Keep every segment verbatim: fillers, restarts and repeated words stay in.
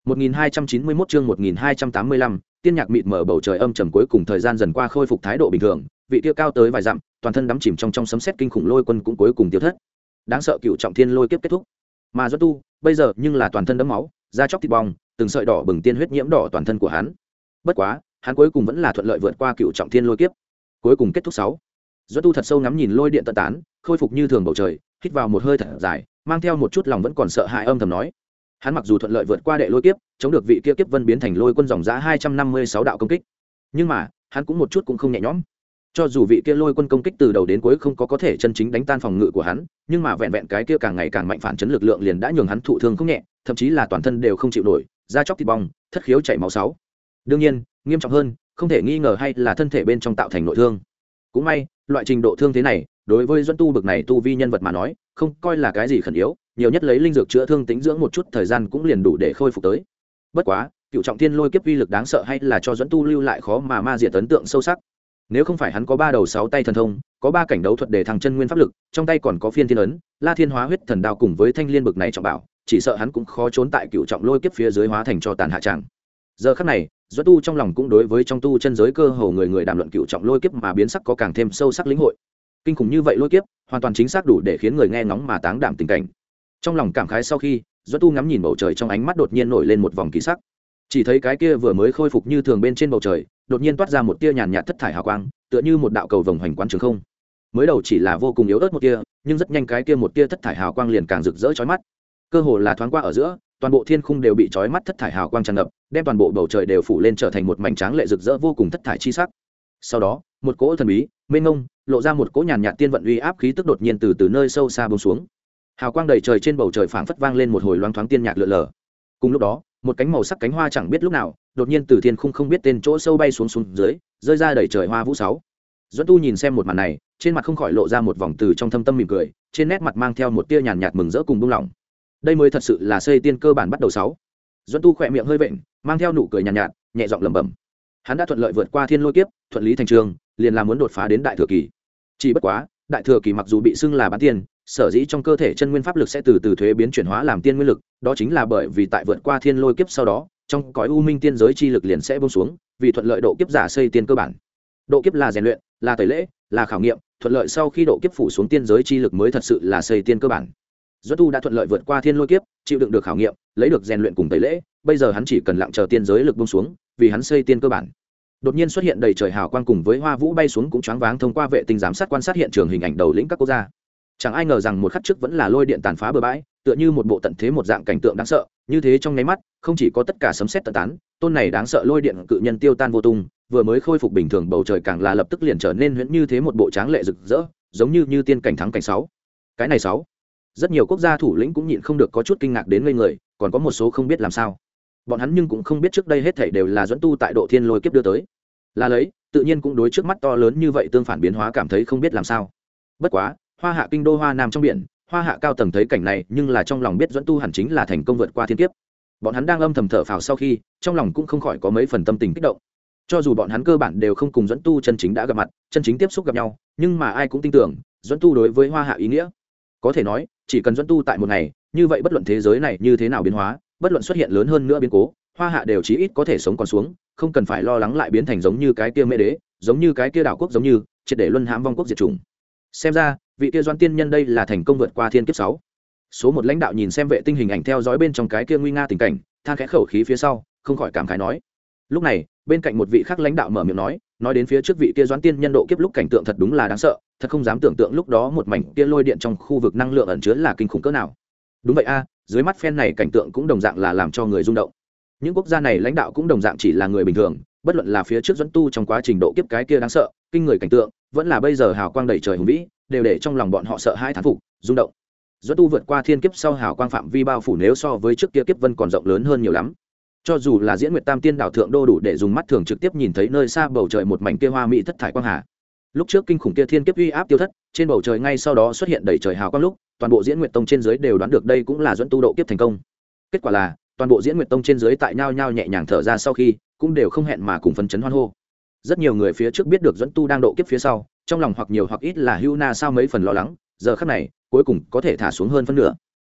một nghìn hai trăm chín mươi mốt chương một nghìn hai trăm tám mươi lăm, tiên nhạc mịt mờ bầu trời âm trầm cuối cùng thời gian dần qua khôi phục thái độ bình thường, vị kia cao tới vài dặm, toàn thân đắm chìm trong trong sấm sét kinh khủng lôi quân cũng cuối cùng tiêu thất. Đáng sợ cựu trọng thiên lôi kiếp kết thúc. Mà Duẫn Tu, bây giờ nhưng là toàn thân đẫm máu, da chóc thịt bong, từng sợi đỏ bừng tiên huyết nhiễm đỏ toàn thân của hắn. Bất quá, hắn cuối cùng vẫn là thuận lợi vượt qua cựu trọng thiên lôi kiếp. Cuối cùng kết thúc sáu. Duẫn Tu thật sâu ngắm nhìn lôi điện tận tán, khôi phục như thường bầu trời, hít vào một hơi thật dài, mang theo một chút lòng vẫn còn sợ hãi âm thầm nói. Hắn mặc dù thuận lợi vượt qua đệ lôi kiếp, chống được vị kia kiếp vân biến thành lôi quân dòng dã hai trăm năm mươi sáu đạo công kích, nhưng mà hắn cũng một chút cũng không nhẹ nhõm. Cho dù vị kia lôi quân công kích từ đầu đến cuối không có có thể chân chính đánh tan phòng ngự của hắn, nhưng mà vẹn vẹn cái kia càng ngày càng mạnh phản chấn lực lượng liền đã nhường hắn thụ thương không nhẹ, thậm chí là toàn thân đều không chịu nổi, da chóc thịt bong, thất khiếu chảy máu sáu. Đương nhiên, nghiêm trọng hơn, không thể nghi ngờ hay là thân thể bên trong tạo thành nội thương. Cũng may, loại trình độ thương thế này, đối với Duẫn Tu bực này tu vi nhân vật mà nói, không coi là cái gì khẩn yếu, nhiều nhất lấy linh dược chữa thương tĩnh dưỡng một chút thời gian cũng liền đủ để khôi phục tới. Bất quá, cựu trọng thiên lôi kiếp uy lực đáng sợ hay là cho Duẫn Tu lưu lại khó mà ma diệt ấn tượng sâu sắc. Nếu không phải hắn có ba đầu sáu tay thần thông, có ba cảnh đấu thuật để thăng chân nguyên pháp lực, trong tay còn có phiên thiên ấn, La Thiên Hóa huyết thần đao cùng với thanh liên bực này trọng bảo, chỉ sợ hắn cũng khó trốn tại cựu trọng lôi kiếp phía dưới hóa thành cho tàn hạ trạng. Giờ khắc này, Duẫn Tu trong lòng cũng đối với trong tu chân giới cơ hồ người người đàm luận cựu trọng lôi kiếp mà biến sắc có càng thêm sâu sắc lĩnh hội. Kinh khủng như vậy lôi kiếp, hoàn toàn chính xác đủ để khiến người nghe ngóng mà táng đảm tình cảnh. Trong lòng cảm khái sau khi, Duẫn Tu ngắm nhìn bầu trời trong ánh mắt đột nhiên nổi lên một vòng kỳ sắc. Chỉ thấy cái kia vừa mới khôi phục như thường bên trên bầu trời, đột nhiên toát ra một tia nhàn nhạt thất thải hào quang, tựa như một đạo cầu vồng hoành quán trường không. Mới đầu chỉ là vô cùng yếu ớt một tia, nhưng rất nhanh cái kia một tia thất thải hào quang liền càng rực rỡ chói mắt. Cơ hồ là thoáng qua ở giữa, toàn bộ thiên khung đều bị chói mắt thất thải hào quang tràn ngập, đem toàn bộ bầu trời đều phủ lên trở thành một mảnh tráng lệ rực rỡ vô cùng thất thải chi sắc. Sau đó, một cỗ thần bí, mênh mông, lộ ra một cỗ nhàn nhạt tiên vận uy áp khí tức đột nhiên từ từ nơi sâu xa buông xuống. Hào quang đầy trời trên bầu trời phảng phất vang lên một hồi loáng thoáng tiên nhạc lượn lờ. Cùng lúc đó, một cánh màu sắc cánh hoa chẳng biết lúc nào, đột nhiên từ thiên khung không biết tên chỗ sâu bay xuống xuống dưới, rơi ra đầy trời hoa vũ sáu. Duẫn Tu nhìn xem một màn này, trên mặt không khỏi lộ ra một vòng từ trong thâm tâm mỉm cười, trên nét mặt mang theo một tia nhàn nhạt mừng rỡ cùng buông lỏng. Đây mới thật sự là xây tiên cơ bản bắt đầu sáu. Duẫn Tu khỏe miệng hơi vện, mang theo nụ cười nhàn nhạt, nhạt, nhẹ giọng lẩm bẩm. Hắn đã thuận lợi vượt qua thiên lôi kiếp, thuận lý thành trường, liền là muốn đột phá đến đại thừa kỳ. Chỉ bất quá, đại thừa kỳ mặc dù bị xưng là bán tiên, sở dĩ trong cơ thể chân nguyên pháp lực sẽ từ từ thuế biến chuyển hóa làm tiên nguyên lực, đó chính là bởi vì tại vượt qua thiên lôi kiếp sau đó, trong cõi u minh tiên giới chi lực liền sẽ buông xuống, vì thuận lợi độ kiếp giả xây tiên cơ bản. Độ kiếp là rèn luyện, là tẩy lễ, là khảo nghiệm, thuận lợi sau khi độ kiếp phủ xuống tiên giới chi lực mới thật sự là xây tiên cơ bản. Duẫn Tu đã thuận lợi vượt qua thiên lôi kiếp, chịu đựng được khảo nghiệm, lấy được rèn luyện cùng tẩy lễ, bây giờ hắn chỉ cần lặng chờ tiên giới lực buông xuống, vì hắn xây tiên cơ bản. Đột nhiên xuất hiện đầy trời hào quang cùng với hoa vũ bay xuống cũng choáng váng thông qua vệ tinh giám sát quan sát hiện trường hình ảnh đầu lĩnh các quốc gia. Chẳng ai ngờ rằng một khắc trước vẫn là lôi điện tàn phá bờ bãi, tựa như một bộ tận thế một dạng cảnh tượng đáng sợ, như thế trong nháy mắt, không chỉ có tất cả sấm sét tận tán, tôn này đáng sợ lôi điện cự nhân tiêu tan vô tung, vừa mới khôi phục bình thường bầu trời càng là lập tức liền trở nên huyễn như thế một bộ tráng lệ rực rỡ, giống như như tiên cảnh thắng cảnh sáu. Cái này sáu. Rất nhiều quốc gia thủ lĩnh cũng nhịn không được có chút kinh ngạc đến ngây người, còn có một số không biết làm sao. Bọn hắn nhưng cũng không biết trước đây hết thảy đều là Duẫn Tu tại độ thiên lôi kiếp đưa tới. Là lấy, tự nhiên cũng đối trước mắt to lớn như vậy tương phản biến hóa cảm thấy không biết làm sao. Bất quá, Hoa Hạ kinh đô Hoa Nam trong biển, Hoa Hạ cao tầng thấy cảnh này, nhưng là trong lòng biết Duẫn Tu hẳn chính là thành công vượt qua thiên kiếp. Bọn hắn đang âm thầm thở phào sau khi, trong lòng cũng không khỏi có mấy phần tâm tình kích động. Cho dù bọn hắn cơ bản đều không cùng Duẫn Tu chân chính đã gặp mặt, chân chính tiếp xúc gặp nhau, nhưng mà ai cũng tin tưởng, Duẫn Tu đối với Hoa Hạ ý nghĩa. Có thể nói, chỉ cần Duẫn Tu tại một ngày, như vậy bất luận thế giới này như thế nào biến hóa, bất luận xuất hiện lớn hơn nữa biến cố, Hoa Hạ đều chí ít có thể sống còn xuống, không cần phải lo lắng lại biến thành giống như cái kia Mễ Đế, giống như cái kia đảo quốc giống như, triệt để luân hãm vong quốc diệt chủng. Xem ra, vị kia Doãn tiên nhân đây là thành công vượt qua thiên kiếp sáu. Số một lãnh đạo nhìn xem vệ tinh hình ảnh theo dõi bên trong cái kia nguy nga tình cảnh, than khẽ khẩu khí phía sau, không khỏi cảm khái nói. Lúc này, bên cạnh một vị khác lãnh đạo mở miệng nói, nói đến phía trước vị kia Doãn tiên nhân độ kiếp lúc cảnh tượng thật đúng là đáng sợ, thật không dám tưởng tượng lúc đó một mảnh kia lôi điện trong khu vực năng lượng ẩn chứa là kinh khủng cỡ nào. Đúng vậy a, dưới mắt phen này cảnh tượng cũng đồng dạng là làm cho người rung động. Những quốc gia này lãnh đạo cũng đồng dạng chỉ là người bình thường, bất luận là phía trước Duẫn Tu trong quá trình độ kiếp cái kia đáng sợ, kinh người cảnh tượng, vẫn là bây giờ hào quang đầy trời hùng vĩ, đều để trong lòng bọn họ sợ hãi thán phục, rung động. Duẫn Tu vượt qua thiên kiếp sau hào quang phạm vi bao phủ nếu so với trước kia kiếp vân còn rộng lớn hơn nhiều lắm. Cho dù là Diễn Nguyệt Tam Tiên đảo thượng đô đủ để dùng mắt thường trực tiếp nhìn thấy nơi xa bầu trời một mảnh kia hoa mỹ thất thải quang hà. Lúc trước kinh khủng kia thiên kiếp uy áp tiêu thất, trên bầu trời ngay sau đó xuất hiện đầy trời hào quang lúc, toàn bộ Diễn Nguyệt Tông trên dưới đều đoán được đây cũng là Duẫn Tu độ kiếp thành công. Kết quả là, toàn bộ Diễn Nguyệt Tông trên dưới tại nhau nhau nhẹ nhàng thở ra sau khi, cũng đều không hẹn mà cùng phấn chấn hoan hô. Rất nhiều người phía trước biết được Duẫn Tu đang độ kiếp phía sau, trong lòng hoặc nhiều hoặc ít là hưu na sao mấy phần lo lắng, giờ khắc này, cuối cùng có thể thả xuống hơn phân nửa.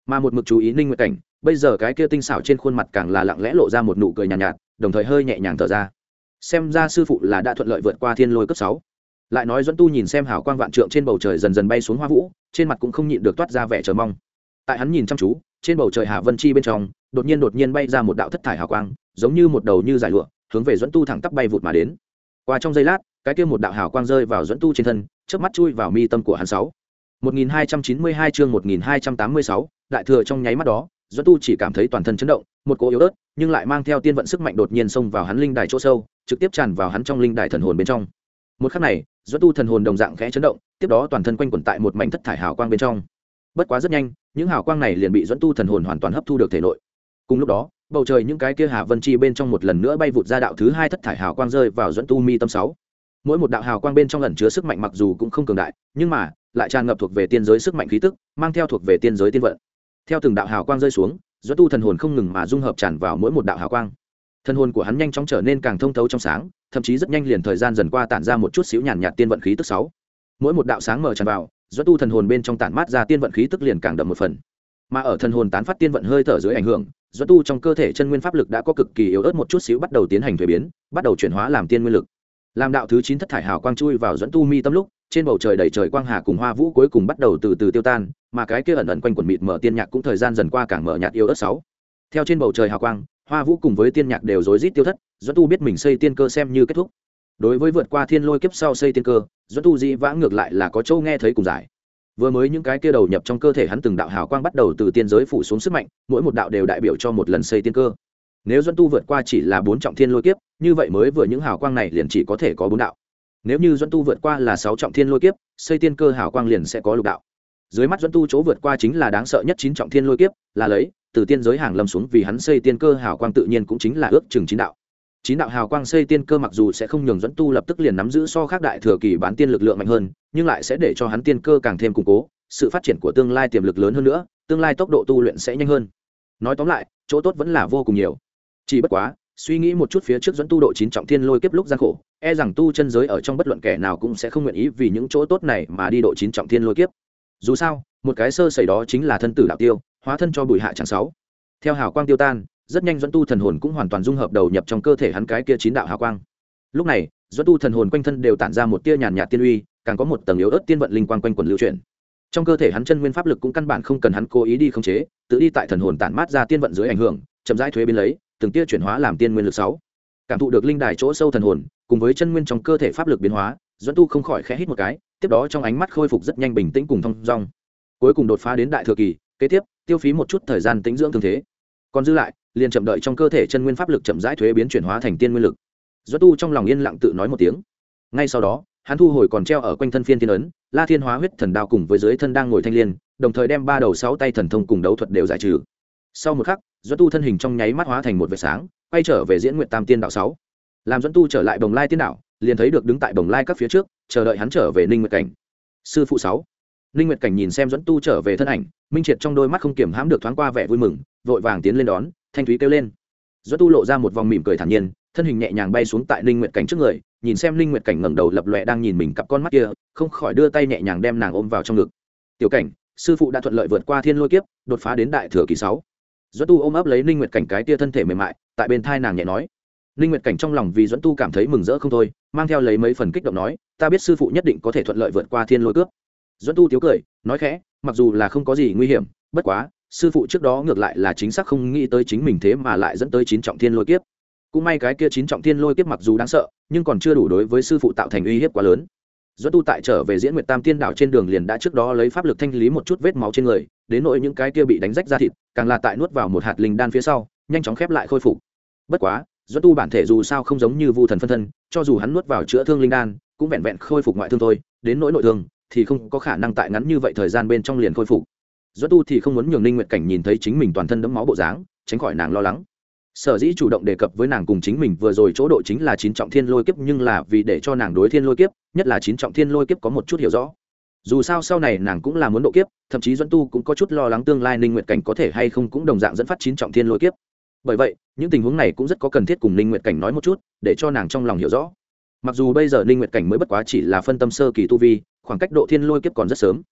mà một mực chú ý Ninh Nguyệt Cảnh bây giờ cái kia tinh xảo trên khuôn mặt càng là lặng lẽ lộ ra một nụ cười nhàn nhạt, nhạt đồng thời hơi nhẹ nhàng thở ra. Xem ra sư phụ là đã thuận lợi vượt qua thiên lôi cấp sáu. Lại nói Duẫn Tu nhìn xem hào quang vạn trượng trên bầu trời dần dần bay xuống hoa vũ, trên mặt cũng không nhịn được toát ra vẻ chờ mong. Tại hắn nhìn chăm chú, trên bầu trời Hà Vân Chi bên trong đột nhiên đột nhiên bay ra một đạo thất thải hào quang, giống như một đầu như giải lụa, hướng về Duẫn Tu thẳng tắp bay vụt mà đến. Qua trong giây lát, cái kia một đạo hào quang rơi vào Duẫn Tu trên thân, chớp mắt chui vào mi tâm của hắn. Sáu một nghìn hai trăm chín mươi hai chương một nghìn hai trăm tám mươi sáu, đại thừa trong nháy mắt đó, Duẫn Tu chỉ cảm thấy toàn thân chấn động, một cỗ yếu ớt nhưng lại mang theo tiên vận sức mạnh đột nhiên xông vào hắn linh đài chỗ sâu, trực tiếp tràn vào hắn trong linh đài thần hồn bên trong. Một khắc này, Duẫn Tu thần hồn đồng dạng khẽ chấn động, tiếp đó toàn thân quanh quẩn tại một mảnh thất thải hào quang bên trong. Bất quá rất nhanh, những hào quang này liền bị Duẫn Tu thần hồn hoàn toàn hấp thu được thể nội. Cùng lúc đó, bầu trời những cái kia Hà Vân Chi bên trong một lần nữa bay vụt ra đạo thứ hai thất thải hào quang rơi vào Duẫn Tu mi tâm. Sáu mỗi một đạo hào quang bên trong ẩn chứa sức mạnh mặc dù cũng không cường đại, nhưng mà lại tràn ngập thuộc về tiên giới sức mạnh khí tức, mang theo thuộc về tiên giới tiên vận. Theo từng đạo hào quang rơi xuống, Duẫn Tu thần hồn không ngừng mà dung hợp tràn vào mỗi một đạo hào quang. Thần hồn của hắn nhanh chóng trở nên càng thông thấu trong sáng, thậm chí rất nhanh liền thời gian dần qua tản ra một chút xíu nhàn nhạt tiên vận khí tức. Sáu mỗi một đạo sáng mở tràn vào, Duẫn Tu thần hồn bên trong tản mát ra tiên vận khí tức liền càng đậm một phần. Mà ở thần hồn tán phát tiên vận hơi thở dưới ảnh hưởng, Duẫn Tu trong cơ thể chân nguyên pháp lực đã có cực kỳ yếu ớt một chút xíu bắt đầu tiến hành thuế biến, bắt đầu chuyển hóa làm tiên nguyên lực. Làm đạo thứ chín thất thải hào quang chui vào Duẫn Tu mi tâm lúc, trên bầu trời đầy trời quang hà cùng hoa vũ cuối cùng bắt đầu từ từ tiêu tan, mà cái kia ẩn ẩn quanh quẩn mịt mở tiên nhạc cũng thời gian dần qua càng mở nhạt yếu ớt. Sáu theo trên bầu trời hào quang, hoa vũ cùng với tiên nhạc đều rối rít tiêu thất, Duẫn Tu biết mình xây tiên cơ xem như kết thúc. Đối với vượt qua thiên lôi kiếp sau xây tiên cơ, Duẫn Tu dĩ vãng ngược lại là có châu nghe thấy cùng giải. Vừa mới những cái kia đầu nhập trong cơ thể hắn từng đạo hào quang bắt đầu từ tiên giới phủ xuống sức mạnh, mỗi một đạo đều đại biểu cho một lần xây tiên cơ. Nếu Duẫn Tu vượt qua chỉ là bốn trọng thiên lôi kiếp, như vậy mới vừa những hào quang này liền chỉ có thể có bốn đạo. Nếu như Duẫn Tu vượt qua là sáu trọng thiên lôi kiếp, xây tiên cơ hào quang liền sẽ có lục đạo. Dưới mắt Duẫn Tu chỗ vượt qua chính là đáng sợ nhất chín trọng thiên lôi kiếp, là lấy từ tiên giới hàng lâm xuống vì hắn xây tiên cơ hào quang tự nhiên cũng chính là ước chừng chín đạo. Chín đạo hào quang xây tiên cơ mặc dù sẽ không nhường Duẫn Tu lập tức liền nắm giữ so khác đại thừa kỳ bán tiên lực lượng mạnh hơn, nhưng lại sẽ để cho hắn tiên cơ càng thêm củng cố, sự phát triển của tương lai tiềm lực lớn hơn nữa, tương lai tốc độ tu luyện sẽ nhanh hơn. Nói tóm lại, chỗ tốt vẫn là vô cùng nhiều. Chỉ bất quá, suy nghĩ một chút phía trước Duẫn Tu độ chín trọng thiên lôi kiếp lúc gian khổ, e rằng tu chân giới ở trong bất luận kẻ nào cũng sẽ không nguyện ý vì những chỗ tốt này mà đi độ chín trọng thiên lôi kiếp. Dù sao, một cái sơ sẩy đó chính là thân tử đạo tiêu, hóa thân cho bụi hạ chẳng sáu. Theo hào quang tiêu tan, rất nhanh Duẫn Tu thần hồn cũng hoàn toàn dung hợp đầu nhập trong cơ thể hắn cái kia chín đạo hào quang. Lúc này, Duẫn Tu thần hồn quanh thân đều tản ra một tia nhàn nhạt tiên uy, càng có một tầng yếu ớt tiên vận linh quang quanh quần lưu chuyển. Trong cơ thể hắn chân nguyên pháp lực cũng căn bản không cần hắn cố ý đi khống chế, tự đi tại thần hồn tản mát ra tiên vận dưới ảnh hưởng, chậm rãi thuế biến lấy, từng tia chuyển hóa làm tiên nguyên lực. Sáu cảm thụ được linh đài chỗ sâu thần hồn cùng với chân nguyên trong cơ thể pháp lực biến hóa, Duẫn Tu không khỏi khẽ hít một cái, tiếp đó trong ánh mắt khôi phục rất nhanh bình tĩnh cùng thông dong. Cuối cùng đột phá đến đại thừa kỳ, kế tiếp tiêu phí một chút thời gian tĩnh dưỡng thương thế, còn dư lại liền chậm đợi trong cơ thể chân nguyên pháp lực chậm rãi thuế biến chuyển hóa thành tiên nguyên lực. Duẫn Tu trong lòng yên lặng tự nói một tiếng. Ngay sau đó, hắn thu hồi còn treo ở quanh thân phiên tiên ấn, La Thiên Hóa huyết thần đao cùng với dưới thân đang ngồi thanh liên, đồng thời đem ba đầu sáu tay thần thông cùng đấu thuật đều giải trừ. Sau một khắc, Duẫn Tu thân hình trong nháy mắt hóa thành một vệt sáng, quay trở về Diễn Nguyệt Tam Tiên đạo. Sáu làm Duẫn Tu trở lại Bồng Lai Tiên đạo, liền thấy được đứng tại Bồng Lai các phía trước, chờ đợi hắn trở về Ninh Nguyệt Cảnh. Sư phụ. Sáu Ninh Nguyệt Cảnh nhìn xem Duẫn Tu trở về thân ảnh, minh triệt trong đôi mắt không kiềm hãm được thoáng qua vẻ vui mừng, vội vàng tiến lên đón, thanh thúy kêu lên. Duẫn Tu lộ ra một vòng mỉm cười thản nhiên, thân hình nhẹ nhàng bay xuống tại Ninh Nguyệt Cảnh trước người, nhìn xem Ninh Nguyệt Cảnh ngẩng đầu lập lòe đang nhìn mình cặp con mắt kia, không khỏi đưa tay nhẹ nhàng đem nàng ôm vào trong ngực. Tiểu Cảnh, sư phụ đã thuận lợi vượt qua thiên lôi kiếp, đột phá đến đại thừa kỳ. Sáu Duẫn Tu ôm ấp lấy Ninh Nguyệt Cảnh cái tia thân thể mềm mại, tại bên thai nàng nhẹ nói. Ninh Nguyệt Cảnh trong lòng vì Duẫn Tu cảm thấy mừng rỡ không thôi, mang theo lấy mấy phần kích động nói, ta biết sư phụ nhất định có thể thuận lợi vượt qua thiên lôi cướp. Duẫn Tu tiếu cười, nói khẽ, mặc dù là không có gì nguy hiểm, bất quá sư phụ trước đó ngược lại là chính xác không nghĩ tới chính mình thế mà lại dẫn tới chín trọng thiên lôi kiếp. Cũng may cái kia chín trọng thiên lôi kiếp mặc dù đáng sợ, nhưng còn chưa đủ đối với sư phụ tạo thành uy hiếp quá lớn. Duẫn Tu tại trở về Diễn Nguyệt Tam Tiên đảo trên đường liền đã trước đó lấy pháp lực thanh lý một chút vết máu trên người, đến nỗi những cái kia bị đánh rách ra thịt, càng là tại nuốt vào một hạt linh đan phía sau, nhanh chóng khép lại khôi phục. Bất quá, Duẫn Tu bản thể dù sao không giống như Vu Thần phân thân, cho dù hắn nuốt vào chữa thương linh đan, cũng vẹn vẹn khôi phục ngoại thương thôi, đến nỗi nội thương thì không có khả năng tại ngắn như vậy thời gian bên trong liền khôi phục. Duẫn Tu thì không muốn nhường Ninh Nguyệt Cảnh nhìn thấy chính mình toàn thân đẫm máu bộ dáng, tránh khỏi nàng lo lắng. Sở dĩ chủ động đề cập với nàng cùng chính mình vừa rồi chỗ độ chính là chín trọng thiên lôi kiếp, nhưng là vì để cho nàng đối thiên lôi kiếp, nhất là chín trọng thiên lôi kiếp có một chút hiểu rõ. Dù sao sau này nàng cũng là muốn độ kiếp, thậm chí Duẫn Tu cũng có chút lo lắng tương lai Ninh Nguyệt Cảnh có thể hay không cũng đồng dạng dẫn phát chín trọng thiên lôi kiếp. Bởi vậy, những tình huống này cũng rất có cần thiết cùng Ninh Nguyệt Cảnh nói một chút, để cho nàng trong lòng hiểu rõ. Mặc dù bây giờ Ninh Nguyệt Cảnh mới bất quá chỉ là phân tâm sơ kỳ tu vi, khoảng cách độ thiên lôi kiếp còn rất sớm.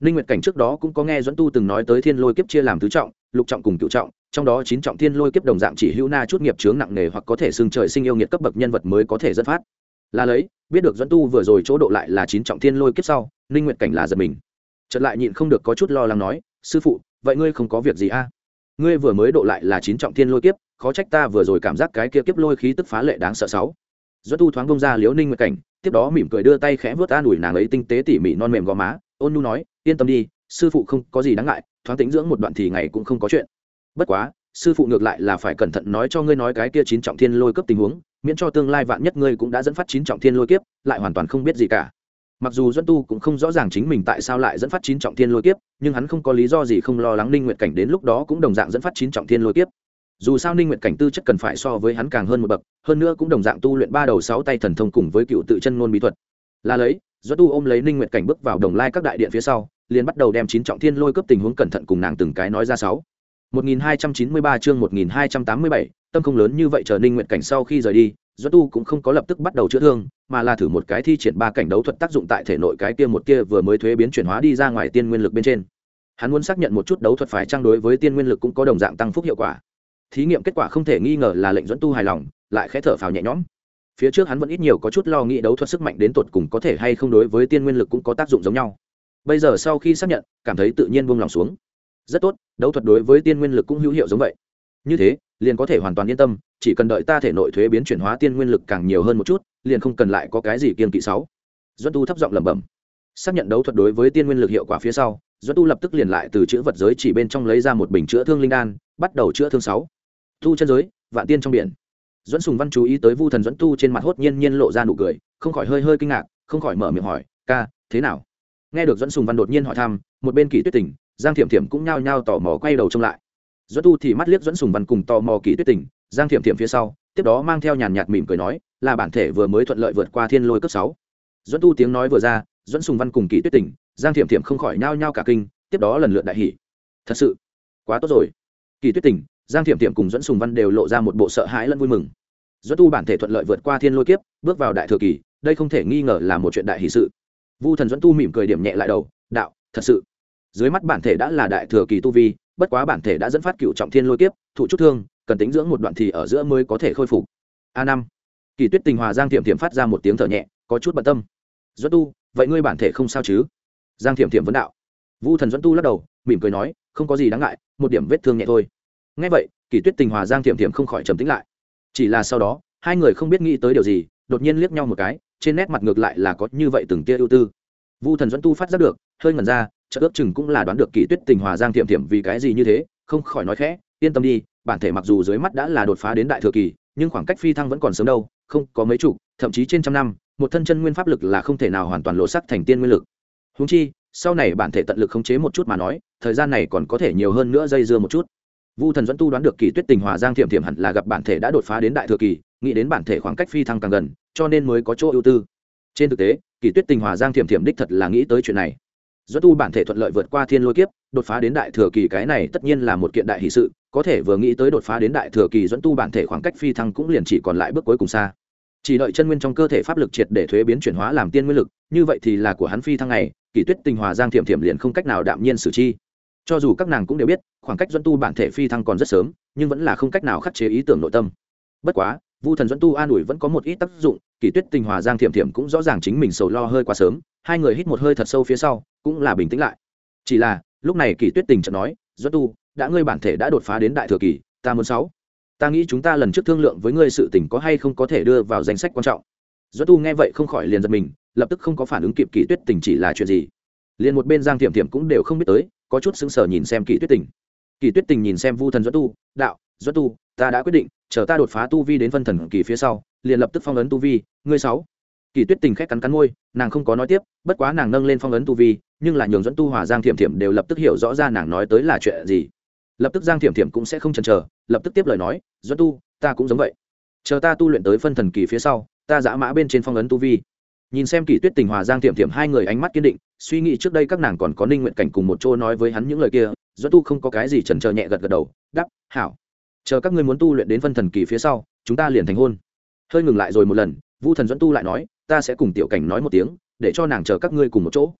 Ninh Nguyệt Cảnh trước đó cũng có nghe Duẫn Tu từng nói tới thiên lôi kiếp chia làm tứ trọng, lục trọng cùng cửu trọng, trong đó chín trọng thiên lôi kiếp đồng dạng chỉ hữu na chút nghiệp chướng nặng nề hoặc có thể xương trời sinh yêu nghiệt cấp bậc nhân vật mới có thể dẫn phát. Là lấy, biết được Duẫn Tu vừa rồi chỗ độ lại là chín trọng thiên lôi kiếp sau, Ninh Nguyệt Cảnh là giật mình. Chợt lại nhịn không được có chút lo lắng nói, sư phụ, vậy ngươi không có việc gì a? À? Ngươi vừa mới độ lại là chín trọng thiên lôi kiếp, khó trách ta vừa rồi cảm giác cái kia kiếp lôi khí tức phá lệ đáng sợ sáu. Duẫn Tu thoáng bông ra Liễu Ninh Nguyệt Cảnh, tiếp đó mỉm cười đưa tay khẽ vuốt an ủi nàng ấy tinh tế tỉ mỉ non mềm gò má, ôn nhu nói, yên tâm đi, sư phụ không có gì đáng ngại, thoáng tĩnh dưỡng một đoạn thì ngày cũng không có chuyện. Bất quá, sư phụ ngược lại là phải cẩn thận nói cho ngươi nói cái kia chín trọng thiên lôi cấp tình huống, miễn cho tương lai vạn nhất ngươi cũng đã dẫn phát chín trọng thiên lôi kiếp, lại hoàn toàn không biết gì cả. Mặc dù Duẫn Tu cũng không rõ ràng chính mình tại sao lại dẫn phát chín trọng thiên lôi kiếp, nhưng hắn không có lý do gì không lo lắng Ninh Nguyệt Cảnh đến lúc đó cũng đồng dạng dẫn phát chín trọng thiên lôi kiếp. Dù sao Ninh Nguyệt Cảnh tư chất cần phải so với hắn càng hơn một bậc, hơn nữa cũng đồng dạng tu luyện ba đầu sáu tay thần thông cùng với cựu tự chân ngôn bí thuật. Là lấy, Duẫn Tu ôm lấy Ninh Nguyệt Cảnh bước vào Đồng Lai các đại điện phía sau, liền bắt đầu đem chín trọng thiên lôi cấp tình huống cẩn thận cùng nàng từng cái nói ra sáu. một nghìn hai trăm chín mươi ba chương một nghìn hai trăm tám mươi bảy, tâm không lớn như vậy chờ Ninh Nguyệt Cảnh sau khi rời đi, Duẫn Tu cũng không có lập tức bắt đầu chữa thương, mà là thử một cái thi triển ba cảnh đấu thuật tác dụng tại thể nội cái kia một kia vừa mới thuế biến chuyển hóa đi ra ngoài tiên nguyên lực bên trên. Hắn muốn xác nhận một chút đấu thuật phải trang đối với tiên nguyên lực cũng có đồng dạng tăng phúc hiệu quả. Thí nghiệm kết quả không thể nghi ngờ là lệnh Duẫn Tu hài lòng, lại khẽ thở phào nhẹ nhõm. Phía trước hắn vẫn ít nhiều có chút lo nghĩ đấu thuật sức mạnh đến tột cùng có thể hay không đối với tiên nguyên lực cũng có tác dụng giống nhau. Bây giờ sau khi xác nhận, cảm thấy tự nhiên buông lòng xuống. Rất tốt, đấu thuật đối với tiên nguyên lực cũng hữu hiệu giống vậy. Như thế, liền có thể hoàn toàn yên tâm, chỉ cần đợi ta thể nội thuế biến chuyển hóa tiên nguyên lực càng nhiều hơn một chút, liền không cần lại có cái gì kiêng kỵ sáu. Duẫn Tu thấp giọng lẩm bẩm. Xác nhận đấu thuật đối với tiên nguyên lực hiệu quả phía sau, Duẫn Tu lập tức liền lại từ chữ vật giới chỉ bên trong lấy ra một bình chữa thương linh đan, bắt đầu chữa thương sáu. Tu chân giới, vạn tiên trong biển. Duẫn Sùng Văn chú ý tới Vu Thần Duẫn Tu trên mặt hốt nhiên nhiên lộ ra nụ cười, không khỏi hơi hơi kinh ngạc, không khỏi mở miệng hỏi, "Ca, thế nào?" Nghe được Duẫn Sùng Văn đột nhiên hỏi thăm, một bên Kỷ Tuyết Tình, Giang Thiểm Thiểm cũng nhao nhao tò mò quay đầu trông lại. Duẫn Tu thì mắt liếc Duẫn Sùng Văn cùng tò mò Kỷ Tuyết Tình, Giang Thiểm Thiểm phía sau, tiếp đó mang theo nhàn nhạt mỉm cười nói, "Là bản thể vừa mới thuận lợi vượt qua thiên lôi cấp sáu." Duẫn Tu tiếng nói vừa ra, Duẫn Sùng Văn cùng Kỷ Tuyết Tình, Giang Thiểm Thiểm không khỏi nhao nhao cả kinh, tiếp đó lần lượt đại hỉ. Thật sự, quá tốt rồi. Kỷ Tuyết Tình, Giang Thiểm Thiểm cùng Duẫn Sùng Văn đều lộ ra một bộ sợ hãi lẫn vui mừng. Duẫn Tu bản thể thuận lợi vượt qua thiên lôi kiếp, bước vào đại thừa kỳ, đây không thể nghi ngờ là một chuyện đại hỷ sự. Vu Thần Duẫn Tu mỉm cười điểm nhẹ lại đầu, đạo, thật sự. Dưới mắt bản thể đã là đại thừa kỳ tu vi, bất quá bản thể đã dẫn phát cựu trọng thiên lôi kiếp, thụ chút thương, cần tính dưỡng một đoạn thì ở giữa mới có thể khôi phục. A năm. Kỷ Tuyết Tình hòa Giang Thiểm Thiểm phát ra một tiếng thở nhẹ, có chút bận tâm. Duẫn Tu, vậy ngươi bản thể không sao chứ? Giang Thiểm Thiểm vấn đạo. Vu Thần Duẫn Tu lắc đầu, mỉm cười nói, không có gì đáng ngại, một điểm vết thương nhẹ thôi. Nghe vậy, Kỷ Tuyết Tình hòa Giang Thiểm Thiểm không khỏi trầm tĩnh lại. Chỉ là sau đó, hai người không biết nghĩ tới điều gì, đột nhiên liếc nhau một cái, trên nét mặt ngược lại là có như vậy từng tia ưu tư. Vu Thần Duẫn Tu phát giác được, hơi ngẩn ra, chợt ước chừng cũng là đoán được Kỷ Tuyết Tình hòa Giang Thiểm Thiểm vì cái gì như thế, không khỏi nói khẽ, yên tâm đi, bản thể mặc dù dưới mắt đã là đột phá đến đại thừa kỳ, nhưng khoảng cách phi thăng vẫn còn sớm đâu, không có mấy chục, thậm chí trên trăm năm, một thân chân nguyên pháp lực là không thể nào hoàn toàn lộ sắc thành tiên nguyên lực. Huống chi, sau này bản thể tận lực khống chế một chút mà nói, thời gian này còn có thể nhiều hơn nữa dây dưa một chút. Vu Thần Duẫn Tu đoán được Kỷ Tuyết Tình hòa Giang Thiểm Thiểm hẳn là gặp bản thể đã đột phá đến đại thừa kỳ, nghĩ đến bản thể khoảng cách phi thăng càng gần, cho nên mới có chỗ ưu tư. Trên thực tế, Kỷ Tuyết Tình hòa Giang Thiểm Thiểm đích thật là nghĩ tới chuyện này. Duẫn Tu bản thể thuận lợi vượt qua thiên lôi kiếp, đột phá đến đại thừa kỳ, cái này tất nhiên là một kiện đại hỷ sự, có thể vừa nghĩ tới đột phá đến đại thừa kỳ, Duẫn Tu bản thể khoảng cách phi thăng cũng liền chỉ còn lại bước cuối cùng xa. Chỉ đợi chân nguyên trong cơ thể pháp lực triệt để thuế biến chuyển hóa làm tiên nguyên lực, như vậy thì là của hắn phi thăng này, Kỷ Tuyết Tình hòa Giang Thiểm Thiểm liền không cách nào đạm nhiên xử chi. Cho dù các nàng cũng đều biết, khoảng cách Duẫn Tu bản thể phi thăng còn rất sớm, nhưng vẫn là không cách nào khắc chế ý tưởng nội tâm. Bất quá, Vu Thần Duẫn Tu an ủi vẫn có một ít tác dụng, Kỷ Tuyết Tình hòa Giang Thiểm Thiểm cũng rõ ràng chính mình sầu lo hơi quá sớm, hai người hít một hơi thật sâu phía sau, cũng là bình tĩnh lại. Chỉ là, lúc này Kỷ Tuyết Tình chợt nói, "Duẫn Tu, đã ngươi bản thể đã đột phá đến đại thừa kỳ, ta muốn sáu. Ta nghĩ chúng ta lần trước thương lượng với ngươi sự tình có hay không có thể đưa vào danh sách quan trọng." Duẫn Tu nghe vậy không khỏi liền giật mình, lập tức không có phản ứng kịp Kỷ Tuyết Tình chỉ là chuyện gì. Liền một bên Giang Thiểm Thiểm cũng đều không biết tới, có chút sững sờ nhìn xem Kỷ Tuyết Tình. Kỷ Tuyết Tình nhìn xem Vu Thần Duẫn Tu, đạo, "Duẫn Tu, ta đã quyết định, chờ ta đột phá tu vi đến phân thần kỳ phía sau, liền lập tức phong ấn tu vi, ngươi sáu." Kỷ Tuyết Tình khẽ cắn cắn môi, nàng không có nói tiếp, bất quá nàng nâng lên phong ấn tu vi, nhưng là nhường Duẫn Tu hòa Giang Thiểm Thiểm đều lập tức hiểu rõ ra nàng nói tới là chuyện gì. Lập tức Giang Thiểm Thiểm cũng sẽ không chần chờ, lập tức tiếp lời nói, "Duẫn Tu, ta cũng giống vậy. Chờ ta tu luyện tới phân thần kỳ phía sau, ta dã mã bên trên phong ấn tu vi." Nhìn xem Kỷ Tuyết Tình hòa Giang Thiểm Thiểm hai người ánh mắt kiên định, suy nghĩ trước đây các nàng còn có Ninh Nguyện Cảnh cùng một chỗ nói với hắn những lời kia, Duẫn Tu không có cái gì chần chờ nhẹ gật gật đầu, đáp, "Hảo. Chờ các ngươi muốn tu luyện đến phân thần kỳ phía sau, chúng ta liền thành hôn." Hơi ngừng lại rồi một lần, Vu Thần Duẫn Tu lại nói, "Ta sẽ cùng Tiểu Cảnh nói một tiếng, để cho nàng chờ các ngươi cùng một chỗ."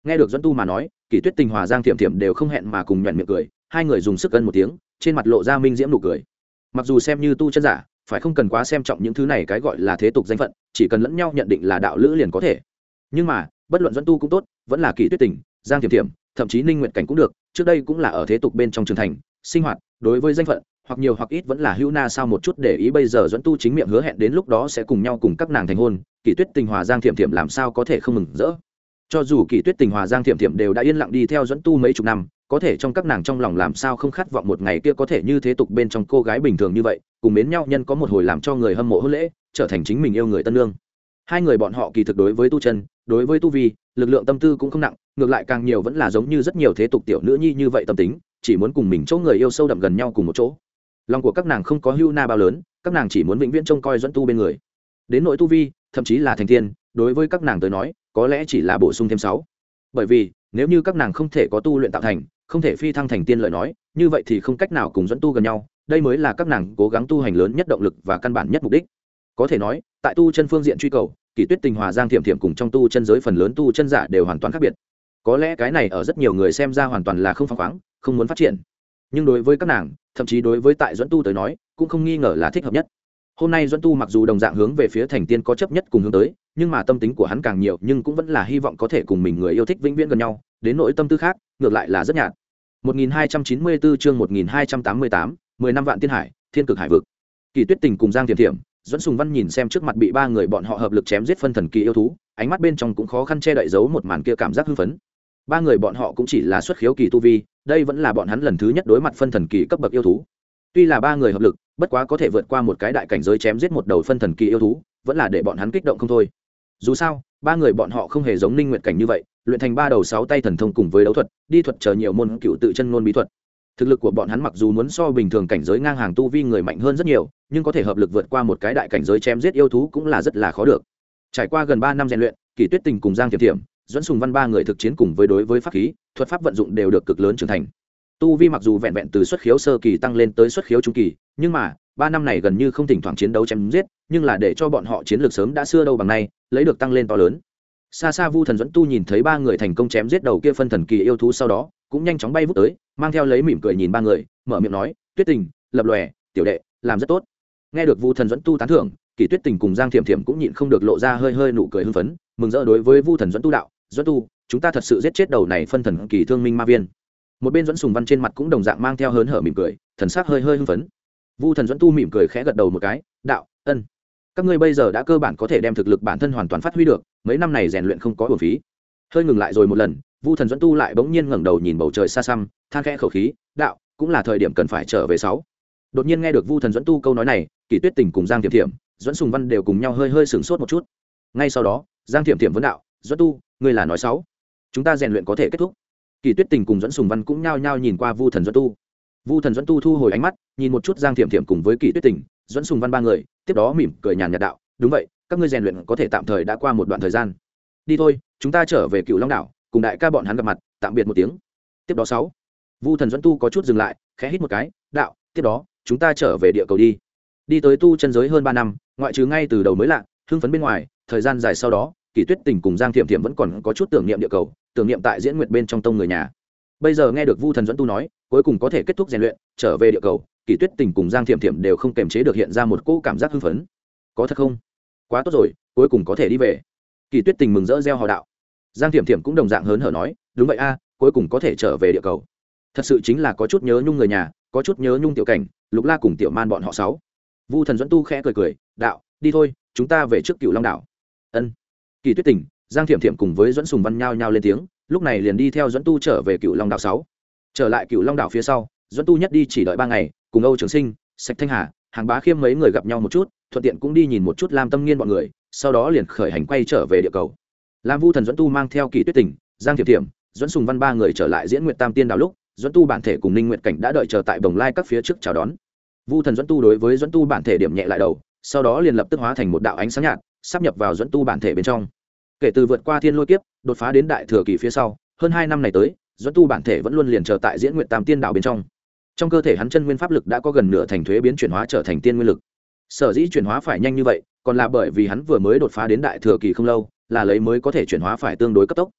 Nghe được Dẫn Tu mà nói, Kỷ Tuyết Tình hòa Giang Thiểm Thiểm đều không hẹn mà cùng nhọn miệng cười, hai người dùng sức ân một tiếng, trên mặt lộ ra minh diễm nụ cười. Mặc dù xem như tu chân giả, phải không cần quá xem trọng những thứ này cái gọi là thế tục danh phận, chỉ cần lẫn nhau nhận định là đạo lữ liền có thể. Nhưng mà, bất luận Dẫn Tu cũng tốt, vẫn là Kỷ Tuyết Tình, Giang Thiểm Thiểm, thậm chí Ninh Nguyệt Cảnh cũng được, trước đây cũng là ở thế tục bên trong trưởng thành, sinh hoạt, đối với danh phận, hoặc nhiều hoặc ít vẫn là hữu na sao một chút để ý. Bây giờ Dẫn Tu chính miệng hứa hẹn đến lúc đó sẽ cùng nhau cùng các nàng thành hôn, Kỷ Tuyết Tình hòa Giang Thiểm Thiểm làm sao có thể không mừng rỡ. Cho dù Kỷ Tuyết Tình hòa Giang Thiểm Thiểm đều đã yên lặng đi theo Dẫn Tu mấy chục năm, có thể trong các nàng trong lòng làm sao không khát vọng một ngày kia có thể như thế tục bên trong cô gái bình thường như vậy, cùng mến nhau nhân có một hồi làm cho người hâm mộ hôn lễ, trở thành chính mình yêu người tân nương. Hai người bọn họ kỳ thực đối với tu chân, đối với tu vi, lực lượng tâm tư cũng không nặng, ngược lại càng nhiều vẫn là giống như rất nhiều thế tục tiểu nữ nhi như vậy tâm tính, chỉ muốn cùng mình chỗ người yêu sâu đậm gần nhau cùng một chỗ. Lòng của các nàng không có hưu na bao lớn, các nàng chỉ muốn vĩnh viễn trông coi Dẫn Tu bên người. Đến nội tu vi, thậm chí là thành tiên, đối với các nàng tới nói, có lẽ chỉ là bổ sung thêm sáu. Bởi vì, nếu như các nàng không thể có tu luyện tạo thành, không thể phi thăng thành tiên lời nói, như vậy thì không cách nào cùng Dẫn Tu gần nhau, đây mới là các nàng cố gắng tu hành lớn nhất động lực và căn bản nhất mục đích. Có thể nói, tại tu chân phương diện truy cầu, Kỷ Tuyết Tình hòa Giang Thiểm Thiểm cùng trong tu chân giới phần lớn tu chân giả đều hoàn toàn khác biệt. Có lẽ cái này ở rất nhiều người xem ra hoàn toàn là không phăng khoáng, không muốn phát triển. Nhưng đối với các nàng, thậm chí đối với tại Dẫn Tu tới nói, cũng không nghi ngờ là thích hợp nhất. Hôm nay Dẫn Tu mặc dù đồng dạng hướng về phía thành tiên có chấp nhất cùng hướng tới, nhưng mà tâm tính của hắn càng nhiều, nhưng cũng vẫn là hy vọng có thể cùng mình người yêu thích vĩnh viễn gần nhau, đến nỗi tâm tư khác, ngược lại là rất nhạt. một nghìn hai trăm chín mươi tư chương một nghìn hai trăm tám mươi tám, mười năm vạn tiên hải, thiên cực hải vực. Kỷ Tuyết Tình cùng Giang Thiểm Thiểm, Dẫn Sùng Văn nhìn xem trước mặt bị ba người bọn họ hợp lực chém giết phân thần kỳ yêu thú, ánh mắt bên trong cũng khó khăn che đậy giấu một màn kia cảm giác hưng phấn. Ba người bọn họ cũng chỉ là xuất khiếu kỳ tu vi, đây vẫn là bọn hắn lần thứ nhất đối mặt phân thần kỳ cấp bậc yêu thú. Tuy là ba người hợp lực, bất quá có thể vượt qua một cái đại cảnh giới chém giết một đầu phân thần kỳ yêu thú, vẫn là để bọn hắn kích động không thôi. Dù sao, ba người bọn họ không hề giống Ninh Nguyệt Cảnh như vậy, luyện thành ba đầu sáu tay thần thông cùng với đấu thuật, đi thuật chờ nhiều môn cựu tự chân ngôn bí thuật. Thực lực của bọn hắn mặc dù muốn so bình thường cảnh giới ngang hàng tu vi người mạnh hơn rất nhiều, nhưng có thể hợp lực vượt qua một cái đại cảnh giới chém giết yêu thú cũng là rất là khó được. Trải qua gần ba năm rèn luyện, Kỷ Tuyết Tình cùng Giang Thiểm Thiểm, Dẫn Sùng Văn ba người thực chiến cùng với đối với pháp khí, thuật pháp vận dụng đều được cực lớn trưởng thành. Tu vi mặc dù vẹn vẹn từ xuất khiếu sơ kỳ tăng lên tới xuất khiếu trung kỳ, nhưng mà ba năm này gần như không thỉnh thoảng chiến đấu chém giết, nhưng là để cho bọn họ chiến lược sớm đã xưa đâu bằng nay, lấy được tăng lên to lớn. Xa xa Vu Thần Dẫn Tu nhìn thấy ba người thành công chém giết đầu kia phân thần kỳ yêu thú sau đó, cũng nhanh chóng bay vút tới, mang theo lấy mỉm cười nhìn ba người, mở miệng nói: "Tuyết Tình, Lập Lòe, tiểu đệ, làm rất tốt." Nghe được Vu Thần Dẫn Tu tán thưởng, Kỷ Tuyết Tình cùng Giang Thiểm Thiểm cũng nhịn không được lộ ra hơi hơi nụ cười hưng phấn, mừng rỡ đối với Vu Thần Dẫn Tu đạo: "Dẫn Tu, chúng ta thật sự giết chết đầu này phân thần kỳ thương minh ma viên." Một bên Dẫn Sùng Văn trên mặt cũng đồng dạng mang theo hớn hở mỉm cười, thần sắc hơi hơi hưng phấn. Vu Thần Dẫn Tu mỉm cười khẽ gật đầu một cái, đạo: "Ân, các ngươi bây giờ đã cơ bản có thể đem thực lực bản thân hoàn toàn phát huy được, mấy năm này rèn luyện không có uổng phí." Hơi ngừng lại rồi một lần, Vu Thần Dẫn Tu lại bỗng nhiên ngẩng đầu nhìn bầu trời xa xăm, than khẽ khẩu khí, đạo: "Cũng là thời điểm cần phải trở về sáu." Đột nhiên nghe được Vu Thần Dẫn Tu câu nói này, Kỷ Tuyết Tình cùng Giang Thiểm Thiểm, Dẫn Sùng Văn đều cùng nhau hơi hơi sửng sốt một chút. Ngay sau đó, Giang Thiểm Thiểm vấn đạo: "Dẫn Tu, ngươi là nói sáu, chúng ta rèn luyện có thể kết thúc?" Kỷ Tuyết Tình cùng Dẫn Sùng Văn cũng nhao nhao nhìn qua Vu Thần Dẫn Tu. Vu Thần Dẫn Tu thu hồi ánh mắt, nhìn một chút Giang Thiểm Thiểm cùng với Kỷ Tuyết Tình, Dẫn Sùng Văn ba người, tiếp đó mỉm cười nhàn nhạt đạo: "Đúng vậy, các ngươi rèn luyện có thể tạm thời đã qua một đoạn thời gian. Đi thôi, chúng ta trở về Cựu Long đảo, cùng đại ca bọn hắn gặp mặt, tạm biệt một tiếng." Tiếp đó sáu, Vu Thần Dẫn Tu có chút dừng lại, khẽ hít một cái, đạo: "Tiếp đó, chúng ta trở về địa cầu đi." Đi tới tu chân giới hơn ba năm, ngoại trừ ngay từ đầu mới lạ, hưng phấn bên ngoài, thời gian dài sau đó, Kỷ Tuyết Tình cùng Giang Thiểm Thiểm vẫn còn có chút tưởng niệm địa cầu, tưởng niệm tại Diễn Nguyệt bên trong tông người nhà. Bây giờ nghe được Vu Thần Dẫn Tu nói, cuối cùng có thể kết thúc rèn luyện, trở về địa cầu, Kỷ Tuyết Tình cùng Giang Thiểm Thiểm đều không kềm chế được hiện ra một cỗ cảm giác hưng phấn. Có thật không? Quá tốt rồi, cuối cùng có thể đi về. Kỷ Tuyết Tình mừng rỡ reo hò đạo. Giang Thiểm Thiểm cũng đồng dạng hớn hở nói, đúng vậy a, cuối cùng có thể trở về địa cầu. Thật sự chính là có chút nhớ nhung người nhà, có chút nhớ nhung Tiểu Cảnh, Lục La cùng Tiểu Man bọn họ sáu. Vu Thần Dẫn Tu khẽ cười cười, đạo: "Đi thôi, chúng ta về trước Cựu Long đảo." Ân. Kỷ Tuyết Tình, Giang Thiểm Thiểm cùng với Dẫn Sùng Văn nhao nhao lên tiếng, lúc này liền đi theo Dẫn Tu trở về Cựu Long đảo sáu. Trở lại Cựu Long đảo phía sau, Dẫn Tu nhất đi chỉ đợi ba ngày, cùng Âu Trường Sinh, Sạch Thanh Hà, Hàng Bá Khiêm mấy người gặp nhau một chút, thuận tiện cũng đi nhìn một chút Lam Tâm Nghiên bọn người, sau đó liền khởi hành quay trở về địa cầu. Lam Vu Thần Dẫn Tu mang theo Kỷ Tuyết Tình, Giang Thiểm Thiểm, Dẫn Sùng Văn ba người trở lại Diễn Nguyệt Tam Tiên đảo lúc, Dẫn Tu bản thể cùng Ninh Nguyệt Cảnh đã đợi chờ tại Bồng Lai các phía trước chào đón. Vu Thần Dẫn Tu đối với Dẫn Tu bản thể điểm nhẹ lại đầu, sau đó liền lập tức hóa thành một đạo ánh sáng nhạt, sắp nhập vào Dẫn Tu bản thể bên trong. Kể từ vượt qua thiên lôi kiếp, đột phá đến đại thừa kỳ phía sau, hơn hai năm này tới, Dẫn Tu bản thể vẫn luôn liền chờ tại Diễn Nguyệt Tam Tiên đảo bên trong. Trong cơ thể hắn chân nguyên pháp lực đã có gần nửa thành thuế biến chuyển hóa trở thành tiên nguyên lực. Sở dĩ chuyển hóa phải nhanh như vậy, còn là bởi vì hắn vừa mới đột phá đến đại thừa kỳ không lâu, là lấy mới có thể chuyển hóa phải tương đối cấp tốc.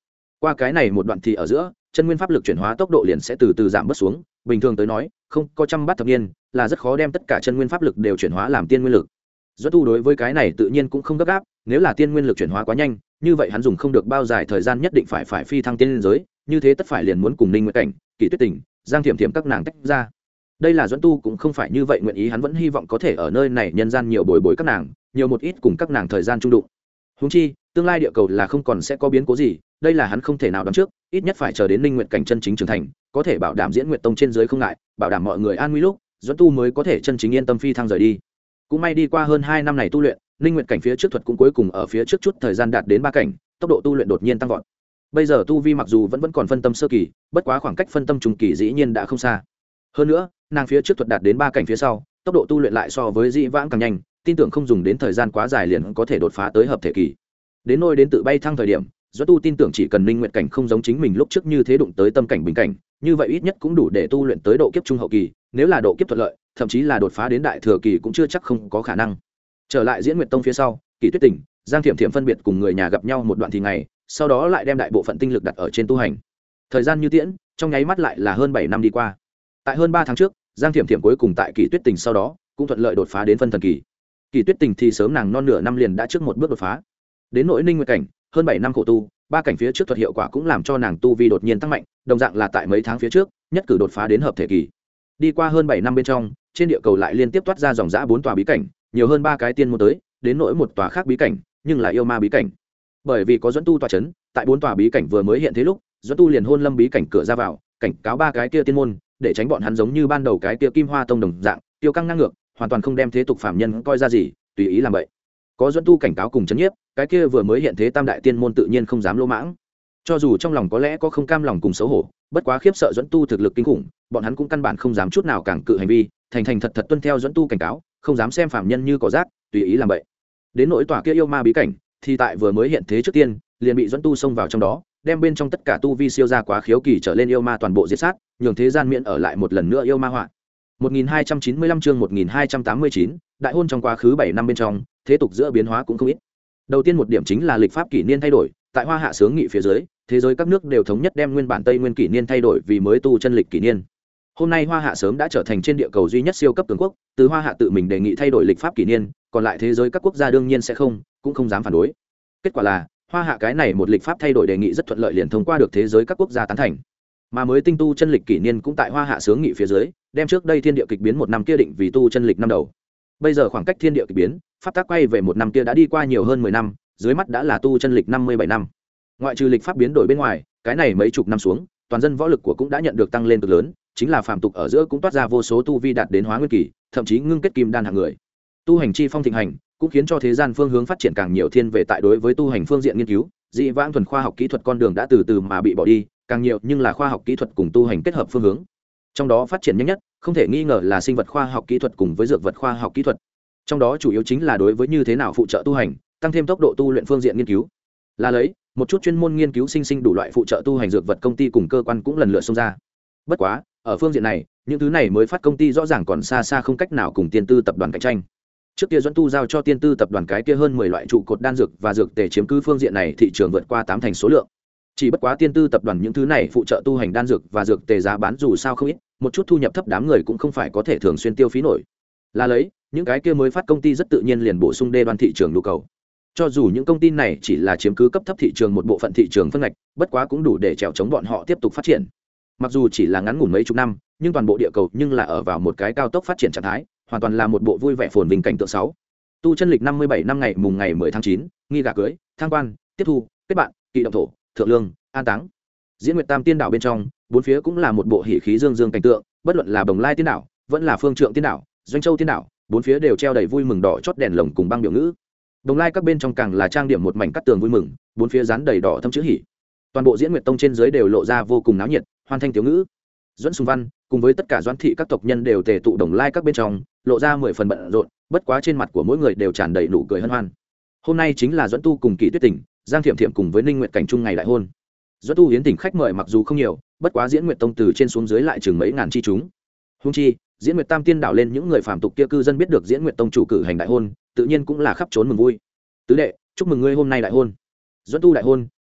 qua cái này một đoạn thì ở giữa chân nguyên pháp lực chuyển hóa tốc độ liền sẽ từ từ giảm bớt xuống. Bình thường tới nói không có trăm bát thập niên là rất khó đem tất cả chân nguyên pháp lực đều chuyển hóa làm tiên nguyên lực. Doãn Tu đối với cái này tự nhiên cũng không gấp gáp, nếu là tiên nguyên lực chuyển hóa quá nhanh như vậy hắn dùng không được bao dài thời gian, nhất định phải phải phi thăng tiên giới, như thế tất phải liền muốn cùng Ninh Nguyệt Cảnh, Kỷ Tuyết Tình, Giang Thiểm Thiểm các nàng tách ra. Đây là Doãn Tu cũng không phải như vậy nguyện ý, hắn vẫn hy vọng có thể ở nơi này nhân gian nhiều bồi bồi các nàng, nhiều một ít cùng các nàng thời gian chung đụng. Huống chi tương lai địa cầu là không còn sẽ có biến cố gì, đây là hắn không thể nào đoán trước, ít nhất phải chờ đến Ninh Nguyệt Cảnh chân chính trưởng thành, có thể bảo đảm Diễn Nguyệt Tông trên dưới không ngại, bảo đảm mọi người an nguy lúc, Doãn Tu mới có thể chân chính yên tâm phi thăng rời đi. Cũng may đi qua hơn hai năm này tu luyện, Ninh Nguyệt Cảnh phía trước thuật cũng cuối cùng ở phía trước chút thời gian đạt đến ba cảnh, tốc độ tu luyện đột nhiên tăng vọt. Bây giờ tu vi mặc dù vẫn vẫn còn phân tâm sơ kỳ, bất quá khoảng cách phân tâm trung kỳ dĩ nhiên đã không xa. Hơn nữa, nàng phía trước thuật đạt đến ba cảnh phía sau, tốc độ tu luyện lại so với dĩ vãng càng nhanh, tin tưởng không dùng đến thời gian quá dài liền có thể đột phá tới hợp thể kỳ. Đến nôi đến tự bay thăng thời điểm, Doãn Tu tin tưởng chỉ cần Ninh Nguyệt Cảnh không giống chính mình lúc trước như thế đụng tới tâm cảnh bình cảnh, như vậy ít nhất cũng đủ để tu luyện tới độ kiếp trung hậu kỳ, nếu là độ kiếp thuận lợi, thậm chí là đột phá đến đại thừa kỳ cũng chưa chắc không có khả năng. Trở lại Diễn Nguyệt Tông phía sau, Kỷ Tuyết Tình, Giang Thiểm Thiểm phân biệt cùng người nhà gặp nhau một đoạn thì ngày, sau đó lại đem đại bộ phận tinh lực đặt ở trên tu hành. Thời gian như tiễn, trong nháy mắt lại là hơn bảy năm đi qua. Tại hơn ba tháng trước, Giang Thiểm Thiểm cuối cùng tại Kỷ Tuyết Tình sau đó cũng thuận lợi đột phá đến phân thần kỳ. Kỷ Tuyết Tình thì sớm nàng non nửa năm liền đã trước một bước đột phá. Đến nỗi Ninh Nguyệt Cảnh, hơn bảy năm khổ tu, ba cảnh phía trước thuật hiệu quả cũng làm cho nàng tu vi đột nhiên tăng mạnh, đồng dạng là tại mấy tháng phía trước, nhất cử đột phá đến hợp thể kỳ. Đi qua hơn bảy năm bên trong, trên địa cầu lại liên tiếp toát ra dòng dã bốn tòa bí cảnh, nhiều hơn ba cái tiên môn tới, đến nỗi một tòa khác bí cảnh, nhưng là yêu ma bí cảnh. Bởi vì có Doãn Tu tọa chấn, tại bốn tòa bí cảnh vừa mới hiện thế lúc, Doãn Tu liền hôn lâm bí cảnh cửa ra vào, cảnh cáo ba cái kia tiên môn, để tránh bọn hắn giống như ban đầu cái kia Kim Hoa Tông đồng dạng, tiêu căng ngang ngược, hoàn toàn không đem thế tục phàm nhân coi ra gì, tùy ý làm vậy. Có Doãn Tu cảnh cáo cùng chấn nhiếp, cái kia vừa mới hiện thế tam đại tiên môn tự nhiên không dám lỗ mãng. Cho dù trong lòng có lẽ có không cam lòng cùng xấu hổ, bất quá khiếp sợ Doãn Tu thực lực kinh khủng, bọn hắn cũng căn bản không dám chút nào cản cự hành vi, thành thành thật thật tuân theo Doãn Tu cảnh cáo, không dám xem phàm nhân như cỏ rác, tùy ý làm vậy. Đến nỗi tòa kia yêu ma bí cảnh, thì tại vừa mới hiện thế trước tiên, liền bị Doãn Tu xông vào trong đó, đem bên trong tất cả tu vi siêu ra quá khiếu kỳ trở lên yêu ma toàn bộ diệt sát, nhường thế gian miễn ở lại một lần nữa yêu ma họa. một nghìn hai trăm chín mươi lăm chương một nghìn hai trăm tám mươi chín, đại hôn trong quá khứ bảy năm bên trong, thế tục giữa biến hóa cũng không ít. Đầu tiên một điểm chính là lịch pháp kỷ niên thay đổi, tại Hoa Hạ Sướng Nghị phía dưới, thế giới các nước đều thống nhất đem nguyên bản Tây Nguyên kỷ niên thay đổi vì mới tu chân lịch kỷ niên. Hôm nay Hoa Hạ sớm đã trở thành trên địa cầu duy nhất siêu cấp cường quốc, từ Hoa Hạ tự mình đề nghị thay đổi lịch pháp kỷ niên, còn lại thế giới các quốc gia đương nhiên sẽ không, cũng không dám phản đối. Kết quả là, Hoa Hạ cái này một lịch pháp thay đổi đề nghị rất thuận lợi liền thông qua được thế giới các quốc gia tán thành. Mà mới tinh tu chân lịch kỷ niên cũng tại Hoa Hạ Sướng Nghị phía dưới, đem trước đây thiên địa kịch biến một năm kia định vì tu chân lịch năm đầu. Bây giờ khoảng cách thiên địa kịch biến, pháp tác quay về một năm kia đã đi qua nhiều hơn mười năm, dưới mắt đã là tu chân lịch năm mươi bảy năm. Ngoại trừ lịch pháp biến đổi bên ngoài, cái này mấy chục năm xuống, toàn dân võ lực của cũng đã nhận được tăng lên cực lớn, chính là phàm tục ở giữa cũng toát ra vô số tu vi đạt đến hóa nguyên kỳ, thậm chí ngưng kết kim đan hạng người. Tu hành chi phong thịnh hành, cũng khiến cho thế gian phương hướng phát triển càng nhiều thiên về tại đối với tu hành phương diện nghiên cứu, dị vãng thuần khoa học kỹ thuật con đường đã từ từ mà bị bỏ đi, càng nhiều nhưng là khoa học kỹ thuật cùng tu hành kết hợp phương hướng. Trong đó phát triển nhanh nhất, không thể nghi ngờ là sinh vật khoa học kỹ thuật cùng với dược vật khoa học kỹ thuật. Trong đó chủ yếu chính là đối với như thế nào phụ trợ tu hành, tăng thêm tốc độ tu luyện phương diện nghiên cứu. Là lấy, một chút chuyên môn nghiên cứu sinh sinh đủ loại phụ trợ tu hành dược vật công ty cùng cơ quan cũng lần lượt xông ra. Bất quá, ở phương diện này, những thứ này mới phát công ty rõ ràng còn xa xa không cách nào cùng Tiên Tư tập đoàn cạnh tranh. Trước kia Doãn Tu giao cho Tiên Tư tập đoàn cái kia hơn mười loại trụ cột đan dược và dược tề chiếm cứ phương diện này thị trường vượt qua tám thành số lượng. Chỉ bất quá Tiên Tư tập đoàn những thứ này phụ trợ tu hành đan dược và dược tề giá bán dù sao không ít, một chút thu nhập thấp đám người cũng không phải có thể thường xuyên tiêu phí nổi. Là lấy, những cái kia mới phát công ty rất tự nhiên liền bổ sung đê đoan thị trường nhu cầu. Cho dù những công ty này chỉ là chiếm cứ cấp thấp thị trường một bộ phận thị trường phân ngạch, bất quá cũng đủ để chèo chống bọn họ tiếp tục phát triển. Mặc dù chỉ là ngắn ngủn mấy chục năm, nhưng toàn bộ địa cầu nhưng là ở vào một cái cao tốc phát triển trạng thái, hoàn toàn là một bộ vui vẻ phồn vinh cảnh tượng sáu. Tu chân lịch năm mươi bảy năm ngày mùng ngày mười tháng chín, nghi gà cưới, thăng quan, tiếp thu, kết bạn, kỵ động thổ, thượng lương, an táng. Diễn Nguyệt Tam Tiên đảo bên trong, bốn phía cũng là một bộ hỉ khí dương dương cảnh tượng, bất luận là Bồng Lai Tiên đảo, vẫn là Phương Trượng Tiên đảo, Doanh Châu Tiên đảo, bốn phía đều treo đầy vui mừng đỏ chót đèn lồng cùng băng biểu ngữ. Đồng Lai các bên trong càng là trang điểm một mảnh cắt tường vui mừng, bốn phía dán đầy đỏ thâm chữ hỉ. Toàn bộ Diễn Nguyệt Tông trên dưới đều lộ ra vô cùng náo nhiệt, hoan thanh tiểu ngữ. Doãn Sùng Văn cùng với tất cả doãn thị các tộc nhân đều tề tụ Đồng Lai các bên trong, lộ ra mười phần bận rộn, bất quá trên mặt của mỗi người đều tràn đầy nụ cười hân hoan. Hôm nay chính là Doãn Tu cùng Kỷ Tuyết Tình, Giang Thiểm Thiểm cùng với Ninh Nguyệt Cảnh chung ngày đại hôn. Doãn Tu hiến tình khách mời mặc dù không nhiều, bất quá Diễn Nguyệt Tông từ trên xuống dưới lại chừng mấy ngàn chi chúng. Huống chi, Diễn Nguyệt Tam Tiên đảo lên những người phàm tục kia cư dân biết được Diễn Nguyệt Tông chủ cử hành đại hôn, tự nhiên cũng là khắp trốn mừng vui. Tứ đệ, chúc mừng ngươi hôm nay đại hôn. Doãn Tu đại hôn,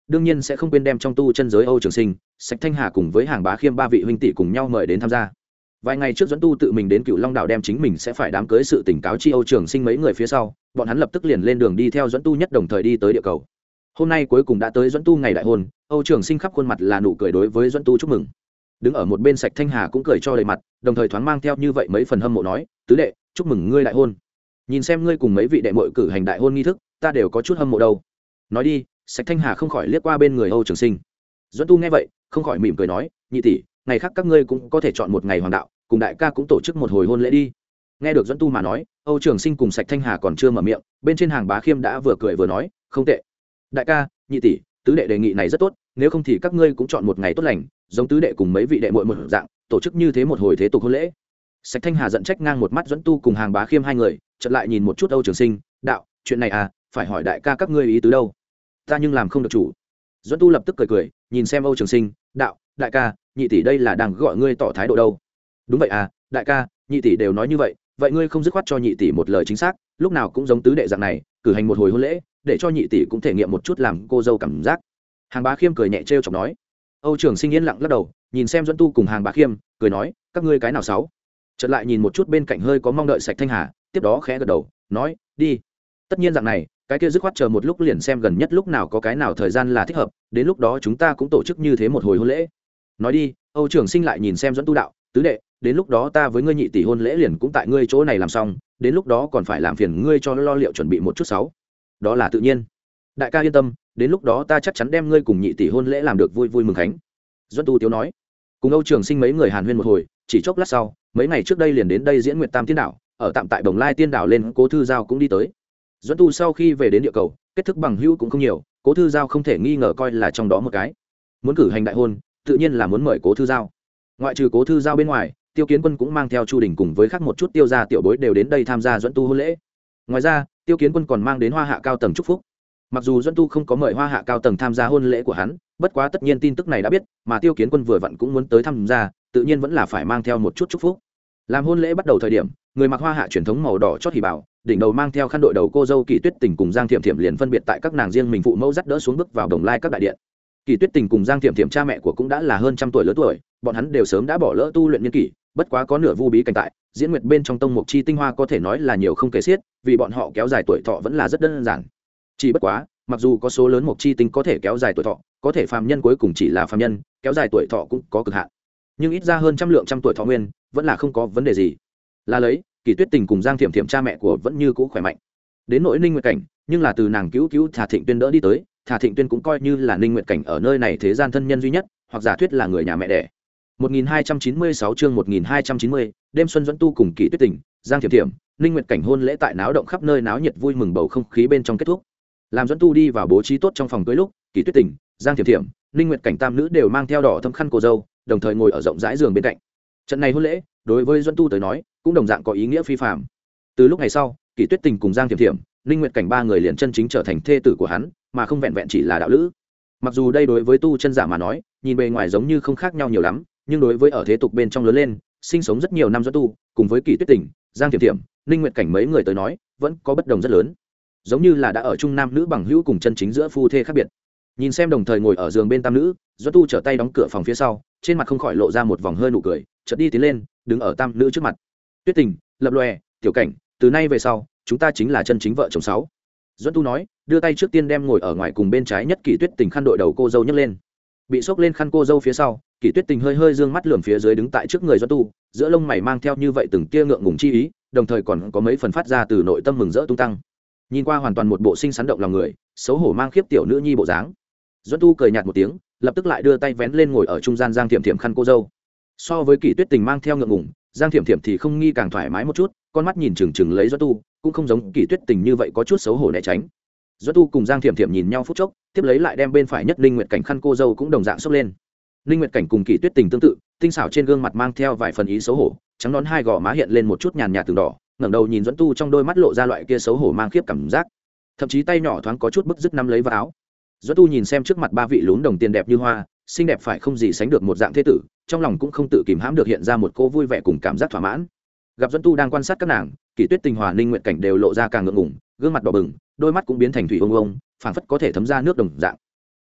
đương nhiên sẽ không quên đem trong tu chân giới Âu Trường Sinh, Sạch Thanh Hà cùng với Hàng Bá Khiêm ba vị huynh tỷ cùng nhau mời đến tham gia. Vài ngày trước Dẫn Tu tự mình đến Cựu Long đảo đem chính mình sẽ phải đám cưới sự tỉnh cáo chi Âu Trường Sinh mấy người phía sau, bọn hắn lập tức liền lên đường đi theo Dẫn Tu nhất đồng thời đi tới địa cầu. Hôm nay cuối cùng đã tới Dẫn Tu ngày đại hôn, Âu Trường Sinh khắp khuôn mặt là nụ cười đối với Dẫn Tu chúc mừng. Đứng ở một bên Sạch Thanh Hà cũng cười cho đầy mặt, đồng thời thoáng mang theo như vậy mấy phần hâm mộ nói, tứ đệ, chúc mừng ngươi đại hôn. Nhìn xem ngươi cùng mấy vị đệ muội cử hành đại hôn nghi thức, ta đều có chút hâm mộ đâu. Nói đi, Sạch Thanh Hà không khỏi liếc qua bên người Âu Trường Sinh. Dẫn Tu nghe vậy, không khỏi mỉm cười nói, nhị tỷ, ngày khác các ngươi cũng có thể chọn một ngày hoàng đạo, cùng đại ca cũng tổ chức một hồi hôn lễ đi. Nghe được Dẫn Tu mà nói, Âu Trường Sinh cùng Sạch Thanh Hà còn chưa mở miệng, bên trên Hàng Bá Khiêm đã vừa cười vừa nói, không tệ. Đại ca, nhị tỷ, tứ đệ đề nghị này rất tốt, nếu không thì các ngươi cũng chọn một ngày tốt lành, giống tứ đệ cùng mấy vị đệ muội một dạng, tổ chức như thế một hồi thế tục hôn lễ. Sạch Thanh Hà giận trách ngang một mắt Dẫn Tu cùng Hàng Bá Khiêm hai người, chợt lại nhìn một chút Âu Trường Sinh, đạo, chuyện này à, phải hỏi đại ca các ngươi ý tứ đâu? Ta nhưng làm không được chủ. Dẫn Tu lập tức cười cười, nhìn xem Âu Trường Sinh, đạo, đại ca, nhị tỷ đây là đang gọi ngươi tỏ thái độ đâu? Đúng vậy à, đại ca, nhị tỷ đều nói như vậy, vậy ngươi không dứt khoát cho nhị tỷ một lời chính xác, lúc nào cũng giống tứ đệ dạng này, cử hành một hồi hôn lễ, để cho nhị tỷ cũng thể nghiệm một chút làm cô dâu cảm giác. Hàng Bá Khiêm cười nhẹ trêu chọc nói. Âu Trường Sinh yên lặng lắc đầu, nhìn xem Dẫn Tu cùng Hàng Bá Khiêm, cười nói, các ngươi cái nào sáu? Chợt lại nhìn một chút bên cạnh hơi có mong đợi Sạch Thanh Hà, tiếp đó khẽ gật đầu, nói, đi. Tất nhiên dạng này, cái kia dứt khoát chờ một lúc liền xem gần nhất lúc nào có cái nào thời gian là thích hợp, đến lúc đó chúng ta cũng tổ chức như thế một hồi hôn lễ. Nói đi, Âu Trường Sinh lại nhìn xem Dẫn Tu đạo, tứ đệ, đến lúc đó ta với ngươi nhị tỷ hôn lễ liền cũng tại ngươi chỗ này làm xong, đến lúc đó còn phải làm phiền ngươi cho lo liệu chuẩn bị một chút sáu. Đó là tự nhiên. Đại ca yên tâm, đến lúc đó ta chắc chắn đem ngươi cùng nhị tỷ hôn lễ làm được vui vui mừng khánh. Dẫn Tu tiếu nói. Cùng Âu Trường Sinh mấy người hàn huyên một hồi, chỉ chốc lát sau, mấy ngày trước đây liền đến đây diễn Nguyệt Tam Tiên đảo, ở tạm tại Đồng Lai Tiên đảo lên Cố Thư Giao cũng đi tới. Dẫn Tu sau khi về đến địa cầu, kết thức bằng hữu cũng không nhiều, Cố Thư Giao không thể nghi ngờ coi là trong đó một cái. Muốn cử hành đại hôn, tự nhiên là muốn mời Cố Thư Giao. Ngoại trừ Cố Thư Giao bên ngoài, Tiêu Kiến Quân cũng mang theo Chu Đình cùng với khác một chút tiêu gia tiểu bối đều đến đây tham gia Dẫn Tu hôn lễ. Ngoài ra, Tiêu Kiến Quân còn mang đến Hoa Hạ cao tầng chúc phúc. Mặc dù Dẫn Tu không có mời Hoa Hạ cao tầng tham gia hôn lễ của hắn, bất quá tất nhiên tin tức này đã biết, mà Tiêu Kiến Quân vừa vặn cũng muốn tới tham gia, tự nhiên vẫn là phải mang theo một chút chúc phúc. Làm hôn lễ bắt đầu thời điểm, người mặc Hoa Hạ truyền thống màu đỏ chót hỉ bảo, đỉnh đầu mang theo khăn đội đầu cô dâu Kỳ Tuyết Tình cùng Giang Thiểm Thiểm liền phân biệt tại các nàng riêng mình phụ mẫu dắt đỡ xuống bước vào Đồng Lai các đại điện. Kỳ Tuyết Tình cùng Giang Thiểm Thiểm cha mẹ của cũng đã là hơn trăm tuổi lớn tuổi, bọn hắn đều sớm đã bỏ lỡ tu luyện niên kỷ, bất quá có nửa vu bí cảnh tại, diễn nguyệt bên trong tông mục chi tinh hoa có thể nói là nhiều không kể xiết, vì bọn họ kéo dài tuổi thọ vẫn là rất đơn giản. Chỉ bất quá, mặc dù có số lớn mục chi tinh có thể kéo dài tuổi thọ, có thể phàm nhân cuối cùng chỉ là phàm nhân, kéo dài tuổi thọ cũng có cực hạn. Nhưng ít ra hơn trăm lượng trăm tuổi thọ nguyên, vẫn là không có vấn đề gì. Là lấy, Kỳ Tuyết Tình cùng Giang Thiểm Thiểm cha mẹ của vẫn như cũ khỏe mạnh. Đến nỗi Ninh Nguyệt Cảnh, nhưng là từ nàng cứu cứu Thà Thịnh Tuyên đỡ đi tới, Thà Thịnh Tuyên cũng coi như là Ninh Nguyệt Cảnh ở nơi này thế gian thân nhân duy nhất, hoặc giả thuyết là người nhà mẹ đẻ. một nghìn hai trăm chín mươi sáu chương một nghìn hai trăm chín mươi, đêm xuân Dẫn Tu cùng Kỳ Tuyết Tình, Giang Thiểm Thiểm, Ninh Nguyệt Cảnh hôn lễ tại náo động khắp nơi náo nhiệt vui mừng bầu không khí bên trong kết thúc. Làm Dẫn Tu đi vào bố trí tốt trong phòng cưới lúc, Kỳ Tuyết Tình, Giang Thiểm Thiểm, Ninh Nguyệt Cảnh tam nữ đều mang theo đỏ thâm khăn cô dâu, đồng thời ngồi ở rộng rãi giường bên cạnh. Trận này hôn lễ, đối với Dẫn Tu tới nói, cũng đồng dạng có ý nghĩa phi phàm. Từ lúc ngày sau, Kỳ Tuyết Tình cùng Giang Thiểm Thiểm, Ninh Nguyệt Cảnh ba người liền chân chính trở thành thê tử của hắn, mà không vẹn vẹn chỉ là đạo lữ. Mặc dù đây đối với tu chân giả mà nói, nhìn bề ngoài giống như không khác nhau nhiều lắm, nhưng đối với ở thế tục bên trong lớn lên, sinh sống rất nhiều năm Dẫn Tu, cùng với Kỳ Tuyết Tình, Giang Thiểm Thiểm, Ninh Nguyệt Cảnh mấy người tới nói, vẫn có bất đồng rất lớn. Giống như là đã ở chung nam nữ bằng hữu cùng chân chính giữa phu thê khác biệt. Nhìn xem đồng thời ngồi ở giường bên tam nữ, Dẫn Tu trở tay đóng cửa phòng phía sau, trên mặt không khỏi lộ ra một vòng hơi nụ cười, chợt đi tiến lên, đứng ở tam nữ trước mặt. Tuyết Tình, Lập Lòe, Tiểu Cảnh, từ nay về sau, chúng ta chính là chân chính vợ chồng sáu. Dẫn Tu nói, đưa tay trước tiên đem ngồi ở ngoài cùng bên trái nhất Kỳ Tuyết Tình khăn đội đầu cô dâu nhấc lên. Bị xốc lên khăn cô dâu phía sau, Kỳ Tuyết Tình hơi hơi dương mắt lườm phía dưới đứng tại trước người Dẫn Tu, giữa lông mày mang theo như vậy từng tia ngượng ngùng chi ý, đồng thời còn có mấy phần phát ra từ nội tâm mừng rỡ tung tăng. Nhìn qua hoàn toàn một bộ xinh xắn động lòng người, xấu hổ mang khiếp tiểu nữ nhi bộ dáng. Dẫn Tu cười nhạt một tiếng, lập tức lại đưa tay vén lên ngồi ở trung gian Giang Thiểm Thiểm khăn cô dâu. So với Kỳ Tuyết Tình mang theo ngượng ngùng, Giang Thiểm Thiểm thì không nghi càng thoải mái một chút, con mắt nhìn chừng chừng lấy Dẫn Tu, cũng không giống Kỳ Tuyết Tình như vậy có chút xấu hổ né tránh. Dẫn Tu cùng Giang Thiểm Thiểm nhìn nhau phút chốc, tiếp lấy lại đem bên phải nhất Linh Nguyệt Cảnh khăn cô dâu cũng đồng dạng xốc lên. Linh Nguyệt Cảnh cùng Kỳ Tuyết Tình tương tự, tinh xảo trên gương mặt mang theo vài phần ý xấu hổ, trắng nón hai gò má hiện lên một chút nhàn nhạt từng đỏ, ngẩng đầu nhìn Dẫn Tu trong đôi mắt lộ ra loại kia xấu hổ mang khiếp cảm giác, thậm chí tay nhỏ thoáng có chút bức dứt nắm lấy vào áo. Dẫn Tu nhìn xem trước mặt ba vị lún đồng tiền đẹp như hoa, xinh đẹp phải không gì sánh được một dạng thế tử, trong lòng cũng không tự kìm hãm được hiện ra một cô vui vẻ cùng cảm giác thỏa mãn. Gặp Dẫn Tu đang quan sát các nàng, Kỳ Tuyết Tình hòa Ninh Nguyệt Cảnh đều lộ ra càng ngượng ngùng, gương mặt đỏ bừng, đôi mắt cũng biến thành thủy ông ông, phảng phất có thể thấm ra nước đồng dạng.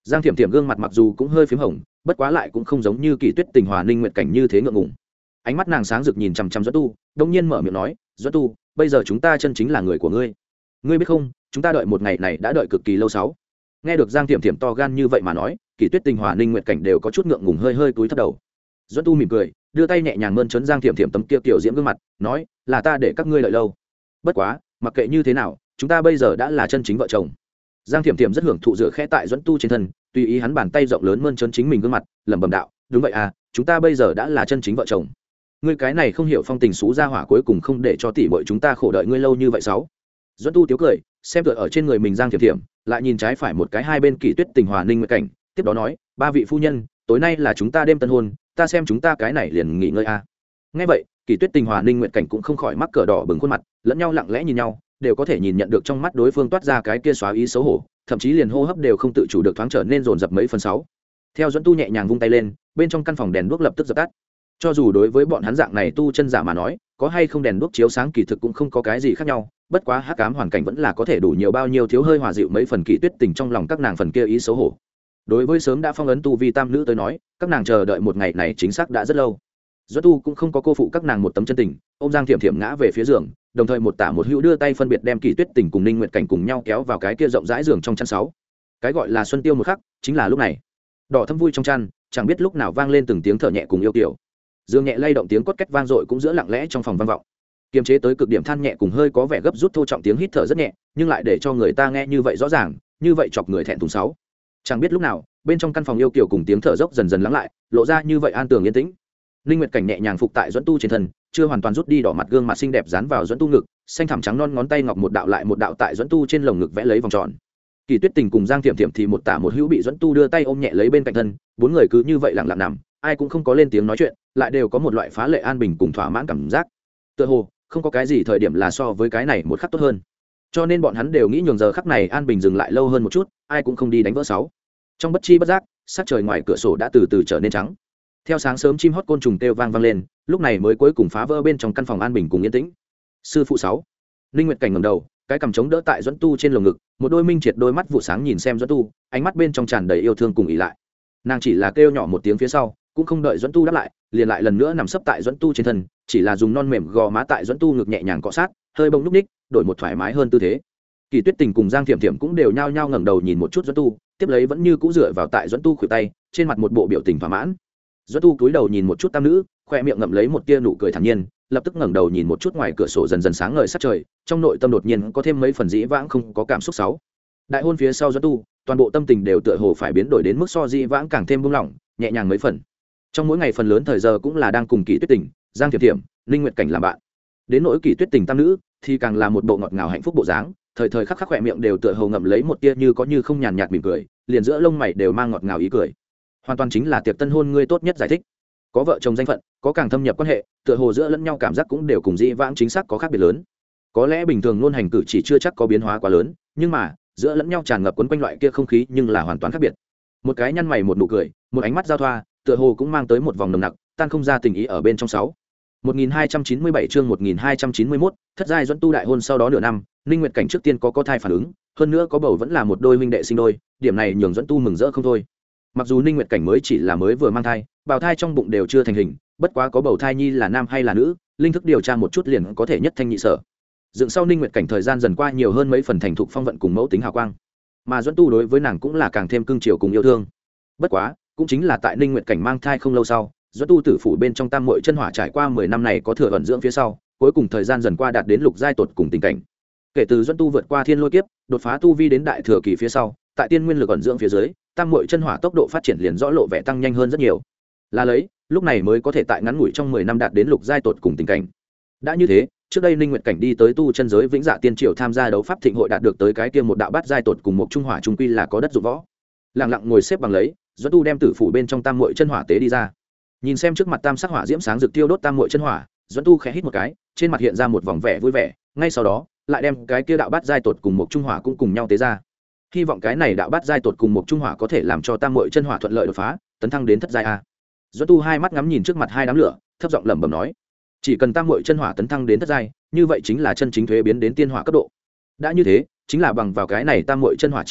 Giang Thiểm Thiểm gương mặt mặc dù cũng hơi phím hồng, bất quá lại cũng không giống như Kỳ Tuyết Tình Hòa Ninh Nguyệt Cảnh như thế ngượng ngùng. Ánh mắt nàng sáng rực nhìn chằm chằm Duẫn Tu, đông nhiên mở miệng nói, Duẫn Tu, bây giờ chúng ta chân chính là người của ngươi. Ngươi biết không, chúng ta đợi một ngày này đã đợi cực kỳ lâu sáu. Nghe được Giang Thiểm Thiểm to gan như vậy mà nói, Kỳ Tuyết Tình Hòa Ninh Nguyệt Cảnh đều có chút ngượng ngùng, hơi hơi cúi thấp đầu. Duẫn Tu mỉm cười, đưa tay nhẹ nhàng mơn trớn Giang Thiểm Thiểm tấm kia tiểu diễm gương mặt, nói, là ta để các ngươi đợi lâu. Bất quá, mặc kệ như thế nào, chúng ta bây giờ đã là chân chính vợ chồng. Giang Thiểm Thiểm rất hưởng thụ dựa khẽ tại Duẫn Tu trên thân, tùy ý hắn bàn tay rộng lớn mơn trớn chính mình gương mặt, lẩm bẩm đạo, đúng vậy à, chúng ta bây giờ đã là chân chính vợ chồng. Ngươi cái này không hiểu phong tình xú gia hỏa, cuối cùng không để cho tỷ muội chúng ta khổ đợi ngươi lâu như vậy sáu. Duẫn Tu tiếu cười, xem tựa ở trên người mình Giang Thiểm Thiểm, lại nhìn trái phải một cái hai bên Kỳ Tuyết Tình Hòa Ninh Nguyệt Cảnh, tiếp đó nói, ba vị phu nhân, tối nay là chúng ta đêm tân hôn, ta xem chúng ta cái này liền nghỉ ngơi a. À. Nghe vậy, Kỳ Tuyết Tình Hòa Ninh Nguyệt Cảnh cũng không khỏi mắc cỡ đỏ bừng khuôn mặt, lẫn nhau lặng lẽ nhìn nhau, đều có thể nhìn nhận được trong mắt đối phương toát ra cái kia xóa ý xấu hổ, thậm chí liền hô hấp đều không tự chủ được thoáng trở nên dồn dập mấy phần sáu. Theo Duẫn Tu nhẹ nhàng vung tay lên, bên trong căn phòng đèn đuốc lập tức dập tắt. Cho dù đối với bọn hắn dạng này tu chân giả mà nói, có hay không đèn đuốc chiếu sáng kỳ thực cũng không có cái gì khác nhau, bất quá hắc ám hoàn cảnh vẫn là có thể đủ nhiều bao nhiêu thiếu hơi hòa dịu mấy phần Kỳ Tuyết Tình trong lòng các nàng phần kia ý xấu hổ. Đối với sớm đã phong ấn tu vi tam nữ tới nói, các nàng chờ đợi một ngày này chính xác đã rất lâu. Duẫn Tu cũng không có cô phụ các nàng một tấm chân tình, ôm Giang Thiểm Thiểm ngã về phía giường, đồng thời một tả một hữu đưa tay phân biệt đem Kỳ Tuyết Tình cùng Ninh Nguyệt Cảnh cùng nhau kéo vào cái kia rộng rãi giường trong chăn sáu. Cái gọi là xuân tiêu một khắc, chính là lúc này. Đỏ thâm vui trong chăn, chẳng biết lúc nào vang lên từng tiếng thở nhẹ cùng yêu kiều. Dương nhẹ lay động tiếng cốt két vang dội cũng giữa lặng lẽ trong phòng vang vọng. Kiềm chế tới cực điểm than nhẹ cùng hơi có vẻ gấp rút thô trọng tiếng hít thở rất nhẹ, nhưng lại để cho người ta nghe như vậy rõ ràng, như vậy chọc người thẹn thùng sáu. Chẳng biết lúc nào, bên trong căn phòng yêu kiều cùng tiếng thở dốc dần dần lắng lại, lộ ra như vậy an tường yên tĩnh. Ninh Nguyệt Cảnh nhẹ nhàng phục tại Duẫn Tu trên thân, chưa hoàn toàn rút đi đỏ mặt gương mặt xinh đẹp dán vào Duẫn Tu ngực, xanh thẳm trắng non ngón tay ngọc một đạo lại một đạo tại Duẫn Tu trên lồng ngực vẽ lấy vòng tròn. Kỳ Tuyết Tình cùng Giang Thiểm Thiểm thì một tả một hữu bị Duẫn Tu đưa tay ôm nhẹ lấy bên cạnh thân, bốn người cứ như vậy lặng lặng nằm, ai cũng không có lên tiếng nói chuyện, lại đều có một loại phá lệ an bình cùng thỏa mãn cảm giác. Tựa hồ không có cái gì thời điểm là so với cái này một khắc tốt hơn. Cho nên bọn hắn đều nghĩ nhường giờ khắc này an bình dừng lại lâu hơn một chút, ai cũng không đi đánh vỡ sáu. Trong bất chi bất giác, sắc trời ngoài cửa sổ đã từ từ trở nên trắng. Theo sáng sớm chim hót côn trùng kêu vang vang lên, lúc này mới cuối cùng phá vỡ bên trong căn phòng an bình cùng yên tĩnh. Sư phụ sáu. Ninh Nguyệt Cảnh ngẩng đầu, cái cằm chống đỡ tại Duẫn Tu trên lồng ngực, một đôi minh triệt đôi mắt vụ sáng nhìn xem Duẫn Tu, ánh mắt bên trong tràn đầy yêu thương cùng ỷ lại. Nàng chỉ là kêu nhỏ một tiếng phía sau, cũng không đợi Duẫn Tu đáp lại, liền lại lần nữa nằm sấp tại Duẫn Tu trên thân, chỉ là dùng non mềm gò má tại Duẫn Tu ngực nhẹ nhàng cọ sát, hơi bông núc ních, đổi một thoải mái hơn tư thế. Kỳ Tuyết Tình cùng Giang Thiểm Thiểm cũng đều nhao nhao ngẩng đầu nhìn một chút Duẫn Tu, tiếp lấy vẫn như cũ dựa vào tại Duẫn Tu khuỷu tay, trên mặt một bộ biểu tình thỏa mãn. Duẫn Tu cúi đầu nhìn một chút tam nữ, khoe miệng ngậm lấy một tia nụ cười thản nhiên, lập tức ngẩng đầu nhìn một chút ngoài cửa sổ dần dần sáng ngời sát trời, trong nội tâm đột nhiên có thêm mấy phần dĩ vãng không có cảm xúc sáu. Đại hôn phía sau Duẫn Tu, toàn bộ tâm tình đều tựa hồ phải biến đổi đến mức so dĩ vãng càng thêm buông lỏng, nhẹ nhàng mấy phần. Trong mỗi ngày phần lớn thời giờ cũng là đang cùng Kỳ Tuyết Tình, Giang Thiểm Thiểm, Ninh Nguyệt Cảnh làm bạn. Đến nỗi Kỳ Tuyết Tình tam nữ thì càng là một bộ ngọt ngào hạnh phúc bộ dáng, thời thời khắc khắc khỏe miệng đều tựa hồ ngậm lấy một tia như có như không nhàn nhạt mỉm cười, liền giữa lông mày đều mang ngọt ngào ý cười. Hoàn toàn chính là tiệc tân hôn ngươi tốt nhất giải thích. Có vợ chồng danh phận, có càng thâm nhập quan hệ, tựa hồ giữa lẫn nhau cảm giác cũng đều cùng dĩ vãng chính xác có khác biệt lớn. Có lẽ bình thường luôn hành cử chỉ chưa chắc có biến hóa quá lớn, nhưng mà giữa lẫn nhau tràn ngập quấn quanh loại kia không khí nhưng là hoàn toàn khác biệt. Một cái nhăn mày một nụ cười, một ánh mắt giao thoa, tựa hồ cũng mang tới một vòng nồng nặc, tan không ra tình ý ở bên trong sáu. một nghìn hai trăm chín mươi bảy chương một nghìn hai trăm chín mươi mốt, thất giai Duẫn Tu đại hôn sau đó nửa năm, Ninh Nguyệt Cảnh trước tiên có có thai phản ứng, hơn nữa có bầu vẫn là một đôi huynh đệ sinh đôi, điểm này nhường Duẫn Tu mừng rỡ không thôi. Mặc dù Ninh Nguyệt Cảnh mới chỉ là mới vừa mang thai, bào thai trong bụng đều chưa thành hình, bất quá có bầu thai nhi là nam hay là nữ, linh thức điều tra một chút liền có thể nhất thanh nhị sở. Dựng sau Ninh Nguyệt Cảnh thời gian dần qua nhiều hơn mấy phần thành thục phong vận cùng mẫu tính hào quang, mà Duẫn Tu đối với nàng cũng là càng thêm cưng chiều cùng yêu thương. Bất quá, cũng chính là tại Ninh Nguyệt Cảnh mang thai không lâu sau, Duẫn Tu tử phủ bên trong tam muội chân hỏa trải qua mười năm này có thừa ẩn dưỡng phía sau, cuối cùng thời gian dần qua đạt đến lục giai tột cùng tình cảnh. Kể từ Duẫn Tu vượt qua thiên lôi kiếp, đột phá tu vi đến đại thừa kỳ phía sau, tại tiên nguyên lực ẩn dưỡng phía dưới, tam muội chân hỏa tốc độ phát triển liền rõ lộ vẻ tăng nhanh hơn rất nhiều. Là lấy, lúc này mới có thể tại ngắn ngủi trong mười năm đạt đến lục giai tột cùng tình cảnh. Đã như thế, trước đây Ninh Nguyệt Cảnh đi tới tu chân giới Vĩnh Dạ Tiên Triều tham gia đấu pháp thịnh hội đạt được tới cái kia một đạo bát giai tột cùng một trung hỏa trung quy là có đất dụng võ. Lặng lặng ngồi xếp bằng lấy, Duẫn Tu đem tử phủ bên trong tam muội chân hỏa tế đi ra. Nhìn xem trước mặt tam sắc hỏa diễm sáng rực tiêu đốt tam muội chân hỏa, Duẫn Tu khẽ hít một cái, trên mặt hiện ra một vòng vẻ vui vẻ, ngay sau đó, lại đem cái kia đạo bát giai tột cùng một trung hỏa cũng cùng nhau tế ra. Hy vọng cái này đạo bát giai tột cùng một trung hỏa có thể làm cho tam muội chân hỏa thuận lợi đột phá, tấn thăng đến thất giai a. Duẫn Tu hai mắt ngắm nhìn trước mặt hai đám lửa, thấp giọng lẩm bẩm nói: chỉ cần tam muội chân hỏa tấn thăng đến thất giai, như vậy chính là chân chính thuế biến đến tiên hỏa cấp độ. Đã như thế, chính là bằng vào cái này tam muội chân hỏa chi uy,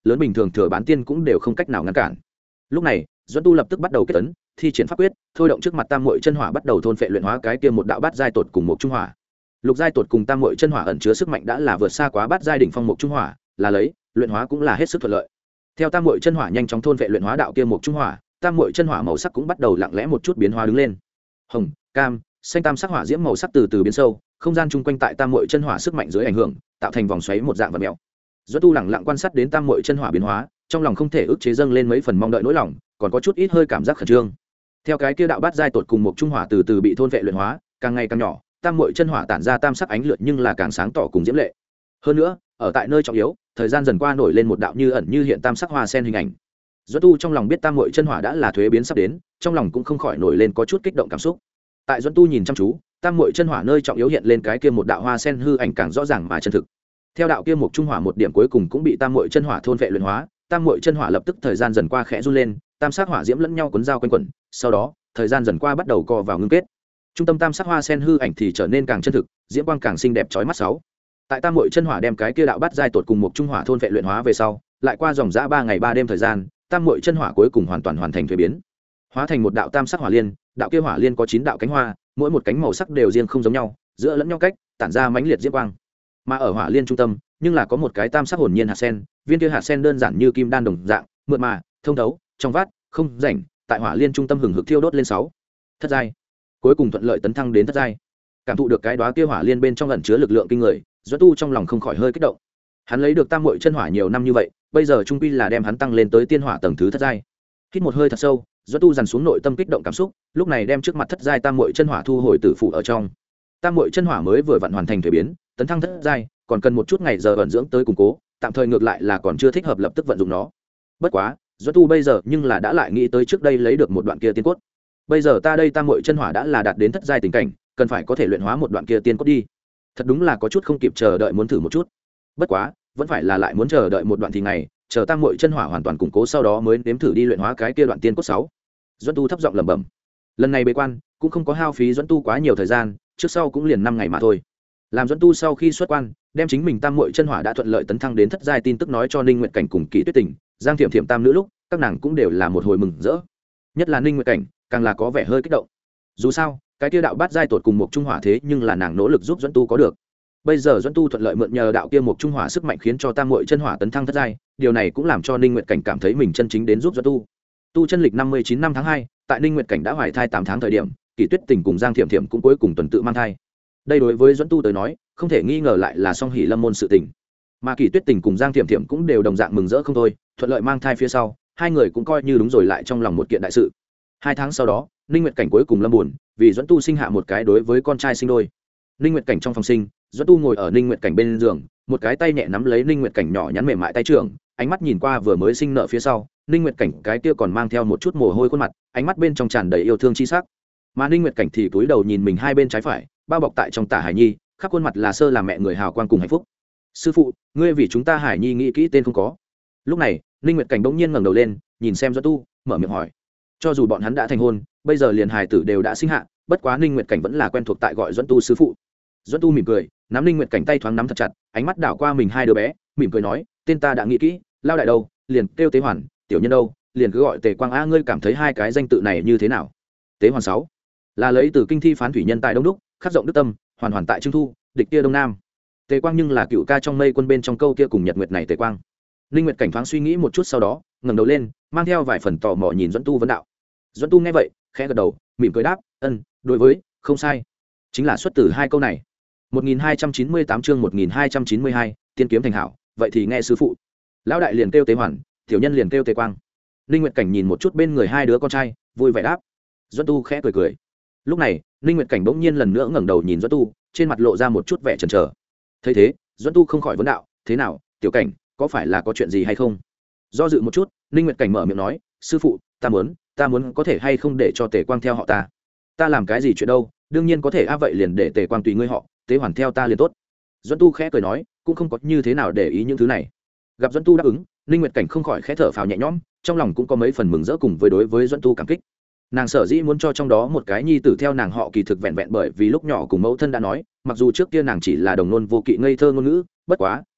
lớn bình thường thừa bán tiên cũng đều không cách nào ngăn cản. Lúc này Duẫn Tu lập tức bắt đầu kết ấn, thi triển pháp quyết, thôi động trước mặt tam muội chân hỏa bắt đầu thôn phệ luyện hóa cái kia một đạo bát giai tột cùng một trung hỏa. Lục giai tột cùng tam muội chân hỏa ẩn chứa sức mạnh đã là vượt xa quá bát giai đỉnh phong một trung hỏa, là lấy luyện hóa cũng là hết sức thuận lợi. Theo tam muội chân hỏa nhanh chóng thôn phệ luyện hóa đạo kia một trung hỏa, tam muội chân hỏa màu sắc cũng bắt đầu lặng lẽ một chút biến hóa đứng lên. Hồng, cam, xanh tam sắc hỏa diễm màu sắc từ từ biến sâu, không gian chung quanh tại tam muội chân hỏa sức mạnh dưới ảnh hưởng, tạo thành vòng xoáy một dạng vật mèo. Duẫn Tu lẳng lặng quan sát đến tam muội chân hỏa biến hóa, trong lòng không thể ức chế dâng lên mấy phần mong đợi nỗi lòng, còn có chút ít hơi cảm giác khẩn trương. Theo cái kia đạo bát giai tột cùng một trung hỏa từ từ bị thôn vệ luyện hóa, càng ngày càng nhỏ, tam muội chân hỏa tản ra tam sắc ánh lửa nhưng là càng sáng tỏ cùng diễm lệ. Hơn nữa, ở tại nơi trọng yếu, thời gian dần qua nổi lên một đạo như ẩn như hiện tam sắc hoa sen hình ảnh. Duẫn Tu trong lòng biết tam muội chân hỏa đã là thuế biến sắp đến, trong lòng cũng không khỏi nổi lên có chút kích động cảm xúc. Tại Duẫn Tu nhìn chăm chú, tam muội chân hỏa nơi trọng yếu hiện lên cái kia một đạo hoa sen hư ảnh càng rõ ràng mà chân thực. Theo đạo kia một trung hỏa một điểm cuối cùng cũng bị tam muội chân hỏa thôn vệ luyện hóa, tam muội chân hỏa lập tức thời gian dần qua khẽ run lên, tam sắc hỏa diễm lẫn nhau cuốn dao quanh quẩn, sau đó, thời gian dần qua bắt đầu co vào ngưng kết. Trung tâm tam sắc hoa sen hư ảnh thì trở nên càng chân thực, diễm quang càng xinh đẹp chói mắt sáu. Tại tam muội chân hỏa đem cái kia đạo bát giai tột cùng một trung hỏa thôn vệ luyện hóa về sau, lại qua dòng dã ba ngày ba đêm thời gian, tam muội chân hỏa cuối cùng hoàn toàn hoàn thành thuế biến, hóa thành một đạo tam sắc hỏa liên. Đạo kia hỏa liên có chín đạo cánh hoa, mỗi một cánh màu sắc đều riêng không giống nhau, giữa lẫn nhau cách, tản ra mãnh liệt diễm quang. Mà ở hỏa liên trung tâm, nhưng là có một cái tam sắc hồn nhiên hạt sen, viên kia hạt sen đơn giản như kim đan đồng dạng, mượt mà, thông thấu, trong vát, không rảnh, tại hỏa liên trung tâm hừng hực thiêu đốt lên sáu. Thất giai, cuối cùng thuận lợi tấn thăng đến thất giai. Cảm thụ được cái đóa kia hỏa liên bên trong ẩn chứa lực lượng kinh người, Duẫn Tu trong lòng không khỏi hơi kích động. Hắn lấy được tam muội chân hỏa nhiều năm như vậy, bây giờ trung quy là đem hắn tăng lên tới tiên hỏa tầng thứ thất giai. Hít một hơi thật sâu, Duẫn Tu dằn xuống nội tâm kích động cảm xúc, lúc này đem trước mặt thất giai tam muội chân hỏa thu hồi tử phụ ở trong. Tam muội chân hỏa mới vừa vặn hoàn thành thuế biến, tấn thăng thất giai, còn cần một chút ngày giờ ẩn dưỡng tới củng cố, tạm thời ngược lại là còn chưa thích hợp lập tức vận dụng nó. Bất quá, Duẫn Tu bây giờ nhưng là đã lại nghĩ tới trước đây lấy được một đoạn kia tiên cốt. Bây giờ ta đây tam muội chân hỏa đã là đạt đến thất giai tình cảnh, cần phải có thể luyện hóa một đoạn kia tiên cốt đi. Thật đúng là có chút không kịp chờ đợi muốn thử một chút. Bất quá, vẫn phải là lại muốn chờ đợi một đoạn thì ngày, chờ tam muội chân hỏa hoàn toàn củng cố sau đó mới nếm thử đi luyện hóa cái kia đoạn tiên cốt sáu. Duẫn Tu thấp giọng lẩm bẩm. Lần này bế quan cũng không có hao phí Duẫn Tu quá nhiều thời gian, trước sau cũng liền năm ngày mà thôi. Làm Duẫn Tu sau khi xuất quan, đem chính mình tam muội chân hỏa đã thuận lợi tấn thăng đến thất giai tin tức nói cho Ninh Nguyệt Cảnh cùng Kỷ Tuyết Tình, Giang Thiểm Thiểm tam nữ lúc, các nàng cũng đều là một hồi mừng rỡ. Nhất là Ninh Nguyệt Cảnh, càng là có vẻ hơi kích động. Dù sao, cái kia đạo bát giai tột cùng một trung hỏa thế nhưng là nàng nỗ lực giúp Duẫn Tu có được. Bây giờ Duẫn Tu thuận lợi mượn nhờ đạo kia một trung hỏa sức mạnh khiến cho tam muội chân hỏa tấn thăng thất giai, điều này cũng làm cho Ninh Nguyệt Cảnh cảm thấy mình chân chính đến giúp Duẫn Tu. Tu chân lịch năm mươi chín năm tháng hai, tại Ninh Nguyệt Cảnh đã hoài thai tám tháng thời điểm, Kỷ Tuyết Tình cùng Giang Thiểm Thiểm cũng cuối cùng tuần tự mang thai. Đây đối với Duẫn Tu tới nói, không thể nghi ngờ lại là song hỷ lâm môn sự tình. Mà Kỷ Tuyết Tình cùng Giang Thiểm Thiểm cũng đều đồng dạng mừng rỡ không thôi, thuận lợi mang thai phía sau, hai người cũng coi như đúng rồi lại trong lòng một kiện đại sự. Hai tháng sau đó, Ninh Nguyệt Cảnh cuối cùng lâm buồn, vì Duẫn Tu sinh hạ một cái đối với con trai sinh đôi. Ninh Nguyệt Cảnh trong phòng sinh, Duẫn Tu ngồi ở Ninh Nguyệt Cảnh bên giường, một cái tay nhẹ nắm lấy Ninh Nguyệt Cảnh nhỏ nhắn mềm mại tay trưởng, ánh mắt nhìn qua vừa mới sinh nợ phía sau, Ninh Nguyệt Cảnh cái kia còn mang theo một chút mồ hôi khuôn mặt, ánh mắt bên trong tràn đầy yêu thương chi sắc. Mà Ninh Nguyệt Cảnh thì cúi đầu nhìn mình hai bên trái phải, bao bọc tại trong tả Hải Nhi, khắp khuôn mặt là sơ làm mẹ người hào quang cùng hạnh phúc. Sư phụ, ngươi vì chúng ta Hải Nhi nghĩ kỹ tên không có? Lúc này, Ninh Nguyệt Cảnh bỗng nhiên ngẩng đầu lên, nhìn xem Duẫn Tu, mở miệng hỏi. Cho dù bọn hắn đã thành hôn, bây giờ liền hài tử đều đã sinh hạ, bất quá Ninh Nguyệt Cảnh vẫn là quen thuộc tại gọi Duẫn Tu sư phụ. Duẫn Tu mỉm cười, nắm Ninh Nguyệt Cảnh tay thoáng nắm thật chặt, ánh mắt đảo qua mình hai đứa bé, mỉm cười nói, tên ta đã nghĩ kỹ, lao đại đâu, liền kêu Tế Hoàn, tiểu nhân đâu, liền cứ gọi Tề Quang. A, ngươi cảm thấy hai cái danh tự này như thế nào? Tế Hoàn sáu là lấy từ kinh thi phán thủy nhân tại Đông Đúc, khắc rộng đức tâm, hoàn hoàn tại Trưng Thu, địch kia Đông Nam. Tề Quang nhưng là cựu ca trong mây quân bên trong câu kia cùng Nhật Nguyệt này Tề Quang. Ninh Nguyệt Cảnh thoáng suy nghĩ một chút sau đó, ngẩng đầu lên, mang theo vài phần tò mò nhìn Duẫn Tu vấn đạo. Duẫn Tu nghe vậy, khẽ gật đầu, mỉm cười đáp, ân, đối với, không sai, chính là xuất từ hai câu này. một nghìn hai trăm chín mươi tám chương một nghìn hai trăm chín mươi hai, tiên kiếm thành hảo, vậy thì nghe sư phụ. Lão đại liền kêu Tế Hoàn, tiểu nhân liền kêu Tề Quang. Ninh Nguyệt Cảnh nhìn một chút bên người hai đứa con trai, vui vẻ đáp. Duẫn Tu khẽ cười cười. Lúc này, Ninh Nguyệt Cảnh bỗng nhiên lần nữa ngẩng đầu nhìn Duẫn Tu, trên mặt lộ ra một chút vẻ chần chờ. Thấy thế, Duẫn Tu không khỏi vấn đạo, thế nào, tiểu Cảnh, có phải là có chuyện gì hay không? Do dự một chút, Ninh Nguyệt Cảnh mở miệng nói, sư phụ, ta muốn, ta muốn có thể hay không để cho Tề Quang theo họ ta? Ta làm cái gì chuyện đâu, đương nhiên có thể. A, vậy liền để Tề Quang tùy ngươi họ, Tế Hoàn theo ta liền tốt. Duẫn Tu khẽ cười nói, cũng không có như thế nào để ý những thứ này. Gặp Duẫn Tu đáp ứng, Ninh Nguyệt Cảnh không khỏi khẽ thở phào nhẹ nhõm, trong lòng cũng có mấy phần mừng rỡ cùng với đối với Duẫn Tu cảm kích. Nàng sở dĩ muốn cho trong đó một cái nhi tử theo nàng họ kỳ thực vẹn vẹn bởi vì lúc nhỏ cùng mẫu thân đã nói, mặc dù trước kia nàng chỉ là đồng nôn vô kỵ ngây thơ ngôn ngữ, bất quá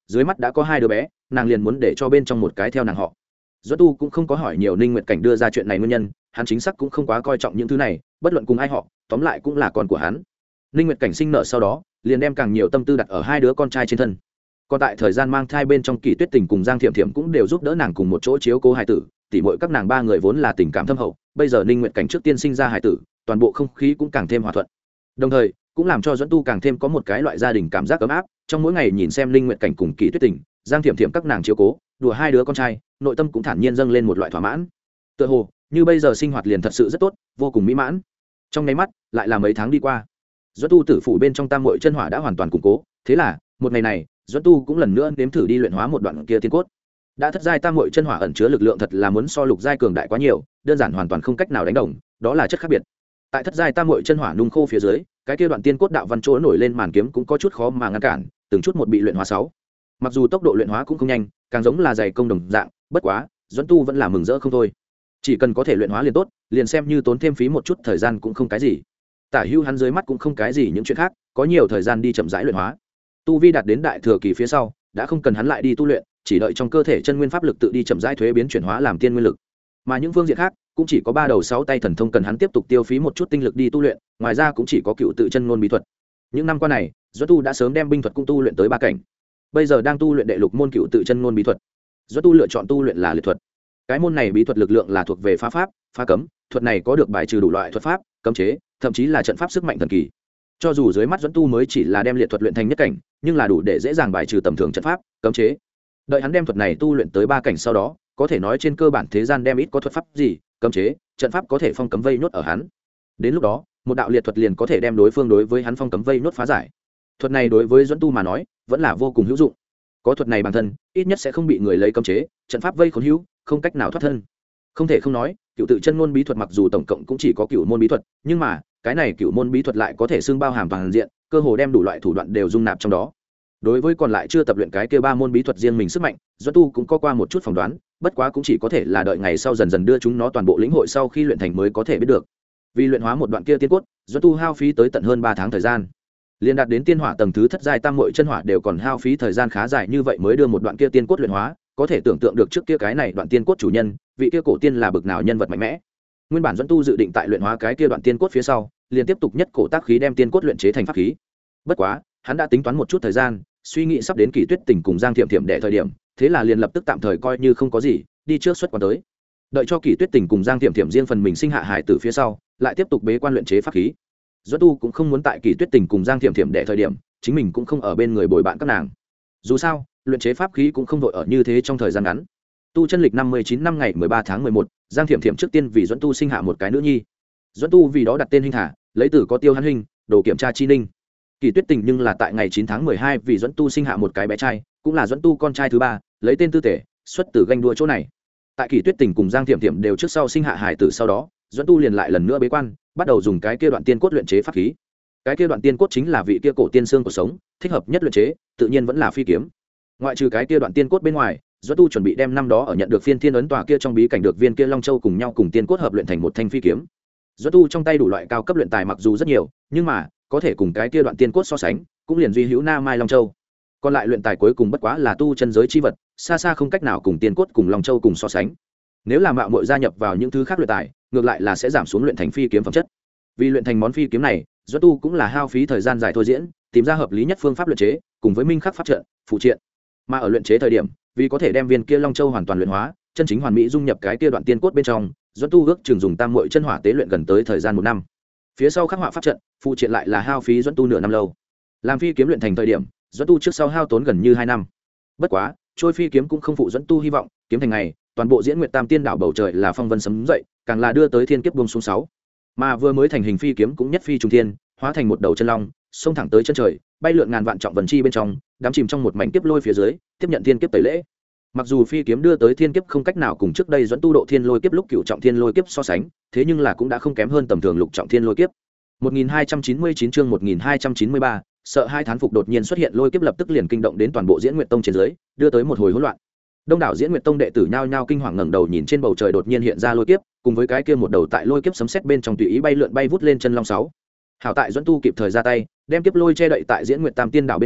dưới mắt đã có hai đứa bé, nàng liền muốn để cho bên trong một cái theo nàng họ. Duẫn Tu cũng không có hỏi nhiều Ninh Nguyệt Cảnh đưa ra chuyện này nguyên nhân, hắn chính xác cũng không quá coi trọng những thứ này, bất luận cùng ai họ, tóm lại cũng là con của hắn. Ninh Nguyệt Cảnh sinh nợ sau đó, liền đem càng nhiều tâm tư đặt ở hai đứa con trai trên thân. Còn tại thời gian mang thai bên trong, Kỳ Tuyết Tình cùng Giang Thiểm Thiểm cũng đều giúp đỡ nàng cùng một chỗ chiếu cố hài tử, tỉ muội các nàng ba người vốn là tình cảm thâm hậu, bây giờ Ninh Nguyệt Cảnh trước tiên sinh ra hài tử, toàn bộ không khí cũng càng thêm hòa thuận. Đồng thời, cũng làm cho Duẫn Tu càng thêm có một cái loại gia đình cảm giác ấm áp, trong mỗi ngày nhìn xem Ninh Nguyệt Cảnh cùng Kỳ Tuyết Tình, Giang Thiểm Thiểm các nàng chiếu cố, đùa hai đứa con trai, nội tâm cũng thản nhiên dâng lên một loại thỏa mãn. Tựa hồ, như bây giờ sinh hoạt liền thật sự rất tốt, vô cùng mỹ mãn. Trong nháy mắt, lại là mấy tháng đi qua. Duẫn Tu tử phủ bên trong Tam Muội chân hỏa đã hoàn toàn củng cố, thế là, một ngày này, Duẫn Tu cũng lần nữa nếm thử đi luyện hóa một đoạn kia tiên cốt. Đã thất giai Tam Muội chân hỏa ẩn chứa lực lượng thật là muốn so lục giai cường đại quá nhiều, đơn giản hoàn toàn không cách nào đánh đồng, đó là chất khác biệt. Tại thất giai Tam Muội chân hỏa nung khô phía dưới, cái kia đoạn tiên cốt đạo văn chỗ nổi lên màn kiếm cũng có chút khó mà ngăn cản, từng chút một bị luyện hóa sáu. Mặc dù tốc độ luyện hóa cũng không nhanh, càng giống là dày công đồng dạng, bất quá, Duẫn Tu vẫn là mừng rỡ không thôi. Chỉ cần có thể luyện hóa liền tốt, liền xem như tốn thêm phí một chút thời gian cũng không cái gì. Tả Hưu hắn dưới mắt cũng không cái gì những chuyện khác, có nhiều thời gian đi chậm rãi luyện hóa. Tu vi đạt đến đại thừa kỳ phía sau, đã không cần hắn lại đi tu luyện, chỉ đợi trong cơ thể chân nguyên pháp lực tự đi chậm rãi thuế biến chuyển hóa làm tiên nguyên lực. Mà những phương diện khác, cũng chỉ có ba đầu sáu tay thần thông cần hắn tiếp tục tiêu phí một chút tinh lực đi tu luyện, ngoài ra cũng chỉ có cựu tự chân ngôn bí thuật. Những năm qua này, Duẫn Tu đã sớm đem binh thuật cũng tu luyện tới ba cảnh. Bây giờ đang tu luyện đệ lục môn cựu tự chân ngôn bí thuật. Duẫn Tu lựa chọn tu luyện là liệt thuật. Cái môn này bí thuật lực lượng là thuộc về phá pháp, phá cấm, thuật này có được bài trừ đủ loại thuật pháp, cấm chế, thậm chí là trận pháp sức mạnh thần kỳ. Cho dù dưới mắt Duẫn Tu mới chỉ là đem liệt thuật luyện thành nhất cảnh, nhưng là đủ để dễ dàng bài trừ tầm thường trận pháp, cấm chế. Đợi hắn đem thuật này tu luyện tới ba cảnh sau đó, có thể nói trên cơ bản thế gian đem ít có thuật pháp gì, cấm chế, trận pháp có thể phong cấm vây nhốt ở hắn. Đến lúc đó, một đạo liệt thuật liền có thể đem đối phương đối với hắn phong cấm vây nhốt phá giải. Thuật này đối với Duẫn Tu mà nói, vẫn là vô cùng hữu dụng. Có thuật này bản thân, ít nhất sẽ không bị người lấy cấm chế, trận pháp vây khốn hữu, không cách nào thoát thân. Không thể không nói, cựu tự chân ngôn bí thuật mặc dù tổng cộng cũng chỉ có cựu môn bí thuật, nhưng mà cái này cựu môn bí thuật lại có thể xưng bao hàm toàn diện, cơ hồ đem đủ loại thủ đoạn đều dung nạp trong đó. Đối với còn lại chưa tập luyện cái kia ba môn bí thuật riêng mình sức mạnh, Duẫn Tu cũng có qua một chút phỏng đoán, bất quá cũng chỉ có thể là đợi ngày sau dần dần đưa chúng nó toàn bộ lĩnh hội sau khi luyện thành mới có thể biết được. Vì luyện hóa một đoạn kia tiên cốt, Duẫn Tu hao phí tới tận hơn ba tháng thời gian. Liên đạt đến tiên hỏa tầng thứ thất giai Tam Muội chân hỏa đều còn hao phí thời gian khá dài như vậy mới đưa một đoạn kia tiên cốt luyện hóa, có thể tưởng tượng được trước kia cái này đoạn tiên cốt chủ nhân, vị kia cổ tiên là bực nào nhân vật mạnh mẽ. Nguyên bản Duẫn Tu dự định tại luyện hóa cái kia đoạn tiên cốt phía sau, liền tiếp tục nhất cổ tác khí đem tiên cốt luyện chế thành pháp khí. Bất quá, hắn đã tính toán một chút thời gian, suy nghĩ sắp đến Kỳ Tuyết Tình cùng Giang Thiểm Thiểm đẻ thời điểm, thế là liền lập tức tạm thời coi như không có gì, đi trước xuất quan tới. Đợi cho Kỳ Tuyết Tình cùng Giang Thiểm Thiểm riêng phần mình sinh hạ hài tử phía sau, lại tiếp tục bế quan luyện chế pháp khí. Duẫn Tu cũng không muốn tại Kỳ Tuyết Tình cùng Giang Thiểm Thiểm đẻ thời điểm, chính mình cũng không ở bên người bồi bạn các nàng. Dù sao, luyện chế pháp khí cũng không đội ở như thế trong thời gian ngắn. Tu chân lịch năm mươi chín năm ngày mười ba tháng mười một, Giang Thiểm Thiểm trước tiên vì Duẫn Tu sinh hạ một cái nữ nhi. Duẫn Tu vì đó đặt tên Hinh Thả, lấy từ có tiêu hắn hình, đồ kiểm tra chi ninh. Kỳ Tuyết Tình nhưng là tại ngày chín tháng mười hai vì Duẫn Tu sinh hạ một cái bé trai, cũng là Duẫn Tu con trai thứ ba, lấy tên Tư Tể, xuất từ ganh đua chỗ này. Tại Kỳ Tuyết Tình cùng Giang Thiểm Thiểm đều trước sau sinh hạ hải tử sau đó, Duẫn Tu liền lại lần nữa bế quan, bắt đầu dùng cái kia đoạn tiên cốt luyện chế pháp khí. Cái kia đoạn tiên cốt chính là vị kia cổ tiên xương của sống, thích hợp nhất luyện chế, tự nhiên vẫn là phi kiếm. Ngoại trừ cái kia đoạn tiên cốt bên ngoài, Duẫn Tu chuẩn bị đem năm đó ở nhận được phiên thiên ấn tòa kia trong bí cảnh được viên kia long châu cùng nhau cùng tiên cốt hợp luyện thành một thanh phi kiếm. Duẫn Tu trong tay đủ loại cao cấp luyện tài mặc dù rất nhiều, nhưng mà có thể cùng cái kia đoạn tiên cốt so sánh, cũng liền duy hữu Na Mai Long Châu. Còn lại luyện tài cuối cùng bất quá là tu chân giới chi vật, xa xa không cách nào cùng tiên cốt cùng Long Châu cùng so sánh. Nếu là mạo muội gia nhập vào những thứ khác luyện tài, ngược lại là sẽ giảm xuống luyện thành phi kiếm phẩm chất. Vì luyện thành món phi kiếm này, Duẫn Tu cũng là hao phí thời gian dài thôi diễn, tìm ra hợp lý nhất phương pháp luyện chế, cùng với minh khắc pháp trận, phụ triện. Mà ở luyện chế thời điểm, vì có thể đem viên kia Long Châu hoàn toàn luyện hóa, chân chính hoàn mỹ dung nhập cái kia đoạn tiên cốt bên trong, Duẫn Tu ước chừng dùng Tam Muội chân hỏa tế luyện gần tới thời gian một năm. Phía sau khắc họa pháp trận, phụ triện lại là hao phí Duẫn Tu nửa năm lâu. Làm phi kiếm luyện thành thời điểm, Duẫn Tu trước sau hao tốn gần như hai năm. Bất quá, trôi phi kiếm cũng không phụ Duẫn Tu hy vọng, kiếm thành ngày, toàn bộ Diễn Nguyệt Tam Tiên đảo bầu trời là phong vân sấm dậy, càng là đưa tới thiên kiếp buông xuống sáu. Mà vừa mới thành hình phi kiếm cũng nhất phi trùng thiên, hóa thành một đầu chân long, xông thẳng tới chân trời, bay lượn ngàn vạn trọng vân chi bên trong, đắm chìm trong một mảnh kiếp lôi phía dưới, tiếp nhận thiên kiếp tẩy lễ. Mặc dù phi kiếm đưa tới thiên kiếp không cách nào cùng trước đây Duẫn Tu độ thiên lôi kiếp lúc cựu trọng thiên lôi kiếp so sánh, thế nhưng là cũng đã không kém hơn tầm thường lục trọng thiên lôi kiếp. một nghìn hai trăm chín mươi chín chương một nghìn hai trăm chín mươi ba, sợ hai thán phục đột nhiên xuất hiện lôi kiếp lập tức liền kinh động đến toàn bộ Diễn Nguyệt Tông trên dưới, đưa tới một hồi hỗn loạn. Đông đảo Diễn Nguyệt Tông đệ tử nhao nhao kinh hoàng ngẩng đầu nhìn trên bầu trời đột nhiên hiện ra lôi kiếp, cùng với cái kia một đầu tại lôi kiếp sấm sét bên trong tùy ý bay lượn bay vút lên chân long sáu. Hảo tại Duẫn Tu kịp thời ra tay, đem kiếp lôi che đậy tại Diễn Nguyệt Tam Tiên đảo bên ngoài,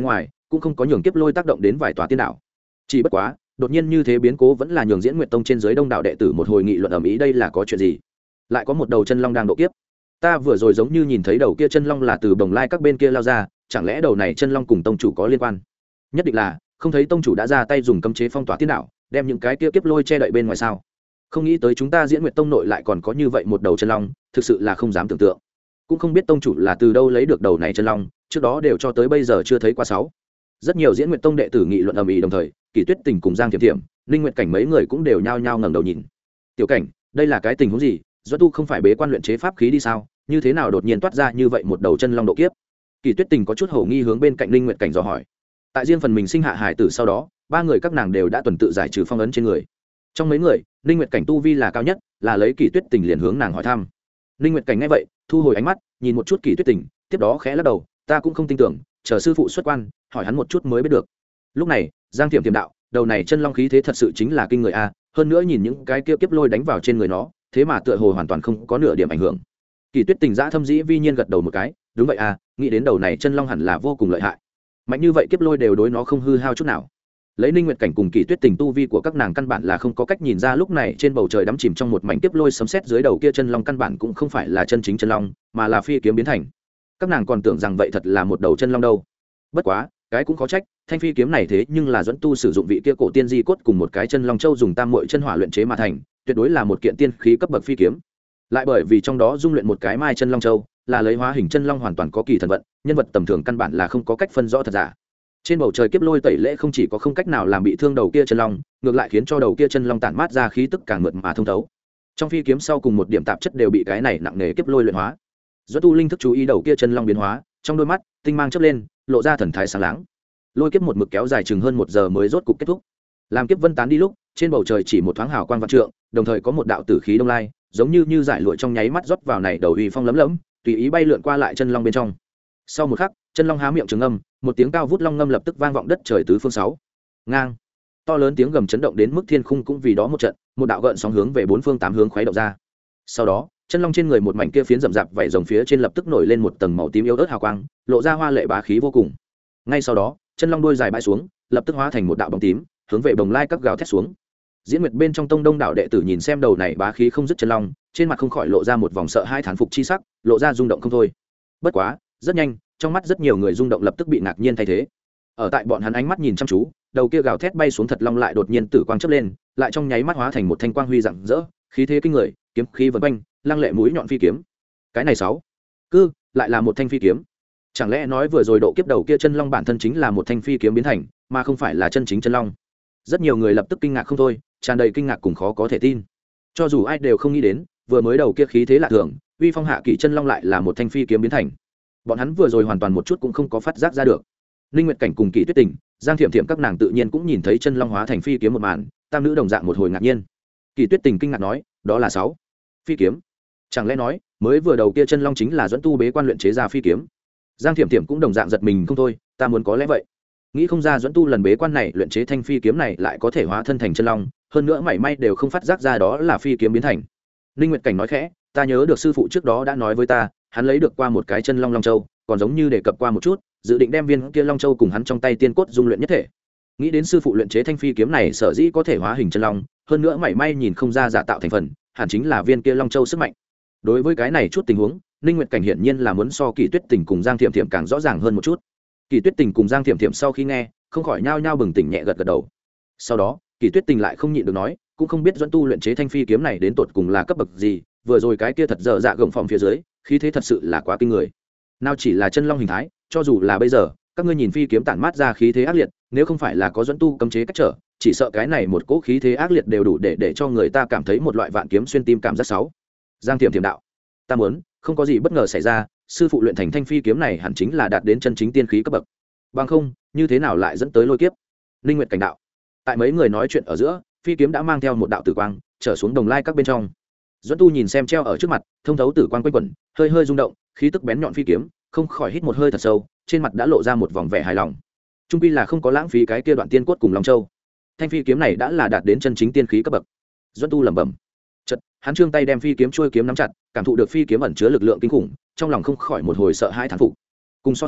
cũng không có nhường kiếp lôi tác động đến vài tòa tiên đảo. Chỉ bất quá đột nhiên như thế biến cố vẫn là nhường Diễn Nguyệt Tông trên dưới đông đảo đệ tử một hồi nghị luận ầm ĩ, đây là có chuyện gì? Lại có một đầu chân long đang độ kiếp. Ta vừa rồi giống như nhìn thấy đầu kia chân long là từ bồng lai các bên kia lao ra, chẳng lẽ đầu này chân long cùng tông chủ có liên quan? Nhất định là, không thấy tông chủ đã ra tay dùng cấm chế phong tỏa tiên đảo, đem những cái kia kiếp lôi che đậy bên ngoài sao? Không nghĩ tới chúng ta Diễn Nguyệt Tông nội lại còn có như vậy một đầu chân long, thực sự là không dám tưởng tượng. Cũng không biết tông chủ là từ đâu lấy được đầu này chân long, trước đó đều cho tới bây giờ chưa thấy qua sáu. Rất nhiều Diễn Nguyệt Tông đệ tử nghị luận ầm ĩ đồng thời, Kỳ Tuyết Tình cùng Giang Thiểm Thiểm, Linh Nguyệt Cảnh mấy người cũng đều nhao nhao ngẩng đầu nhìn. Tiểu Cảnh, đây là cái tình huống gì? Doãn Tu không phải bế quan luyện chế pháp khí đi sao? Như thế nào đột nhiên toát ra như vậy một đầu chân long độ kiếp? Kỳ Tuyết Tình có chút hổ nghi hướng bên cạnh Linh Nguyệt Cảnh dò hỏi. Tại riêng phần mình sinh hạ hải tử sau đó, ba người các nàng đều đã tuần tự giải trừ phong ấn trên người. Trong mấy người, Linh Nguyệt Cảnh tu vi là cao nhất, là lấy Kỳ Tuyết Tình liền hướng nàng hỏi thăm. Linh Nguyệt Cảnh nghe vậy, thu hồi ánh mắt, nhìn một chút Kỳ Tuyết Tình, tiếp đó khẽ lắc đầu, ta cũng không tin tưởng, chờ sư phụ xuất quan, hỏi hắn một chút mới biết được. Lúc này, Giang Thiểm Thiểm đạo, đầu này chân long khí thế thật sự chính là kinh người a, hơn nữa nhìn những cái kia kiếp lôi đánh vào trên người nó, thế mà tựa hồ hoàn toàn không có nửa điểm ảnh hưởng. Kỳ Tuyết Tình dã thâm dĩ vi nhiên gật đầu một cái, đúng vậy a, nghĩ đến đầu này chân long hẳn là vô cùng lợi hại. Mạnh như vậy kiếp lôi đều đối nó không hư hao chút nào. Lấy Ninh Nguyệt Cảnh cùng Kỳ Tuyết Tình tu vi của các nàng căn bản là không có cách nhìn ra lúc này trên bầu trời đắm chìm trong một mảnh kiếp lôi sấm sét dưới đầu kia chân long căn bản cũng không phải là chân chính chân long, mà là phi kiếm biến thành. Các nàng còn tưởng rằng vậy thật là một đầu chân long đâu. Bất quá, cái cũng khó trách, thanh phi kiếm này thế nhưng là dẫn tu sử dụng vị kia cổ tiên di cốt cùng một cái chân long châu dùng tam muội chân hỏa luyện chế mà thành, tuyệt đối là một kiện tiên khí cấp bậc phi kiếm. Lại bởi vì trong đó dung luyện một cái mai chân long châu, là lấy hóa hình chân long hoàn toàn có kỳ thần vận, nhân vật tầm thường căn bản là không có cách phân rõ thật giả. Trên bầu trời kiếp lôi tẩy lễ không chỉ có không cách nào làm bị thương đầu kia chân long, ngược lại khiến cho đầu kia chân long tản mát ra khí tức càng mượt mà thông thấu. Trong phi kiếm sau cùng một điểm tạp chất đều bị cái này nặng nề kiếp lôi luyện hóa. Do tu linh thức chú ý đầu kia chân long biến hóa, trong đôi mắt tinh mang chớp lên, lộ ra thần thái sáng láng. Lôi kiếp một mực kéo dài chừng hơn một giờ mới rốt cục kết thúc. Làm kiếp vân tán đi lúc, trên bầu trời chỉ một thoáng hào quang vạn trượng, đồng thời có một đạo tử khí đông lai, giống như như giải lụa trong nháy mắt rót vào này đầu uy phong lấm lấm, tùy ý bay lượn qua lại chân long bên trong. Sau một khắc, chân long há miệng trường âm, một tiếng cao vút long ngâm lập tức vang vọng đất trời tứ phương sáu. Ngang. To lớn tiếng gầm chấn động đến mức thiên khung cũng vì đó một trận, một đạo gợn sóng hướng về bốn phương tám hướng khuấy động ra. Sau đó, chân long trên người một mảnh kia phiến rậm rạp vảy rồng phía trên lập tức nổi lên một tầng màu tím yếu ớt hào quang, lộ ra hoa lệ bá khí vô cùng. Ngay sau đó, chân long đuôi dài bãi xuống, lập tức hóa thành một đạo bóng tím, hướng về bồng lai các gào thét xuống. Diễn Nguyệt bên trong tông đông đảo đệ tử nhìn xem đầu này bá khí không dứt chân long, trên mặt không khỏi lộ ra một vòng sợ hai thán phục chi sắc, lộ ra rung động không thôi. Bất quá, rất nhanh, trong mắt rất nhiều người rung động lập tức bị ngạc nhiên thay thế. Ở tại bọn hắn ánh mắt nhìn chăm chú, đầu kia gào thét bay xuống thật long lại đột nhiên tử quang chớp lên, lại trong nháy mắt hóa thành một thanh quang huy rạng rỡ, khí thế kinh người, kiếm khí vần quanh, lăng lệ mũi nhọn phi kiếm. Cái này sáu, cư lại là một thanh phi kiếm. Chẳng lẽ nói vừa rồi độ kiếp đầu kia chân long bản thân chính là một thanh phi kiếm biến thành, mà không phải là chân chính chân long? Rất nhiều người lập tức kinh ngạc không thôi, tràn đầy kinh ngạc cùng khó có thể tin. Cho dù ai đều không nghĩ đến, vừa mới đầu kia khí thế lạ thường, uy phong hạ kỳ chân long lại là một thanh phi kiếm biến thành. Bọn hắn vừa rồi hoàn toàn một chút cũng không có phát giác ra được. Linh Nguyệt Cảnh cùng Kỳ Tuyết Tình, Giang Thiểm Thiểm các nàng tự nhiên cũng nhìn thấy chân long hóa thành phi kiếm một màn, tam nữ đồng dạng một hồi ngạc nhiên. Kỳ Tuyết Tình kinh ngạc nói, đó là sáu phi kiếm. Chẳng lẽ nói, mới vừa đầu kia chân long chính là dẫn tu bế quan luyện chế ra phi kiếm? Giang Thiểm Thiểm cũng đồng dạng giật mình không thôi, ta muốn có lẽ vậy. Nghĩ không ra dẫn tu lần bế quan này luyện chế thanh phi kiếm này lại có thể hóa thân thành chân long, hơn nữa mảy may đều không phát giác ra đó là phi kiếm biến thành. Linh Nguyệt Cảnh nói khẽ, ta nhớ được sư phụ trước đó đã nói với ta, hắn lấy được qua một cái chân long long châu, còn giống như đề cập qua một chút, dự định đem viên kia long châu cùng hắn trong tay tiên cốt dung luyện nhất thể. Nghĩ đến sư phụ luyện chế thanh phi kiếm này sở dĩ có thể hóa hình chân long, hơn nữa mảy may nhìn không ra giả tạo thành phần, hẳn chính là viên kia long châu sức mạnh. Đối với cái này chút tình huống, Ninh Nguyệt Cảnh hiển nhiên là muốn so Kỳ Tuyết Tình cùng Giang Thiểm Thiểm càng rõ ràng hơn một chút. Kỳ Tuyết Tình cùng Giang Thiểm Thiểm sau khi nghe, không khỏi nhao nhao bừng tỉnh nhẹ gật gật đầu. Sau đó, Kỳ Tuyết Tình lại không nhịn được nói, cũng không biết dẫn tu luyện chế thanh phi kiếm này đến tột cùng là cấp bậc gì, vừa rồi cái kia thật dở dạ gồng phòng phía dưới, khí thế thật sự là quá kinh người. Nào chỉ là chân long hình thái, cho dù là bây giờ, các ngươi nhìn phi kiếm tản mát ra khí thế ác liệt, nếu không phải là có dẫn tu cấm chế cách trở, chỉ sợ cái này một cỗ khí thế ác liệt đều đủ để để cho người ta cảm thấy một loại vạn kiếm xuyên tim cảm giác sáu. Giang Thiểm Thiểm đạo, ta muốn, không có gì bất ngờ xảy ra, sư phụ luyện thành thanh phi kiếm này hẳn chính là đạt đến chân chính tiên khí cấp bậc. Bằng không, như thế nào lại dẫn tới lôi kiếp? Linh Nguyệt Cảnh đạo. Tại mấy người nói chuyện ở giữa, phi kiếm đã mang theo một đạo tử quang, trở xuống đồng lai các bên trong. Dẫn tu nhìn xem treo ở trước mặt, thông thấu tử quang quanh quẩn, hơi hơi rung động, khí tức bén nhọn phi kiếm, không khỏi hít một hơi thật sâu, trên mặt đã lộ ra một vòng vẻ hài lòng. Trung quy là không có lãng phí cái kia đoạn tiên cốt cùng long châu. Thanh phi kiếm này đã là đạt đến chân chính tiên khí cấp bậc. Dẫn tu lẩm bẩm. Chợt, hắn trương tay đem phi kiếm chuôi kiếm nắm chặt, cảm thụ được phi kiếm ẩn chứa lực lượng kinh khủng, trong lòng không khỏi một hồi sợ hãi thán phục. Cùng so sánh,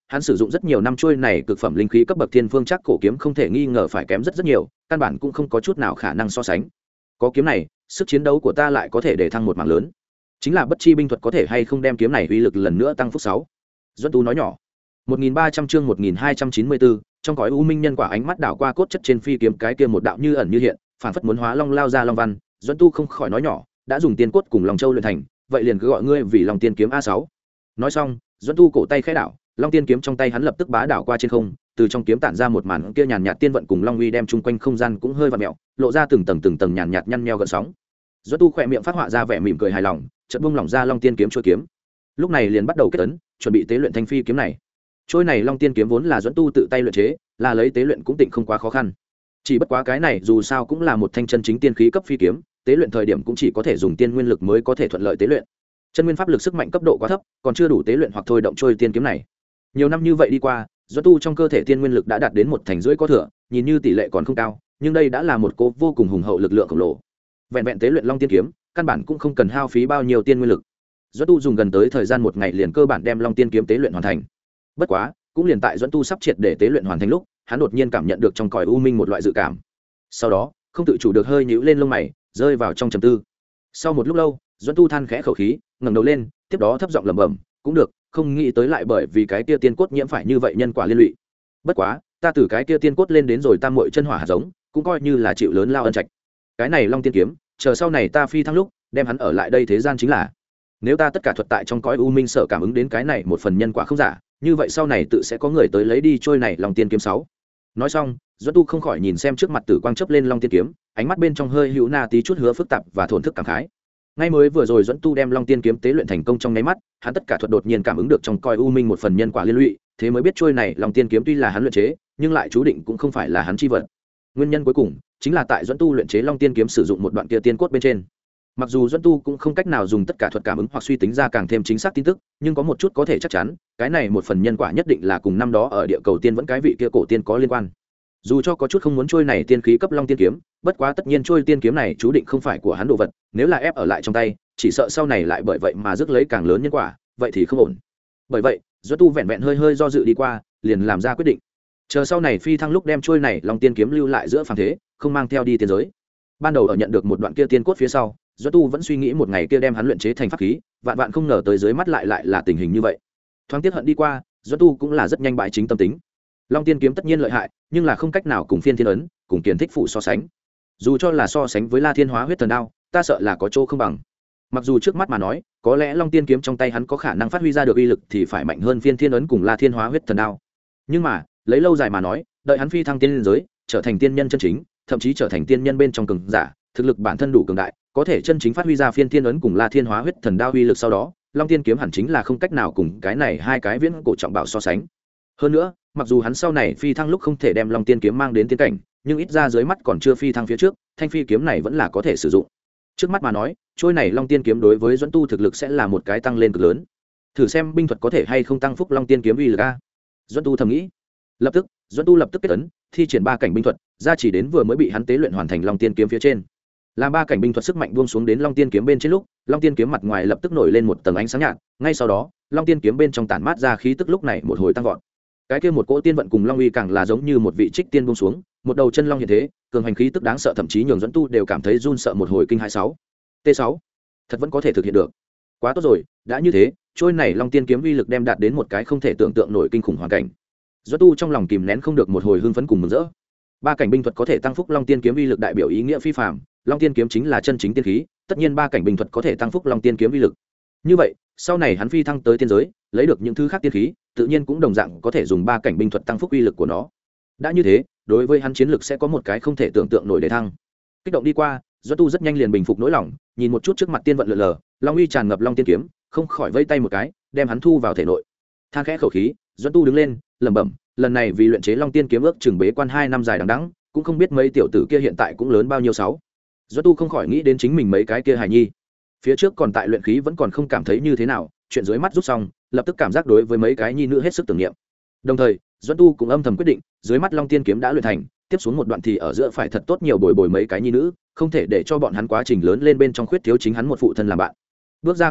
hắn sử dụng rất nhiều năm trôi này cực phẩm linh khí cấp bậc thiên phương chắc cổ kiếm không thể nghi ngờ phải kém rất rất nhiều, căn bản cũng không có chút nào khả năng so sánh. Có kiếm này, sức chiến đấu của ta lại có thể để thăng một mảng lớn. Chính là bất chi binh thuật có thể hay không đem kiếm này uy lực lần nữa tăng phúc sáu. Duẫn Tu nói nhỏ. một nghìn ba trăm chương một nghìn hai trăm chín mươi tư, trong cõi u minh nhân quả ánh mắt đảo qua cốt chất trên phi kiếm cái kia một đạo như ẩn như hiện, phản phất muốn hóa long lao ra long văn, Duẫn Tu không khỏi nói nhỏ, đã dùng tiên cốt cùng Long Châu luyện thành, vậy liền cứ gọi ngươi vì Long Tiên kiếm a sáu. Nói xong, Duẫn Tu cổ tay khẽ đảo, Long Tiên kiếm trong tay hắn lập tức bá đảo qua trên không, từ trong kiếm tản ra một màn kia nhàn nhạt tiên vận cùng long uy đem chung quanh không gian cũng hơi vặn mèo, lộ ra từng tầng từng tầng nhàn nhạt nhăn nheo gợn sóng. Duẫn Tu khỏe miệng phát họa ra vẻ mỉm cười hài lòng, chợt buông lỏng ra Long Tiên kiếm chuôi kiếm. Lúc này liền bắt đầu kết ấn, chuẩn bị tế luyện thanh phi kiếm này. Trôi này Long Tiên kiếm vốn là Duẫn Tu tự tay luyện chế, là lấy tế luyện cũng tịnh không quá khó khăn. Chỉ bất quá cái này dù sao cũng là một thanh chân chính tiên khí cấp phi kiếm, tế luyện thời điểm cũng chỉ có thể dùng tiên nguyên lực mới có thể thuận lợi tế luyện. Chân nguyên pháp lực sức mạnh cấp độ quá thấp, còn chưa đủ tế luyện hoặc thôi động trôi tiên kiếm này. Nhiều năm như vậy đi qua, Duẫn Tu trong cơ thể tiên nguyên lực đã đạt đến một thành rưỡi có thừa, nhìn như tỷ lệ còn không cao, nhưng đây đã là một cố vô cùng hùng hậu lực lượng khổng lồ. Vẹn vẹn tế luyện Long Tiên kiếm, căn bản cũng không cần hao phí bao nhiêu tiên nguyên lực. Duẫn Tu dùng gần tới thời gian một ngày liền cơ bản đem Long Tiên kiếm tế luyện hoàn thành. Bất quá, cũng liền tại Duẫn Tu sắp triệt để tế luyện hoàn thành lúc, hắn đột nhiên cảm nhận được trong cõi u minh một loại dự cảm. Sau đó, không tự chủ được hơi nhíu lên lông mày, rơi vào trong trầm tư. Sau một lúc lâu, Duẫn Tu than khẽ khẩu khí, ngẩng đầu lên, tiếp đó thấp giọng lẩm bẩm, cũng được, không nghĩ tới lại bởi vì cái kia tiên cốt nhiễm phải như vậy nhân quả liên lụy. Bất quá, ta từ cái kia tiên cốt lên đến rồi tam muội chân hỏa hạt giống, cũng coi như là chịu lớn lao ân trạch. Cái này Long Tiên kiếm, chờ sau này ta phi thăng lúc, đem hắn ở lại đây thế gian chính là. Nếu ta tất cả thuật tại trong cõi u minh sở cảm ứng đến cái này một phần nhân quả không giả, như vậy sau này tự sẽ có người tới lấy đi trôi này Long Tiên kiếm sáu. Nói xong, Duẫn Tu không khỏi nhìn xem trước mặt tử quang chớp lên Long Tiên kiếm, ánh mắt bên trong hơi hữu na tí chút hứa phức tạp và thổn thức cảm khái. Ngay mới vừa rồi Duẫn Tu đem Long Tiên kiếm tế luyện thành công trong nháy mắt, hắn tất cả thuật đột nhiên cảm ứng được trong cõi u minh một phần nhân quả liên lụy, thế mới biết trôi này Long Tiên kiếm tuy là hắn luyện chế, nhưng lại chú định cũng không phải là hắn chi vật. Nguyên nhân cuối cùng chính là tại Duẫn Tu luyện chế Long Tiên kiếm sử dụng một đoạn kia tiên cốt bên trên. Mặc dù Duẫn Tu cũng không cách nào dùng tất cả thuật cảm ứng hoặc suy tính ra càng thêm chính xác tin tức, nhưng có một chút có thể chắc chắn, cái này một phần nhân quả nhất định là cùng năm đó ở địa cầu tiên vẫn cái vị kia cổ tiên có liên quan. Dù cho có chút không muốn trôi này tiên khí cấp Long Tiên kiếm, bất quá tất nhiên trôi tiên kiếm này chú định không phải của hắn đồ vật, nếu là ép ở lại trong tay, chỉ sợ sau này lại bởi vậy mà rước lấy càng lớn nhân quả, vậy thì không ổn. Bởi vậy, Duẫn Tu vẹn vẹn hơi hơi do dự đi qua, liền làm ra quyết định. Chờ sau này phi thăng lúc đem trôi này Long Tiên kiếm lưu lại giữa phàm thế, không mang theo đi tiên giới. Ban đầu ở nhận được một đoạn kia tiên cốt phía sau, Duẫn Tu vẫn suy nghĩ một ngày kia đem hắn luyện chế thành pháp khí, vạn vạn không ngờ tới dưới mắt lại lại là tình hình như vậy. Thoáng tiếc hận đi qua, Duẫn Tu cũng là rất nhanh bại chính tâm tính. Long Tiên kiếm tất nhiên lợi hại, nhưng là không cách nào cùng Phiên Thiên ấn, cùng Kiền Thích Phụ so sánh. Dù cho là so sánh với La Thiên Hóa Huyết Thần Đao, ta sợ là có chỗ không bằng. Mặc dù trước mắt mà nói, có lẽ Long Tiên kiếm trong tay hắn có khả năng phát huy ra được uy lực thì phải mạnh hơn Phiên Thiên ấn cùng La Thiên Hóa Huyết Thần Đao. Nhưng mà, lấy lâu dài mà nói, đợi hắn phi thăng tiên liên giới, trở thành tiên nhân chân chính, thậm chí trở thành tiên nhân bên trong cường giả, thực lực bản thân đủ cường đại, có thể chân chính phát huy ra Phiên Thiên ấn cùng La Thiên Hóa Huyết Thần Đao uy lực sau đó, Long Tiên kiếm hẳn chính là không cách nào cùng cái này hai cái viễn cổ trọng bảo so sánh. Hơn nữa, mặc dù hắn sau này phi thăng lúc không thể đem Long Tiên kiếm mang đến tiên cảnh, nhưng ít ra dưới mắt còn chưa phi thăng phía trước, thanh phi kiếm này vẫn là có thể sử dụng. Trước mắt mà nói, trôi này Long Tiên kiếm đối với Duẫn Tu thực lực sẽ là một cái tăng lên cực lớn. Thử xem binh thuật có thể hay không tăng phúc Long Tiên kiếm uy lực a. Duẫn Tu thầm nghĩ. Lập tức, Duẫn Tu lập tức kết ấn, thi triển ba cảnh binh thuật, ra chỉ đến vừa mới bị hắn tế luyện hoàn thành Long Tiên kiếm phía trên. Làm ba cảnh binh thuật sức mạnh buông xuống đến Long Tiên kiếm bên trên lúc, Long Tiên kiếm mặt ngoài lập tức nổi lên một tầng ánh sáng nhạt, ngay sau đó, Long Tiên kiếm bên trong tản mát ra khí tức lúc này một hồi tăng vọt. Cái kia một cỗ tiên vận cùng long uy càng là giống như một vị trích tiên buông xuống, một đầu chân long hiện thế, cường hành khí tức đáng sợ thậm chí nhường Duẫn Tu đều cảm thấy run sợ một hồi kinh hãi sáu. T sáu, thật vẫn có thể thực hiện được. Quá tốt rồi, đã như thế, trôi này Long Tiên kiếm uy lực đem đạt đến một cái không thể tưởng tượng nổi kinh khủng hoàn cảnh. Duẫn Tu trong lòng kìm nén không được một hồi hưng phấn cùng mừng rỡ. Ba cảnh binh thuật có thể tăng phúc Long Tiên kiếm uy lực đại biểu ý nghĩa phi phàm, Long Tiên kiếm chính là chân chính tiên khí, tất nhiên ba cảnh binh thuật có thể tăng phúc Long Tiên kiếm uy lực. Như vậy, sau này hắn phi thăng tới tiên giới, lấy được những thứ khác tiên khí, tự nhiên cũng đồng dạng có thể dùng ba cảnh binh thuật tăng phúc uy lực của nó. Đã như thế, đối với hắn chiến lực sẽ có một cái không thể tưởng tượng nổi để thăng. Kích động đi qua, Duẫn Tu rất nhanh liền bình phục nỗi lòng, nhìn một chút trước mặt tiên vận lượn lờ, long uy tràn ngập Long Tiên kiếm, không khỏi vẫy tay một cái, đem hắn thu vào thể nội. Than khẽ khẩu khí, Duẫn Tu đứng lên, lẩm bẩm, lần này vì luyện chế Long Tiên kiếm ước chừng bế quan hai năm dài đằng đẵng, cũng không biết mấy tiểu tử kia hiện tại cũng lớn bao nhiêu sáu. Duẫn Tu không khỏi nghĩ đến chính mình mấy cái kia hài nhi. Phía trước còn tại luyện khí vẫn còn không cảm thấy như thế nào, chuyện dưới mắt rút xong, lập tức cảm giác đối với mấy cái nhi nữ hết sức tưởng niệm. Đồng thời, Duẫn Tu cũng âm thầm quyết định, dưới mắt Long Tiên kiếm đã luyện thành, tiếp xuống một đoạn thì ở giữa phải thật tốt nhiều bồi bồi mấy cái nhi nữ, không thể để cho bọn hắn quá trình lớn lên bên trong khuyết thiếu chính hắn một phụ thân làm bạn. Bước ra cung điện,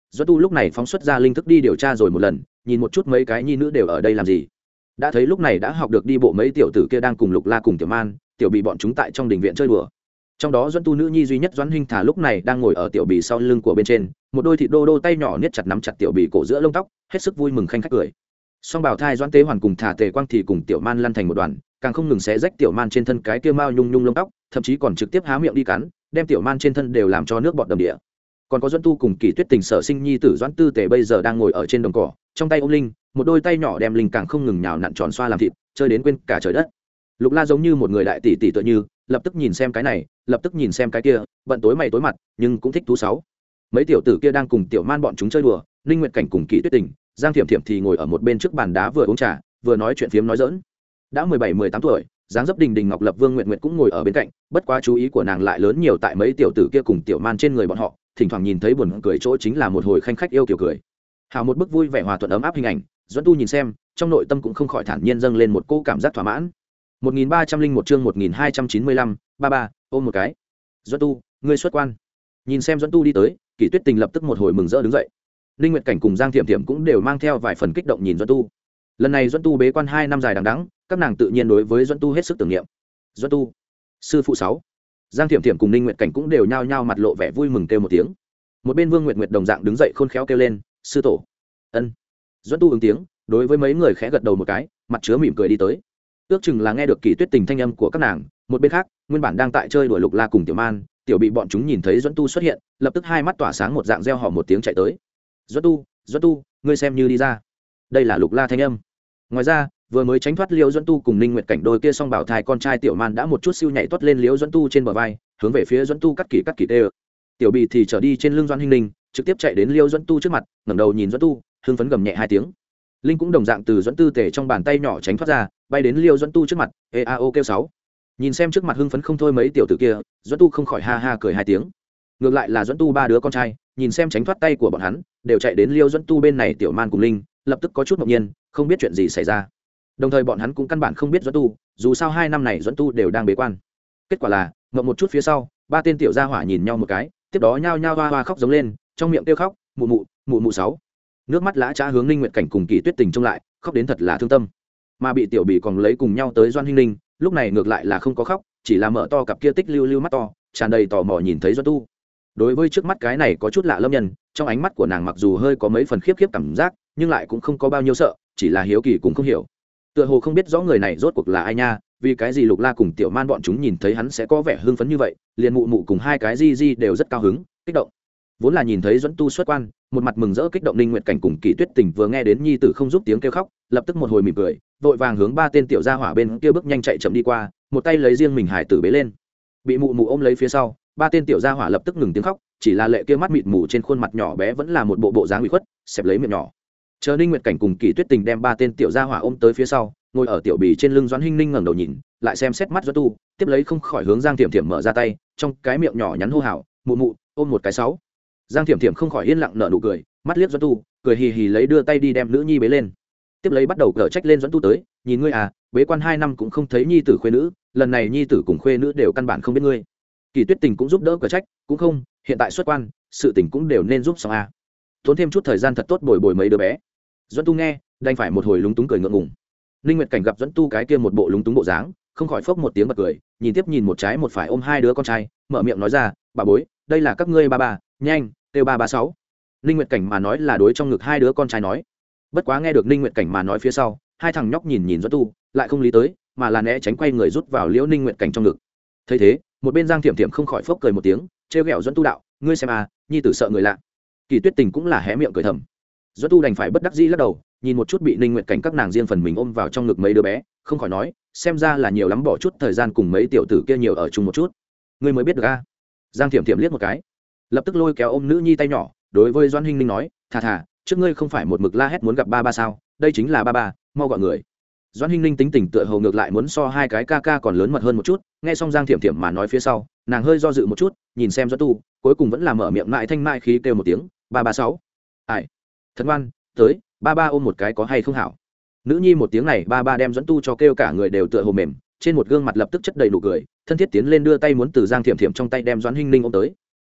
Doãn Tu lúc này phóng xuất ra linh thức đi điều tra rồi một lần, nhìn một chút mấy cái nhi nữ đều ở đây làm gì. Đã thấy lúc này đã học được đi bộ mấy tiểu tử kia đang cùng Lục La cùng Tiểu Man, Tiểu Bị bọn chúng tại trong đình viện chơi đùa. Trong đó Doãn Tu nữ nhi duy nhất Doãn Hinh Thả lúc này đang ngồi ở Tiểu Bị sau lưng của bên trên, một đôi thịt đô đô tay nhỏ niết chặt nắm chặt Tiểu Bị cổ giữa lông tóc, hết sức vui mừng khanh khách cười. Song Bảo Thai Doãn Tế Hoàn cùng Thả Tề Quang thì cùng Tiểu Man lăn thành một đoàn, càng không ngừng xé rách Tiểu Man trên thân cái kia mao nhung nhung lông tóc, thậm chí còn trực tiếp há miệng đi cắn, đem Tiểu Man trên thân đều làm cho nước bọt đầm địa. Còn có Doãn Tu cùng Kỳ Tuyết Tình sở sinh nhi tử Doãn Tư Tề bây giờ đang ngồi ở trên đồng cỏ, trong tay ôm linh, một đôi tay nhỏ đem linh càng không ngừng nhào nặn tròn xoa làm thịt, chơi đến quên cả trời đất. Lục La giống như một người đại tỷ tỷ tựa như, lập tức nhìn xem cái này, lập tức nhìn xem cái kia, bận tối mày tối mặt, nhưng cũng thích thú sáu. Mấy tiểu tử kia đang cùng Tiểu Man bọn chúng chơi đùa, Ninh Nguyệt Cảnh cùng Kỳ Tuyết Tình, Giang Thiểm Thiểm thì ngồi ở một bên trước bàn đá vừa uống trà, vừa nói chuyện phiếm nói giỡn. Đã mười bảy mười tám tuổi, dáng dấp đình đình ngọc lập Vương Nguyệt Nguyệt cũng ngồi ở bên cạnh, bất quá chú ý của nàng lại lớn nhiều tại mấy tiểu tử kia cùng Tiểu Man trên người bọn họ, thỉnh thoảng nhìn thấy buồn cười chỗ chính là một hồi khanh khách yêu kiểu cười. Hào một bức vui vẻ hòa thuận ấm áp hình ảnh, Doãn Tu nhìn xem, trong nội tâm cũng không khỏi thản nhiên dâng lên một cô cảm giác thỏa mãn. một nghìn ba trăm lẻ một chương một nghìn hai trăm chín mươi lăm, ba ba, ôm một cái. Doãn Tu, ngươi xuất quan. Nhìn xem Doãn Tu đi tới, Kỷ Tuyết Tình lập tức một hồi mừng rỡ đứng dậy. Ninh Nguyệt Cảnh cùng Giang Thiểm Thiểm cũng đều mang theo vài phần kích động nhìn Doãn Tu. Lần này Doãn Tu bế quan hai năm dài đằng đẵng, các nàng tự nhiên đối với Doãn Tu hết sức tưởng niệm. Doãn Tu, sư phụ sáu. Giang Thiểm Thiểm cùng Ninh Nguyệt Cảnh cũng đều nhao nhao mặt lộ vẻ vui mừng kêu một tiếng. Một bên Vương Nguyệt Nguyệt đồng dạng đứng dậy khôn khéo kêu lên, sư tổ. Ân. Doãn Tu ứng tiếng, đối với mấy người khẽ gật đầu một cái, mặt chứa mỉm cười đi tới. Ước chừng là nghe được Kỷ Tuyết Tình thanh âm của các nàng, một bên khác, nguyên bản đang tại chơi đùa Lục La cùng Tiểu Man, Tiểu Bị bọn chúng nhìn thấy Doãn Tu xuất hiện, lập tức hai mắt tỏa sáng một dạng reo hò một tiếng chạy tới. Doãn Tu, Doãn Tu, ngươi xem như đi ra. Đây là Lục La thanh âm. Ngoài ra, vừa mới tránh thoát Liễu Doãn Tu cùng Ninh Nguyệt Cảnh đôi kia song bảo thai con trai Tiểu Man đã một chút siêu nhảy toát lên Liễu Doãn Tu trên bờ vai, hướng về phía Doãn Tu cắt kỷ cắt kỷ tê. Tiểu Bị thì trở đi trên lưng Doãn Hinh Ninh, trực tiếp chạy đến Liễu Doãn Tu trước mặt, ngẩng đầu nhìn Doãn Tu, hưng phấn gầm nhẹ hai tiếng. Linh cũng đồng dạng từ Doãn Tư Tề trong bàn tay nhỏ tránh thoát ra, bay đến Liễu Doãn Tu trước mặt, "Ê a ô kêu sáu." Nhìn xem trước mặt hưng phấn không thôi mấy tiểu tử kia, Doãn Tu không khỏi ha ha cười hai tiếng. Ngược lại là Doãn Tu ba đứa con trai, nhìn xem tránh thoát tay của bọn hắn, đều chạy đến Liễu Doãn Tu bên này Tiểu Man cùng Linh, lập tức có chút ngạc nhiên, không biết chuyện gì xảy ra. Đồng thời bọn hắn cũng căn bản không biết Doãn Tu, dù sao hai năm này Doãn Tu đều đang bế quan. Kết quả là, ngậm một chút phía sau, ba tên tiểu gia hỏa nhìn nhau một cái, tiếp đó nhao nhao hoa hoa khóc giống lên, trong miệng kêu khóc, mụ mụ, mụ mụ sáu. Nước mắt lã chã hướng Ninh Nguyệt Cảnh cùng Kỷ Tuyết Tình trông lại, khóc đến thật là thương tâm. Mà bị Tiểu Bị còn lấy cùng nhau tới Doãn Hinh Ninh, lúc này ngược lại là không có khóc, chỉ là mở to cặp kia tích lưu lưu mắt to, tràn đầy tò mò nhìn thấy Doãn Tu. Đối với trước mắt cái này có chút lạ lâm nhân, trong ánh mắt của nàng mặc dù hơi có mấy phần khiếp khiếp cảm giác, nhưng lại cũng không có bao nhiêu sợ, chỉ là hiếu kỳ cũng không hiểu. Tựa hồ không biết rõ người này rốt cuộc là ai nha, vì cái gì Lục La cùng Tiểu Man bọn chúng nhìn thấy hắn sẽ có vẻ hưng phấn như vậy, liền mụ mụ cùng hai cái di di đều rất cao hứng, kích động. Vốn là nhìn thấy Doãn Tu xuất quan, một mặt mừng rỡ kích động Ninh Nguyệt Cảnh cùng Kỷ Tuyết Tình vừa nghe đến nhi tử không giúp tiếng kêu khóc, lập tức một hồi mỉm cười, vội vàng hướng ba tên tiểu gia hỏa bên kia bước nhanh chạy chậm đi qua, một tay lấy riêng mình hải tử bế lên. Bị mụ mụ ôm lấy phía sau, ba tên tiểu gia hỏa lập tức ngừng tiếng khóc, chỉ là lệ kia mắt mịt mù trên khuôn mặt nhỏ bé vẫn là một bộ bộ dáng ủy khuất, xẹp lấy miệng nhỏ. Chờ Ninh Nguyệt Cảnh cùng Kỷ Tuyết Tình đem ba tên tiểu gia hỏa ôm tới phía sau, ngồi ở Tiểu Bì trên lưng Doãn Hinh Ninh ngẩng đầu nhìn, lại xem xét mắt Doãn Tu, tiếp lấy không khỏi hướng Giang Thiểm Thiểm mở ra tay, trong cái miệng nhỏ nhắn hô hào, "Mụ mụ, ôm một cái sáu." Giang Thiểm Thiểm không khỏi yên lặng nở nụ cười, mắt liếc Doãn Tu, cười hì hì lấy đưa tay đi đem nữ nhi bế lên. Tiếp lấy bắt đầu cở trách lên Doãn Tu tới, "Nhìn ngươi à, bế quan hai năm cũng không thấy nhi tử khuê nữ, lần này nhi tử cùng khuê nữ đều căn bản không biết ngươi." Kỷ Tuyết Tình cũng giúp đỡ cở trách, "Cũng không, hiện tại xuất quan, sự tình cũng đều nên giúp xong à. Tốn thêm chút thời gian thật tốt bồi bồi mấy đứa bé." Doãn Tu nghe, đành phải một hồi lúng túng cười ngượng ngùng. Ninh Nguyệt Cảnh gặp Doãn Tu cái kia một bộ lúng túng bộ dáng, không khỏi phốc một tiếng bật cười, nhìn tiếp nhìn một trái một phải ôm hai đứa con trai, mở miệng nói ra, "Bà bối, đây là các ngươi ba ba, nhanh, kêu ba ba sáu." Ninh Nguyệt Cảnh mà nói là đối trong ngực hai đứa con trai nói. Bất quá nghe được Ninh Nguyệt Cảnh mà nói phía sau, hai thằng nhóc nhìn nhìn Doãn Tu, lại không lý tới, mà là né tránh quay người rút vào Liễu Ninh Nguyệt Cảnh trong ngực. Thấy thế, một bên Giang Thiểm Thiểm không khỏi phốc cười một tiếng, trêu ghẹo Doãn Tu đạo, "Ngươi xem à, nhi tử sợ người lạ." Kỷ Tuyết Tình cũng là hé miệng cười thầm. Doãn Tu đành phải bất đắc dĩ lắc đầu, nhìn một chút bị Ninh Nguyệt Cảnh các nàng riêng phần mình ôm vào trong ngực mấy đứa bé, không khỏi nói, xem ra là nhiều lắm bỏ chút thời gian cùng mấy tiểu tử kia nhiều ở chung một chút. Ngươi mới biết được a? Giang Thiểm Thiểm liếc một cái, lập tức lôi kéo ôm nữ nhi tay nhỏ, đối với Doãn Hinh Ninh nói, "Thà thà, trước ngươi không phải một mực la hét muốn gặp ba ba sao? Đây chính là ba ba, mau gọi người." Doãn Hinh Ninh tính tình tựa hồ ngược lại muốn so hai cái ca ca còn lớn mật hơn một chút, nghe xong Giang Thiểm Thiểm mà nói phía sau, nàng hơi do dự một chút, nhìn xem Doãn Tu, cuối cùng vẫn là mở miệng mại thanh mai khí kêu một tiếng, "Ba ba sáu." "Ai? Thật ngoan, tới, ba ba ôm một cái có hay không hảo?" Nữ nhi một tiếng này ba ba đem Doãn Tu cho kêu cả người đều tựa hồ mềm, trên một gương mặt lập tức chất đầy nụ cười, thân thiết tiến lên đưa tay muốn từ Giang Thiểm Thiểm trong tay đem Doãn Hinh Ninh ôm tới.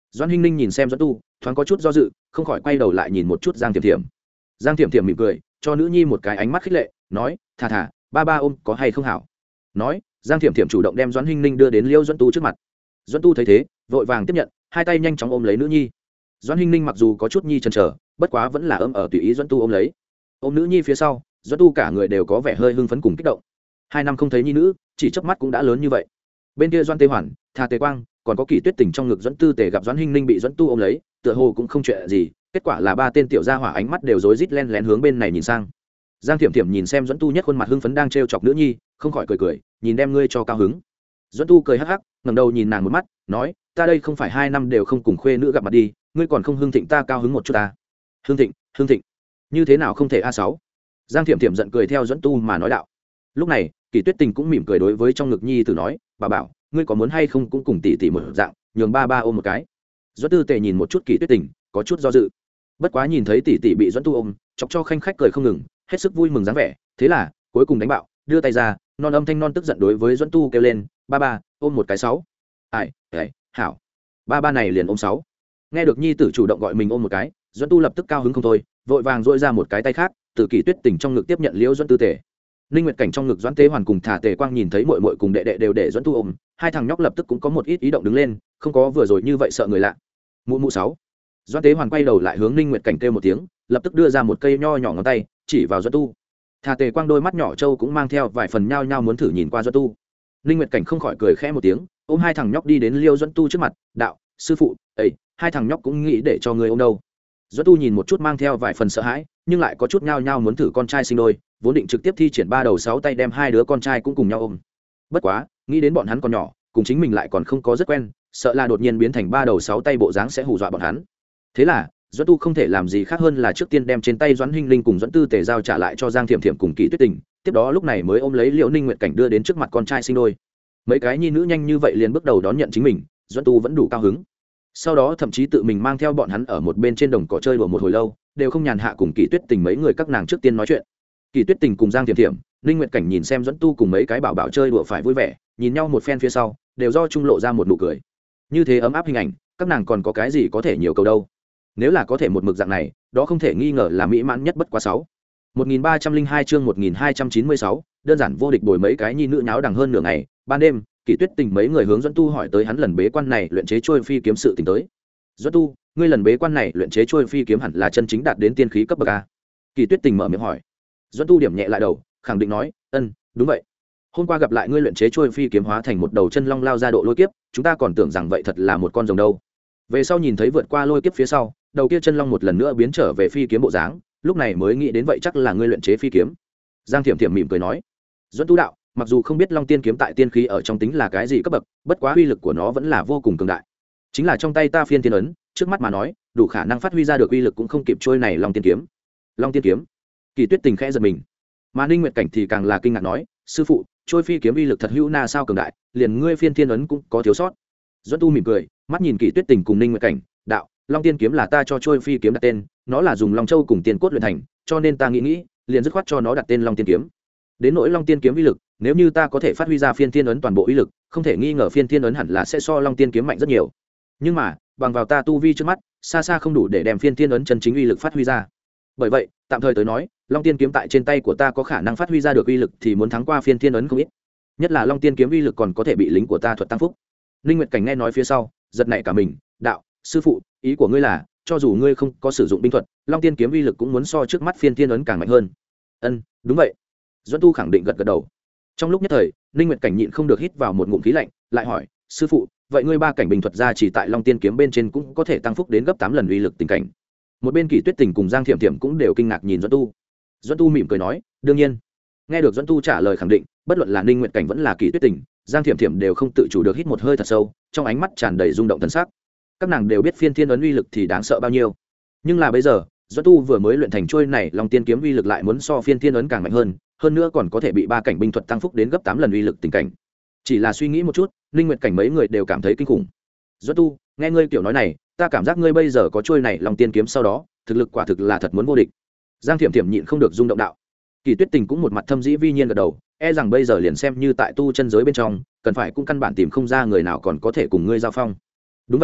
Doãn Hinh Ninh nhìn xem Doãn Tu, thoáng có chút do dự, không khỏi quay đầu lại nhìn một chút Giang Thiểm Thiểm. Giang Thiểm Thiểm mỉm cười, cho nữ nhi một cái ánh mắt khích lệ, nói, thà thà, ba ba ôm có hay không hảo. Nói, Giang Thiểm Thiểm chủ động đem Doãn Hinh Ninh đưa đến Liêu Doãn Tu trước mặt. Doãn Tu thấy thế, vội vàng tiếp nhận, hai tay nhanh chóng ôm lấy nữ nhi. Doãn Hinh Ninh mặc dù có chút nhi chần chờ, bất quá vẫn là ấm ở tùy ý Doãn Tu ôm lấy. Ôm nữ nhi phía sau, Doãn Tu cả người đều có vẻ hơi hưng phấn cùng kích động. Hai năm không thấy nhi nữ, chỉ chớp mắt cũng đã lớn như vậy. Bên kia Doãn Tế Hoàn, Thà Tề Quang, còn có Kỷ Tuyết Tình trong ngực Doãn Tư Tề gặp Doãn Hinh Ninh bị Doãn Tu ôm lấy, tựa hồ cũng không chuyện gì, kết quả là ba tên tiểu gia hỏa ánh mắt đều rối rít len lén hướng bên này nhìn sang. Giang Thiểm Thiểm nhìn xem Doãn Tu nhất khuôn mặt hưng phấn đang trêu chọc nữ nhi, không khỏi cười cười, nhìn đem ngươi cho cao hứng. Doãn Tu cười hắc hắc, ngẩng đầu nhìn nàng một mắt, nói, ta đây không phải hai năm đều không cùng khuê nữ gặp mặt đi, ngươi còn không hưng thịnh ta cao hứng một chút ta. Hưng thịnh, hưng thịnh, như thế nào không thể a sáu. Giang Thiểm Thiểm giận cười theo Doãn Tu mà nói đạo. Lúc này, Kỷ Tuyết Tình cũng mỉm cười đối với trong ngực nhi tử nói, bà bảo, ngươi có muốn hay không cũng cùng tỷ tỷ một dạng, nhường ba ba ôm một cái. Doãn Tư Tề nhìn một chút Kỷ Tuyết Tình, có chút do dự. Bất quá nhìn thấy tỷ tỷ bị Doãn Tu ôm, chọc cho khanh khách cười không ngừng, hết sức vui mừng dáng vẻ, thế là cuối cùng đánh bạo, đưa tay ra, non âm thanh non tức giận đối với Doãn Tu kêu lên, ba ba ôm một cái sáu. Ai, ai, hảo, ba ba này liền ôm sáu. Nghe được nhi tử chủ động gọi mình ôm một cái, Doãn Tu lập tức cao hứng không thôi, vội vàng duỗi ra một cái tay khác, từ Kỷ Tuyết Tình trong ngực tiếp nhận Liễu Doãn Tư Tề. Ninh Nguyệt Cảnh trong ngực Doãn Tế Hoàn cùng Thà Tề Quang nhìn thấy muội muội cùng đệ đệ đều để Doãn Tu ôm, hai thằng nhóc lập tức cũng có một ít ý động đứng lên, không có vừa rồi như vậy sợ người lạ. Mụ mụ sáu. Doãn Tế Hoàn quay đầu lại hướng Ninh Nguyệt Cảnh kêu một tiếng, lập tức đưa ra một cây nho nhỏ ngón tay, chỉ vào Doãn Tu. Thà Tề Quang đôi mắt nhỏ trâu cũng mang theo vài phần nhao nhao muốn thử nhìn qua Doãn Tu. Ninh Nguyệt Cảnh không khỏi cười khẽ một tiếng, ôm hai thằng nhóc đi đến Liêu Doãn Tu trước mặt, đạo, sư phụ, ấy, hai thằng nhóc cũng nghĩ để cho người ôm đâu. Doãn Tu nhìn một chút mang theo vài phần sợ hãi, nhưng lại có chút nhao nhao muốn thử con trai sinh đôi, vốn định trực tiếp thi triển ba đầu sáu tay đem hai đứa con trai cũng cùng nhau ôm. Bất quá, nghĩ đến bọn hắn còn nhỏ, cùng chính mình lại còn không có rất quen, sợ là đột nhiên biến thành ba đầu sáu tay bộ dáng sẽ hù dọa bọn hắn. Thế là, Doãn Tu không thể làm gì khác hơn là trước tiên đem trên tay Doãn Hinh Linh cùng Doãn Tư Tề giao trả lại cho Giang Thiểm Thiểm cùng Kỷ Tuyết Tình, tiếp đó lúc này mới ôm lấy Liễu Ninh Nguyệt Cảnh đưa đến trước mặt con trai sinh đôi. Mấy cái nhi nữ nhanh như vậy liền bước đầu đón nhận chính mình, Doãn Tu vẫn đủ cao hứng. Sau đó thậm chí tự mình mang theo bọn hắn ở một bên trên đồng cỏ chơi đùa một hồi lâu, đều không nhàn hạ cùng Kỷ Tuyết Tình mấy người các nàng trước tiên nói chuyện. Kỷ Tuyết Tình cùng Giang Thiểm Thiểm, Ninh Nguyệt Cảnh nhìn xem Doãn Tu cùng mấy cái bảo bảo chơi đùa phải vui vẻ, nhìn nhau một phen phía sau, đều do trung lộ ra một nụ cười. Như thế ấm áp hình ảnh, các nàng còn có cái gì có thể nhiều cầu đâu. Nếu là có thể một mực dạng này, đó không thể nghi ngờ là mỹ mãn nhất bất quá sáu. một nghìn ba trăm lẻ hai chương một nghìn hai trăm chín mươi sáu, đơn giản vô địch bồi mấy cái nhi nữ nháo đằng hơn nửa ngày, ban đêm, Kỷ Tuyết Tình mấy người hướng Doãn Tu hỏi tới hắn lần bế quan này luyện chế trôi phi kiếm sự tình tới. Doãn Tu, ngươi lần bế quan này luyện chế trôi phi kiếm hẳn là chân chính đạt đến tiên khí cấp bậc a? Kỷ Tuyết Tình mở miệng hỏi. Doãn Tu điểm nhẹ lại đầu, khẳng định nói, ân, đúng vậy. Hôm qua gặp lại ngươi luyện chế trôi phi kiếm hóa thành một đầu chân long lao ra độ lôi kiếp, chúng ta còn tưởng rằng vậy thật là một con rồng đâu. Về sau nhìn thấy vượt qua lôi kiếp phía sau, đầu kia chân long một lần nữa biến trở về phi kiếm bộ dáng, lúc này mới nghĩ đến vậy chắc là ngươi luyện chế phi kiếm. Giang Thiểm Thiểm mỉm cười nói. Doãn Tu đạo, mặc dù không biết long tiên kiếm tại tiên khí ở trong tính là cái gì cấp bậc, bất quá uy lực của nó vẫn là vô cùng cường đại. Chính là trong tay ta phiên thiên ấn, trước mắt mà nói, đủ khả năng phát huy ra được uy lực cũng không kịp trôi này long tiên kiếm. Long tiên kiếm? Kỷ Tuyết Tình khẽ giật mình. Mà Ninh Nguyệt Cảnh thì càng là kinh ngạc nói, sư phụ, trôi phi kiếm uy lực thật hữu na sao cường đại, liền ngươi phiên thiên ấn cũng có thiếu sót. Doãn Tu mỉm cười, mắt nhìn Kỷ Tuyết Tình cùng Ninh Nguyệt Cảnh, đạo, long tiên kiếm là ta cho trôi phi kiếm đặt tên, nó là dùng long châu cùng tiên cốt luyện thành, cho nên ta nghĩ nghĩ, liền dứt khoát cho nó đặt tên long tiên kiếm. Đến nỗi long tiên kiếm uy lực, nếu như ta có thể phát huy ra phiên thiên ấn toàn bộ uy lực, không thể nghi ngờ phiên thiên ấn hẳn là sẽ so long tiên kiếm mạnh rất nhiều. Nhưng mà, bằng vào ta tu vi trước mắt, xa xa không đủ để đem phiên thiên ấn chân chính uy lực phát huy ra. Bởi vậy, tạm thời tới nói, long tiên kiếm tại trên tay của ta có khả năng phát huy ra được uy lực thì muốn thắng qua phiên thiên ấn không ít. Nhất là long tiên kiếm uy lực còn có thể bị lính của ta thuật tăng phúc. Ninh Nguyệt Cảnh nghe nói phía sau, giật nảy cả mình, đạo, sư phụ, ý của ngươi là, cho dù ngươi không có sử dụng binh thuật, long tiên kiếm uy lực cũng muốn so trước mắt phiên thiên ấn càng mạnh hơn. Ân, đúng vậy. Doãn Tu khẳng định gật gật đầu. Trong lúc nhất thời, Ninh Nguyệt Cảnh nhịn không được hít vào một ngụm khí lạnh, lại hỏi, sư phụ, vậy ngươi ba cảnh bình thuật ra chỉ tại long tiên kiếm bên trên cũng có thể tăng phúc đến gấp tám lần uy lực tình cảnh. Một bên Kỷ Tuyết Tình cùng Giang Thiểm Thiểm cũng đều kinh ngạc nhìn Doãn Tu. Doãn Tu mỉm cười nói, đương nhiên. Nghe được Doãn Tu trả lời khẳng định, bất luận là Ninh Nguyệt Cảnh vẫn là Kỷ Tuyết Tình, Giang Thiểm Thiểm đều không tự chủ được hít một hơi thật sâu, trong ánh mắt tràn đầy rung động thần sắc. Các nàng đều biết phiên thiên ấn uy lực thì đáng sợ bao nhiêu, nhưng là bây giờ, Doãn Tu vừa mới luyện thành trôi này long tiên kiếm uy lực lại muốn so phiên thiên ấn càng mạnh hơn, hơn nữa còn có thể bị ba cảnh binh thuật tăng phúc đến gấp tám lần uy lực tình cảnh. Chỉ là suy nghĩ một chút, Ninh Nguyệt Cảnh mấy người đều cảm thấy kinh khủng. Doãn Tu, nghe ngươi kiểu nói này, ta cảm giác ngươi bây giờ có trôi này long tiên kiếm sau đó, thực lực quả thực là thật muốn vô địch. Giang Thiểm Thiểm nhịn không được rung động đạo. Kỷ Tuyết Tình cũng một mặt thâm dĩ vi nhiên gật đầu, e rằng bây giờ liền xem như tại tu chân giới bên trong, cần phải cũng căn bản tìm không ra người nào còn có thể cùng ngươi giao phong. Đúng vậy à,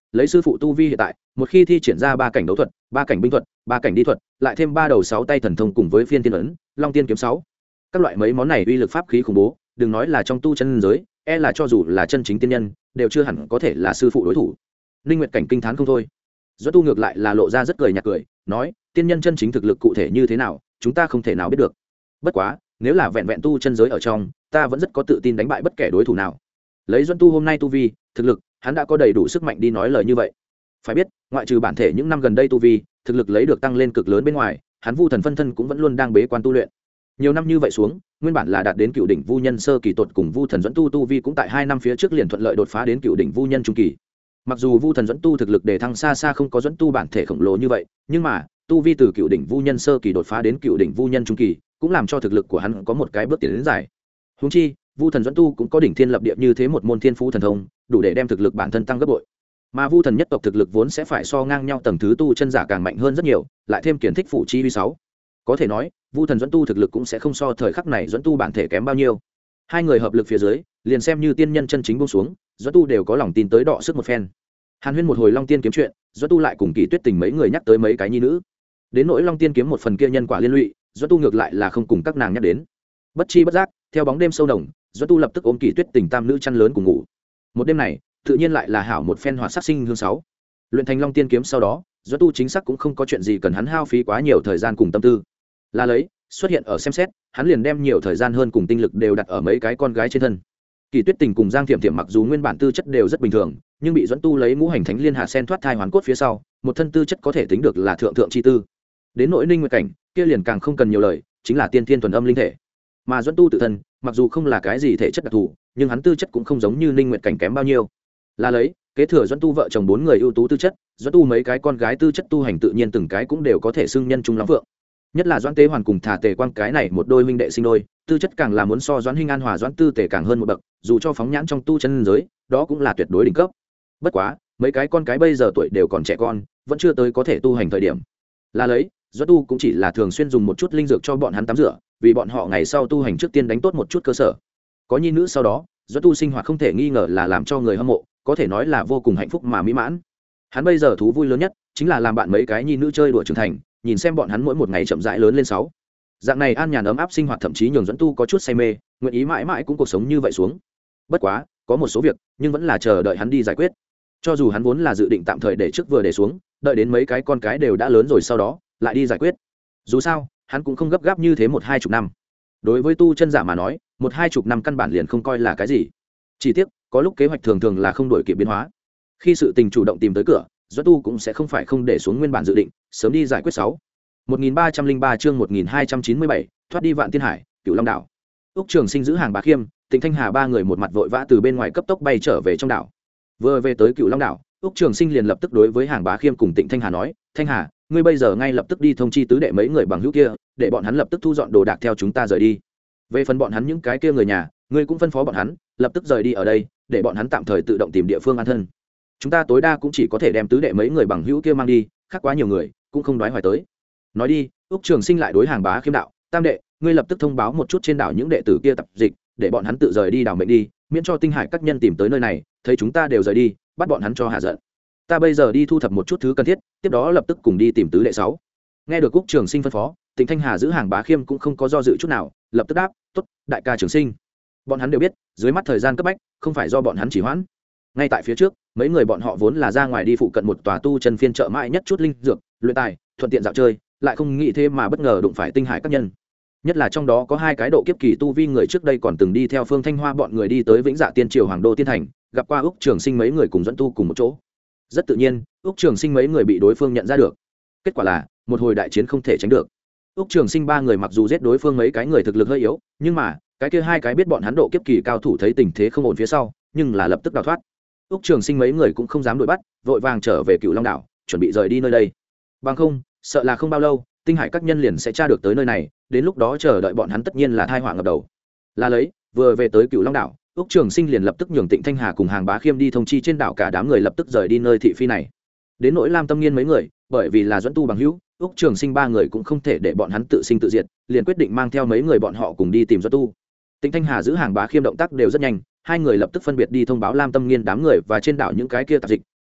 lấy sư phụ tu vi hiện tại một khi thi triển ra ba cảnh đấu thuật, ba cảnh binh thuật, ba cảnh đi thuật, lại thêm ba đầu sáu tay thần thông cùng với phiên tiên ấn, long tiên kiếm sáu, các loại mấy món này uy lực pháp khí khủng bố, đừng nói là trong tu chân giới, e là cho dù là chân chính tiên nhân đều chưa hẳn có thể là sư phụ đối thủ. Linh Nguyệt cảnh kinh thán không thôi. Doãn Tu ngược lại là lộ ra rất cười nhạt cười, nói: tiên nhân chân chính thực lực cụ thể như thế nào, chúng ta không thể nào biết được. Bất quá, nếu là vẹn vẹn tu chân giới ở trong, ta vẫn rất có tự tin đánh bại bất kể đối thủ nào. Lấy Doãn Tu hôm nay tu vi, thực lực, hắn đã có đầy đủ sức mạnh đi nói lời như vậy. Phải biết, ngoại trừ bản thể những năm gần đây tu vi, thực lực lấy được tăng lên cực lớn bên ngoài, hắn Vu Thần phân thân cũng vẫn luôn đang bế quan tu luyện. Nhiều năm như vậy xuống, nguyên bản là đạt đến cựu đỉnh Vu Nhân sơ kỳ tột cùng Vu Thần Doãn Tu tu vi cũng tại hai năm phía trước liền thuận lợi đột phá đến cựu đỉnh Vu Nhân trung kỳ. Mặc dù Vu Thần Doãn Tu thực lực đề thăng xa xa không có Doãn Tu bản thể khổng lồ như vậy, nhưng mà, tu vi từ cựu đỉnh Vu Nhân sơ kỳ đột phá đến cựu đỉnh Vu Nhân trung kỳ, cũng làm cho thực lực của hắn có một cái bước tiến đến dài. Huống chi, Vu Thần Doãn Tu cũng có đỉnh thiên lập địa như thế một môn thiên phú thần thông, đủ để đem thực lực bản thân tăng gấp bội. Mà Vu Thần nhất tộc thực lực vốn sẽ phải so ngang nhau tầng thứ tu chân giả càng mạnh hơn rất nhiều, lại thêm kiến thích phụ chi vi sáu. Có thể nói, Vu Thần Doãn Tu thực lực cũng sẽ không so thời khắc này Doãn Tu bản thể kém bao nhiêu. Hai người hợp lực phía dưới, liền xem như tiên nhân chân chính buông xuống, Doãn Tu đều có lòng tin tới đọ sức một phen. Hàn Huyên một hồi Long Tiên kiếm chuyện, Doãn Tu lại cùng Kỳ Tuyết Tình mấy người nhắc tới mấy cái nhi nữ. Đến nỗi Long Tiên kiếm một phần kia nhân quả liên lụy, Doãn Tu ngược lại là không cùng các nàng nhắc đến. Bất chi bất giác, theo bóng đêm sâu nồng, Doãn Tu lập tức ôm Kỳ Tuyết Tình tam nữ chăn lớn cùng ngủ. Một đêm này, tự nhiên lại là hảo một phen hoạt sắc sinh hương sáu. Luyện thành Long Tiên kiếm sau đó, Doãn Tu chính xác cũng không có chuyện gì cần hắn hao phí quá nhiều thời gian cùng tâm tư. Là lấy, xuất hiện ở xem xét, hắn liền đem nhiều thời gian hơn cùng tinh lực đều đặt ở mấy cái con gái trên thân. Kỳ Tuyết Tình cùng Giang Thiểm Thiểm mặc dù nguyên bản tư chất đều rất bình thường, nhưng bị Doãn Tu lấy ngũ hành thánh liên hạ sen thoát thai hoàn cốt phía sau, một thân tư chất có thể tính được là thượng thượng chi tư. Đến nội Ninh Nguyệt cảnh, kia liền càng không cần nhiều lời, chính là tiên thiên thuần âm linh thể. Mà Doãn Tu tự thân, mặc dù không là cái gì thể chất đặc thù, nhưng hắn tư chất cũng không giống như Ninh Nguyệt cảnh kém bao nhiêu. Là lấy, kế thừa Doãn Tu vợ chồng bốn người ưu tú tư chất, Doãn Tu mấy cái con gái tư chất tu hành tự nhiên từng cái cũng đều có thể xưng nhân trung lắm vượng. Nhất là Doãn Tế Hoàn cùng Thả Tề Quang cái này một đôi huynh đệ sinh đôi, tư chất càng là muốn so Doãn Hinh An hòa Doãn Tư Tề càng hơn một bậc, dù cho phóng nhãn trong tu chân giới, đó cũng là tuyệt đối đỉnh cấp. Bất quá, mấy cái con cái bây giờ tuổi đều còn trẻ con, vẫn chưa tới có thể tu hành thời điểm. Là lấy, Doãn Tu cũng chỉ là thường xuyên dùng một chút linh dược cho bọn hắn tắm rửa, vì bọn họ ngày sau tu hành trước tiên đánh tốt một chút cơ sở. Có nhi nữ sau đó, Doãn Tu sinh hoạt không thể nghi ngờ là làm cho người hâm mộ, có thể nói là vô cùng hạnh phúc mà mỹ mãn. Hắn bây giờ thú vui lớn nhất chính là làm bạn mấy cái nhi nữ chơi đùa trưởng thành, nhìn xem bọn hắn mỗi một ngày chậm rãi lớn lên sáu. Dạng này an nhàn ấm áp sinh hoạt thậm chí nhường Doãn Tu có chút say mê, nguyện ý mãi mãi cũng cuộc sống như vậy xuống. Bất quá, có một số việc, nhưng vẫn là chờ đợi hắn đi giải quyết. Cho dù hắn vốn là dự định tạm thời để trước vừa để xuống, đợi đến mấy cái con cái đều đã lớn rồi sau đó, lại đi giải quyết. Dù sao, hắn cũng không gấp gáp như thế một hai chục năm. Đối với tu chân giả mà nói, một hai chục năm căn bản liền không coi là cái gì. Chỉ tiếc, có lúc kế hoạch thường thường là không đổi kịp biến hóa. Khi sự tình chủ động tìm tới cửa, Doãn Tu cũng sẽ không phải không để xuống nguyên bản dự định, sớm đi giải quyết sáu. một nghìn ba trăm lẻ ba chương một nghìn hai trăm chín mươi bảy, thoát đi Vạn Tiên Hải, Cửu Long đảo. Úc Trường Sinh giữ hàng Bá Khiêm, Tịnh Thanh Hà ba người một mặt vội vã từ bên ngoài cấp tốc bay trở về trong đảo. Vừa về tới Cửu Long đảo, Úc Trường Sinh liền lập tức đối với hàng Bá Khiêm cùng Tịnh Thanh Hà nói: "Thanh Hà, ngươi bây giờ ngay lập tức đi thông chi tứ đệ mấy người bằng hữu kia, để bọn hắn lập tức thu dọn đồ đạc theo chúng ta rời đi. Về phần bọn hắn những cái kia người nhà, ngươi cũng phân phó bọn hắn lập tức rời đi ở đây, để bọn hắn tạm thời tự động tìm địa phương an thân. Chúng ta tối đa cũng chỉ có thể đem tứ đệ mấy người bằng hữu kia mang đi, khác quá nhiều người cũng không đoái hoài tới." Nói đi, Úc Trường Sinh lại đối hàng Bá Khiêm đạo: "Tam đệ, ngươi lập tức thông báo một chút trên đảo những đệ tử kia tập dịch, để bọn hắn tự rời đi đảo mệnh đi, miễn cho Tinh Hải các nhân tìm tới nơi này, thấy chúng ta đều rời đi, bắt bọn hắn cho hạ giận. Ta bây giờ đi thu thập một chút thứ cần thiết, tiếp đó lập tức cùng đi tìm tứ đệ sáu." Nghe được Úc Trường Sinh phân phó, Tịnh Thanh Hà giữ hàng Bá Khiêm cũng không có do dự chút nào, lập tức đáp: "Tốt, đại ca Trường Sinh." Bọn hắn đều biết, dưới mắt thời gian cấp bách, không phải do bọn hắn chỉ hoãn. Ngay tại phía trước, mấy người bọn họ vốn là ra ngoài đi phụ cận một tòa tu chân phiên chợ mãi nhất chút linh dược, luyện tài, thuận tiện dạo chơi, lại không nghĩ thế mà bất ngờ đụng phải Tinh Hải các nhân. Nhất là trong đó có hai cái độ kiếp kỳ tu vi người trước đây còn từng đi theo Phương Thanh Hoa bọn người đi tới Vĩnh Dạ Tiên Triều Hoàng Đô Tiên Thành, gặp qua Úc Trường Sinh mấy người cùng dẫn tu cùng một chỗ. Rất tự nhiên, Úc Trường Sinh mấy người bị đối phương nhận ra được. Kết quả là, một hồi đại chiến không thể tránh được. Úc Trường Sinh ba người mặc dù giết đối phương mấy cái người thực lực hơi yếu, nhưng mà, cái kia hai cái biết bọn hắn độ kiếp kỳ cao thủ thấy tình thế không ổn phía sau, nhưng là lập tức đào thoát. Úc Trường Sinh mấy người cũng không dám đuổi bắt, vội vàng trở về Cửu Long đảo, chuẩn bị rời đi nơi đây. Bằng không, sợ là không bao lâu, Tinh Hải các nhân liền sẽ tra được tới nơi này, đến lúc đó chờ đợi bọn hắn tất nhiên là tai họa ngập đầu. Là lấy, vừa về tới Cửu Long đảo, Úc Trường Sinh liền lập tức nhường Tịnh Thanh Hà cùng hàng Bá Khiêm đi thông chi trên đảo cả đám người lập tức rời đi nơi thị phi này. Đến nỗi Lam Tâm Nghiên mấy người, bởi vì là dẫn tu bằng hữu, Úc Trường Sinh ba người cũng không thể để bọn hắn tự sinh tự diệt, liền quyết định mang theo mấy người bọn họ cùng đi tìm dẫn tu. Tịnh Thanh Hà giữ hàng Bá Khiêm động tác đều rất nhanh, hai người lập tức phân biệt đi thông báo Lam Tâm Nghiên đám người và trên đảo những cái kia tạp dịch,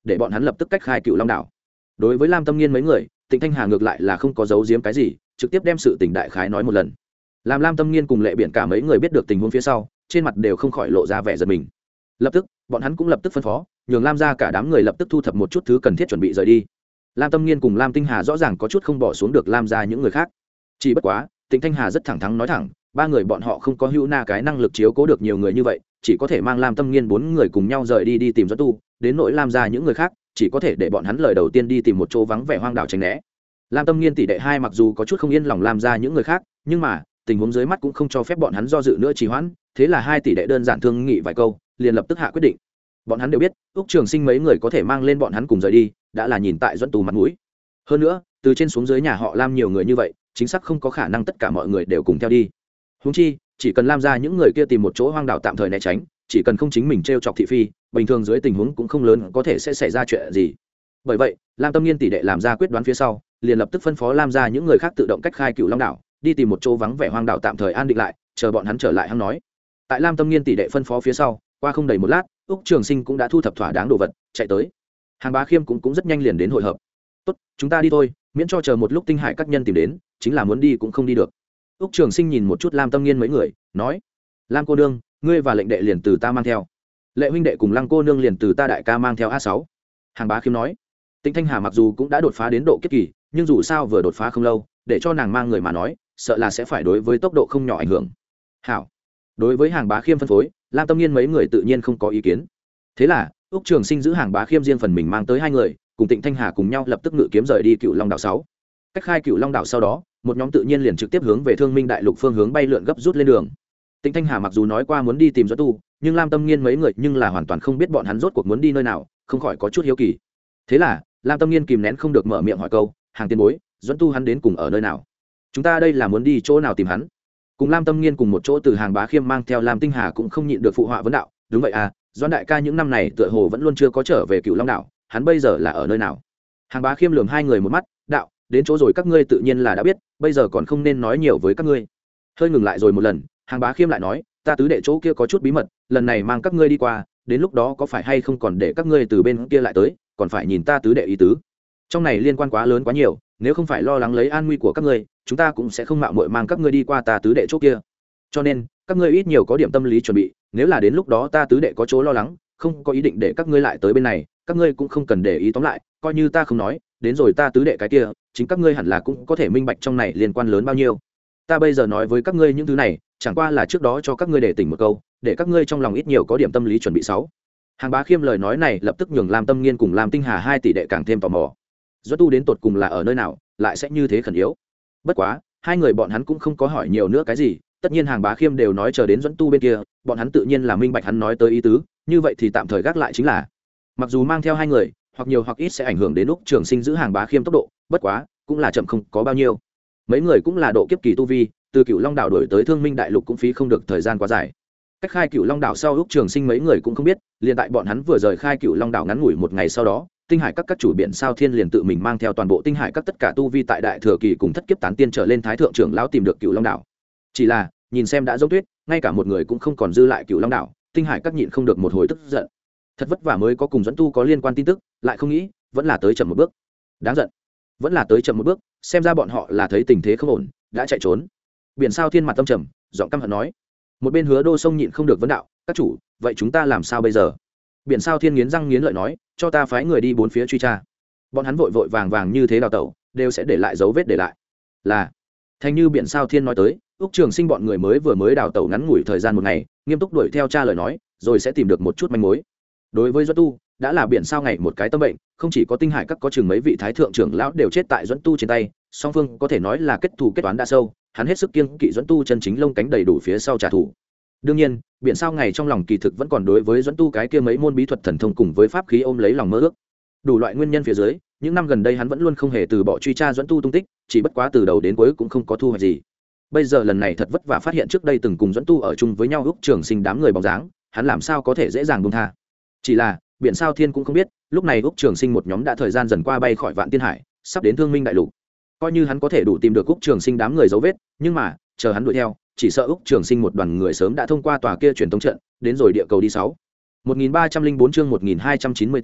để bọn hắn lập tức cách khai Cựu Long đảo. Đối với Lam Tâm Nghiên mấy người, Tịnh Thanh Hà ngược lại là không có giấu giếm cái gì, trực tiếp đem sự tình đại khái nói một lần. Làm Lam Tâm Nghiên cùng Lệ Biển cả mấy người biết được tình huống phía sau, trên mặt đều không khỏi lộ ra vẻ giận mình. Lập tức, bọn hắn cũng lập tức phân phó, nhường Lam gia cả đám người lập tức thu thập một chút thứ cần thiết chuẩn bị rời đi. Lam Tâm Nghiên cùng Lam Tinh Hà rõ ràng có chút không bỏ xuống được Lam gia những người khác. Chỉ bất quá, Tịnh Thanh Hà rất thẳng thắn nói thẳng, ba người bọn họ không có hữu na cái năng lực chiếu cố được nhiều người như vậy, chỉ có thể mang Lam Tâm Nghiên bốn người cùng nhau rời đi đi tìm Doãn Tu, đến nỗi Lam gia những người khác, chỉ có thể để bọn hắn lời đầu tiên đi tìm một chỗ vắng vẻ hoang đảo tránh né. Lam Tâm Nghiên tỷ đệ hai mặc dù có chút không yên lòng Lam gia những người khác, nhưng mà tình huống dưới mắt cũng không cho phép bọn hắn do dự nữa trì hoãn, thế là hai tỷ đệ đơn giản thương nghị vài câu, liền lập tức hạ quyết định. Bọn hắn đều biết, Úc Trường Sinh mấy người có thể mang lên bọn hắn cùng rời đi, đã là nhìn tại Doãn Tu mặt mũi. Hơn nữa, từ trên xuống dưới nhà họ Lam nhiều người như vậy, chính xác không có khả năng tất cả mọi người đều cùng theo đi. Huống chi, chỉ cần Lam gia những người kia tìm một chỗ hoang đảo tạm thời né tránh, chỉ cần không chính mình trêu chọc thị phi, bình thường dưới tình huống cũng không lớn có thể sẽ xảy ra chuyện gì. Bởi vậy, Lam Tâm Nghiên tỷ đệ làm ra quyết đoán phía sau, liền lập tức phân phó Lam gia những người khác tự động cách khai Cựu Long đảo, đi tìm một chỗ vắng vẻ hoang đảo tạm thời an định lại, chờ bọn hắn trở lại hăng nói. Tại Lam Tâm Nghiên tỷ đệ phân phó phía sau, qua không đầy một lát, Úc Trường Sinh cũng đã thu thập thỏa đáng đồ vật, chạy tới. Hàng Bá Khiêm cũng cũng rất nhanh liền đến hội hợp. "Tốt, chúng ta đi thôi, miễn cho chờ một lúc Tinh Hải các nhân tìm đến, chính là muốn đi cũng không đi được." Úc Trường Sinh nhìn một chút Lam Tâm Nghiên mấy người, nói: "Lam cô nương, ngươi và Lệnh đệ liền từ ta mang theo. Lệ huynh đệ cùng Lăng cô nương liền từ ta đại ca mang theo a sáu." Hàng Bá Khiêm nói. Tịnh Thanh Hà mặc dù cũng đã đột phá đến độ kiếp kỳ, nhưng dù sao vừa đột phá không lâu, để cho nàng mang người mà nói, sợ là sẽ phải đối với tốc độ không nhỏ ảnh hưởng. Hảo. Đối với Hàng Bá Khiêm phân phối, Lam Tâm Nghiên mấy người tự nhiên không có ý kiến. Thế là, Úc Trường Sinh giữ Hàng Bá Khiêm riêng phần mình mang tới hai người, cùng Tịnh Thanh Hà cùng nhau lập tức ngự kiếm rời đi Cựu Long đảo sáu. Cách khai Cựu Long đảo sau đó, một nhóm tự nhiên liền trực tiếp hướng về Thương Minh Đại Lục phương hướng bay lượn gấp rút lên đường. Tịnh Thanh Hà mặc dù nói qua muốn đi tìm Doãn Tu, nhưng Lam Tâm Nghiên mấy người nhưng là hoàn toàn không biết bọn hắn rốt cuộc muốn đi nơi nào, không khỏi có chút hiếu kỳ. Thế là, Lam Tâm Nghiên kìm nén không được mở miệng hỏi câu: "Hàng tiền bối, Doãn Tu hắn đến cùng ở nơi nào? Chúng ta đây là muốn đi chỗ nào tìm hắn?" Cùng Lam Tâm Nghiên cùng một chỗ từ Hàng Bá Khiêm mang theo Lam Tinh Hà cũng không nhịn được phụ họa vấn đạo: "Đúng vậy à, Doãn đại ca những năm này tựa hồ vẫn luôn chưa có trở về Cựu Long đảo, hắn bây giờ là ở nơi nào?" Hàng Bá Khiêm lườm hai người một mắt, đạo: "Đến chỗ rồi các ngươi tự nhiên là đã biết, bây giờ còn không nên nói nhiều với các ngươi." Hơi ngừng lại rồi một lần, Hàng Bá Khiêm lại nói: "Ta tứ đệ chỗ kia có chút bí mật, lần này mang các ngươi đi qua, đến lúc đó có phải hay không còn để các ngươi từ bên kia lại tới, còn phải nhìn ta tứ đệ ý tứ. Trong này liên quan quá lớn quá nhiều, nếu không phải lo lắng lấy an nguy của các ngươi, chúng ta cũng sẽ không mạo muội mang các ngươi đi qua ta tứ đệ chỗ kia. Cho nên, các ngươi ít nhiều có điểm tâm lý chuẩn bị, nếu là đến lúc đó ta tứ đệ có chỗ lo lắng, không có ý định để các ngươi lại tới bên này, các ngươi cũng không cần để ý, tóm lại, coi như ta không nói, đến rồi ta tứ đệ cái kia, chính các ngươi hẳn là cũng có thể minh bạch trong này liên quan lớn bao nhiêu. Ta bây giờ nói với các ngươi những thứ này, chẳng qua là trước đó cho các ngươi để tỉnh một câu, để các ngươi trong lòng ít nhiều có điểm tâm lý chuẩn bị sáu." Hàng Bá Khiêm lời nói này lập tức nhường Lam Tâm Nghiên cùng Lam Tinh Hà hai tỷ đệ càng thêm tò mò. Doãn Tu đến tột cùng là ở nơi nào, lại sẽ như thế khẩn yếu? Bất quá, hai người bọn hắn cũng không có hỏi nhiều nữa cái gì, tất nhiên Hàng Bá Khiêm đều nói chờ đến Doãn Tu bên kia, bọn hắn tự nhiên là minh bạch hắn nói tới ý tứ, như vậy thì tạm thời gác lại chính là. Mặc dù mang theo hai người, hoặc nhiều hoặc ít sẽ ảnh hưởng đến Úc Trường Sinh giữ Hàng Bá Khiêm tốc độ, bất quá, cũng là chậm không có bao nhiêu. Mấy người cũng là độ kiếp kỳ tu vi, từ Cựu Long đảo đổi tới Thương Minh Đại Lục cũng phí không được thời gian quá dài. Cách khai Cựu Long đảo sau, Úc Trường Sinh mấy người cũng không biết, liền tại bọn hắn vừa rời khai Cựu Long đảo ngắn ngủi một ngày sau đó, Tinh Hải các các chủ biển Sao Thiên liền tự mình mang theo toàn bộ Tinh Hải các tất cả tu vi tại đại thừa kỳ cùng thất kiếp tán tiên trở lên thái thượng trưởng lão tìm được Cựu Long đảo. Chỉ là, nhìn xem đã giống tuyết, ngay cả một người cũng không còn dư lại Cựu Long đảo, Tinh Hải các nhịn không được một hồi tức giận. Thật vất vả mới có cùng Doãn Tu có liên quan tin tức, lại không nghĩ, vẫn là tới chậm một bước. Đáng giận. Vẫn là tới chậm một bước, xem ra bọn họ là thấy tình thế không ổn, đã chạy trốn. Biển Sao Thiên mặt tâm trầm, giọng căm hận nói. Một bên Hứa Đô Sông nhịn không được vấn đạo: "Các chủ, vậy chúng ta làm sao bây giờ?" Biển Sao Thiên nghiến răng nghiến lợi nói: "Cho ta phái người đi bốn phía truy tra." Bọn hắn vội vội vàng vàng như thế đào tẩu, đều sẽ để lại dấu vết để lại. Là, thành như Biển Sao Thiên nói tới, Úc Trường Sinh bọn người mới vừa mới đào tẩu ngắn ngủi thời gian một ngày, nghiêm túc đuổi theo cha lời nói, rồi sẽ tìm được một chút manh mối. Đối với Doãn Tu, đã là Biển Sao ngày một cái tâm bệnh, không chỉ có Tinh Hải các có chừng mấy vị thái thượng trưởng lão đều chết tại Doãn Tu trên tay, song phương có thể nói là kết thù kết toán đã sâu, hắn hết sức kiêng kỵ Doãn Tu chân chính lông cánh đầy đủ phía sau trả thù. Đương nhiên, Biển Sao ngày trong lòng kỳ thực vẫn còn đối với Doãn Tu cái kia mấy môn bí thuật thần thông cùng với pháp khí ôm lấy lòng mơ ước. Đủ loại nguyên nhân phía dưới, những năm gần đây hắn vẫn luôn không hề từ bỏ truy tra Doãn Tu tung tích, chỉ bất quá từ đầu đến cuối cũng không có thu hoạch gì. Bây giờ lần này thật vất vả phát hiện trước đây từng cùng Doãn Tu ở chung với nhau Úc Trường Sinh đám người bóng dáng, hắn làm sao có thể dễ dàng buông tha. Chỉ là, Biển Sao Thiên cũng không biết, lúc này Úc Trường Sinh một nhóm đã thời gian dần qua bay khỏi Vạn Tiên Hải, sắp đến Thương Minh Đại Lục. Coi như hắn có thể đủ tìm được Úc Trường Sinh đám người dấu vết, nhưng mà, chờ hắn đuổi theo, chỉ sợ Úc Trường Sinh một đoàn người sớm đã thông qua tòa kia truyền tống trận, đến rồi địa cầu đi sáu. một nghìn ba trăm linh bốn chương một nghìn hai trăm chín mươi tám,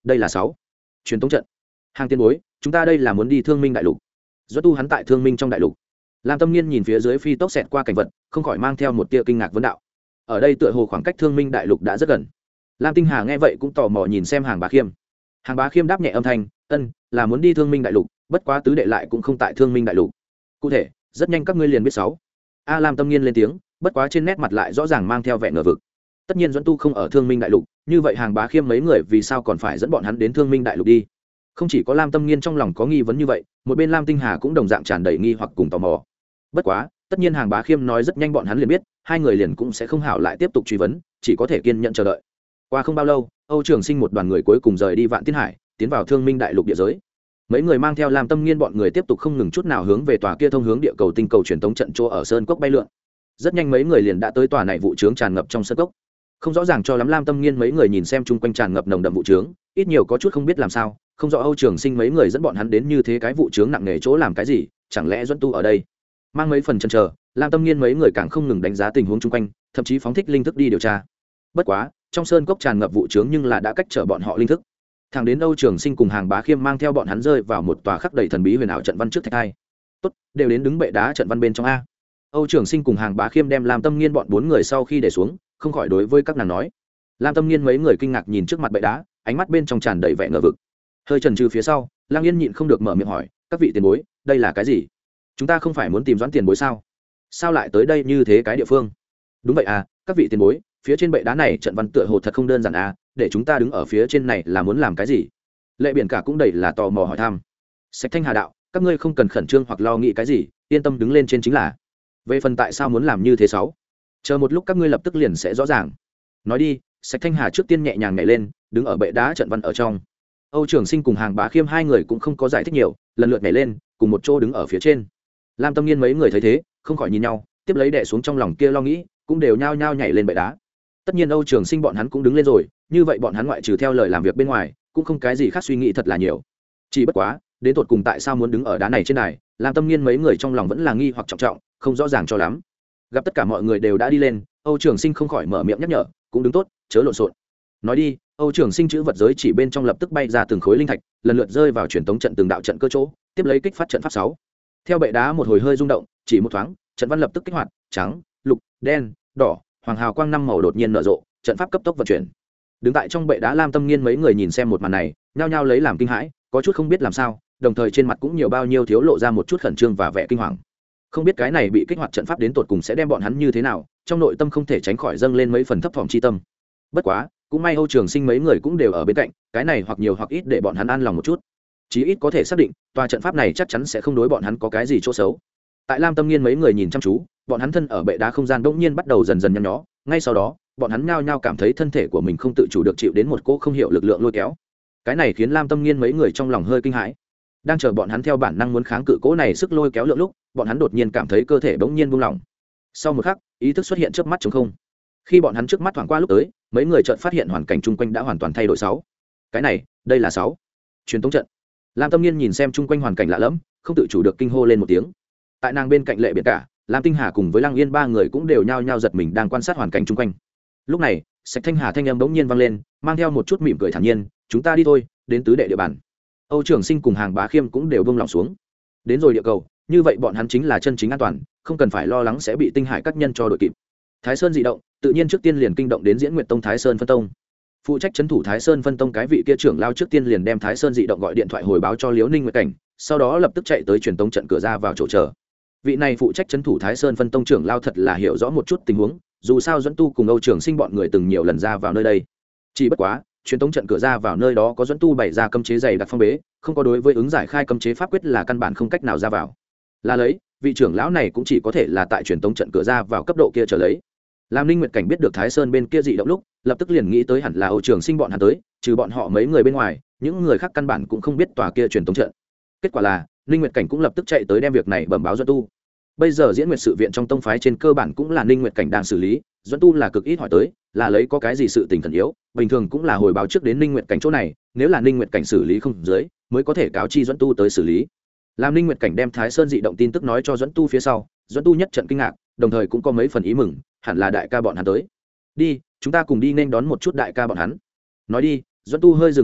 đây là sáu truyền tống trận. Hàng tiên bối, chúng ta đây là muốn đi Thương Minh đại lục. Duẫn Tu hắn tại Thương Minh trong đại lục. Lam Tâm Nghiên nhìn phía dưới phi tốc xẹt qua cảnh vật, không khỏi mang theo một tia kinh ngạc vấn đạo. Ở đây tựa hồ khoảng cách Thương Minh đại lục đã rất gần. Lam Tinh Hà nghe vậy cũng tò mò nhìn xem Hàng Bá Khiêm. Hàng Bá Khiêm đáp nhẹ âm thanh, ân, là muốn đi Thương Minh đại lục, bất quá tứ đệ lại cũng không tại Thương Minh đại lục. Cụ thể, rất nhanh các ngươi liền biết sáu. A Lam Tâm Nghiên lên tiếng, bất quá trên nét mặt lại rõ ràng mang theo vẻ ngờ vực. Tất nhiên Duẫn Tu không ở Thương Minh đại lục, như vậy Hàng Bá Khiêm mấy người vì sao còn phải dẫn bọn hắn đến Thương Minh đại lục đi? Không chỉ có Lam Tâm Nghiên trong lòng có nghi vấn như vậy, một bên Lam Tinh Hà cũng đồng dạng tràn đầy nghi hoặc cùng tò mò. Bất quá, tất nhiên Hàng Bá Khiêm nói rất nhanh bọn hắn liền biết, hai người liền cũng sẽ không hảo lại tiếp tục truy vấn, chỉ có thể kiên nhẫn chờ đợi. Qua không bao lâu, Âu Trường Sinh một đoàn người cuối cùng rời đi Vạn Tiên Hải, tiến vào Thương Minh đại lục địa giới. Mấy người mang theo Lam Tâm Nghiên bọn người tiếp tục không ngừng chút nào hướng về tòa kia thông hướng địa cầu tinh cầu truyền tống trận chỗ ở sơn cốc bay lượn. Rất nhanh mấy người liền đã tới tòa này vụ trướng tràn ngập trong sơn cốc. Không rõ ràng cho lắm Lam Tâm Nghiên mấy người nhìn xem chung quanh tràn ngập nồng đậm vụ trướng, ít nhiều có chút không biết làm sao, không rõ Âu Trường Sinh mấy người dẫn bọn hắn đến như thế cái vụ trướng nặng nề chỗ làm cái gì, chẳng lẽ Duẫn Tu ở đây? Mang mấy phần chần chờ, Lam Tâm Nghiên mấy người càng không ngừng đánh giá tình huống chung quanh, thậm chí phóng thích linh thức đi điều tra. Bất quá, trong sơn cốc tràn ngập vụ trướng nhưng là đã cách trở bọn họ linh thức. Thẳng đến Âu Trường Sinh cùng Hàng Bá Khiêm mang theo bọn hắn rơi vào một tòa khắc đầy thần bí huyền ảo trận văn trước thạch hai. Tốt, đều đến đứng bệ đá trận văn bên trong a. Âu Trường Sinh cùng Hàng Bá Khiêm đem Lam Tâm Nghiên bọn bốn người sau khi để xuống, không khỏi đối với các nàng nói. Lam Tâm Nghiên mấy người kinh ngạc nhìn trước mặt bệ đá, ánh mắt bên trong tràn đầy vẻ ngờ vực. Hơi chần chừ phía sau, Lang Yên nhịn không được mở miệng hỏi, các vị tiền bối, đây là cái gì? Chúng ta không phải muốn tìm Doãn tiền bối sao? Sao lại tới đây như thế cái địa phương? Đúng vậy à, các vị tiền bối, phía trên bệ đá này trận văn tựa hồ thật không đơn giản à, để chúng ta đứng ở phía trên này là muốn làm cái gì? Lệ Biển Cả cũng đầy là tò mò hỏi thăm. Sạch Thanh Hà đạo, các ngươi không cần khẩn trương hoặc lo nghĩ cái gì, yên tâm đứng lên trên chính là. Về phần tại sao muốn làm như thế sáu, chờ một lúc các ngươi lập tức liền sẽ rõ ràng. Nói đi, Sạch Thanh Hà trước tiên nhẹ nhàng nhảy lên, đứng ở bệ đá trận văn ở trong. Âu Trường Sinh cùng Hàng Bá Khiêm hai người cũng không có giải thích nhiều, lần lượt nhảy lên, cùng một chỗ đứng ở phía trên. Lam Tâm Nghiên mấy người thấy thế, không khỏi nhìn nhau, tiếp lấy đè xuống trong lòng kia lo nghĩ, cũng đều nhao nhao nhảy lên bệ đá. Tất nhiên Âu Trường Sinh bọn hắn cũng đứng lên rồi, như vậy bọn hắn ngoại trừ theo lời làm việc bên ngoài, cũng không cái gì khác suy nghĩ thật là nhiều. Chỉ bất quá, đến tột cùng tại sao muốn đứng ở đá này trên đài, Lam Tâm Nghiên mấy người trong lòng vẫn là nghi hoặc trọng trọng, không rõ ràng cho lắm. Gặp tất cả mọi người đều đã đi lên, Âu Trường Sinh không khỏi mở miệng nhắc nhở, cũng đứng tốt, chớ lộn xộn. Nói đi, Âu Trường Sinh chữ vật giới chỉ bên trong lập tức bay ra từng khối linh thạch, lần lượt rơi vào truyền tống trận từng đạo trận cơ chỗ, tiếp lấy kích phát trận pháp sáu. Theo bệ đá một hồi hơi rung động, chỉ một thoáng, trận văn lập tức kích hoạt, trắng, lục, đen, đỏ, hoàng hào quang năm màu đột nhiên nở rộ, trận pháp cấp tốc vận chuyển. Đứng tại trong bệ đá Lam Tâm Nghiên mấy người nhìn xem một màn này, nhao nhao lấy làm kinh hãi, có chút không biết làm sao, đồng thời trên mặt cũng nhiều bao nhiêu thiếu lộ ra một chút khẩn trương và vẻ kinh hoàng. Không biết cái này bị kích hoạt trận pháp đến tột cùng sẽ đem bọn hắn như thế nào, trong nội tâm không thể tránh khỏi dâng lên mấy phần thấp thỏm chi tâm. Bất quá, cũng may Âu Trường Sinh mấy người cũng đều ở bên cạnh, cái này hoặc nhiều hoặc ít để bọn hắn an lòng một chút. Chí ít có thể xác định, tòa trận pháp này chắc chắn sẽ không đối bọn hắn có cái gì chỗ xấu. Tại Lam Tâm Nghiên mấy người nhìn chăm chú, bọn hắn thân ở bệ đá không gian bỗng nhiên bắt đầu dần dần nhăn nhó, ngay sau đó, bọn hắn nhao nhao cảm thấy thân thể của mình không tự chủ được chịu đến một cỗ không hiểu lực lượng lôi kéo. Cái này khiến Lam Tâm Nghiên mấy người trong lòng hơi kinh hãi. Đang chờ bọn hắn theo bản năng muốn kháng cự cỗ này sức lôi kéo lượng lúc, bọn hắn đột nhiên cảm thấy cơ thể bỗng nhiên buông lỏng. Sau một khắc, ý thức xuất hiện trước mắt trống không. Khi bọn hắn trước mắt thoáng qua lúc tới, mấy người chợt phát hiện hoàn cảnh chung quanh đã hoàn toàn thay đổi sáu. Cái này, đây là sáu. Truyền tống trận. Lam Tâm Nghiên nhìn xem chung quanh hoàn cảnh lạ lẫm, không tự chủ được kinh hô lên một tiếng. Tại nàng bên cạnh Lệ Biển Cả, Lam Tinh Hà cùng với Lăng Yên ba người cũng đều nhao nhao giật mình đang quan sát hoàn cảnh chung quanh. Lúc này, Sạch Thanh Hà thanh âm bỗng nhiên vang lên, mang theo một chút mỉm cười thản nhiên, "Chúng ta đi thôi, đến tứ đệ địa bàn." Âu Trường Sinh cùng Hàng Bá Khiêm cũng đều buông lòng xuống. Đến rồi địa cầu, như vậy bọn hắn chính là chân chính an toàn, không cần phải lo lắng sẽ bị Tinh Hải các nhân cho đội kịp. Thái Sơn dị động, tự nhiên trước tiên liền kinh động đến Diễn Nguyệt Tông Thái Sơn phân tông. Phụ trách trấn thủ Thái Sơn phân tông cái vị kia trưởng lao trước tiên liền đem Thái Sơn dị động gọi điện thoại hồi báo cho Liễu Ninh Nguyệt Cảnh, sau đó lập tức chạy tới truyền tống trận cửa ra vào chỗ chờ. Vị này phụ trách trấn thủ Thái Sơn phân tông trưởng lao thật là hiểu rõ một chút tình huống, dù sao Duẫn Tu cùng Âu Trường Sinh bọn người từng nhiều lần ra vào nơi đây. Chỉ bất quá, truyền tống trận cửa ra vào nơi đó có Duẫn Tu bày ra cấm chế dày đặc phong bế, không có đối với ứng giải khai cấm chế pháp quyết là căn bản không cách nào ra vào. Là lấy, vị trưởng lão này cũng chỉ có thể là tại truyền tống trận cửa ra vào cấp độ kia trở lấy. Lam Ninh Nguyệt Cảnh biết được Thái Sơn bên kia dị động lúc, lập tức liền nghĩ tới hẳn là Âu Trường Sinh bọn hắn tới, trừ bọn họ mấy người bên ngoài, những người khác căn bản cũng không biết tòa kia truyền tống trận. Kết quả là, Ninh Nguyệt Cảnh cũng lập tức chạy tới đem việc này bẩm báo Duẫn Tu. Bây giờ Diễn Nguyệt sự viện trong tông phái trên cơ bản cũng là Ninh Nguyệt Cảnh đang xử lý, Duẫn Tu là cực ít hỏi tới, là lấy có cái gì sự tình khẩn yếu, bình thường cũng là hồi báo trước đến Ninh Nguyệt Cảnh chỗ này, nếu là Ninh Nguyệt Cảnh xử lý không dưới, mới có thể cáo chi Duẫn Tu tới xử lý. Làm Ninh Nguyệt Cảnh đem Thái Sơn dị động tin tức nói cho Duẫn Tu phía sau, Duẫn Tu nhất trận kinh ngạc, đồng thời cũng có mấy phần ý mừng, hẳn là đại ca bọn hắn tới. Đi, chúng ta cùng đi nên đón một chút đại ca bọn hắn. Nói đi, Duẫn Tu hơi dừng một chút,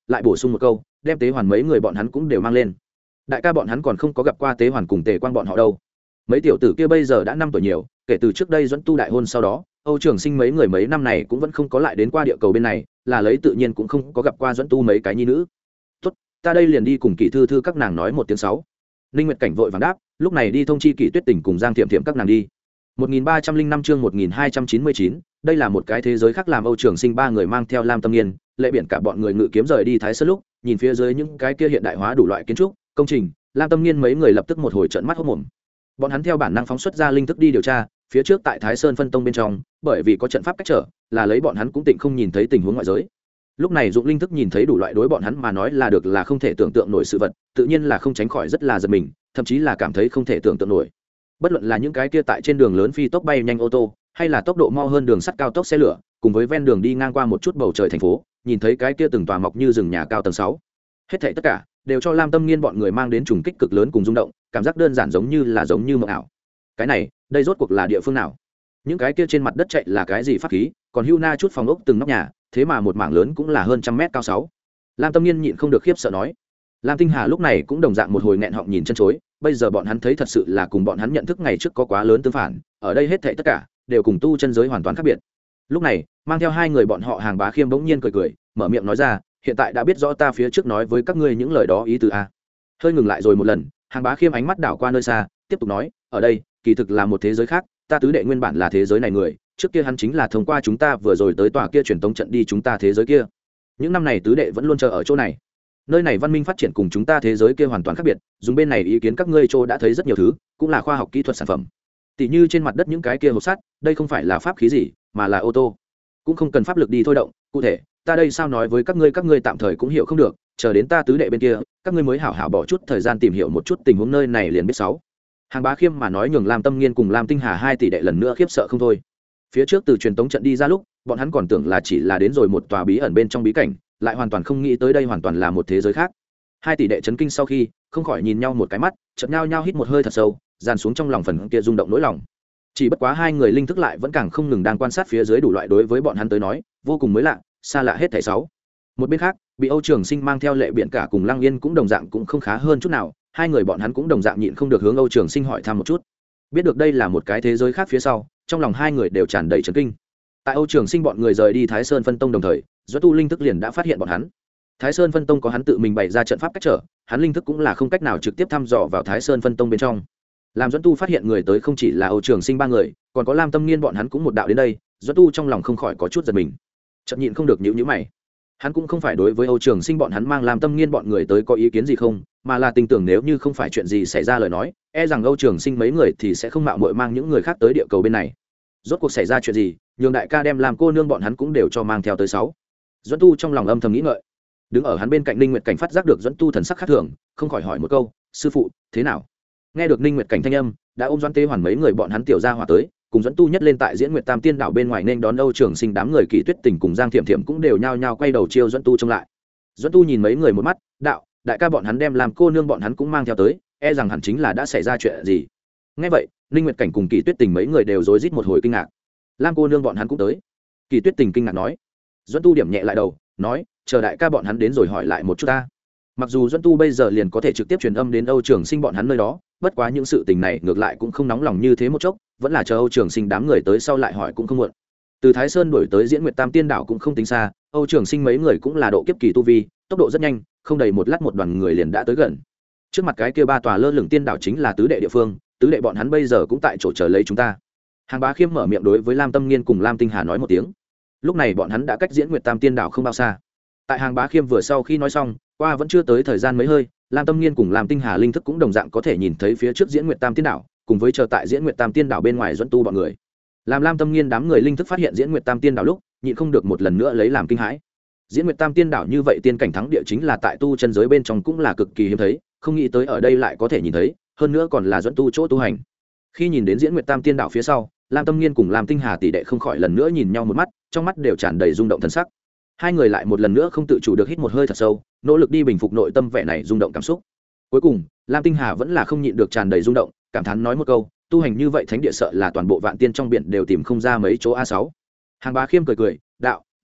lại bổ sung một câu đem tế hoàn mấy người bọn hắn cũng đều mang lên. Đại ca bọn hắn còn không có gặp qua tế hoàn cùng tề quang bọn họ đâu. Mấy tiểu tử kia bây giờ đã năm tuổi nhiều, kể từ trước đây dẫn tu đại hôn sau đó Âu Trường Sinh mấy người mấy năm này cũng vẫn không có lại đến qua địa cầu bên này, là lấy tự nhiên cũng không có gặp qua dẫn tu mấy cái nhi nữ. Tốt, ta đây liền đi cùng Kỷ Thư Thư các nàng nói một tiếng sáu. Ninh Nguyệt Cảnh vội vàng đáp, lúc này đi thông chi Kỷ Tuyết Tình cùng Giang Thiệm Thiệm các nàng đi. một nghìn ba trăm lẻ năm chương một nghìn hai trăm chín mươi chín, đây là một cái thế giới khác làm Âu Trường Sinh ba người mang theo Lam Tâm Nghiên, Lệ Biển cả bọn người ngự kiếm rời đi Thái Sơn lúc, nhìn phía dưới những cái kia hiện đại hóa đủ loại kiến trúc, công trình, Lam Tâm Nghiên mấy người lập tức một hồi trợn mắt hốt mồm. Bọn hắn theo bản năng phóng xuất ra linh thức đi điều tra, phía trước tại Thái Sơn phân tông bên trong, bởi vì có trận pháp cách trở, là lấy bọn hắn cũng tịnh không nhìn thấy tình huống ngoại giới. Lúc này dụng linh thức nhìn thấy đủ loại đối bọn hắn mà nói là được là không thể tưởng tượng nổi sự vật, tự nhiên là không tránh khỏi rất là giật mình, thậm chí là cảm thấy không thể tưởng tượng nổi. Bất luận là những cái kia tại trên đường lớn phi tốc bay nhanh ô tô, hay là tốc độ mau hơn đường sắt cao tốc xe lửa, cùng với ven đường đi ngang qua một chút bầu trời thành phố, nhìn thấy cái kia từng tòa mọc như rừng nhà cao tầng sáu, hết thảy tất cả đều cho Lam Tâm Nghiên bọn người mang đến trùng kích cực lớn cùng rung động, cảm giác đơn giản giống như là giống như mộng ảo. Cái này, đây rốt cuộc là địa phương nào? Những cái kia trên mặt đất chạy là cái gì pháp khí, còn hưu na chút phòng ốc từng nóc nhà, thế mà một mảng lớn cũng là hơn trăm mét cao sáu. Lam Tâm Nghiên nhịn không được khiếp sợ nói. Lam Tinh Hà lúc này cũng đồng dạng một hồi nghẹn họng nhìn chân chối, bây giờ bọn hắn thấy thật sự là cùng bọn hắn nhận thức ngày trước có quá lớn tương phản, ở đây hết thảy tất cả đều cùng tu chân giới hoàn toàn khác biệt. Lúc này, mang theo hai người bọn họ Hàng Bá Khiêm bỗng nhiên cười cười, mở miệng nói ra, hiện tại đã biết rõ ta phía trước nói với các ngươi những lời đó ý tứ a. Hơi ngừng lại rồi một lần, Hàng Bá Khiêm ánh mắt đảo qua nơi xa, tiếp tục nói, ở đây kỳ thực là một thế giới khác, ta tứ đệ nguyên bản là thế giới này người, trước kia hắn chính là thông qua chúng ta vừa rồi tới tòa kia truyền tống trận đi chúng ta thế giới kia. Những năm này tứ đệ vẫn luôn chờ ở chỗ này. Nơi này văn minh phát triển cùng chúng ta thế giới kia hoàn toàn khác biệt, dùng bên này ý kiến các ngươi chỗ đã thấy rất nhiều thứ, cũng là khoa học kỹ thuật sản phẩm. Tỷ như trên mặt đất những cái kia hộp sắt, đây không phải là pháp khí gì, mà là ô tô, cũng không cần pháp lực đi thôi động. Cụ thể, ta đây sao nói với các ngươi, các ngươi tạm thời cũng hiểu không được, chờ đến ta tứ đệ bên kia, các ngươi mới hảo hảo bỏ chút thời gian tìm hiểu một chút tình huống nơi này liền biết sáu. Hàng Bá Khiêm mà nói nhường Lam Tâm Nghiên cùng Lam Tinh Hà hai tỷ đệ lần nữa khiếp sợ không thôi. Phía trước từ truyền tống trận đi ra lúc, bọn hắn còn tưởng là chỉ là đến rồi một tòa bí ẩn bên trong bí cảnh, lại hoàn toàn không nghĩ tới đây hoàn toàn là một thế giới khác. Hai tỷ đệ chấn kinh sau khi không khỏi nhìn nhau một cái mắt, chợt nhau nhau hít một hơi thật sâu, dàn xuống trong lòng phần kia rung động nỗi lòng. Chỉ bất quá hai người linh thức lại vẫn càng không ngừng đang quan sát phía dưới đủ loại đối với bọn hắn tới nói vô cùng mới lạ, xa lạ hết thảy sáu. Một bên khác, bị Âu Trường Sinh mang theo Lệ Biển cả cùng Lăng Yên cũng đồng dạng cũng không khá hơn chút nào, hai người bọn hắn cũng đồng dạng nhịn không được hướng Âu Trường Sinh hỏi thăm một chút. Biết được đây là một cái thế giới khác phía sau, trong lòng hai người đều tràn đầy chấn kinh. Tại Âu Trường Sinh bọn người rời đi Thái Sơn Phân Tông đồng thời, Duẫn Tu linh thức liền đã phát hiện bọn hắn. Thái Sơn Phân Tông có hắn tự mình bày ra trận pháp cách trở, hắn linh thức cũng là không cách nào trực tiếp thăm dò vào Thái Sơn Phân Tông bên trong. Làm Duẫn Tu phát hiện người tới không chỉ là Âu Trường Sinh ba người, còn có Lam Tâm Nghiên bọn hắn cũng một đạo đến đây, Duẫn Tu trong lòng không khỏi có chút giật mình. Chợt nhịn không được nhíu nhíu mày. Hắn cũng không phải đối với Âu Trường Sinh bọn hắn mang Lam Tâm Nghiên bọn người tới có ý kiến gì không, mà là tin tưởng nếu như không phải chuyện gì xảy ra lời nói, e rằng Âu Trường Sinh mấy người thì sẽ không mạo muội mang những người khác tới địa cầu bên này. Rốt cuộc xảy ra chuyện gì, nhường đại ca đem làm cô nương bọn hắn cũng đều cho mang theo tới sáu. Duẫn Tu trong lòng âm thầm nghĩ ngợi. Đứng ở hắn bên cạnh Ninh Nguyệt Cảnh phát giác được Duẫn Tu thần sắc khác thường, không khỏi hỏi một câu, sư phụ thế nào? Nghe được Ninh Nguyệt Cảnh thanh âm, đã ôm Doãn Tế Hoàn mấy người bọn hắn tiểu gia hỏa tới, cùng Duẫn Tu nhất lên tại Diễn Nguyệt Tam Tiên đảo bên ngoài nên đón Âu Trường Sinh đám người Kỳ Tuyết Tình cùng Giang Thiểm Thiểm cũng đều nhao nhao quay đầu chiêu Duẫn Tu trông lại. Duẫn Tu nhìn mấy người một mắt, đạo, đại ca bọn hắn đem làm cô nương bọn hắn cũng mang theo tới, e rằng hẳn chính là đã xảy ra chuyện gì. Nghe vậy, Ninh Nguyệt Cảnh cùng Kỳ Tuyết Tình mấy người đều rối rít một hồi kinh ngạc. Lam cô nương bọn hắn cũng tới. Kỳ Tuyết Tình kinh ngạc nói. Duẫn Tu điểm nhẹ lại đầu, nói, chờ đại ca bọn hắn đến rồi hỏi lại một chút ta. Mặc dù Duẫn Tu bây giờ liền có thể trực tiếp truyền âm đến Âu Trường Sinh bọn hắn nơi đó, bất quá những sự tình này ngược lại cũng không nóng lòng như thế một chốc, vẫn là chờ Âu Trường Sinh đám người tới sau lại hỏi cũng không muộn. Từ Thái Sơn đuổi tới Diễn Nguyệt Tam Tiên đảo cũng không tính xa, Âu Trường Sinh mấy người cũng là độ kiếp kỳ tu vi, tốc độ rất nhanh, không đầy một lát một đoàn người liền đã tới gần. Trước mặt cái kia ba tòa lơ lửng tiên đảo chính là tứ đệ địa phương, tứ đệ bọn hắn bây giờ cũng tại chỗ chờ lấy chúng ta. Hàng Bá Khiêm mở miệng đối với Lam Tâm Nghiên cùng Lam Tinh Hà nói một tiếng. Lúc này bọn hắn đã cách Diễn Nguyệt Tam Tiên đảo không bao xa. Tại Hàng Bá Khiêm vừa sau khi nói xong, qua vẫn chưa tới thời gian mấy hơi, Lam Tâm Nghiên cùng Lam Tinh Hà linh thức cũng đồng dạng có thể nhìn thấy phía trước Diễn Nguyệt Tam Tiên đảo, cùng với chờ tại Diễn Nguyệt Tam Tiên đảo bên ngoài Duẫn Tu bọn người. Làm Lam Tâm Nghiên đám người linh thức phát hiện Diễn Nguyệt Tam Tiên đảo lúc, nhịn không được một lần nữa lấy làm kinh hãi. Diễn Nguyệt Tam Tiên đảo như vậy tiên cảnh thắng địa chính là tại tu chân giới bên trong cũng là cực kỳ hiếm thấy, không nghĩ tới ở đây lại có thể nhìn thấy, hơn nữa còn là Duẫn Tu chỗ tu hành. Khi nhìn đến Diễn Nguyệt Tam Tiên đảo phía sau, Lam Tâm Nghiên cùng Lam Tinh Hà tỷ đệ không khỏi lần nữa nhìn nhau một mắt, trong mắt đều tràn đầy rung động thần sắc. Hai người lại một lần nữa không tự chủ được hít một hơi thật sâu, nỗ lực đi bình phục nội tâm vẻ này rung động cảm xúc. Cuối cùng, Lam Tinh Hà vẫn là không nhịn được tràn đầy rung động, cảm thán nói một câu, tu hành như vậy thánh địa sợ là toàn bộ vạn tiên trong biển đều tìm không ra mấy chỗ a sáu. Hàng Bá Khiêm cười cười, đạo,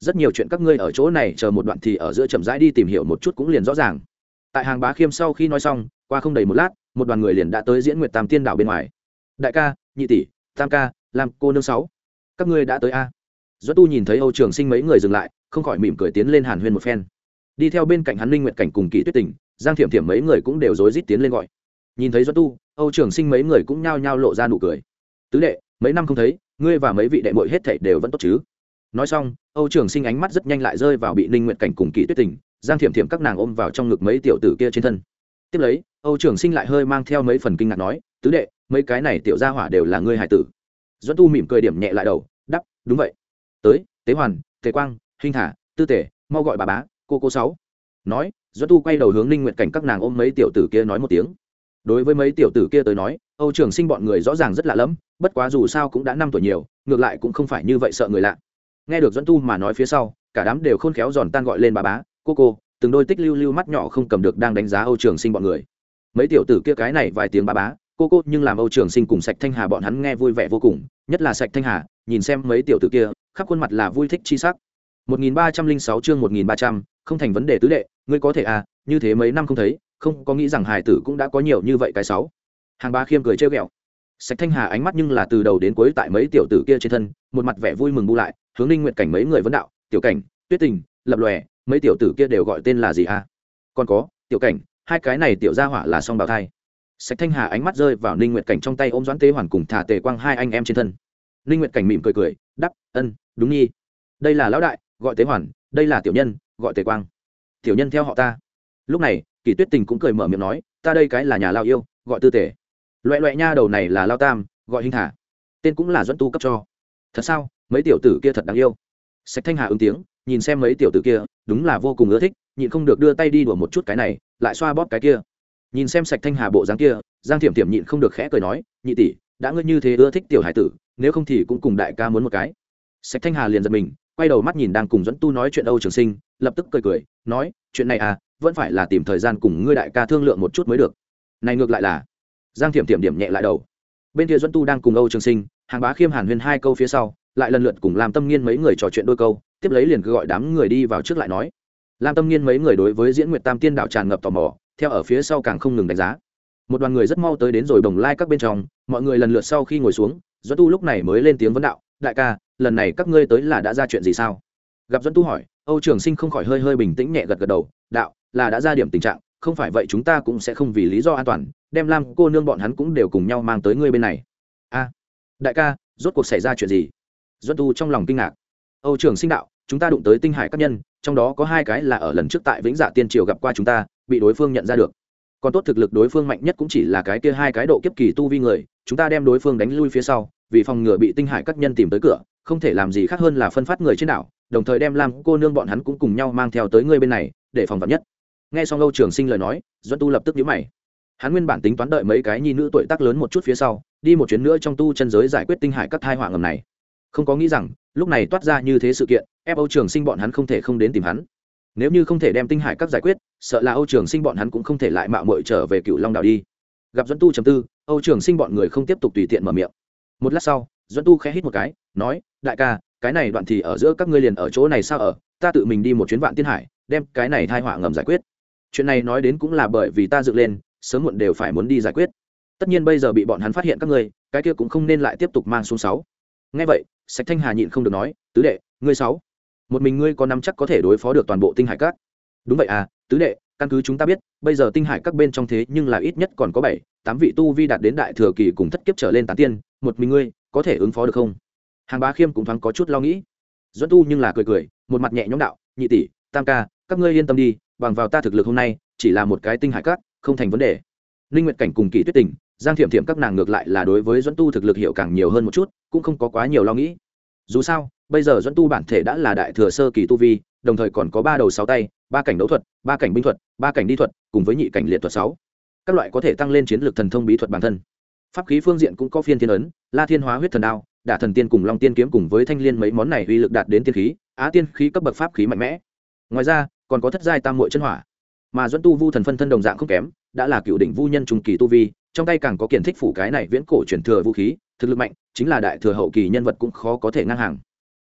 rất nhiều chuyện các ngươi ở chỗ này chờ một đoạn thì ở giữa chậm rãi đi tìm hiểu một chút cũng liền rõ ràng. Tại Hàng Bá Khiêm sau khi nói xong, qua không đầy một lát, một đoàn người liền đã tới Diễn Nguyệt Tam Tiên đảo bên ngoài. Đại ca, nhị tỷ, tam ca, làm cô nương sáu, các ngươi đã tới a? Duẫn Tu nhìn thấy Âu Trường Sinh mấy người dừng lại, không khỏi mỉm cười tiến lên hàn huyên một phen. Đi theo bên cạnh hắn Linh Nguyệt Cảnh cùng Kỷ Tuyết Tình, Giang Thiểm Thiểm mấy người cũng đều rối rít tiến lên gọi. Nhìn thấy Duẫn Tu, Âu Trường Sinh mấy người cũng nhao nhao lộ ra nụ cười. Tứ đệ, mấy năm không thấy, ngươi và mấy vị đệ muội hết thảy đều vẫn tốt chứ? Nói xong, Âu Trường Sinh ánh mắt rất nhanh lại rơi vào bị Linh Nguyệt Cảnh cùng Kỷ Tuyết Tình, Giang Thiểm Thiểm các nàng ôm vào trong ngực mấy tiểu tử kia trên thân. Tiếp lấy, Âu Trường Sinh lại hơi mang theo mấy phần kinh ngạc nói, tứ đệ, mấy cái này tiểu gia hỏa đều là ngươi hải tử. Duẫn Tu mỉm cười điểm nhẹ lại đầu, đáp, đúng vậy. Tới, Tế Hoàn, Tề Quang, Hinh Thả, Tư Tề, mau gọi bà bá, cô cô sáu. Nói, Duẫn Tu quay đầu hướng Linh Nguyệt Cảnh các nàng ôm mấy tiểu tử kia nói một tiếng. Đối với mấy tiểu tử kia tới nói, Âu Trường Sinh bọn người rõ ràng rất lạ lẫm, bất quá dù sao cũng đã năm tuổi nhiều, ngược lại cũng không phải như vậy sợ người lạ. Nghe được Duẫn Tu mà nói phía sau, cả đám đều khôn khéo giòn tan gọi lên bà bá, cô cô, từng đôi tích lưu lưu mắt nhỏ không cầm được đang đánh giá Âu Trường Sinh bọn người. Mấy tiểu tử kia cái này vài tiếng bà bá, cô cô nhưng làm Âu Trường Sinh cùng Sạch Thanh Hà bọn hắn nghe vui vẻ vô cùng, nhất là Sạch Thanh Hà, nhìn xem mấy tiểu tử kia, khắp khuôn mặt là vui thích chi sắc. một nghìn ba trăm lẻ sáu chương một nghìn ba trăm, không thành vấn đề tứ đệ, ngươi có thể à, như thế mấy năm không thấy, không có nghĩ rằng hài tử cũng đã có nhiều như vậy cái sáu. Hàng Bá Khiêm cười trêu ghẹo. Sạch Thanh Hà ánh mắt nhưng là từ đầu đến cuối tại mấy tiểu tử kia trên thân, một mặt vẻ vui mừng bu lại, hướng Linh Nguyệt Cảnh mấy người vấn đạo, tiểu cảnh, Tuyết Tình, Lập Lòe, mấy tiểu tử kia đều gọi tên là gì à? Còn có, tiểu cảnh, hai cái này tiểu gia hỏa là song bào thai. Sạch Thanh Hà ánh mắt rơi vào Linh Nguyệt Cảnh trong tay ôm Doãn Tế Hoàn cùng Thả Tề Quang hai anh em trên thân. Linh Nguyệt Cảnh mỉm cười cười, đáp, ân, đúng nhi. Đây là lão đại, gọi Tế Hoàn, đây là tiểu nhân, gọi Tề Quang. Tiểu nhân theo họ ta. Lúc này, Kỷ Tuyết Tình cũng cười mở miệng nói, ta đây cái là nhà lao yêu, gọi Tư Tề. Loẹ loẹ nha đầu này là lao tam, gọi Hinh Thả. Tên cũng là Duẫn Tu cấp cho. Thật sao? Mấy tiểu tử kia thật đáng yêu. Sạch Thanh Hà ứng tiếng, nhìn xem mấy tiểu tử kia, đúng là vô cùng ưa thích, nhịn không được đưa tay đi đùa một chút cái này, lại xoa bóp cái kia. Nhìn xem Sạch Thanh Hà bộ dáng kia, Giang Thiểm Thiểm nhịn không được khẽ cười nói, nhị tỷ, đã ngươi như thế ưa thích tiểu hải tử, nếu không thì cũng cùng đại ca muốn một cái. Sạch Thanh Hà liền giật mình, quay đầu mắt nhìn đang cùng Duẫn Tu nói chuyện Âu Trường Sinh, lập tức cười cười, nói, chuyện này à, vẫn phải là tìm thời gian cùng ngươi đại ca thương lượng một chút mới được. Này ngược lại là, Giang Thiểm Thiểm điểm nhẹ lại đầu. Bên kia Duẫn Tu đang cùng Âu Trường Sinh, Hàng Bá Khiêm hàn huyên hai câu phía sau, lại lần lượt cùng Lam Tâm Nghiên mấy người trò chuyện đôi câu, tiếp lấy liền gọi đám người đi vào trước lại nói. Lam Tâm Nghiên mấy người đối với Diễn Nguyệt Tam Tiên đảo tràn ngập tò mò, theo ở phía sau càng không ngừng đánh giá. Một đoàn người rất mau tới đến rồi Bồng Lai các bên trong, mọi người lần lượt sau khi ngồi xuống, Duẫn Tu lúc này mới lên tiếng vấn đạo, đại ca, lần này các ngươi tới là đã ra chuyện gì sao? Gặp Duẫn Tu hỏi, Âu Trường Sinh không khỏi hơi hơi bình tĩnh nhẹ gật gật đầu, đạo, là đã ra điểm tình trạng, không phải vậy chúng ta cũng sẽ không vì lý do an toàn, đem Lam cô nương bọn hắn cũng đều cùng nhau mang tới ngươi bên này. A, đại ca, rốt cuộc xảy ra chuyện gì? Duẫn Tu trong lòng kinh ngạc. Âu Trường Sinh đạo, chúng ta đụng tới tinh hải các nhân, trong đó có hai cái là ở lần trước tại Vĩnh Dạ Tiên Triều gặp qua chúng ta, bị đối phương nhận ra được. Còn tốt thực lực đối phương mạnh nhất cũng chỉ là cái kia hai cái độ kiếp kỳ tu vi người, chúng ta đem đối phương đánh lui phía sau, vì phòng ngừa bị tinh hải các nhân tìm tới cửa, không thể làm gì khác hơn là phân phát người trên đảo, đồng thời đem Lam cô nương bọn hắn cũng cùng nhau mang theo tới ngươi bên này, để phòng vạn nhất. Nghe xong Âu Trường Sinh lời nói, Duẫn Tu lập tức nhíu mày. Hắn nguyên bản tính toán đợi mấy cái nhi nữ tuổi tác lớn một chút phía sau, đi một chuyến nữa trong tu chân giới giải quyết tinh hải các tai họa ngầm này. Không có nghĩ rằng, lúc này toát ra như thế sự kiện, ép Âu Trường Sinh bọn hắn không thể không đến tìm hắn. Nếu như không thể đem tinh hải các giải quyết, sợ là Âu Trường Sinh bọn hắn cũng không thể lại mạo muội trở về Cửu Long đảo đi. Gặp Duẫn Tu trầm tư, Âu Trường Sinh bọn người không tiếp tục tùy tiện mở miệng. Một lát sau, Duẫn Tu khẽ hít một cái, nói, đại ca, cái này đoạn thì ở giữa các ngươi liền ở chỗ này sao ở, ta tự mình đi một chuyến Vạn Tiên Hải, đem cái này tai họa ngầm giải quyết. Chuyện này nói đến cũng là bởi vì ta dựng lên, sớm muộn đều phải muốn đi giải quyết. Tất nhiên bây giờ bị bọn hắn phát hiện các ngươi, cái kia cũng không nên lại tiếp tục mang xuống sáu. Nghe vậy, Sạch Thanh Hà nhịn không được nói, tứ đệ, ngươi sáu, một mình ngươi có nắm chắc có thể đối phó được toàn bộ tinh hải các? Đúng vậy à, tứ đệ, căn cứ chúng ta biết, bây giờ tinh hải các bên trong thế nhưng là ít nhất còn có bảy, tám vị tu vi đạt đến đại thừa kỳ cùng thất kiếp trở lên tán tiên, một mình ngươi có thể ứng phó được không? Hàng Bá Khiêm cũng thoáng có chút lo nghĩ. Duẫn Tu nhưng là cười cười, một mặt nhẹ nhõm đạo, nhị tỷ, tam ca, các ngươi yên tâm đi, bằng vào ta thực lực hôm nay, chỉ là một cái tinh hải các, không thành vấn đề. Linh Nguyệt Cảnh cùng Kỷ Tuyết Tình, Giang Thiểm Thiểm các nàng ngược lại là đối với Duẫn Tu thực lực hiểu càng nhiều hơn một chút, cũng không có quá nhiều lo nghĩ. Dù sao, bây giờ Duẫn Tu bản thể đã là đại thừa sơ kỳ tu vi, đồng thời còn có ba đầu sáu tay, ba cảnh đấu thuật, ba cảnh binh thuật, ba cảnh đi thuật, cùng với nhị cảnh liệt thuật sáu. Các loại có thể tăng lên chiến lược thần thông bí thuật bản thân. Pháp khí phương diện cũng có Phiên Thiên ấn, La Thiên Hóa huyết thần đao, Đả thần tiên cùng Long tiên kiếm cùng với Thanh Liên mấy món này uy lực đạt đến tiên khí, á tiên khí cấp bậc pháp khí mạnh mẽ. Ngoài ra, còn có thất giai tam muội chân hỏa. Mà Duẫn Tu Vu thần phân thân đồng dạng không kém, đã là cựu đỉnh vu nhân trung kỳ tu vi, trong tay càng có Kiền Thích phủ cái này viễn cổ truyền thừa vũ khí, thực lực mạnh, chính là đại thừa hậu kỳ nhân vật cũng khó có thể ngang hàng.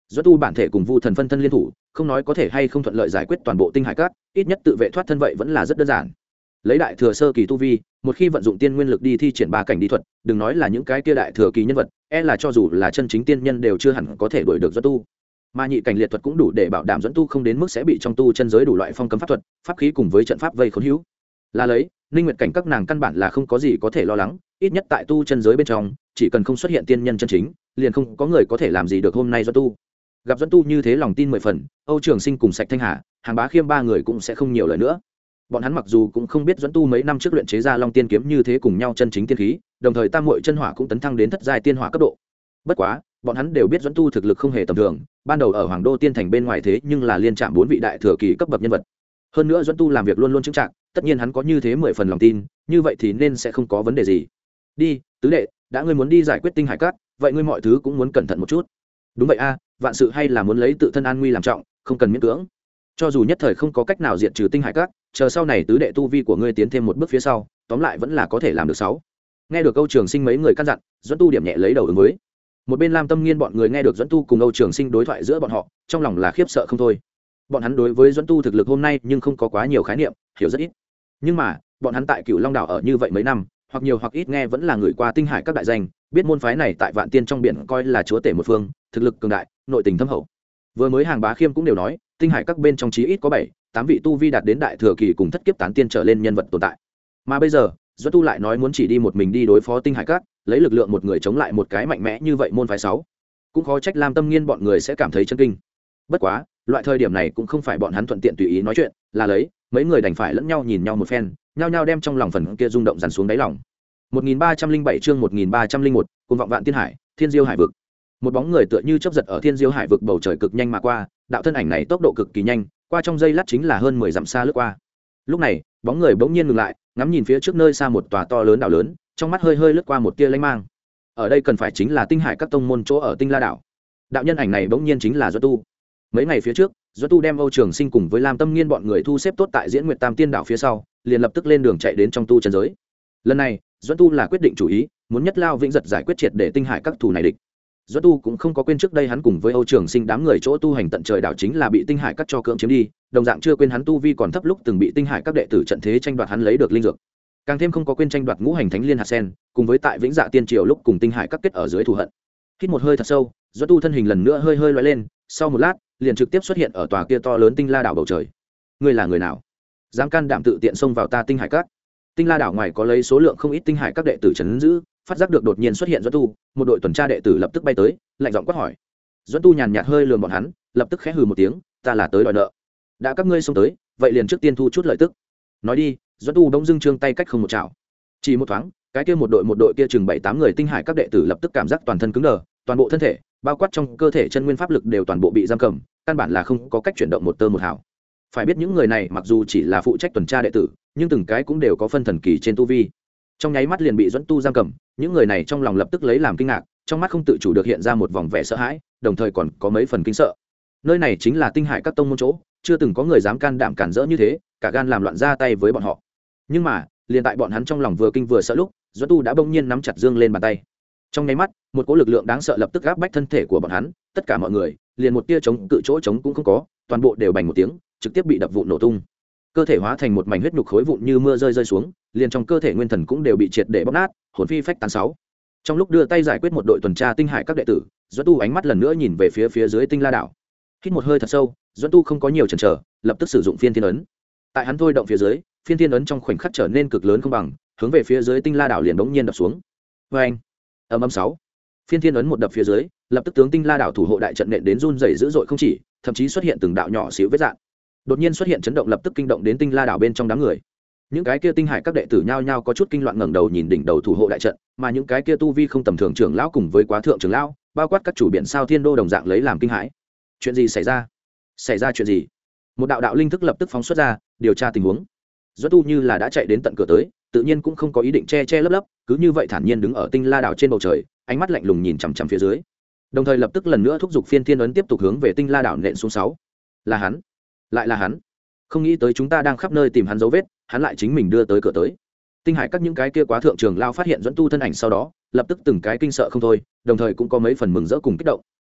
Dẫn tu bản thể cùng vu thần phân thân liên thủ, không nói có thể hay không thuận lợi giải quyết toàn bộ tinh hải các, ít nhất tự vệ thoát thân vậy vẫn là rất đơn giản. Lấy đại thừa sơ kỳ tu vi, một khi vận dụng tiên nguyên lực đi thi triển ba cảnh đi thuật, đừng nói là những cái kia đại thừa kỳ nhân vật, e là cho dù là chân chính tiên nhân đều chưa hẳn có thể đuổi được Dẫn tu. Mà nhị cảnh liệt thuật cũng đủ để bảo đảm Dẫn tu không đến mức sẽ bị trong tu chân giới đủ loại phong cấm pháp thuật, pháp khí cùng với trận pháp vây khốn hữu. Là lấy, Ninh Nguyệt cảnh các nàng căn bản là không có gì có thể lo lắng, ít nhất tại tu chân giới bên trong, chỉ cần không xuất hiện tiên nhân chân chính, liền không có người có thể làm gì được hôm nay Dẫn tu. Gặp Dẫn tu như thế lòng tin mười phần, Âu Trường Sinh cùng Sạch Thanh Hà, Hàng Bá Khiêm ba người cũng sẽ không nhiều lời nữa. Bọn hắn mặc dù cũng không biết Dẫn tu mấy năm trước luyện chế ra Long Tiên kiếm như thế cùng nhau chân chính tiên khí, đồng thời Tam Muội chân hỏa cũng tấn thăng đến thất giai tiên hỏa cấp độ. Bất quá, bọn hắn đều biết Dẫn tu thực lực không hề tầm thường, ban đầu ở Hoàng Đô Tiên Thành bên ngoài thế nhưng là liên chạm bốn vị đại thừa kỳ cấp bậc nhân vật. Hơn nữa Dẫn tu làm việc luôn luôn chững chạc, tất nhiên hắn có như thế mười phần lòng tin, như vậy thì nên sẽ không có vấn đề gì. Đi, tứ đệ, đã ngươi muốn đi giải quyết tinh hải cát, vậy ngươi mọi thứ cũng muốn cẩn thận một chút. Đúng vậy a, vạn sự hay là muốn lấy tự thân an nguy làm trọng, không cần miễn cưỡng. Cho dù nhất thời không có cách nào diệt trừ tinh hải cát, chờ sau này tứ đệ tu vi của ngươi tiến thêm một bước phía sau, tóm lại vẫn là có thể làm được sáu. Nghe được Âu Trường Sinh mấy người căn dặn, Dẫn tu điểm nhẹ lấy đầu ứng với. Một bên Lam Tâm Nghiên bọn người nghe được Dẫn tu cùng Âu Trường Sinh đối thoại giữa bọn họ, trong lòng là khiếp sợ không thôi. Bọn hắn đối với Dẫn tu thực lực hôm nay nhưng không có quá nhiều khái niệm, hiểu rất ít. Nhưng mà, bọn hắn tại Cửu Long đảo ở như vậy mấy năm, hoặc nhiều hoặc ít nghe vẫn là người qua tinh hải các đại danh, biết môn phái này tại Vạn Tiên trong biển coi là chúa tể một phương, thực lực cường đại, nội tình thâm hậu. Vừa mới Hàng Bá Khiêm cũng đều nói, tinh hải các bên trong chí ít có bảy, tám vị tu vi đạt đến đại thừa kỳ cùng thất kiếp tán tiên trở lên nhân vật tồn tại. Mà bây giờ, Dẫn tu lại nói muốn chỉ đi một mình đi đối phó tinh hải các, lấy lực lượng một người chống lại một cái mạnh mẽ như vậy môn phái sáu, cũng khó trách Lam Tâm Nghiên bọn người sẽ cảm thấy chấn kinh. Bất quá, loại thời điểm này cũng không phải bọn hắn thuận tiện tùy ý nói chuyện, là lấy, mấy người đành phải lẫn nhau nhìn nhau một phen, nhao nhao đem trong lòng phần kia rung động dằn xuống đáy lòng. một nghìn ba trăm linh bảy chương một nghìn ba trăm linh một, cuồng vọng vạn tiên hải, Thiên Diêu hải vực. Một bóng người tựa như chớp giật ở Thiên Diêu hải vực bầu trời cực nhanh mà qua, đạo thân ảnh này tốc độ cực kỳ nhanh, qua trong giây lát chính là hơn mười dặm xa lướt qua. Lúc này, bóng người bỗng nhiên ngừng lại, ngắm nhìn phía trước nơi xa một tòa to lớn đảo lớn, trong mắt hơi hơi lướt qua một tia lanh mang. Ở đây cần phải chính là tinh hải các tông môn chỗ ở Tinh La đảo. Đạo nhân ảnh này bỗng nhiên chính là Dẫn tu. Mấy ngày phía trước, Dẫn tu đem Âu Trường Sinh cùng với Lam Tâm Nghiên bọn người thu xếp tốt tại Diễn Nguyệt Tam Tiên đảo phía sau, liền lập tức lên đường chạy đến trong tu chân giới. Lần này, Dẫn tu là quyết định chủ ý, muốn nhất lao vĩnh giật giải quyết triệt để tinh hải các thù này địch. Dẫn tu cũng không có quên trước đây hắn cùng với Âu Trường Sinh đám người chỗ tu hành tận trời đảo chính là bị tinh hải các cho cưỡng chiếm đi, đồng dạng chưa quên hắn tu vi còn thấp lúc từng bị tinh hải các đệ tử trận thế tranh đoạt hắn lấy được linh dược. Càng thêm không có quên tranh đoạt ngũ hành thánh liên hạt sen, cùng với tại Vĩnh Dạ Tiên Triều lúc cùng tinh hải các kết ở dưới thù hận. Hít một hơi thật sâu, Dẫn tu thân hình lần nữa hơi hơi lóe lên, sau một lát, liền trực tiếp xuất hiện ở tòa kia to lớn Tinh La đảo bầu trời. Ngươi là người nào? Dám can đảm tự tiện xông vào ta tinh hải các? Tinh La đảo ngoài có lấy số lượng không ít tinh hải các đệ tử trấn giữ, phát giác được đột nhiên xuất hiện Dẫn tu, một đội tuần tra đệ tử lập tức bay tới, lạnh giọng quát hỏi. Dẫn tu nhàn nhạt hơi lườm bọn hắn, lập tức khẽ hừ một tiếng, ta là tới đòi nợ. Đã các ngươi xông tới, vậy liền trước tiên thu chút lợi tức. Nói đi, Dẫn tu bỗng dưng trương tay cách không một chảo. Chỉ một thoáng, cái kia một đội một đội kia chừng bảy tám người tinh hải các đệ tử lập tức cảm giác toàn thân cứng đờ, toàn bộ thân thể, bao quát trong cơ thể chân nguyên pháp lực đều toàn bộ bị giam cầm, căn bản là không có cách chuyển động một tơ một hào. Phải biết những người này mặc dù chỉ là phụ trách tuần tra đệ tử, nhưng từng cái cũng đều có phân thần kỳ trên tu vi. Trong nháy mắt liền bị Dẫn tu giam cầm, những người này trong lòng lập tức lấy làm kinh ngạc, trong mắt không tự chủ được hiện ra một vòng vẻ sợ hãi, đồng thời còn có mấy phần kinh sợ. Nơi này chính là tinh hải các tông môn chỗ, chưa từng có người dám can đảm cản rỡ như thế, cả gan làm loạn ra tay với bọn họ. Nhưng mà, liền tại bọn hắn trong lòng vừa kinh vừa sợ lúc, Dẫn tu đã bỗng nhiên nắm chặt dương lên bàn tay. Trong nháy mắt, một cỗ lực lượng đáng sợ lập tức áp bách thân thể của bọn hắn, tất cả mọi người, liền một tia chống cự chỗ chống cũng không có, toàn bộ đều bành một tiếng, trực tiếp bị đập vụn nổ tung. Cơ thể hóa thành một mảnh huyết nhục khối vụn như mưa rơi rơi xuống, liền trong cơ thể nguyên thần cũng đều bị triệt để bóc nát, hồn phi phách tán sáu. Trong lúc đưa tay giải quyết một đội tuần tra tinh hải các đệ tử, Dẫn tu ánh mắt lần nữa nhìn về phía phía dưới Tinh La đảo. Hít một hơi thật sâu, Dẫn tu không có nhiều chần chờ, lập tức sử dụng Phiên Thiên ấn. Tại hắn thôi động phía dưới, Phiên Thiên ấn trong khoảnh khắc trở nên cực lớn không bằng, hướng về phía dưới Tinh La đảo liền bỗng nhiên đập xuống. Oeng! Ầm ầm sáu. Phiên Thiên ấn một đập phía dưới, lập tức tướng Tinh La đảo thủ hộ đại trận nện đến run rẩy dữ dội không chỉ, thậm chí xuất hiện từng đạo nhỏ xíu vết rạn. Đột nhiên xuất hiện chấn động lập tức kinh động đến Tinh La đảo bên trong đám người. Những cái kia tinh hải các đệ tử nhao nhao có chút kinh loạn ngẩng đầu nhìn đỉnh đầu thủ hộ đại trận, mà những cái kia tu vi không tầm thường trưởng lão cùng với quá thượng trưởng lão, bao quát các chủ biển sao thiên đô đồng dạng lấy làm kinh hãi. Chuyện gì xảy ra? Xảy ra chuyện gì? Một đạo đạo linh thức lập tức phóng xuất ra, điều tra tình huống. Dẫn tu như là đã chạy đến tận cửa tới, tự nhiên cũng không có ý định che che lấp lấp, cứ như vậy thản nhiên đứng ở Tinh La đảo trên bầu trời, ánh mắt lạnh lùng nhìn chằm chằm phía dưới. Đồng thời lập tức lần nữa thúc giục Phiên Thiên ấn tiếp tục hướng về Tinh La đảo nện xuống sáu. Là hắn, lại là hắn. Không nghĩ tới chúng ta đang khắp nơi tìm hắn dấu vết, hắn lại chính mình đưa tới cửa tới. Tinh hải các những cái kia quá thượng trường lao phát hiện Dẫn tu thân ảnh sau đó, lập tức từng cái kinh sợ không thôi, đồng thời cũng có mấy phần mừng rỡ cùng kích động.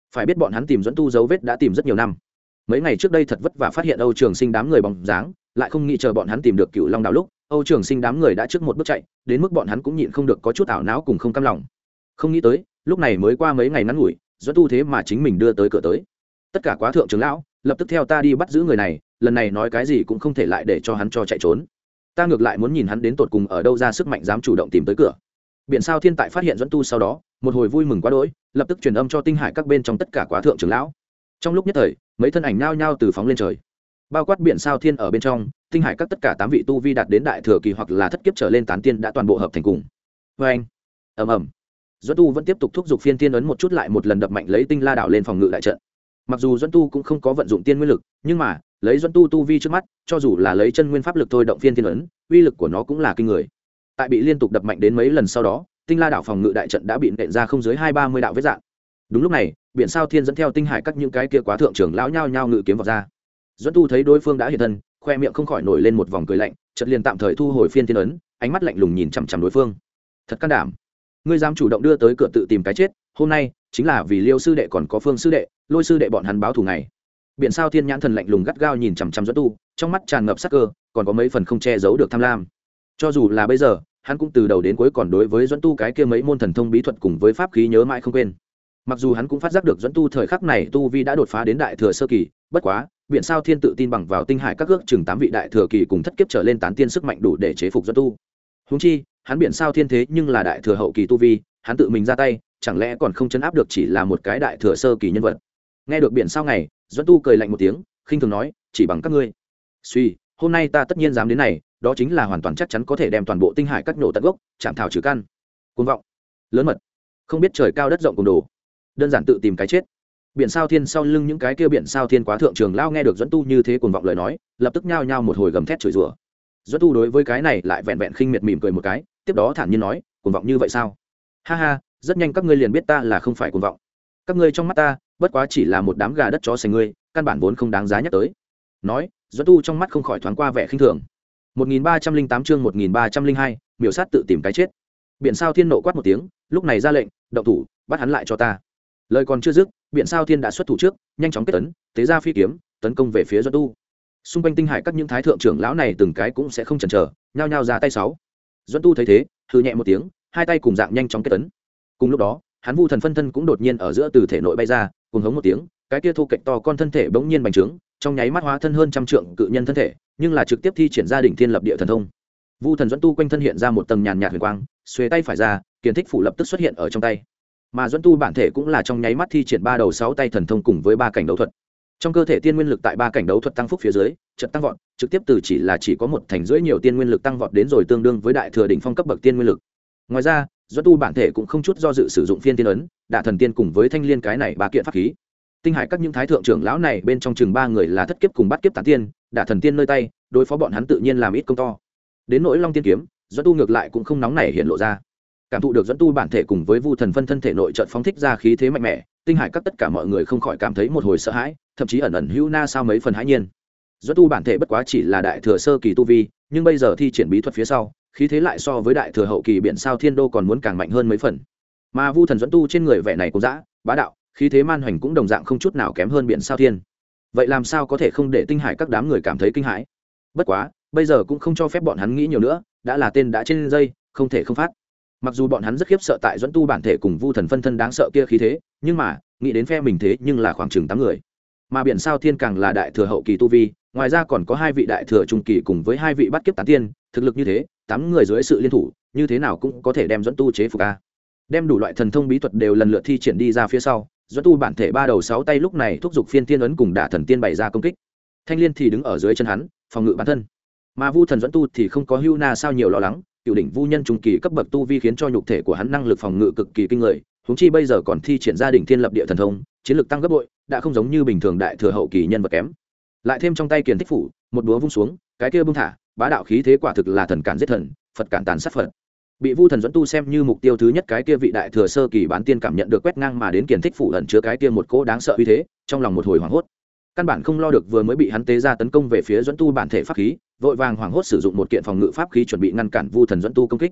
phải biết bọn hắn tìm dẫn tu dấu vết đã tìm rất nhiều năm, mấy ngày trước đây thật vất vả phát hiện Âu Trường Sinh đám người bóng dáng, lại không nghĩ chờ bọn hắn tìm được Cựu Long Đảo lúc Âu Trường Sinh đám người đã trước một bước chạy, đến mức bọn hắn cũng nhịn không được có chút ảo não cùng không cam lòng. Không nghĩ tới lúc này mới qua mấy ngày ngắn ngủi, dẫn tu thế mà chính mình đưa tới cửa tới. Tất cả quá thượng trưởng lão lập tức theo ta đi bắt giữ người này, lần này nói cái gì cũng không thể lại để cho hắn cho chạy trốn. Ta ngược lại muốn nhìn hắn đến tột cùng ở đâu ra sức mạnh dám chủ động tìm tới cửa. Biển Sao Thiên tại phát hiện dẫn tu sau đó, một hồi vui mừng quá đỗi, lập tức truyền âm cho tinh hải các bên trong tất cả quá thượng trưởng lão. Trong lúc nhất thời, mấy thân ảnh nhao nhao từ phóng lên trời, bao quát Biển Sao Thiên ở bên trong, tinh hải các tất cả tám vị tu vi đạt đến đại thừa kỳ hoặc là thất kiếp trở lên tán tiên đã toàn bộ hợp thành cùng. Vê anh, ầm ầm, dẫn tu vẫn tiếp tục thúc giục phiên tiên ấn một chút lại một lần đập mạnh lấy tinh la đảo lên phòng ngự đại trận. Mặc dù dẫn tu cũng không có vận dụng tiên nguyên lực, nhưng mà lấy dẫn tu tu vi trước mắt, cho dù là lấy chân nguyên pháp lực thôi động phiên tiên ấn, uy lực của nó cũng là kinh người. Tại bị liên tục đập mạnh đến mấy lần sau đó, tinh la đảo phòng ngự đại trận đã bị nện ra không dưới hai ba mươi đạo vết dạn. Đúng lúc này, Biển Sao Thiên dẫn theo tinh hải các những cái kia quá thượng trưởng lão nhao nhao ngự kiếm vào ra. Dẫn tu thấy đối phương đã hiện thân, khoe miệng không khỏi nổi lên một vòng cười lạnh, chợt liền tạm thời thu hồi phiên tiên ấn, ánh mắt lạnh lùng nhìn chằm chằm đối phương. Thật can đảm, ngươi dám chủ động đưa tới cửa tự tìm cái chết, hôm nay chính là vì Liêu sư đệ còn có Phương sư đệ, Lôi sư đệ bọn hắn báo thù ngày. Biển Sao Thiên nhãn thần lạnh lùng gắt gao nhìn chằm chằm dẫn tu, trong mắt tràn ngập sắc cơ, còn có mấy phần không che giấu được tham lam. Cho dù là bây giờ, hắn cũng từ đầu đến cuối còn đối với dẫn tu cái kia mấy môn thần thông bí thuật cùng với pháp khí nhớ mãi không quên. Mặc dù hắn cũng phát giác được dẫn tu thời khắc này tu vi đã đột phá đến đại thừa sơ kỳ, bất quá Biển Sao Thiên tự tin bằng vào tinh hải các ước chừng tám vị đại thừa kỳ cùng thất kiếp trở lên tán tiên sức mạnh đủ để chế phục dẫn tu. Huống chi hắn Biển Sao Thiên thế nhưng là đại thừa hậu kỳ tu vi, hắn tự mình ra tay chẳng lẽ còn không chấn áp được chỉ là một cái đại thừa sơ kỳ nhân vật. Nghe được Biển Sao ngày, dẫn tu cười lạnh một tiếng, khinh thường nói, chỉ bằng các ngươi suy hôm nay ta tất nhiên dám đến này, đó chính là hoàn toàn chắc chắn có thể đem toàn bộ tinh hải các nổ tận gốc, chạm thảo trừ căn. Cuồng vọng, lớn mật, không biết trời cao đất rộng cùng đồ, đơn giản tự tìm cái chết. Biển Sao Thiên sau lưng những cái kia Biển Sao Thiên quá thượng trường lao nghe được dẫn tu như thế cuồng vọng lời nói, lập tức nhao nhao một hồi gầm thét chửi rủa. Dẫn tu đối với cái này lại vẹn vẹn khinh miệt mỉm cười một cái, tiếp đó thản nhiên nói, cuồng vọng như vậy sao? Ha ha, rất nhanh các ngươi liền biết ta là không phải cuồng vọng. Các ngươi trong mắt ta bất quá chỉ là một đám gà đất chó sành ngươi, căn bản vốn không đáng giá nhắc tới. Nói, dẫn tu trong mắt không khỏi thoáng qua vẻ khinh thường. một nghìn ba trăm lẻ tám chương một nghìn ba trăm lẻ hai, miểu sát tự tìm cái chết. Biển Sao Thiên nộ quát một tiếng, lúc này ra lệnh, động thủ, bắt hắn lại cho ta. Lời còn chưa dứt, Biển Sao Thiên đã xuất thủ trước, nhanh chóng kết tấn, tế ra phi kiếm, tấn công về phía dẫn tu. Xung quanh tinh hải các những thái thượng trưởng lão này từng cái cũng sẽ không chần chờ, nhao nhao ra tay sáu. Dẫn tu thấy thế, hừ nhẹ một tiếng, hai tay cùng dạng nhanh chóng kết tấn. Cùng lúc đó, hắn Vu Thần phân thân cũng đột nhiên ở giữa từ thể nội bay ra, cùng hống một tiếng, cái kia thu kịch to con thân thể bỗng nhiên bành trướng, trong nháy mắt hóa thân hơn trăm trượng cự nhân thân thể, nhưng là trực tiếp thi triển ra đỉnh thiên lập địa thần thông. Vu Thần dẫn tu quanh thân hiện ra một tầng nhàn nhạt huyền quang, xuề tay phải ra, Kiền Thích phủ lập tức xuất hiện ở trong tay. Mà dẫn tu bản thể cũng là trong nháy mắt thi triển ba đầu sáu tay thần thông cùng với ba cảnh đấu thuật. Trong cơ thể tiên nguyên lực tại ba cảnh đấu thuật tăng phúc phía dưới, chợt tăng vọt, trực tiếp từ chỉ là chỉ có một thành rưỡi nhiều tiên nguyên lực tăng vọt đến rồi tương đương với đại thừa đỉnh phong cấp bậc tiên nguyên lực. Ngoài ra, dẫn tu bản thể cũng không chút do dự sử dụng phiên tiên ấn, đả thần tiên cùng với thanh liên cái này ba kiện pháp khí. Tinh hải các những thái thượng trưởng lão này bên trong chừng ba người là thất kiếp cùng bắt kiếp tán tiên, đả thần tiên nơi tay, đối phó bọn hắn tự nhiên làm ít công to. Đến nỗi Long Tiên kiếm, dẫn tu ngược lại cũng không nóng nảy hiện lộ ra. Cảm thụ được dẫn tu bản thể cùng với Vu Thần phân thân thể nội chợt phóng thích ra khí thế mạnh mẽ, tinh hải các tất cả mọi người không khỏi cảm thấy một hồi sợ hãi, thậm chí ẩn ẩn hữu na sao mấy phần hãi nhiên. Dẫn tu bản thể bất quá chỉ là đại thừa sơ kỳ tu vi, nhưng bây giờ thi triển bí thuật phía sau, khí thế lại so với đại thừa hậu kỳ Biển Sao Thiên đô còn muốn càng mạnh hơn mấy phần. Mà Vu Thần dẫn tu trên người vẻ này cũng dã, bá đạo, khí thế man hoành cũng đồng dạng không chút nào kém hơn Biển Sao Thiên. Vậy làm sao có thể không để tinh hải các đám người cảm thấy kinh hãi? Bất quá, bây giờ cũng không cho phép bọn hắn nghĩ nhiều nữa, đã là tên đã trên dây, không thể không phát. Mặc dù bọn hắn rất khiếp sợ tại dẫn tu bản thể cùng Vu Thần phân thân đáng sợ kia khí thế, nhưng mà nghĩ đến phe mình thế nhưng là khoảng chừng tám người, mà Biển Sao Thiên càng là đại thừa hậu kỳ tu vi, ngoài ra còn có hai vị đại thừa trung kỳ cùng với hai vị bắt kiếp tán tiên, thực lực như thế, tám người dưới sự liên thủ, như thế nào cũng có thể đem dẫn tu chế phục a. Đem đủ loại thần thông bí thuật đều lần lượt thi triển đi ra phía sau, dẫn tu bản thể ba đầu sáu tay lúc này thúc giục phiên tiên ấn cùng đả thần tiên bày ra công kích. Thanh liên thì đứng ở dưới chân hắn, phòng ngự bản thân, mà Vu Thần dẫn tu thì không có hưu na sao nhiều lo lắng, cựu đỉnh vu nhân trung kỳ cấp bậc tu vi khiến cho nhục thể của hắn năng lực phòng ngự cực kỳ kinh người, huống chi bây giờ còn thi triển ra đỉnh thiên lập địa thần thông, chiến lực tăng gấp bội, đã không giống như bình thường đại thừa hậu kỳ nhân vật kém. Lại thêm trong tay Kiền Thích phủ, một búa vung xuống, cái kia bung thả, bá đạo khí thế quả thực là thần cản giết thần, Phật cản tàn sát Phật. Bị Vu Thần dẫn tu xem như mục tiêu thứ nhất cái kia vị đại thừa sơ kỳ bán tiên cảm nhận được quét ngang mà đến Kiền Thích phủ ẩn chứa cái kia một cỗ đáng sợ uy thế, trong lòng một hồi hoảng hốt. Căn bản không lo được vừa mới bị hắn tế ra tấn công về phía dẫn tu bản thể pháp khí, vội vàng hoảng hốt sử dụng một kiện phòng ngự pháp khí chuẩn bị ngăn cản Vu Thần dẫn tu công kích.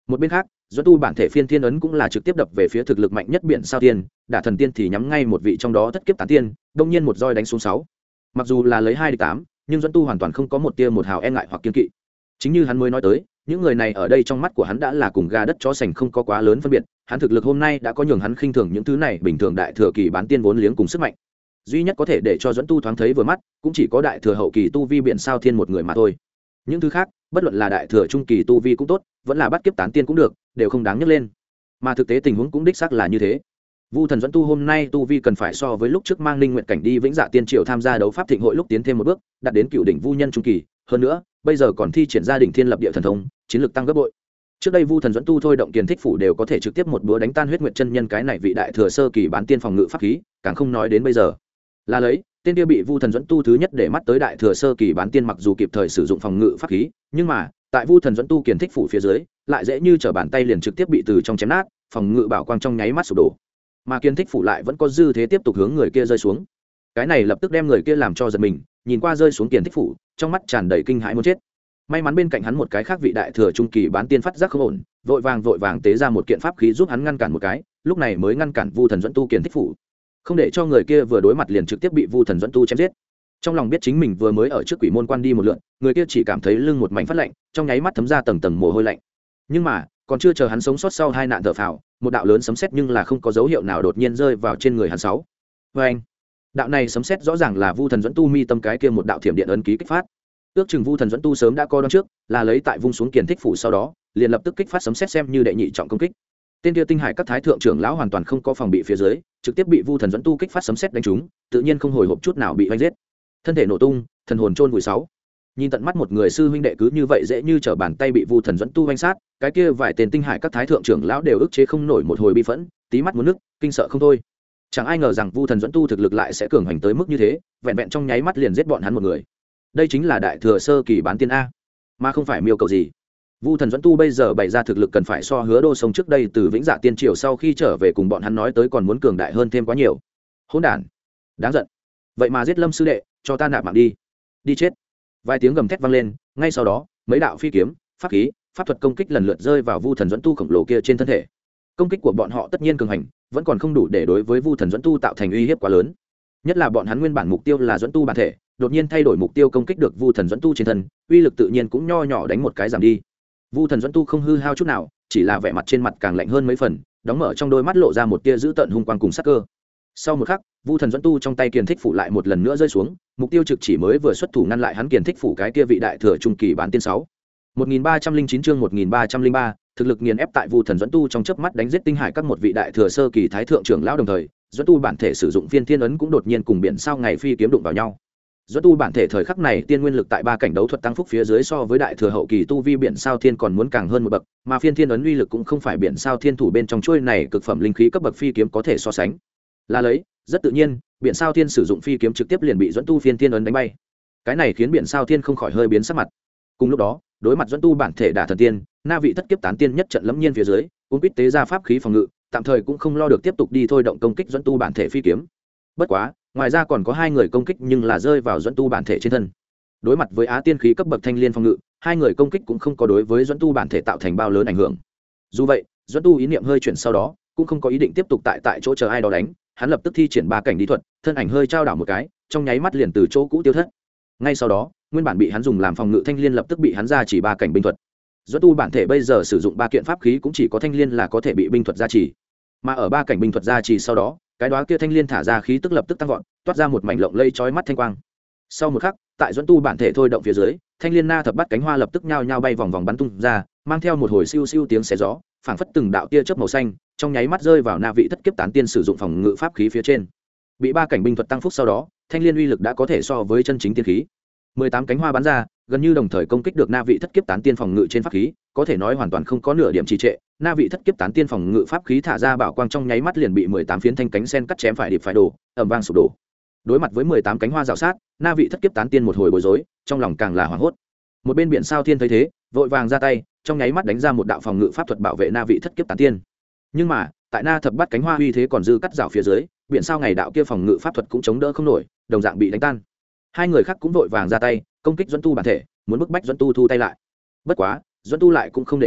Một bên khác, dẫn tu bản thể phiên thiên ấn cũng là trực tiếp đập về phía thực lực mạnh nhất biển sao tiên, đả thần tiên thì nhắm ngay một vị trong đó thất kiếp tán tiên, đông nhiên một roi đánh xuống sáu. Mặc dù là lấy hai địch tám, nhưng dẫn tu hoàn toàn không có một tia một hào e ngại hoặc kiên kỵ. Chính như hắn mới nói tới, những người này ở đây trong mắt của hắn đã là cùng gà đất chó sành không có quá lớn phân biệt, hắn thực lực hôm nay đã có nhường hắn khinh thường những thứ này bình thường đại thừa kỳ bán tiên vốn liếng cùng sức mạnh. Duy nhất có thể để cho dẫn tu thoáng thấy vừa mắt, cũng chỉ có đại thừa hậu kỳ tu vi biển sao thiên một người mà thôi. Những thứ khác, bất luận là đại thừa trung kỳ tu vi cũng tốt, vẫn là bắt kiếp tán tiên cũng được, đều không đáng nhắc lên. Mà thực tế tình huống cũng đích xác là như thế. Vu Thần dẫn tu hôm nay tu vi cần phải so với lúc trước mang Linh Nguyện cảnh đi Vĩnh Dạ Tiên Triều tham gia đấu pháp thịnh hội lúc tiến thêm một bước, đạt đến cựu đỉnh vu nhân trung kỳ, hơn nữa, bây giờ còn thi triển ra đỉnh thiên lập địa thần thông, chiến lược tăng gấp bội. Trước đây Vu Thần dẫn tu thôi động Kiền Thích phủ đều có thể trực tiếp một búa đánh tan Huyết Nguyệt chân nhân cái này vị đại thừa sơ kỳ bán tiên phòng ngự pháp khí, càng không nói đến bây giờ. Là lấy, tên kia bị Vu Thần dẫn tu thứ nhất để mắt tới đại thừa sơ kỳ bán tiên mặc dù kịp thời sử dụng phòng ngự pháp khí, nhưng mà, tại Vu Thần dẫn tu Kiền Thích phủ phía dưới, lại dễ như trở bàn tay liền trực tiếp bị từ trong chém nát, phòng ngự bảo quang trong nháy mắt sụp đổ. Mà Kiền Thích phủ lại vẫn có dư thế tiếp tục hướng người kia rơi xuống. Cái này lập tức đem người kia làm cho giật mình, nhìn qua rơi xuống Kiền Thích phủ, trong mắt tràn đầy kinh hãi muốn chết. May mắn bên cạnh hắn một cái khác vị đại thừa trung kỳ bán tiên phát giác không ổn, vội vàng vội vàng tế ra một kiện pháp khí giúp hắn ngăn cản một cái, lúc này mới ngăn cản Vu Thần dẫn tu Kiền Thích phủ, không để cho người kia vừa đối mặt liền trực tiếp bị Vu Thần dẫn tu chém giết. Trong lòng biết chính mình vừa mới ở trước quỷ môn quan đi một lượt, người kia chỉ cảm thấy lưng một mảnh phát lạnh, trong nháy mắt thấm ra tầng tầng mồ hôi lạnh. Nhưng mà, còn chưa chờ hắn sống sót sau hai nạn thở phào, một đạo lớn sấm sét nhưng là không có dấu hiệu nào đột nhiên rơi vào trên người hắn sáu. Và anh, đạo này sấm sét rõ ràng là Vu Thần dẫn tu mi tâm cái kia một đạo thiểm điện ấn ký kích phát. Ước chừng Vu Thần dẫn tu sớm đã co đón trước, là lấy tại vung xuống Kiền Thích phủ sau đó, liền lập tức kích phát sấm sét xem như đệ nhị trọng công kích. Tên kia tinh hải các thái thượng trưởng lão hoàn toàn không có phòng bị phía dưới, trực tiếp bị Vu Thần dẫn tu kích phát sấm sét đánh trúng, tự nhiên không hồi hộp chút nào bị vây giết. Thân thể nổ tung, thần hồn chôn vùi sáu. Nhìn tận mắt một người sư huynh đệ cứ như vậy dễ như trở bàn tay bị Vu Thần dẫn tu vây sát, cái kia vài tên tinh hải các thái thượng trưởng lão đều ức chế không nổi một hồi bi phẫn, tí mắt muốn nước, kinh sợ không thôi. Chẳng ai ngờ rằng Vu Thần dẫn tu thực lực lại sẽ cường hành tới mức như thế, vẹn vẹn trong nháy mắt liền giết bọn hắn một người. Đây chính là đại thừa sơ kỳ bán tiên a, mà không phải miêu cầu gì. Vu Thần dẫn tu bây giờ bày ra thực lực cần phải so Hứa Đô sống trước đây từ Vĩnh Dạ Tiên Triều sau khi trở về cùng bọn hắn nói tới còn muốn cường đại hơn thêm quá nhiều. Hỗn đản, đáng giận. Vậy mà giết Lâm sư đệ, cho ta nạp mạng đi. Đi chết. Vài tiếng gầm thét vang lên, ngay sau đó, mấy đạo phi kiếm, pháp khí, pháp thuật công kích lần lượt rơi vào Vu Thần dẫn tu khổng lồ kia trên thân thể. Công kích của bọn họ tất nhiên cường hành, vẫn còn không đủ để đối với Vu Thần dẫn tu tạo thành uy hiếp quá lớn. Nhất là bọn hắn nguyên bản mục tiêu là dẫn tu bản thể, đột nhiên thay đổi mục tiêu công kích được Vu Thần dẫn tu trên thân, uy lực tự nhiên cũng nho nhỏ đánh một cái giảm đi. Vu Thần dẫn tu không hư hao chút nào, chỉ là vẻ mặt trên mặt càng lạnh hơn mấy phần, đóng mở trong đôi mắt lộ ra một tia dữ tợn hung quang cùng sắc cơ. Sau một khắc, Vu Thần dẫn tu trong tay Kiền Thích phủ lại một lần nữa rơi xuống, mục tiêu trực chỉ mới vừa xuất thủ ngăn lại hắn Kiền Thích phủ cái kia vị đại thừa trung kỳ bán tiên sáu. một nghìn ba trăm lẻ chín chương một nghìn ba trăm lẻ ba, thực lực nghiền ép tại Vu Thần dẫn tu trong chớp mắt đánh giết tinh hải các một vị đại thừa sơ kỳ thái thượng trưởng lão đồng thời, dẫn tu bản thể sử dụng Phiên Thiên ấn cũng đột nhiên cùng biển sao ngày phi kiếm đụng vào nhau. Dẫn tu bản thể thời khắc này tiên nguyên lực tại ba cảnh đấu thuật tăng phúc phía dưới so với đại thừa hậu kỳ tu vi biển sao thiên còn muốn càng hơn một bậc, mà Phiên Thiên ấn uy lực cũng không phải biển sao thiên thủ bên trong chuôi này cực phẩm linh khí cấp bậc phi kiếm có thể so sánh. Là lấy, rất tự nhiên, biển sao thiên sử dụng phi kiếm trực tiếp liền bị dẫn tu Phiên Thiên ấn đánh bay. Cái này khiến biển sao thiên không khỏi hơi biến sắc mặt. Cùng lúc đó, đối mặt dẫn tu bản thể đả thần tiên, na vị thất kiếp tán tiên nhất trận lẫm nhiên phía dưới, cũng biết tế ra pháp khí phòng ngự, tạm thời cũng không lo được tiếp tục đi thôi động công kích dẫn tu bản thể phi kiếm. Bất quá, ngoài ra còn có hai người công kích nhưng là rơi vào dẫn tu bản thể trên thân. Đối mặt với á tiên khí cấp bậc thanh liên phòng ngự, hai người công kích cũng không có đối với dẫn tu bản thể tạo thành bao lớn ảnh hưởng. Dù vậy, dẫn tu ý niệm hơi chuyển sau đó, cũng không có ý định tiếp tục tại tại chỗ chờ ai đó đánh, hắn lập tức thi triển ba cảnh đi thuật, thân ảnh hơi trao đảo một cái, trong nháy mắt liền từ chỗ cũ tiêu thất. Ngay sau đó, nguyên bản bị hắn dùng làm phòng ngự thanh liên lập tức bị hắn ra chỉ ba cảnh binh thuật. Dẫn tu bản thể bây giờ sử dụng ba kiện pháp khí cũng chỉ có thanh liên là có thể bị binh thuật gia trì, mà ở ba cảnh binh thuật gia trì sau đó, cái đó kia thanh liên thả ra khí tức lập tức tăng vọt, toát ra một mảnh lộng lây chói mắt thanh quang. Sau một khắc, tại dẫn tu bản thể thôi động phía dưới, thanh liên na thập bắt cánh hoa lập tức nhao nhao bay vòng vòng bắn tung ra, mang theo một hồi siêu siêu tiếng xé gió, phảng phất từng đạo tia chớp màu xanh, trong nháy mắt rơi vào na vị thất kiếp tán tiên sử dụng phòng ngự pháp khí phía trên. Bị ba cảnh binh thuật tăng phúc sau đó, thanh liên uy lực đã có thể so với chân chính tiên khí. mười tám cánh hoa bắn ra, gần như đồng thời công kích được na vị thất kiếp tán tiên phòng ngự trên pháp khí, có thể nói hoàn toàn không có nửa điểm trì trệ. Na vị thất kiếp tán tiên phòng ngự pháp khí thả ra bảo quang trong nháy mắt liền bị mười tám phiến thanh cánh sen cắt chém phải điệp phải đổ, ầm vang sụp đổ. Đối mặt với mười tám cánh hoa rào sát, na vị thất kiếp tán tiên một hồi bối rối, trong lòng càng là hoảng hốt. Một bên biển sao thiên thấy thế, vội vàng ra tay, trong nháy mắt đánh ra một đạo phòng ngự pháp thuật bảo vệ na vị thất kiếp tán tiên. Nhưng mà, tại na thập bát cánh hoa uy thế còn dư cắt rào phía dưới, biển sao ngày đạo kia phòng ngự pháp thuật cũng chống đỡ không nổi, đồng dạng bị đánh tan. Hai người khác cũng vội vàng ra tay, công kích dẫn tu bản thể, muốn bức bách dẫn tu thu tay lại. Bất quá, dẫn tu lại cũng không để ý,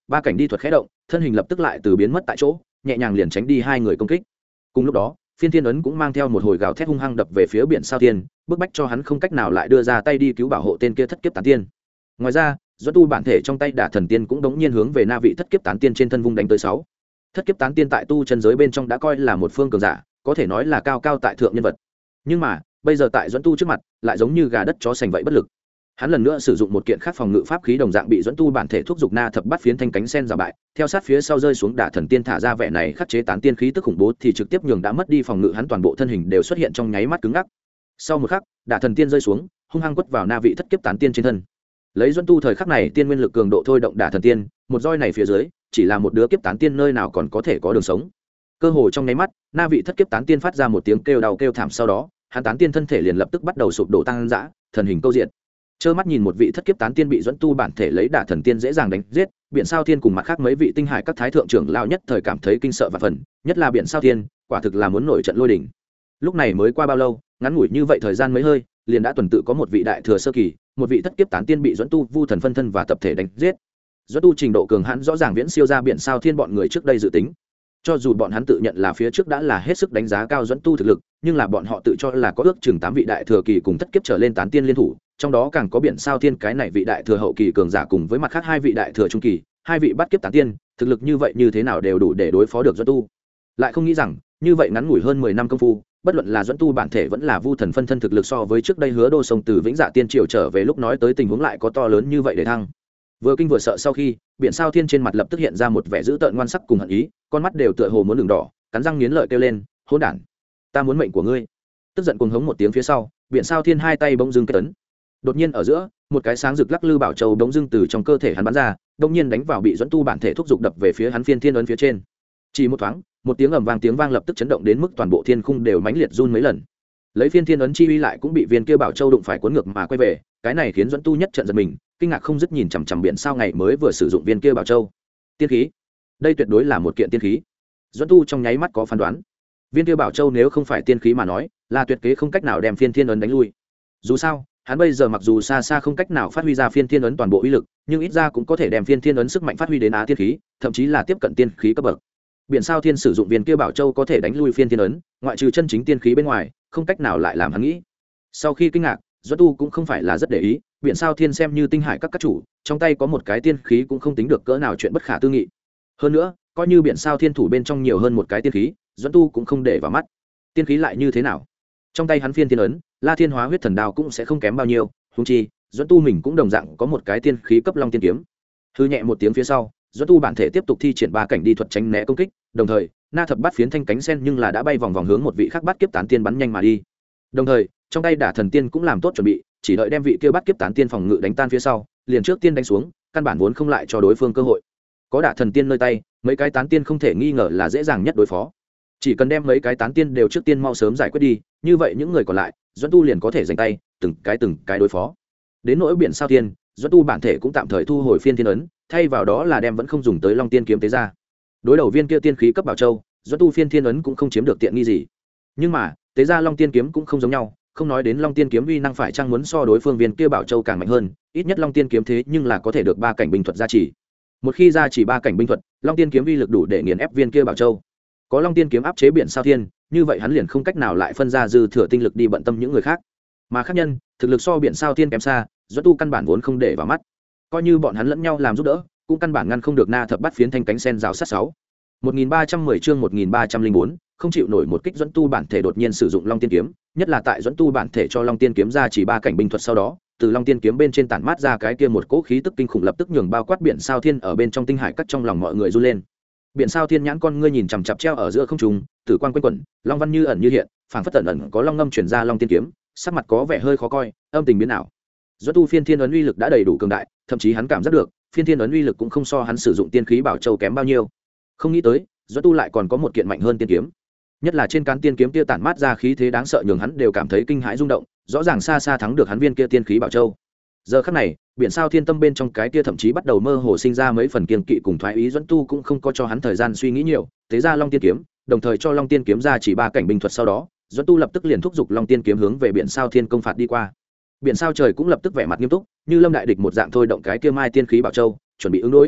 ba cảnh đi thuật khẽ động, thân hình lập tức lại từ biến mất tại chỗ, nhẹ nhàng liền tránh đi hai người công kích. Cùng lúc đó, phiên thiên ấn cũng mang theo một hồi gào thét hung hăng đập về phía biển sao thiên, bức bách cho hắn không cách nào lại đưa ra tay đi cứu bảo hộ tên kia thất kiếp tán tiên. Ngoài ra, Duẫn Tu bản thể trong tay đả thần tiên cũng đống nhiên hướng về na vị thất kiếp tán tiên trên thân vung đánh tới sáu. Thất kiếp tán tiên tại tu chân giới bên trong đã coi là một phương cường giả, có thể nói là cao cao tại thượng nhân vật. Nhưng mà, bây giờ tại Duẫn Tu trước mặt, lại giống như gà đất chó sành vậy bất lực. Hắn lần nữa sử dụng một kiện khác phòng ngự pháp khí đồng dạng bị Duẫn Tu bản thể thúc giục na thập bắt phiến thanh cánh sen giả bại, theo sát phía sau rơi xuống đả thần tiên thả ra vẻ này khắc chế tán tiên khí tức khủng bố thì trực tiếp nhường đã mất đi phòng ngự hắn toàn bộ thân hình đều xuất hiện trong nháy mắt cứng ngắc. Sau một khắc, đả thần tiên rơi xuống, hung hăng quất vào na vị thất kiếp tán tiên trên thân. Lấy Duẫn Tu thời khắc này tiên nguyên lực cường độ thôi động đả thần tiên, một roi này phía dưới, chỉ là một đứa kiếp tán tiên nơi nào còn có thể có đường sống. Cơ hồ trong nháy mắt, na vị thất kiếp tán tiên phát ra một tiếng kêu đau kêu thảm, sau đó, hắn tán tiên thân thể liền lập tức bắt đầu sụp đổ tăng dã, thần hình câu diện. Trơ mắt nhìn một vị thất kiếp tán tiên bị Duẫn Tu bản thể lấy đả thần tiên dễ dàng đánh giết, Biển Sao Thiên cùng mặt khác mấy vị tinh hải các thái thượng trưởng lão nhất thời cảm thấy kinh sợ và phần, nhất là Biển Sao Thiên, quả thực là muốn nổi trận lôi đình. Lúc này mới qua bao lâu, ngắn ngủi như vậy thời gian mấy hơi, liền đã tuần tự có một vị đại thừa sơ kỳ, một vị thất kiếp tán tiên bị Duẫn Tu vu thần phân thân và tập thể đánh giết. Duẫn Tu trình độ cường hãn rõ ràng viễn siêu ra Biển Sao Thiên bọn người trước đây dự tính. Cho dù bọn hắn tự nhận là phía trước đã là hết sức đánh giá cao Duẫn Tu thực lực, nhưng là bọn họ tự cho là có ước chừng tám vị đại thừa kỳ cùng thất kiếp trở lên tán tiên liên thủ, trong đó càng có Biển Sao Thiên cái này vị đại thừa hậu kỳ cường giả cùng với mặt khác hai vị đại thừa trung kỳ, hai vị bắt kiếp tán tiên, thực lực như vậy như thế nào đều đủ để đối phó được Duẫn Tu. Lại không nghĩ rằng, như vậy ngắn ngủi hơn mười năm công phu, bất luận là Duẫn Tu bản thể vẫn là vu thần phân thân thực lực so với trước đây Hứa Đô sông từ Vĩnh Dạ Tiên triều trở về lúc nói tới tình huống lại có to lớn như vậy để thăng. Vừa kinh vừa sợ sau khi, Biển Sao Thiên trên mặt lập tức hiện ra một vẻ dữ tợn ngoan sắc cùng hận ý, con mắt đều tựa hồ muốn đường đỏ, cắn răng nghiến lợi kêu lên, hỗn đản, ta muốn mệnh của ngươi. Tức giận cuồng hống một tiếng phía sau, Biển Sao Thiên hai tay bỗng dưng kết ấn. Đột nhiên ở giữa, một cái sáng rực lắc lư bảo châu bỗng dưng từ trong cơ thể hắn bắn ra, đột nhiên đánh vào bị Duẫn Tu bản thể thúc giục đập về phía hắn phiên thiên ấn phía trên. Chỉ một thoáng, một tiếng ầm vang tiếng vang lập tức chấn động đến mức toàn bộ thiên khung đều mãnh liệt run mấy lần. Lấy phiên thiên ấn chi uy lại cũng bị viên kia bảo châu đụng phải cuốn ngược mà quay về, cái này khiến Duẫn Tu nhất trận giật mình, kinh ngạc không dứt nhìn chằm chằm Biển Sao ngày mới vừa sử dụng viên kia bảo châu. Tiên khí, đây tuyệt đối là một kiện tiên khí. Duẫn Tu trong nháy mắt có phán đoán, viên kia bảo châu nếu không phải tiên khí mà nói, là tuyệt kế không cách nào đem phiên thiên ấn đánh lui. Dù sao, hắn bây giờ mặc dù xa xa không cách nào phát huy ra phiên thiên ấn toàn bộ uy lực, nhưng ít ra cũng có thể đem phiên thiên ấn sức mạnh phát huy đến á tiên khí, thậm chí là tiếp cận tiên khí cấp bậc. Biển Sao Thiên sử dụng viên kia bảo châu có thể đánh lui phiên thiên ấn, ngoại trừ chân chính tiên khí bên ngoài, không cách nào lại làm hắn nghĩ. Sau khi kinh ngạc, Duẫn Tu cũng không phải là rất để ý, Biển Sao Thiên xem như tinh hải các các chủ, trong tay có một cái tiên khí cũng không tính được cỡ nào chuyện bất khả tư nghị. Hơn nữa, coi như Biển Sao Thiên thủ bên trong nhiều hơn một cái tiên khí, Duẫn Tu cũng không để vào mắt. Tiên khí lại như thế nào? Trong tay hắn phiên thiên ấn, La Thiên Hóa huyết thần đao cũng sẽ không kém bao nhiêu, huống chi, Duẫn Tu mình cũng đồng dạng có một cái tiên khí cấp long tiên kiếm. Hư nhẹ một tiếng phía sau, Duẫn Tu bản thể tiếp tục thi triển ba cảnh đi thuật tránh né công kích, đồng thời, na thập bát phiến thanh cánh sen nhưng là đã bay vòng vòng hướng một vị khác bát kiếp tán tiên bắn nhanh mà đi. Đồng thời, trong tay đả thần tiên cũng làm tốt chuẩn bị, chỉ đợi đem vị kia bát kiếp tán tiên phòng ngự đánh tan phía sau, liền trước tiên đánh xuống, căn bản vốn không lại cho đối phương cơ hội. Có đả thần tiên nơi tay, mấy cái tán tiên không thể nghi ngờ là dễ dàng nhất đối phó. Chỉ cần đem mấy cái tán tiên đều trước tiên mau sớm giải quyết đi, như vậy những người còn lại, Duẫn Tu liền có thể giành tay, từng cái từng cái đối phó. Đến nỗi Biển Sao Thiên, Duẫn Tu bản thể cũng tạm thời thu hồi phiên thiên ấn, thay vào đó là đem vẫn không dùng tới Long Tiên kiếm tế ra. Đối đầu viên kia tiên khí cấp bảo châu, Duẫn Tu phiên thiên ấn cũng không chiếm được tiện nghi gì. Nhưng mà, tế ra Long Tiên kiếm cũng không giống nhau, không nói đến Long Tiên kiếm uy năng phải chăng muốn so đối phương viên kia bảo châu càng mạnh hơn, ít nhất Long Tiên kiếm thế nhưng là có thể được ba cảnh binh thuật gia trì. Một khi gia trì ba cảnh binh thuật, Long Tiên kiếm uy lực đủ để nghiền ép viên kia bảo châu. Có Long Tiên kiếm áp chế Biển Sao Thiên, như vậy hắn liền không cách nào lại phân ra dư thừa tinh lực đi bận tâm những người khác. Mà khác nhân, thực lực so Biển Sao Thiên kém xa, Duẫn Tu căn bản vốn không để vào mắt. Coi như bọn hắn lẫn nhau làm giúp đỡ, cũng căn bản ngăn không được na thập bắt phiến thanh cánh sen rào sát sáu. một nghìn ba trăm mười chương một nghìn ba trăm lẻ bốn, không chịu nổi một kích Duẫn Tu bản thể đột nhiên sử dụng Long Tiên kiếm, nhất là tại Duẫn Tu bản thể cho Long Tiên kiếm ra chỉ ba cảnh binh thuật sau đó, từ Long Tiên kiếm bên trên tản mát ra cái kia một cỗ khí tức kinh khủng lập tức nhường bao quát Biển Sao Thiên ở bên trong tinh hải cắt trong lòng mọi người run lên. Biển Sao Thiên nhãn con ngươi nhìn chằm chằm treo ở giữa không trung, tử quang quanh quẩn, long văn như ẩn như hiện, phảng phất tẩn ẩn có long ngâm truyền ra Long Tiên kiếm, sắc mặt có vẻ hơi khó coi, âm tình biến ảo. Duẫn Tu phiên thiên ấn uy lực đã đầy đủ cường đại, thậm chí hắn cảm giác được, phiên thiên ấn uy lực cũng không so hắn sử dụng tiên khí bảo châu kém bao nhiêu. Không nghĩ tới, Duẫn Tu lại còn có một kiện mạnh hơn tiên kiếm. Nhất là trên cán tiên kiếm kia tản mát ra khí thế đáng sợ nhường hắn đều cảm thấy kinh hãi rung động, rõ ràng xa xa thắng được hắn viên kia tiên khí bảo châu. Giờ khắc này, Biển Sao Thiên tâm bên trong cái kia thậm chí bắt đầu mơ hồ sinh ra mấy phần kiêng kỵ cùng thoái ý, Duẫn Tu cũng không có cho hắn thời gian suy nghĩ nhiều, tế ra Long Tiên kiếm, đồng thời cho Long Tiên kiếm ra chỉ ba cảnh binh thuật sau đó, Duẫn Tu lập tức liền thúc giục Long Tiên kiếm hướng về Biển Sao Thiên công phạt đi qua. Biển Sao Trời cũng lập tức vẻ mặt nghiêm túc, như lâm đại địch một dạng thôi động cái kia mai tiên khí bảo châu, chuẩn bị ứng đối.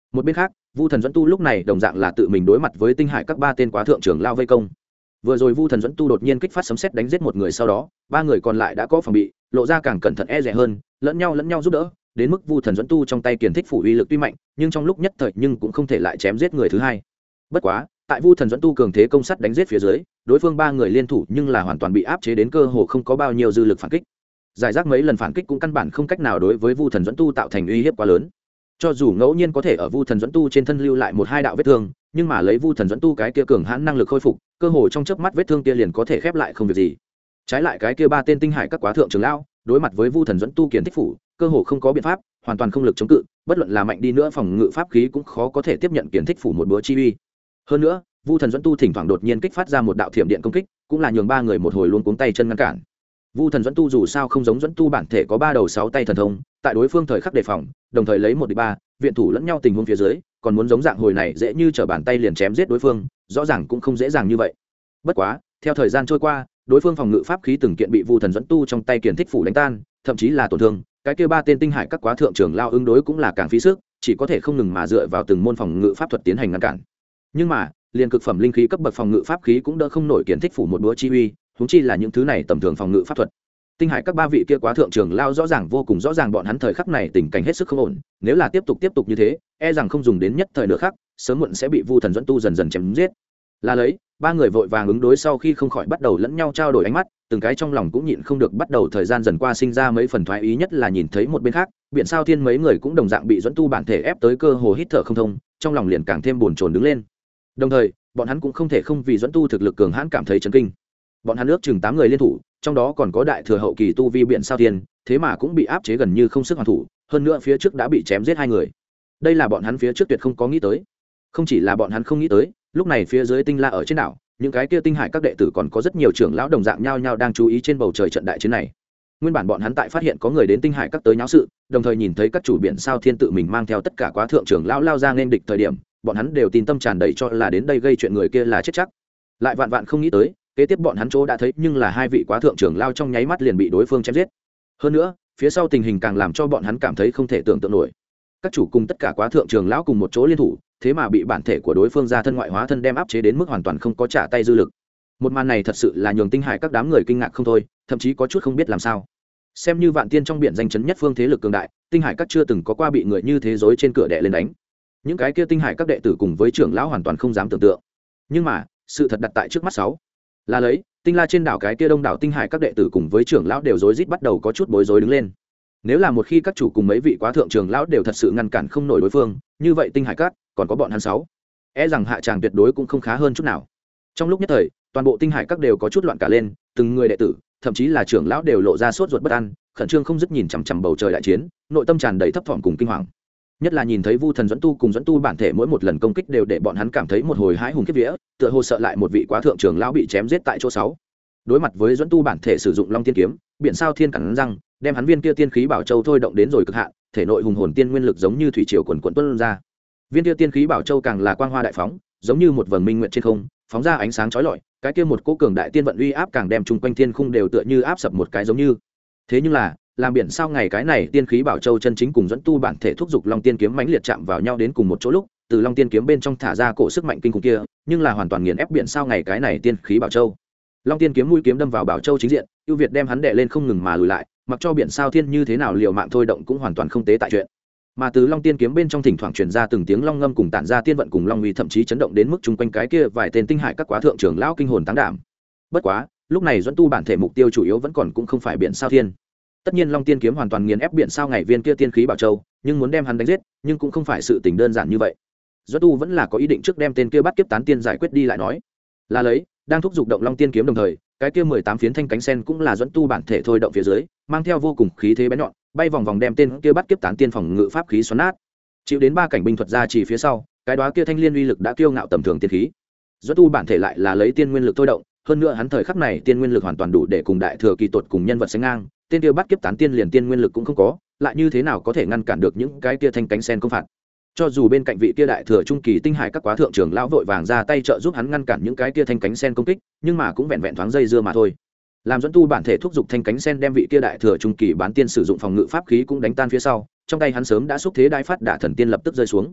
Một bên khác, Vu Thần Dẫn Tu lúc này đồng dạng là tự mình đối mặt với tinh hải các ba tên quá thượng trưởng lao vây công. Vừa rồi Vu Thần Dẫn Tu đột nhiên kích phát sấm sét đánh giết một người, sau đó ba người còn lại đã có phòng bị, lộ ra càng cẩn thận e dè hơn, lẫn nhau lẫn nhau giúp đỡ, đến mức Vu Thần Dẫn Tu trong tay Kiền Thích Phủ uy lực tuy mạnh, nhưng trong lúc nhất thời nhưng cũng không thể lại chém giết người thứ hai. Bất quá, tại Vu Thần Dẫn Tu cường thế công sát đánh giết phía dưới, đối phương ba người liên thủ nhưng là hoàn toàn bị áp chế đến cơ hồ không có bao nhiêu dư lực phản kích. Giải rác mấy lần phản kích cũng căn bản không cách nào đối với Vu Thần Dẫn Tu tạo thành uy hiếp quá lớn. Cho dù ngẫu nhiên có thể ở Vu Thần Dẫn Tu trên thân lưu lại một hai đạo vết thương, nhưng mà lấy Vu Thần Dẫn Tu cái kia cường hãn năng lực khôi phục, cơ hồ trong chớp mắt vết thương kia liền có thể khép lại không việc gì. Trái lại cái kia ba tên tinh hải các quá thượng trưởng lão, đối mặt với Vu Thần Dẫn Tu Kiền Thích Phủ, cơ hồ không có biện pháp, hoàn toàn không lực chống cự, bất luận là mạnh đi nữa phòng ngự pháp khí cũng khó có thể tiếp nhận Kiền Thích Phủ một búa chi uy. Hơn nữa, Vu Thần Dẫn Tu thỉnh thoảng đột nhiên kích phát ra một đạo thiểm điện công kích, cũng là nhường ba người một hồi luôn cuống tay chân ngăn cản. Vu Thần Dẫn Tu dù sao không giống Dẫn Tu bản thể có ba đầu sáu tay thần thông, tại đối phương thời khắc đề phòng, đồng thời lấy một địch ba, viện thủ lẫn nhau tình huống phía dưới, còn muốn giống dạng hồi này dễ như trở bàn tay liền chém giết đối phương, rõ ràng cũng không dễ dàng như vậy. Bất quá, theo thời gian trôi qua, đối phương phòng ngự pháp khí từng kiện bị Vu Thần Dẫn Tu trong tay Kiền Thích Phủ đánh tan, thậm chí là tổn thương, cái kia ba tên tinh hải các quá thượng trưởng lao ứng đối cũng là càng phí sức, chỉ có thể không ngừng mà dựa vào từng môn phòng ngự pháp thuật tiến hành ngăn cản. Nhưng mà, liền cực phẩm linh khí cấp bậc phòng ngự pháp khí cũng đỡ không nổi Kiền Thích Phủ một búa chi uy, huống chi là những thứ này tầm thường phòng ngự pháp thuật. Tinh hải các ba vị kia quá thượng trưởng lao rõ ràng vô cùng rõ ràng bọn hắn thời khắc này tình cảnh hết sức không ổn, nếu là tiếp tục tiếp tục như thế, e rằng không dùng đến nhất thời nữa khác, sớm muộn sẽ bị Vu Thần Dẫn Tu dần dần chém giết. Là lấy, ba người vội vàng ứng đối sau khi không khỏi bắt đầu lẫn nhau trao đổi ánh mắt, từng cái trong lòng cũng nhịn không được bắt đầu thời gian dần qua sinh ra mấy phần thoái ý, nhất là nhìn thấy một bên khác, Biển Sao Thiên mấy người cũng đồng dạng bị Dẫn Tu bản thể ép tới cơ hồ hít thở không thông, trong lòng liền càng thêm buồn chồn đứng lên. Đồng thời, bọn hắn cũng không thể không vì Dẫn Tu thực lực cường hãn cảm thấy chấn kinh. Bọn hắn ước chừng tám người liên thủ, trong đó còn có đại thừa hậu kỳ tu vi Biển Sao Thiên, thế mà cũng bị áp chế gần như không sức hoàn thủ, hơn nữa phía trước đã bị chém giết hai người. Đây là bọn hắn phía trước tuyệt không có nghĩ tới. Không chỉ là bọn hắn không nghĩ tới, lúc này phía dưới Tinh La ở trên đảo, những cái kia tinh hải các đệ tử còn có rất nhiều trưởng lão đồng dạng nhau nhau đang chú ý trên bầu trời trận đại chiến này. Nguyên bản bọn hắn tại phát hiện có người đến tinh hải các tới nháo sự, đồng thời nhìn thấy các chủ Biển Sao Thiên tự mình mang theo tất cả quá thượng trưởng lão lao ra nên địch thời điểm, bọn hắn đều tin tâm tràn đầy cho là đến đây gây chuyện người kia là chết chắc. Lại vạn vạn không nghĩ tới, kế tiếp bọn hắn chỗ đã thấy nhưng là hai vị quá thượng trưởng lao trong nháy mắt liền bị đối phương chém giết. Hơn nữa, phía sau tình hình càng làm cho bọn hắn cảm thấy không thể tưởng tượng nổi. Các chủ cùng tất cả quá thượng trưởng lão cùng một chỗ liên thủ, thế mà bị bản thể của đối phương ra thân ngoại hóa thân đem áp chế đến mức hoàn toàn không có trả tay dư lực. Một màn này thật sự là nhường tinh hải các đám người kinh ngạc không thôi, thậm chí có chút không biết làm sao. Xem như vạn tiên trong biển danh chấn nhất phương thế lực cường đại, tinh hải các chưa từng có qua bị người như thế giới trên cửa đè lên đánh. Những cái kia tinh hải các đệ tử cùng với trưởng lão hoàn toàn không dám tưởng tượng. Nhưng mà, sự thật đặt tại trước mắt sáu là lấy Tinh La trên đảo cái kia đông đảo tinh hải các đệ tử cùng với trưởng lão đều rối rít bắt đầu có chút bối rối đứng lên. Nếu là một khi các chủ cùng mấy vị quá thượng trưởng lão đều thật sự ngăn cản không nổi đối phương, như vậy tinh hải các còn có bọn hắn sáu, e rằng hạ tràng tuyệt đối cũng không khá hơn chút nào. Trong lúc nhất thời, toàn bộ tinh hải các đều có chút loạn cả lên, từng người đệ tử, thậm chí là trưởng lão đều lộ ra sốt ruột bất an, khẩn trương không dứt nhìn chằm chằm bầu trời đại chiến, nội tâm tràn đầy thấp thỏm cùng kinh hoàng. Nhất là nhìn thấy Vu Thần Dẫn Tu cùng Dẫn Tu bản thể mỗi một lần công kích đều để bọn hắn cảm thấy một hồi hãi hùng khiếp vía, tựa hồ sợ lại một vị quá thượng trưởng lão bị chém giết tại chỗ sáu. Đối mặt với Dẫn Tu bản thể sử dụng Long Tiên kiếm, Biển Sao Thiên cắn răng, đem hắn viên kia tiên khí bảo châu thôi động đến rồi cực hạn, thể nội hùng hồn tiên nguyên lực giống như thủy triều quần quần tuôn ra. Viên kia tiên khí bảo châu càng là quang hoa đại phóng, giống như một vầng minh nguyệt trên không, phóng ra ánh sáng chói lọi, cái kia một cỗ cường đại tiên vận uy áp càng đem chung quanh thiên khung đều tựa như áp sập một cái giống như. Thế nhưng là, làm Biển Sao ngày cái này tiên khí bảo châu chân chính cùng Dẫn Tu bản thể thúc giục Long Tiên kiếm mãnh liệt chạm vào nhau đến cùng một chỗ lúc, từ Long Tiên kiếm bên trong thả ra cổ sức mạnh kinh khủng kia, nhưng là hoàn toàn nghiền ép Biển Sao ngày cái này tiên khí bảo châu. Long Tiên kiếm mũi kiếm đâm vào bảo châu chính diện, ưu việt đem hắn đè lên không ngừng mà lùi lại, mặc cho Biển Sao Thiên như thế nào liều mạng thôi động cũng hoàn toàn không tế tại chuyện. Mà từ Long Tiên kiếm bên trong thỉnh thoảng truyền ra từng tiếng long ngâm cùng tản ra tiên vận cùng long uy, thậm chí chấn động đến mức chung quanh cái kia vài tên tinh hải các quá thượng trưởng lão kinh hồn táng đảm. Bất quá, lúc này Dẫn Tu bản thể mục tiêu chủ yếu vẫn còn cũng không phải Biển Sao Thiên. Tất nhiên Long Tiên kiếm hoàn toàn nghiền ép Biển Sao ngày viên kia tiên khí bảo châu, nhưng muốn đem hắn đánh giết, nhưng cũng không phải sự tình đơn giản như vậy. Dẫn Tu vẫn là có ý định trước đem tên kia bắt kiếp tán tiên giải quyết đi lại nói. Là lấy, đang thúc giục động Long Tiên kiếm đồng thời, cái kia mười tám phiến thanh cánh sen cũng là Dẫn Tu bản thể thôi động phía dưới, mang theo vô cùng khí thế bén nhọn, bay vòng vòng đem tên kia bắt kiếp tán tiên phòng ngự pháp khí xoắn nát. Chịu đến ba cảnh binh thuật ra chỉ phía sau, cái đó kia thanh liên uy lực đã kiêu ngạo tầm thường tiên khí. Dẫn Tu bản thể lại là lấy tiên nguyên lực thôi động, hơn nữa hắn thời khắc này tiên nguyên lực hoàn toàn đủ để cùng đại thừa kỳ tột cùng nhân vật sánh ngang, tên kia bắt kiếp tán tiên liền tiên nguyên lực cũng không có, lại như thế nào có thể ngăn cản được những cái kia thanh cánh sen công phạt. Cho dù bên cạnh vị kia đại thừa trung kỳ tinh hải các quá thượng trưởng lão vội vàng ra tay trợ giúp hắn ngăn cản những cái kia thanh cánh sen công kích, nhưng mà cũng vẹn vẹn thoáng dây dưa mà thôi. Làm Dẫn Tu bản thể thúc giục thanh cánh sen đem vị kia đại thừa trung kỳ bán tiên sử dụng phòng ngự pháp khí cũng đánh tan phía sau, trong tay hắn sớm đã xúc thế đại phát đả thần tiên lập tức rơi xuống.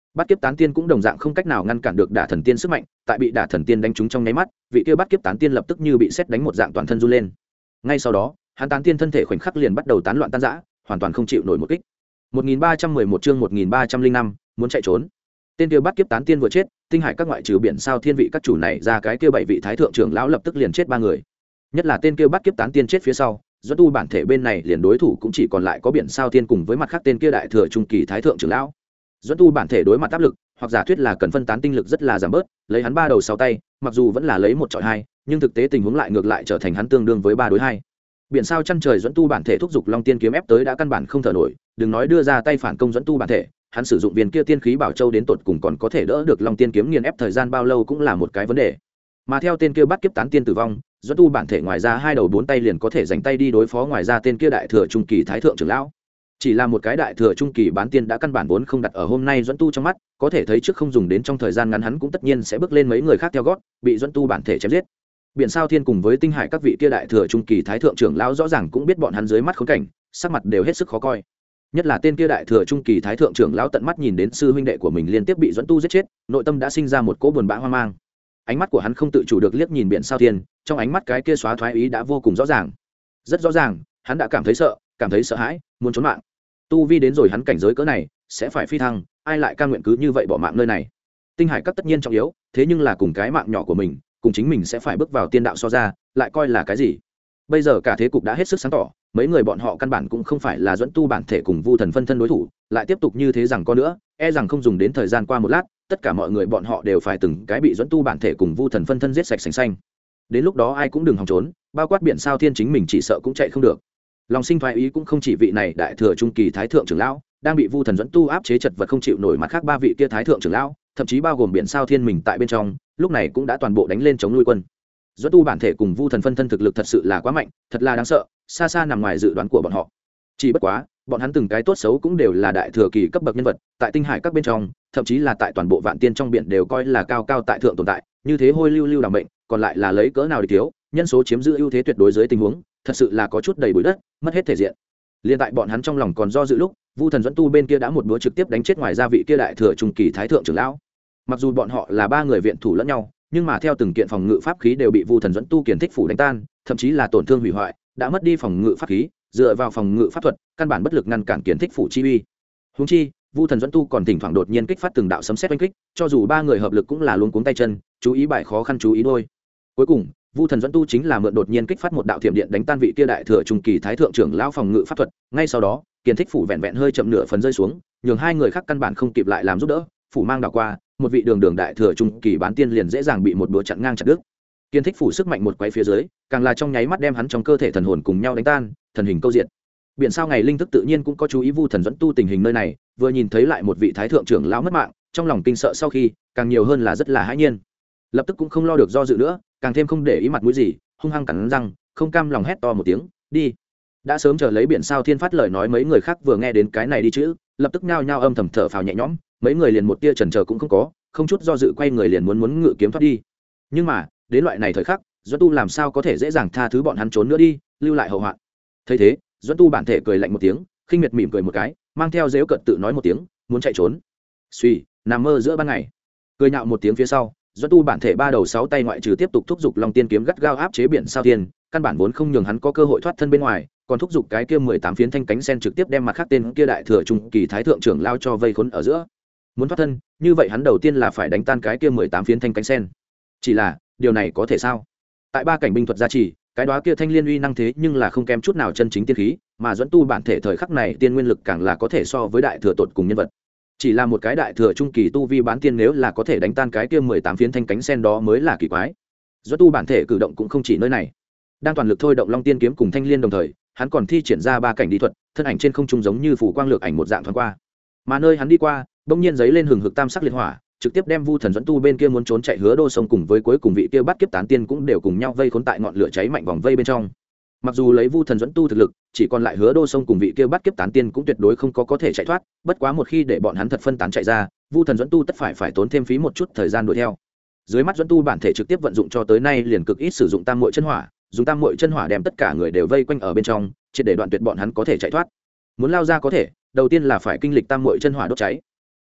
Bát kiếp tán tiên cũng đồng dạng không cách nào ngăn cản được đả thần tiên sức mạnh, tại bị đả thần tiên đánh trúng trong nháy mắt, vị kia bát kiếp tán tiên lập tức như bị sét đánh một dạng toàn thân run lên. Ngay sau đó, hắn tán tiên thân thể khoảnh khắc liền bắt đầu tán loạn tan rã, hoàn toàn không chịu nổi một kích. một nghìn ba trăm mười một chương một nghìn ba trăm lẻ năm, muốn chạy trốn. Tên kia bát kiếp tán tiên vừa chết, tinh hải các ngoại trừ biển sao thiên vị các chủ này ra cái kia bảy vị thái thượng trưởng lão lập tức liền chết ba người. Nhất là tên kia bát kiếp tán tiên chết phía sau, Doãn Tu bản thể bên này liền đối thủ cũng chỉ còn lại có biển sao thiên cùng với mặt khác tên kia đại thừa trung kỳ thái thượng trưởng lão. Doãn Tu bản thể đối mặt áp lực, hoặc giả thuyết là cần phân tán tinh lực rất là giảm bớt, lấy hắn ba đầu sáu tay, mặc dù vẫn là lấy một chọi hai, nhưng thực tế tình huống lại ngược lại trở thành hắn tương đương với ba đối hai. Biển sao chăn trời Doãn Tu bản thể thúc giục Long Tiên kiếm ép tới đã căn bản không thở nổi, đừng nói đưa ra tay phản công Doãn Tu bản thể, hắn sử dụng viên kia tiên khí bảo châu đến tột cùng còn có thể đỡ được Long Tiên kiếm nghiền ép thời gian bao lâu cũng là một cái vấn đề. Mà theo tên kia bắt kiếp tán tiên tử vong, Doãn Tu bản thể ngoài ra hai đầu bốn tay liền có thể dành tay đi đối phó ngoài ra tên kia đại thừa trung kỳ thái thượng trưởng lão. Chỉ là một cái đại thừa trung kỳ bán tiên đã căn bản vốn không đặt ở hôm nay Doãn Tu trong mắt, có thể thấy trước không dùng đến trong thời gian ngắn hắn cũng tất nhiên sẽ bước lên mấy người khác theo gót, bị Doãn Tu bản thể chém giết. Biển sao thiên cùng với tinh hải các vị kia đại thừa trung kỳ thái thượng trưởng lão rõ ràng cũng biết bọn hắn dưới mắt khốn cảnh, sắc mặt đều hết sức khó coi. Nhất là tên kia đại thừa trung kỳ thái thượng trưởng lão tận mắt nhìn đến sư huynh đệ của mình liên tiếp bị Doãn Tu giết chết, nội tâm đã sinh ra một cỗ buồn bã hoang mang. Ánh mắt của hắn không tự chủ được liếc nhìn biển sao thiên, trong ánh mắt cái kia xóa thoái ý đã vô cùng rõ ràng. Rất rõ ràng, hắn đã cảm thấy sợ, cảm thấy sợ hãi, muốn trốn mạng. Tu vi đến rồi hắn cảnh giới cỡ này, sẽ phải phi thăng, ai lại cam nguyện cứ như vậy bỏ mạng nơi này. Tinh hải các tất nhiên trọng yếu, thế nhưng là cùng cái mạng nhỏ của mình, cùng chính mình sẽ phải bước vào tiên đạo so ra, lại coi là cái gì? Bây giờ cả thế cục đã hết sức sáng tỏ, mấy người bọn họ căn bản cũng không phải là Doãn Tu bản thể cùng Vu Thần phân thân đối thủ, lại tiếp tục như thế rằng có nữa, e rằng không dùng đến thời gian qua một lát, tất cả mọi người bọn họ đều phải từng cái bị Doãn Tu bản thể cùng Vu Thần phân thân giết sạch sành xanh. Đến lúc đó ai cũng đừng hòng trốn, bao quát biển sao thiên chính mình chỉ sợ cũng chạy không được. Lòng sinh thoái ý cũng không chỉ vị này đại thừa trung kỳ thái thượng trưởng lão, đang bị Vu Thần Doãn Tu áp chế chật vật không chịu nổi, mặt khác ba vị kia thái thượng trưởng lão, thậm chí bao gồm biển sao thiên mình tại bên trong, lúc này cũng đã toàn bộ đánh lên chống nuôi quân. Doãn Tu bản thể cùng Vu Thần phân thân thực lực thật sự là quá mạnh, thật là đáng sợ, xa xa nằm ngoài dự đoán của bọn họ. Chỉ bất quá, bọn hắn từng cái tốt xấu cũng đều là đại thừa kỳ cấp bậc nhân vật, tại tinh hải các bên trong, thậm chí là tại toàn bộ vạn tiên trong biển đều coi là cao cao tại thượng tồn tại, như thế hôi lưu lưu đảm bệnh, còn lại là lấy cỡ nào để thiếu, nhân số chiếm giữ ưu thế tuyệt đối dưới tình huống, thật sự là có chút đầy bụi đất, mất hết thể diện. Liên tại bọn hắn trong lòng còn do dự lúc, Vu Thần Doãn Tu bên kia đã một búa trực tiếp đánh chết ngoài ra vị kia đại thừa trung kỳ thái thượng trưởng lão. Mặc dù bọn họ là ba người viện thủ lẫn nhau, nhưng mà theo từng kiện phòng ngự pháp khí đều bị Vu Thần Doãn Tu kiền thích phủ đánh tan, thậm chí là tổn thương hủy hoại, đã mất đi phòng ngự pháp khí, dựa vào phòng ngự pháp thuật, căn bản bất lực ngăn cản kiền thích phủ chi uy. Huống chi, Vu Thần Doãn Tu còn thỉnh thoảng đột nhiên kích phát từng đạo sấm sét oanh kích, cho dù ba người hợp lực cũng là luống cuống tay chân, chú ý bài khó khăn chú ý đôi. Cuối cùng, Vu Thần Doãn Tu chính là mượn đột nhiên kích phát một đạo thiểm điện đánh tan vị kia đại thừa trung kỳ thái thượng trưởng lão phòng ngự pháp thuật, ngay sau đó, kiền thích phủ vẹn vẹn hơi chậm nửa phần rơi xuống, nhường hai người khác căn bản không kịp lại làm giúp đỡ, phủ mang đảo qua, một vị đường đường đại thừa trung kỳ bán tiên liền dễ dàng bị một búa chặn ngang chặt đứt. Kiên thích phủ sức mạnh một quay phía dưới, càng là trong nháy mắt đem hắn trong cơ thể thần hồn cùng nhau đánh tan, thần hình câu diện. Biển sao ngày linh thức tự nhiên cũng có chú ý Vu Thần Doãn Tu tình hình nơi này, vừa nhìn thấy lại một vị thái thượng trưởng lão mất mạng, trong lòng kinh sợ sau khi, càng nhiều hơn là rất là hãi nhiên. Lập tức cũng không lo được do dự nữa, càng thêm không để ý mặt mũi gì, hung hăng cắn răng, không cam lòng hét to một tiếng, đi. Đã sớm chờ lấy biển sao thiên phát lời nói mấy người khác vừa nghe đến cái này đi chữ, lập tức nhao nhao âm thầm thở phào nhẹ nhõm, mấy người liền một tia chần chờ cũng không có, không chút do dự quay người liền muốn muốn ngự kiếm thoát đi. Nhưng mà, đến loại này thời khắc, Doãn Tu làm sao có thể dễ dàng tha thứ bọn hắn trốn nữa đi, lưu lại hậu hoạn. Thấy thế, Doãn Tu bản thể cười lạnh một tiếng, khinh miệt mỉm cười một cái, mang theo giễu cợt tự nói một tiếng, muốn chạy trốn. Suy, nằm mơ giữa ban ngày. Cười nhạo một tiếng phía sau, Doãn Tu bản thể ba đầu sáu tay ngoại trừ tiếp tục thúc giục Long Tiên kiếm gắt gao áp chế biển sao thiên, căn bản vốn không nhường hắn có cơ hội thoát thân bên ngoài, còn thúc giục cái kia mười tám phiến thanh cánh sen trực tiếp đem mặt khác tên kia đại thừa trung kỳ thái thượng trưởng lao cho vây khốn ở giữa. Muốn thoát thân, như vậy hắn đầu tiên là phải đánh tan cái kia mười tám phiến thanh cánh sen. Chỉ là, điều này có thể sao? Tại ba cảnh binh thuật gia trì, cái đó kia thanh liên uy năng thế nhưng là không kém chút nào chân chính tiên khí, mà Doãn Tu bản thể thời khắc này tiên nguyên lực càng là có thể so với đại thừa tột cùng nhân vật. Chỉ là một cái đại thừa trung kỳ tu vi bán tiên nếu là có thể đánh tan cái kia mười tám phiến thanh cánh sen đó mới là kỳ quái. Doãn Tu bản thể cử động cũng không chỉ nơi này, đang toàn lực thôi động Long Tiên kiếm cùng thanh liên đồng thời, hắn còn thi triển ra ba cảnh đi thuật, thân ảnh trên không trung giống như phủ quang lược ảnh một dạng thoáng qua. Mà nơi hắn đi qua, bỗng nhiên giấy lên hừng hực tam sắc liệt hỏa, trực tiếp đem Vu Thần Doãn Tu bên kia muốn trốn chạy Hứa Đô sông cùng với cuối cùng vị kia bắt kiếp tán tiên cũng đều cùng nhau vây khốn tại ngọn lửa cháy mạnh vòng vây bên trong. Mặc dù lấy Vu Thần Doãn Tu thực lực, chỉ còn lại Hứa Đô sông cùng vị kia bắt kiếp tán tiên cũng tuyệt đối không có có thể chạy thoát, bất quá một khi để bọn hắn thật phân tán chạy ra, Vu Thần Doãn Tu tất phải phải tốn thêm phí một chút thời gian đuổi theo. Dưới mắt Doãn Tu bản thể trực tiếp vận dụng cho tới nay liền cực ít sử dụng tam muội chân hỏa, dùng tam muội chân hỏa đem tất cả người đều vây quanh ở bên trong, triệt để đoạn tuyệt bọn hắn có thể chạy thoát. Muốn lao ra có thể, đầu tiên là phải kinh lịch tam muội chân hỏa đốt cháy.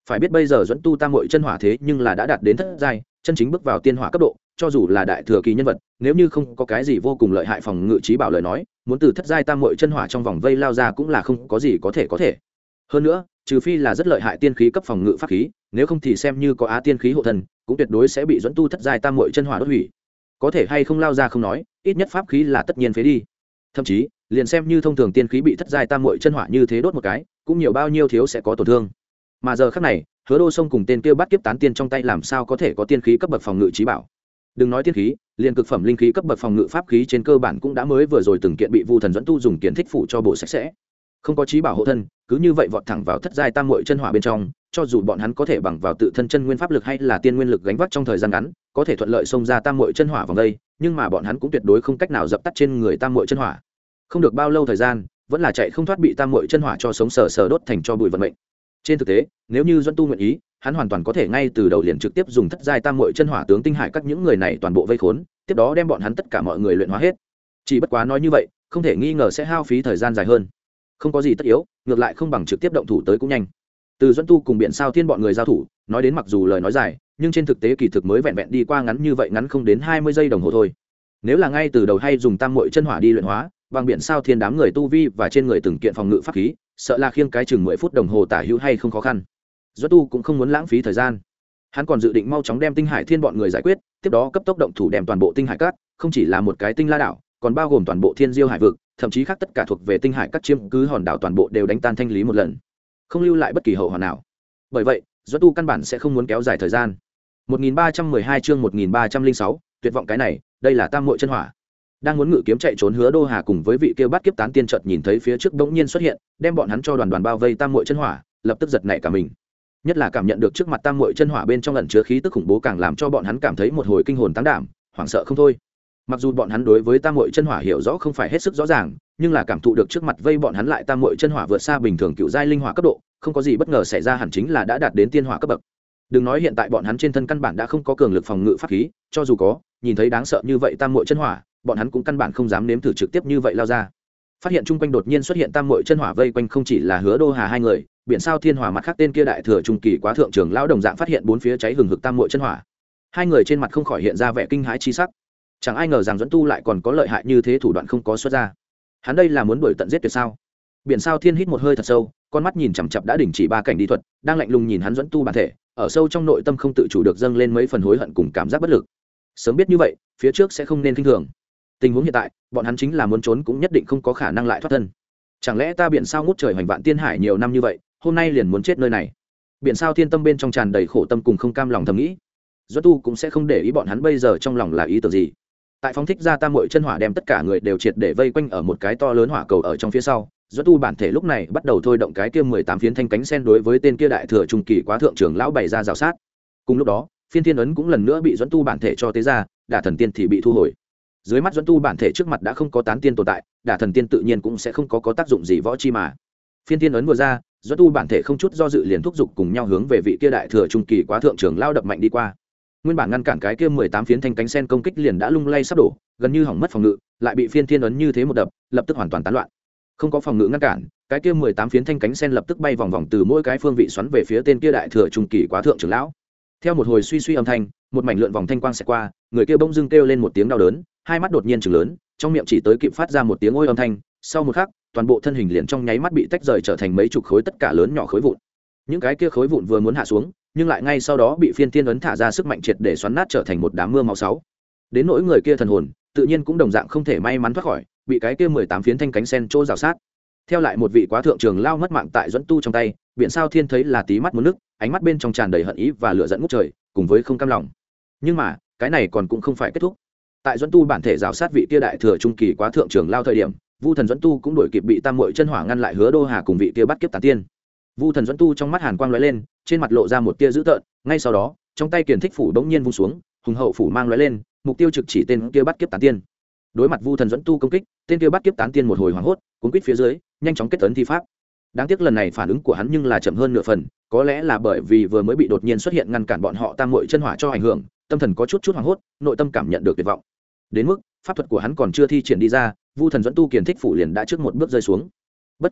phải biết bây giờ dẫn tu tam muội chân hỏa thế nhưng là đã đạt đến thất giai, chân chính bước vào tiên hỏa cấp độ, cho dù là đại thừa kỳ nhân vật, nếu như không có cái gì vô cùng lợi hại phòng ngự trí bảo lời nói, muốn từ thất giai tam muội chân hỏa trong vòng vây lao ra cũng là không có gì có thể có thể. Hơn nữa, trừ phi là rất lợi hại tiên khí cấp phòng ngự pháp khí, nếu không thì xem như có á tiên khí hộ thân, cũng tuyệt đối sẽ bị dẫn tu thất giai tam muội chân hỏa đốt hủy. Có thể hay không lao ra không nói, ít nhất pháp khí là tất nhiên phế đi. Thậm chí, liền xem như thông thường tiên khí bị thất giai tam muội chân hỏa như thế đốt một cái, cũng nhiều bao nhiêu thiếu sẽ có tổn thương. Mà giờ khắc này, Hứa Đô Sông cùng tên kia bắt kiếp tán tiên trong tay làm sao có thể có tiên khí cấp bậc phòng ngự trí bảo. Đừng nói tiên khí, liền cực phẩm linh khí cấp bậc phòng ngự pháp khí trên cơ bản cũng đã mới vừa rồi từng kiện bị Vu Thần dẫn tu dùng kiến thích phủ cho bộ sạch sẽ. Không có trí bảo hộ thân, cứ như vậy vọt thẳng vào thất giai tam muội chân hỏa bên trong, cho dù bọn hắn có thể bằng vào tự thân chân nguyên pháp lực hay là tiên nguyên lực gánh vác trong thời gian ngắn, có thể thuận lợi xông ra tam muội chân hỏa vòng đây, nhưng mà bọn hắn cũng tuyệt đối không cách nào dập tắt trên người tam muội chân hỏa. Không được bao lâu thời gian, vẫn là chạy không thoát bị tam muội chân hỏa cho sống sờ sờ đốt thành cho bụi vận mệnh. Trên thực tế, nếu như Doãn Tu nguyện ý, hắn hoàn toàn có thể ngay từ đầu liền trực tiếp dùng thất giai tam muội chân hỏa tướng tinh hải các những người này toàn bộ vây khốn, tiếp đó đem bọn hắn tất cả mọi người luyện hóa hết. Chỉ bất quá nói như vậy, không thể nghi ngờ sẽ hao phí thời gian dài hơn. Không có gì tất yếu, ngược lại không bằng trực tiếp động thủ tới cũng nhanh. Từ Doãn Tu cùng Biển Sao Thiên bọn người giao thủ, nói đến mặc dù lời nói dài, nhưng trên thực tế kỳ thực mới vẹn vẹn đi qua ngắn như vậy ngắn không đến hai mươi giây đồng hồ thôi. Nếu là ngay từ đầu hay dùng tam muội chân hỏa đi luyện hóa, bằng Biển Sao Thiên đám người tu vi và trên người từng kiện phòng ngự pháp khí, sợ là khiêng cái chừng mười phút đồng hồ tả hữu hay không khó khăn. Doãn Tu cũng không muốn lãng phí thời gian, hắn còn dự định mau chóng đem Tinh Hải Thiên bọn người giải quyết, tiếp đó cấp tốc động thủ đem toàn bộ Tinh Hải Cát, không chỉ là một cái Tinh La đảo, còn bao gồm toàn bộ Thiên Diêu hải vực, thậm chí khác tất cả thuộc về Tinh Hải các chiêm cứ hòn đảo toàn bộ đều đánh tan thanh lý một lần, không lưu lại bất kỳ hậu hoạn nào. Bởi vậy, Doãn Tu căn bản sẽ không muốn kéo dài thời gian. một nghìn ba trăm mười hai chương một nghìn ba trăm lẻ sáu, tuyệt vọng cái này, đây là tam muội chân hỏa. Đang muốn ngự kiếm chạy trốn Hứa Đô Hà cùng với vị kia bắt kiếp tán tiên chợt nhìn thấy phía trước bỗng nhiên xuất hiện, đem bọn hắn cho đoàn đoàn bao vây tam muội chân hỏa, lập tức giật nảy cả mình. Nhất là cảm nhận được trước mặt tam muội chân hỏa bên trong ẩn chứa khí tức khủng bố càng làm cho bọn hắn cảm thấy một hồi kinh hồn táng đảm, hoảng sợ không thôi. Mặc dù bọn hắn đối với tam muội chân hỏa hiểu rõ không phải hết sức rõ ràng, nhưng là cảm thụ được trước mặt vây bọn hắn lại tam muội chân hỏa vượt xa bình thường cựu giai linh hỏa cấp độ, không có gì bất ngờ xảy ra hẳn chính là đã đạt đến tiên hỏa cấp bậc. Đừng nói hiện tại bọn hắn trên thân căn bản đã không có cường lực phòng ngự pháp khí, cho dù có, nhìn thấy đáng sợ như vậy tam muội chân hỏa, bọn hắn cũng căn bản không dám nếm thử trực tiếp như vậy lao ra. Phát hiện chung quanh đột nhiên xuất hiện tam muội chân hỏa vây quanh không chỉ là Hứa Đô Hà hai người, Biển Sao Thiên hỏa mặt khác tên kia đại thừa trung kỳ quá thượng trưởng lão đồng dạng phát hiện bốn phía cháy hừng hực tam muội chân hỏa. Hai người trên mặt không khỏi hiện ra vẻ kinh hãi chi sắc. Chẳng ai ngờ rằng Doãn Tu lại còn có lợi hại như thế thủ đoạn không có xuất ra. Hắn đây là muốn đuổi tận giết tuyệt sao? Biển Sao Thiên hít một hơi thật sâu, con mắt nhìn chằm chằm đã đình chỉ ba cảnh đi thuật, đang lạnh lùng nhìn hắn Doãn Tu bản thể, ở sâu trong nội tâm không tự chủ được dâng lên mấy phần hối hận cùng cảm giác bất lực. Sớm biết như vậy, phía trước sẽ không nên kinh thường. Tình huống hiện tại, bọn hắn chính là muốn trốn cũng nhất định không có khả năng lại thoát thân. Chẳng lẽ ta Biển Sao ngút trời hoành vạn tiên hải nhiều năm như vậy, hôm nay liền muốn chết nơi này? Biển Sao Thiên tâm bên trong tràn đầy khổ tâm cùng không cam lòng thầm nghĩ. Doãn Tu cũng sẽ không để ý bọn hắn bây giờ trong lòng là ý tưởng gì. Tại phóng thích ra tam muội chân hỏa đem tất cả người đều triệt để vây quanh ở một cái to lớn hỏa cầu ở trong phía sau, Doãn Tu bản thể lúc này bắt đầu thôi động cái kia mười tám phiến thanh cánh sen đối với tên kia đại thừa trung kỳ quá thượng trưởng lão bày ra rào sát. Cùng lúc đó, phiên thiên ấn cũng lần nữa bị Doãn Tu bản thể cho tế ra, đả thần tiên thì bị thu hồi. Dưới mắt Doãn Tu bản thể trước mặt đã không có tán tiên tồn tại, đả thần tiên tự nhiên cũng sẽ không có có tác dụng gì võ chi mà. Phiên thiên ấn vừa ra, Doãn Tu bản thể không chút do dự liền thúc giục cùng nhau hướng về vị kia đại thừa trung kỳ quá thượng trưởng lão đập mạnh đi qua. Nguyên bản ngăn cản cái kia mười tám phiến thanh cánh sen công kích liền đã lung lay sắp đổ, gần như hỏng mất phòng ngự, lại bị phiên thiên ấn như thế một đập, lập tức hoàn toàn tán loạn. Không có phòng ngự ngăn cản, cái kia mười tám phiến thanh cánh sen lập tức bay vòng vòng từ mỗi cái phương vị xoắn về phía tên kia đại thừa trung kỳ quá thượng trưởng lão. Theo một hồi suy suy âm thanh, một mảnh lượn vòng thanh quang sẽ qua, người kia bỗng dưng kêu lên một tiếng đau đớn, hai mắt đột nhiên trừng lớn, trong miệng chỉ tới kịp phát ra một tiếng ôi âm thanh, sau một khắc, toàn bộ thân hình liền trong nháy mắt bị tách rời trở thành mấy chục khối tất cả lớn nhỏ khối vụn. Những cái kia khối vụn vừa muốn hạ xuống, nhưng lại ngay sau đó bị phiên thiên ấn thả ra sức mạnh triệt để xoắn nát trở thành một đám mưa máu sáu. Đến nỗi người kia thần hồn, tự nhiên cũng đồng dạng không thể may mắn thoát khỏi, bị cái kia mười tám phiến thanh cánh sen trô rào sát. Theo lại một vị quá thượng trường lao mất mạng tại Doãn Tu trong tay, Biển Sao Thiên thấy là tí mắt muốn nước, ánh mắt bên trong tràn đầy hận ý và lửa giận ngút trời, cùng với không cam lòng. Nhưng mà, cái này còn cũng không phải kết thúc. Tại Doãn Tu bản thể rào sát vị kia đại thừa trung kỳ quá thượng trường lao thời điểm, Vu Thần Doãn Tu cũng đuổi kịp bị tam muội chân hỏa ngăn lại Hứa Đô Hà cùng vị kia bắt kiếp tán tiên. Vu Thần Doãn Tu trong mắt hàn quang lóe lên, trên mặt lộ ra một tia dữ tợn, ngay sau đó, trong tay kiền thích phủ bỗng nhiên vung xuống, hùng hậu phủ mang lóe lên, mục tiêu trực chỉ tên kia bắt kiếp tán tiên. Đối mặt Vu Thần Doãn Tu công kích, tên kia bắt kiếp tán tiên một hồi hoảng hốt, cuốn quýt phía dưới, nhanh chóng kết tấn thi pháp. Đáng tiếc lần này phản ứng của hắn nhưng là chậm hơn nửa phần, có lẽ là bởi vì vừa mới bị đột nhiên xuất hiện ngăn cản bọn họ tam muội chân hỏa cho ảnh hưởng, tâm thần có chút chút hoảng hốt, nội tâm cảm nhận được tuyệt vọng. Đến mức pháp thuật của hắn còn chưa thi triển đi ra, Vu Thần Doãn Tu kiền thích phủ liền đã trước một bước rơi xuống. Bất quá,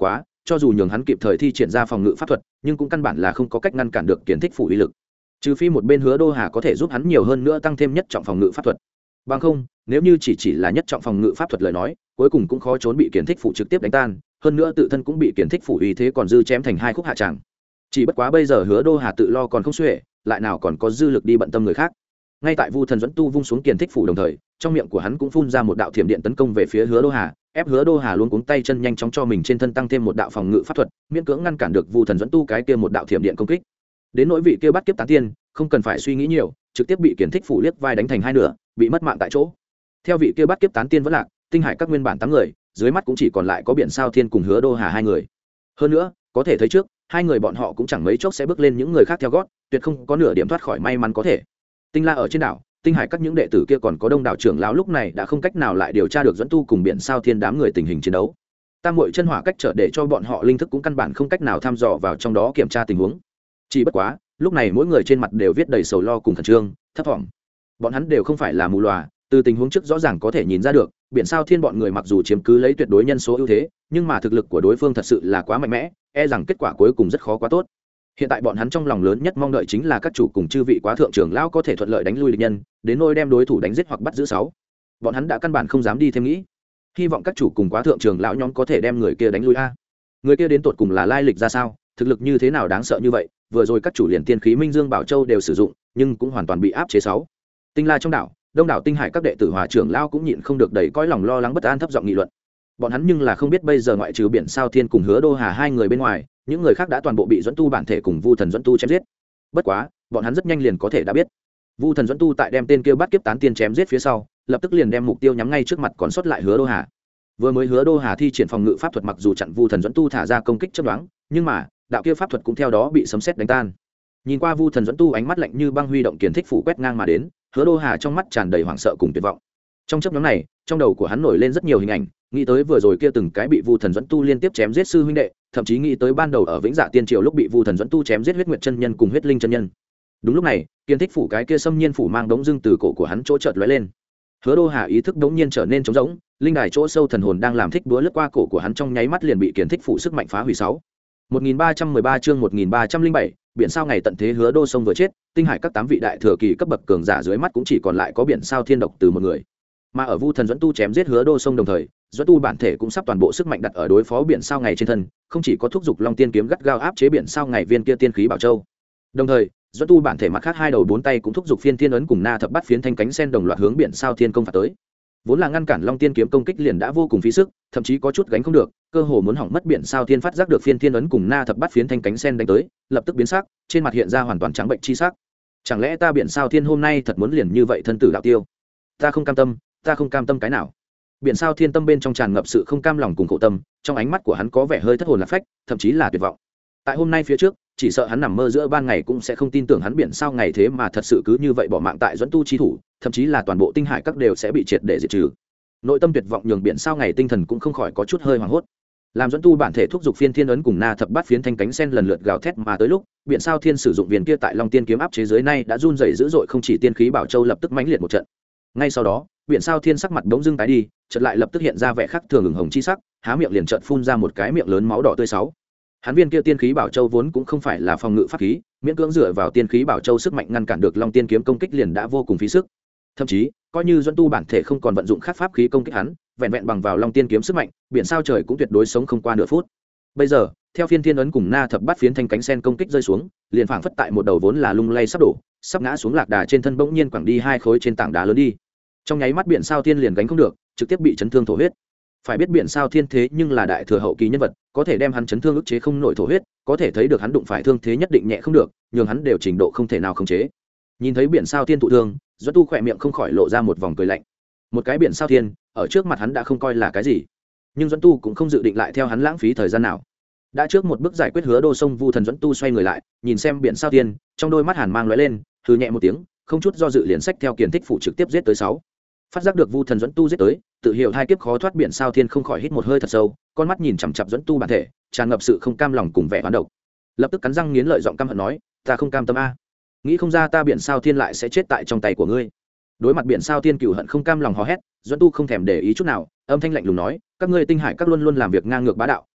cho dù nhường hắn kịp thời thi triển ra phòng ngự pháp thuật nhưng cũng căn bản là không có cách ngăn cản được Kiền Thích Phủ uy lực, trừ phi một bên Hứa Đô Hà có thể giúp hắn nhiều hơn nữa tăng thêm nhất trọng phòng ngự pháp thuật. Bằng không, nếu như chỉ chỉ là nhất trọng phòng ngự pháp thuật lời nói, cuối cùng cũng khó trốn bị Kiền Thích Phủ trực tiếp đánh tan, hơn nữa tự thân cũng bị Kiền Thích Phủ uy thế còn dư chém thành hai khúc hạ tràng. Chỉ bất quá bây giờ Hứa Đô Hà tự lo còn không xuể, lại nào còn có dư lực đi bận tâm người khác. Ngay tại Vu Thần Dẫn Tu vung xuống Kiền Thích Phủ đồng thời, trong miệng của hắn cũng phun ra một đạo thiểm điện tấn công về phía Hứa Đô Hà, ép Hứa Đô Hà luôn cuống tay chân nhanh chóng cho mình trên thân tăng thêm một đạo phòng ngự pháp thuật, miễn cưỡng ngăn cản được Vu Thần Dẫn Tu cái kia một đạo thiểm điện công kích. Đến nỗi vị kia bắt kiếp tán tiên, không cần phải suy nghĩ nhiều, trực tiếp bị Kiền Thích Phủ liếc vai đánh thành hai nửa, bị mất mạng tại chỗ. Theo vị kia bắt kiếp tán tiên vẫn lạc, tinh hải các nguyên bản tám người, dưới mắt cũng chỉ còn lại có Biển Sao Thiên cùng Hứa Đô Hà hai người. Hơn nữa, có thể thấy trước, hai người bọn họ cũng chẳng mấy chốc sẽ bước lên những người khác theo gót, tuyệt không có nửa điểm thoát khỏi may mắn có thể. Tinh La ở trên đảo, tinh hải các những đệ tử kia còn có đông đảo trưởng lão lúc này đã không cách nào lại điều tra được Dẫn Tu cùng Biển Sao Thiên đám người tình hình chiến đấu. Tam muội chân hỏa cách trở để cho bọn họ linh thức cũng căn bản không cách nào thăm dò vào trong đó kiểm tra tình huống. Chỉ bất quá, lúc này mỗi người trên mặt đều viết đầy sầu lo cùng khẩn trương, thấp thỏm. Bọn hắn đều không phải là mù lòa, từ tình huống trước rõ ràng có thể nhìn ra được, Biển Sao Thiên bọn người mặc dù chiếm cứ lấy tuyệt đối nhân số ưu thế, nhưng mà thực lực của đối phương thật sự là quá mạnh mẽ, e rằng kết quả cuối cùng rất khó quá tốt. Hiện tại bọn hắn trong lòng lớn nhất mong đợi chính là các chủ cùng chư vị quá thượng trưởng lão có thể thuận lợi đánh lui địch nhân, đến nỗi đem đối thủ đánh giết hoặc bắt giữ sáu. Bọn hắn đã căn bản không dám đi thêm nghĩ. Hy vọng các chủ cùng quá thượng trưởng lão nhóm có thể đem người kia đánh lui a. Người kia đến tột cùng là lai lịch ra sao, thực lực như thế nào đáng sợ như vậy, vừa rồi các chủ liền tiên khí Minh Dương Bảo Châu đều sử dụng, nhưng cũng hoàn toàn bị áp chế sáu. Tinh La trong đảo, đông đảo tinh hải các đệ tử hòa trưởng lão cũng nhịn không được đầy cõi lòng lo lắng bất an thấp giọng nghị luận. Bọn hắn nhưng là không biết bây giờ ngoại trừ Biển Sao Thiên cùng Hứa Đô Hà hai người bên ngoài, những người khác đã toàn bộ bị Dẫn Tu bản thể cùng Vu Thần Dẫn Tu chém giết. Bất quá, bọn hắn rất nhanh liền có thể đã biết, Vu Thần Dẫn Tu tại đem tên kia bắt kiếp tán tiên chém giết phía sau, lập tức liền đem mục tiêu nhắm ngay trước mặt còn sót lại Hứa Đô Hà. Vừa mới Hứa Đô Hà thi triển phòng ngự pháp thuật mặc dù chặn Vu Thần Dẫn Tu thả ra công kích chớp nhoáng, nhưng mà, đạo kia pháp thuật cũng theo đó bị sấm sét đánh tan. Nhìn qua Vu Thần Dẫn Tu ánh mắt lạnh như băng huy động Kiền Thích Phủ quét ngang mà đến, Hứa Đô Hà trong mắt tràn đầy hoảng sợ cùng tuyệt vọng. Trong chớp nhoáng này, trong đầu của hắn nổi lên rất nhiều hình ảnh, nghĩ tới vừa rồi kia từng cái bị Vu Thần Dẫn Tu liên tiếp chém giết sư huynh đệ, thậm chí nghĩ tới ban đầu ở Vĩnh Dạ Tiên Triều lúc bị Vu Thần Dẫn Tu chém giết Huyết Nguyệt chân nhân cùng Huyết Linh chân nhân. Đúng lúc này, Kiền Thích Phủ cái kia xâm nhiên phủ mang đống dưng từ cổ của hắn chỗ chợt lóe lên. Hứa Đô Hà ý thức đống nhiên trở nên trống rỗng, linh đài chỗ sâu thần hồn đang làm thích búa lướt qua cổ của hắn trong nháy mắt liền bị Kiền Thích Phủ sức mạnh phá hủy sáu. một nghìn ba trăm mười ba chương một nghìn ba trăm lẻ bảy, Biển Sao ngày tận thế Hứa Đô sông vừa chết, tinh hải các tám vị đại thừa kỳ cấp bậc cường giả dưới mắt cũng chỉ còn lại có Biển Sao Thiên độc từ một người. Mà ở Vu Thần Dẫn Tu chém giết Hứa Đô sông đồng thời, Dẫn Tu bản thể cũng sắp toàn bộ sức mạnh đặt ở đối phó Biển Sao ngày trên thân, không chỉ có thúc giục Long Tiên kiếm gắt gao áp chế Biển Sao ngày viên kia tiên khí Bảo Châu. Đồng thời, Dẫn Tu bản thể mặt khác hai đầu bốn tay cũng thúc giục Phiên Thiên ấn cùng Na Thập Bát phiến thanh cánh sen đồng loạt hướng Biển Sao Thiên công phạt tới. Vốn là ngăn cản Long Tiên kiếm công kích liền đã vô cùng phí sức, thậm chí có chút gánh không được, cơ hồ muốn hỏng mất Biển Sao Thiên phát giác được Phiên Thiên ấn cùng Na Thập Bát phiến thanh cánh sen đánh tới, lập tức biến sắc, trên mặt hiện ra hoàn toàn trắng bệnh chi sắc. Chẳng lẽ ta Biển Sao Thiên hôm nay thật muốn liền như vậy thân tử đạo tiêu? Ta không cam tâm, ta không cam tâm cái nào? Biển Sao Thiên tâm bên trong tràn ngập sự không cam lòng cùng khổ tâm, trong ánh mắt của hắn có vẻ hơi thất hồn lạc phách, thậm chí là tuyệt vọng. Tại hôm nay phía trước, chỉ sợ hắn nằm mơ giữa ban ngày cũng sẽ không tin tưởng hắn Biển Sao ngày thế mà thật sự cứ như vậy bỏ mạng tại Dẫn Tu chi thủ, thậm chí là toàn bộ tinh hải các đều sẽ bị triệt để diệt trừ. Nội tâm tuyệt vọng nhường Biển Sao ngày tinh thần cũng không khỏi có chút hơi hoảng hốt. Làm Dẫn Tu bản thể thúc giục Phiên Thiên ấn cùng Na Thập Bát phiến thanh cánh sen lần lượt gào thét mà tới lúc, Biển Sao Thiên sử dụng viên kia tại Long Tiên kiếm áp chế dưới nay đã run rẩy dữ dội, không chỉ tiên khí Bảo Châu lập tức mãnh liệt một trận. Ngay sau đó, Biển Sao Thiên sắc mặt bỗng dưng tái đi, chợt lại lập tức hiện ra vẻ khác thường ửng hồng chi sắc, há miệng liền chợt phun ra một cái miệng lớn máu đỏ tươi sáu. Hắn viên kia tiên khí Bảo Châu vốn cũng không phải là phòng ngự pháp khí, miễn cưỡng dựa vào tiên khí Bảo Châu sức mạnh ngăn cản được Long Tiên kiếm công kích liền đã vô cùng phí sức. Thậm chí, coi như Dẫn Tu bản thể không còn vận dụng khác pháp khí công kích hắn, vẹn vẹn bằng vào Long Tiên kiếm sức mạnh, Biển Sao trời cũng tuyệt đối sống không qua nửa phút. Bây giờ, theo Phiên Thiên ấn cùng Na Thập Bát phiến thanh cánh sen công kích rơi xuống, liền phảng phất tại một đầu vốn là lung lay sắp đổ, sắp ngã xuống lạc đà trên thân bỗng nhiên quẳng đi hai khối trên tảng đá lớn đi. Trong nháy mắt Biển Sao Thiên liền gánh không được, trực tiếp bị chấn thương thổ huyết. Phải biết Biển Sao Thiên thế nhưng là đại thừa hậu kỳ nhân vật, có thể đem hắn chấn thương ức chế không nổi thổ huyết, có thể thấy được hắn đụng phải thương thế nhất định nhẹ không được, nhường hắn đều trình độ không thể nào khống chế. Nhìn thấy Biển Sao Thiên thụ thương, Dẫn Tu khỏe miệng không khỏi lộ ra một vòng cười lạnh. Một cái Biển Sao Thiên, ở trước mặt hắn đã không coi là cái gì, nhưng Dẫn Tu cũng không dự định lại theo hắn lãng phí thời gian nào. Đã trước một bước giải quyết Hứa Đô sông Vu Thần Dẫn Tu xoay người lại, nhìn xem Biển Sao Thiên, trong đôi mắt hàn mang lóe lên, hừ nhẹ một tiếng, không chút do dự liền sách theo Kiền Thích Phủ trực tiếp giết tới sáu. Phát giác được Vu Thần Dẫn Tu giết tới, tự hiểu hai kiếp khó thoát, Biển Sao Thiên không khỏi hít một hơi thật sâu, con mắt nhìn chằm chằm Dẫn Tu bản thể, tràn ngập sự không cam lòng cùng vẻ oán độc. Lập tức cắn răng nghiến lợi giọng căm hận nói, ta không cam tâm a, nghĩ không ra ta Biển Sao Thiên lại sẽ chết tại trong tay của ngươi. Đối mặt Biển Sao Thiên cừu hận không cam lòng hò hét, Dẫn Tu không thèm để ý chút nào, âm thanh lạnh lùng nói, các ngươi tinh hải các luôn luôn làm việc ngang ngược bá đạo,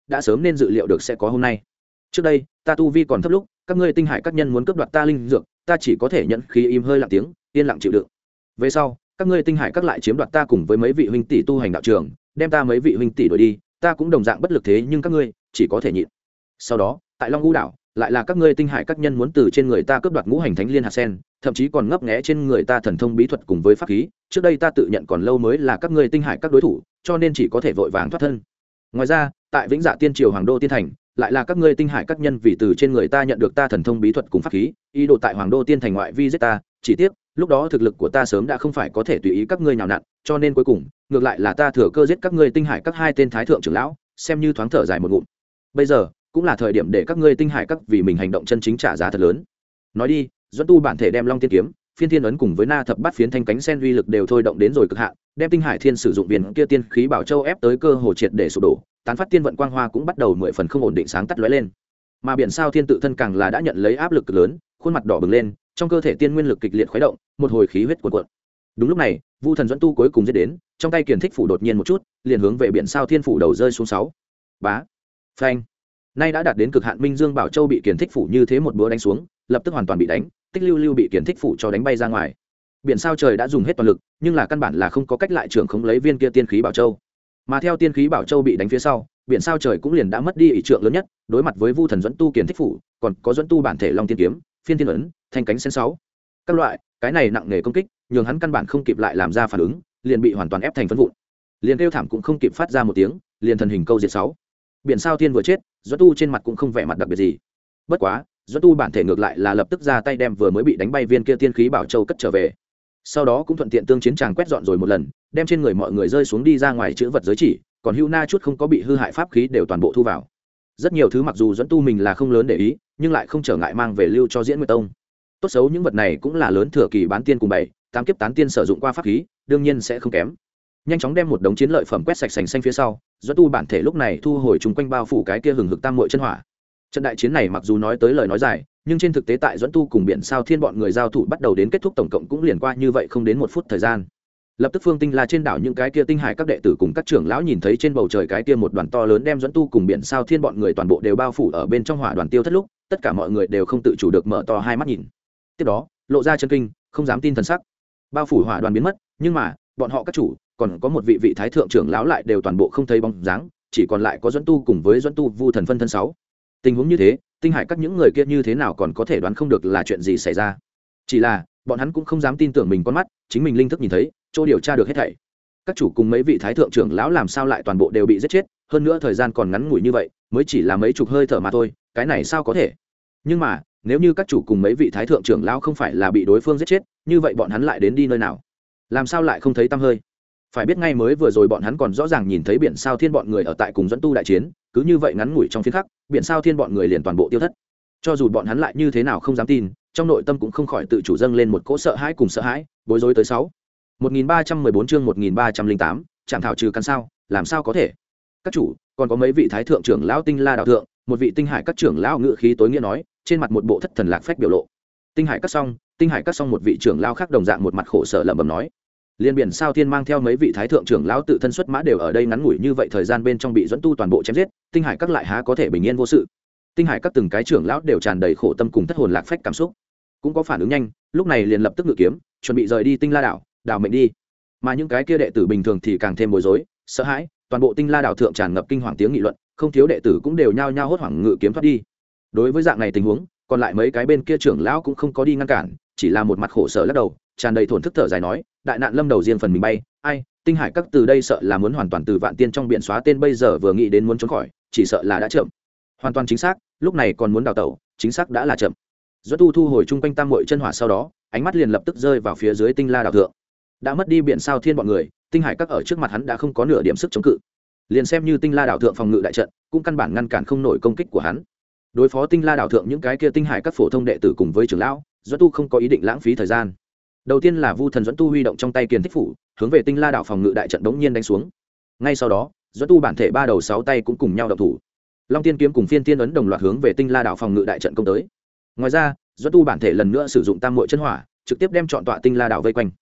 đã sớm nên dự liệu được sẽ có hôm nay. Trước đây ta tu vi còn thấp lúc, các ngươi tinh hải các nhân muốn cướp đoạt ta linh dược, ta chỉ có thể nhận khí im hơi lặng tiếng, yên lặng chịu đựng. Về sau các ngươi tinh hải các lại chiếm đoạt ta cùng với mấy vị huynh tỷ tu hành đạo trường, đem ta mấy vị huynh tỷ đuổi đi, ta cũng đồng dạng bất lực, thế nhưng các ngươi chỉ có thể nhịn. Sau đó tại Long U đảo lại là các ngươi tinh hải các nhân muốn từ trên người ta cướp đoạt ngũ hành thánh liên hạt sen, thậm chí còn ngấp nghé trên người ta thần thông bí thuật cùng với pháp khí. Trước đây ta tự nhận còn lâu mới là các ngươi tinh hải các đối thủ, cho nên chỉ có thể vội vàng thoát thân. Ngoài ra tại Vĩnh Dạ Tiên Triều Hoàng Đô Tiên Thành lại là các ngươi tinh hải các nhân vì từ trên người ta nhận được ta thần thông bí thuật cùng pháp khí, ý đồ tại Hoàng Đô Tiên Thành ngoại vi giết ta. Chỉ tiếc lúc đó thực lực của ta sớm đã không phải có thể tùy ý các ngươi nhào nặn, cho nên cuối cùng ngược lại là ta thừa cơ giết các ngươi tinh hải các hai tên thái thượng trưởng lão, xem như thoáng thở dài một ngụm. Bây giờ cũng là thời điểm để các ngươi tinh hải các vì mình hành động chân chính trả giá thật lớn. Nói đi, Duẫn Tu bản thể đem Long Tiên kiếm, Phiên Thiên ấn cùng với Na thập bát phiến thanh cánh sen uy lực đều thôi động đến rồi cực hạn, đem tinh hải thiên sử dụng viên kia tiên khí bảo châu ép tới cơ hồ triệt để sụp đổ, tán phát tiên vận quang hoa cũng bắt đầu mười phần không ổn định sáng tắt lóe lên. Mà biển sao thiên tự thân càng là đã nhận lấy áp lực lớn, khuôn mặt đỏ bừng lên, trong cơ thể tiên nguyên lực kịch liệt khuấy động, một hồi khí huyết cuồn cuộn. Đúng lúc này, Vu Thần Duẫn Tu cuối cùng giết đến, trong tay kiền thích phủ đột nhiên một chút, liền hướng về biển sao thiên phủ đầu rơi xuống sáu. Bá. Phanh. Nay đã đạt đến cực hạn Minh Dương Bảo Châu bị kiền thích phủ như thế một búa đánh xuống, lập tức hoàn toàn bị đánh, Tích Lưu Lưu bị kiền thích phủ cho đánh bay ra ngoài. Biển sao trời đã dùng hết toàn lực, nhưng là căn bản là không có cách lại trưởng khống lấy viên kia tiên khí Bảo Châu. Mà theo tiên khí Bảo Châu bị đánh phía sau, biển sao trời cũng liền đã mất đi ý trượng lớn nhất, đối mặt với Vu Thần Duẫn Tu kiền thích phủ, còn có Duẫn Tu bản thể Long Tiên kiếm, Phiên Thiên ấn, thanh cánh sen sáu. Các loại, cái này nặng nề công kích, nhường hắn căn bản không kịp lại làm ra phản ứng, liền bị hoàn toàn ép thành phấn vụn. Liền kêu thảm cũng không kịp phát ra một tiếng, liền thần hình câu diệt sáu. Biển sao thiên vừa chết, Duẫn Tu trên mặt cũng không vẻ mặt đặc biệt gì. Bất quá, Duẫn Tu bản thể ngược lại là lập tức ra tay đem vừa mới bị đánh bay viên kia tiên khí Bảo Châu cất trở về. Sau đó cũng thuận tiện tương chiến tràng quét dọn rồi một lần, đem trên người mọi người rơi xuống đi ra ngoài chữ vật giới chỉ, còn Hưu Na chút không có bị hư hại pháp khí đều toàn bộ thu vào. Rất nhiều thứ mặc dù Duẫn Tu mình là không lớn để ý, nhưng lại không trở ngại mang về lưu cho Diễn Nguyệt Tông. Tốt xấu những vật này cũng là lớn thừa kỳ bán tiên cùng bảy, tám kiếp tán tiên sử dụng qua pháp khí, đương nhiên sẽ không kém. Nhanh chóng đem một đống chiến lợi phẩm quét sạch sành xanh phía sau, Duẫn Tu bản thể lúc này thu hồi chung quanh bao phủ cái kia hừng hực tam muội chân hỏa. Trận đại chiến này mặc dù nói tới lời nói dài, nhưng trên thực tế tại Duẫn Tu cùng biển sao thiên bọn người giao thủ bắt đầu đến kết thúc tổng cộng cũng liền qua như vậy không đến một phút thời gian. Lập tức Phương Tinh La trên đảo những cái kia tinh hải các đệ tử cùng các trưởng lão nhìn thấy trên bầu trời cái kia một đoàn to lớn đem Duẫn Tu cùng biển sao thiên bọn người toàn bộ đều bao phủ ở bên trong hỏa đoàn tiêu thất lúc, tất cả mọi người đều không tự chủ được mở to hai mắt nhìn. Tiếp đó, lộ ra chân kinh, không dám tin thần sắc. Bao phủ hỏa đoàn biến mất, nhưng mà, bọn họ các chủ, còn có một vị vị thái thượng trưởng lão lại đều toàn bộ không thấy bóng dáng, chỉ còn lại có Duẫn Tu cùng với Duẫn Tu Vu Thần phân thân sáu. Tình huống như thế, tinh hải các những người kia như thế nào còn có thể đoán không được là chuyện gì xảy ra. Chỉ là, bọn hắn cũng không dám tin tưởng mình con mắt, chính mình linh thức nhìn thấy, chỗ điều tra được hết thảy. Các chủ cùng mấy vị thái thượng trưởng lão làm sao lại toàn bộ đều bị giết chết, hơn nữa thời gian còn ngắn ngủi như vậy, mới chỉ là mấy chục hơi thở mà thôi, cái này sao có thể? Nhưng mà, nếu như các chủ cùng mấy vị thái thượng trưởng lão không phải là bị đối phương giết chết, như vậy bọn hắn lại đến đi nơi nào? Làm sao lại không thấy tăm hơi? Phải biết ngay mới vừa rồi bọn hắn còn rõ ràng nhìn thấy biển sao thiên bọn người ở tại cùng Duẫn Tu đại chiến, cứ như vậy ngắn ngủi trong phiến khắc, biển sao thiên bọn người liền toàn bộ tiêu thất. Cho dù bọn hắn lại như thế nào không dám tin, trong nội tâm cũng không khỏi tự chủ dâng lên một cỗ sợ hãi cùng sợ hãi, bối rối tới sáu. một nghìn ba trăm mười bốn chương một nghìn ba trăm lẻ tám, chạm thảo trừ căn sao, làm sao có thể? Các chủ, còn có mấy vị thái thượng trưởng lão Tinh La đạo thượng, một vị tinh hải các trưởng lão ngự khí tối nghĩa nói, trên mặt một bộ thất thần lạc phách biểu lộ. Tinh hải các xong, tinh hải các xong một vị trưởng lão khác đồng dạng một mặt khổ sở lẩm bẩm nói. Liên biển sao thiên mang theo mấy vị thái thượng trưởng lão tự thân xuất mã đều ở đây ngắn ngủi như vậy thời gian bên trong bị Duẫn Tu toàn bộ chém giết, tinh hải các lại há có thể bình yên vô sự. Tinh hải các từng cái trưởng lão đều tràn đầy khổ tâm cùng thất hồn lạc phách cảm xúc, cũng có phản ứng nhanh, lúc này liền lập tức ngự kiếm, chuẩn bị rời đi Tinh La đảo, đảo mệnh đi. Mà những cái kia đệ tử bình thường thì càng thêm bối rối, sợ hãi, toàn bộ Tinh La đảo thượng tràn ngập kinh hoàng tiếng nghị luận, không thiếu đệ tử cũng đều nhao nhao hốt hoảng ngự kiếm thoát đi. Đối với dạng này tình huống, còn lại mấy cái bên kia trưởng lão cũng không có đi ngăn cản, chỉ là một mặt khổ sở lắc đầu, tràn đầy thổn thức thở dài nói, đại nạn lâm đầu riêng phần mình bay, ai, tinh hải các từ đây sợ là muốn hoàn toàn từ vạn tiên trong biển xóa tên, bây giờ vừa nghĩ đến muốn trốn khỏi, chỉ sợ là đã chậm. Hoàn toàn chính xác, lúc này còn muốn đào tẩu, chính xác đã là chậm. Duẫn Tu thu hồi chung quanh tam muội chân hỏa sau đó, ánh mắt liền lập tức rơi vào phía dưới Tinh La đảo thượng. Đã mất đi biển sao thiên bọn người, tinh hải các ở trước mặt hắn đã không có nửa điểm sức chống cự. Liền xem như Tinh La đảo thượng phòng ngự đại trận, cũng căn bản ngăn cản không nổi công kích của hắn. Đối phó Tinh La đảo thượng những cái kia tinh hải các phổ thông đệ tử cùng với trưởng lão, Duẫn Tu không có ý định lãng phí thời gian. Đầu tiên là Vu Thần Duẫn Tu huy động trong tay kiền thích phủ, hướng về Tinh La đảo phòng ngự đại trận đống nhiên đánh xuống. Ngay sau đó, Duẫn Tu bản thể ba đầu sáu tay cũng cùng nhau động thủ. Long Tiên kiếm cùng Phiên Tiên ấn đồng loạt hướng về Tinh La đảo phòng ngự đại trận công tới. Ngoài ra, Duẫn Tu bản thể lần nữa sử dụng tam muội chân hỏa, trực tiếp đem trọn tọa Tinh La đảo vây quanh.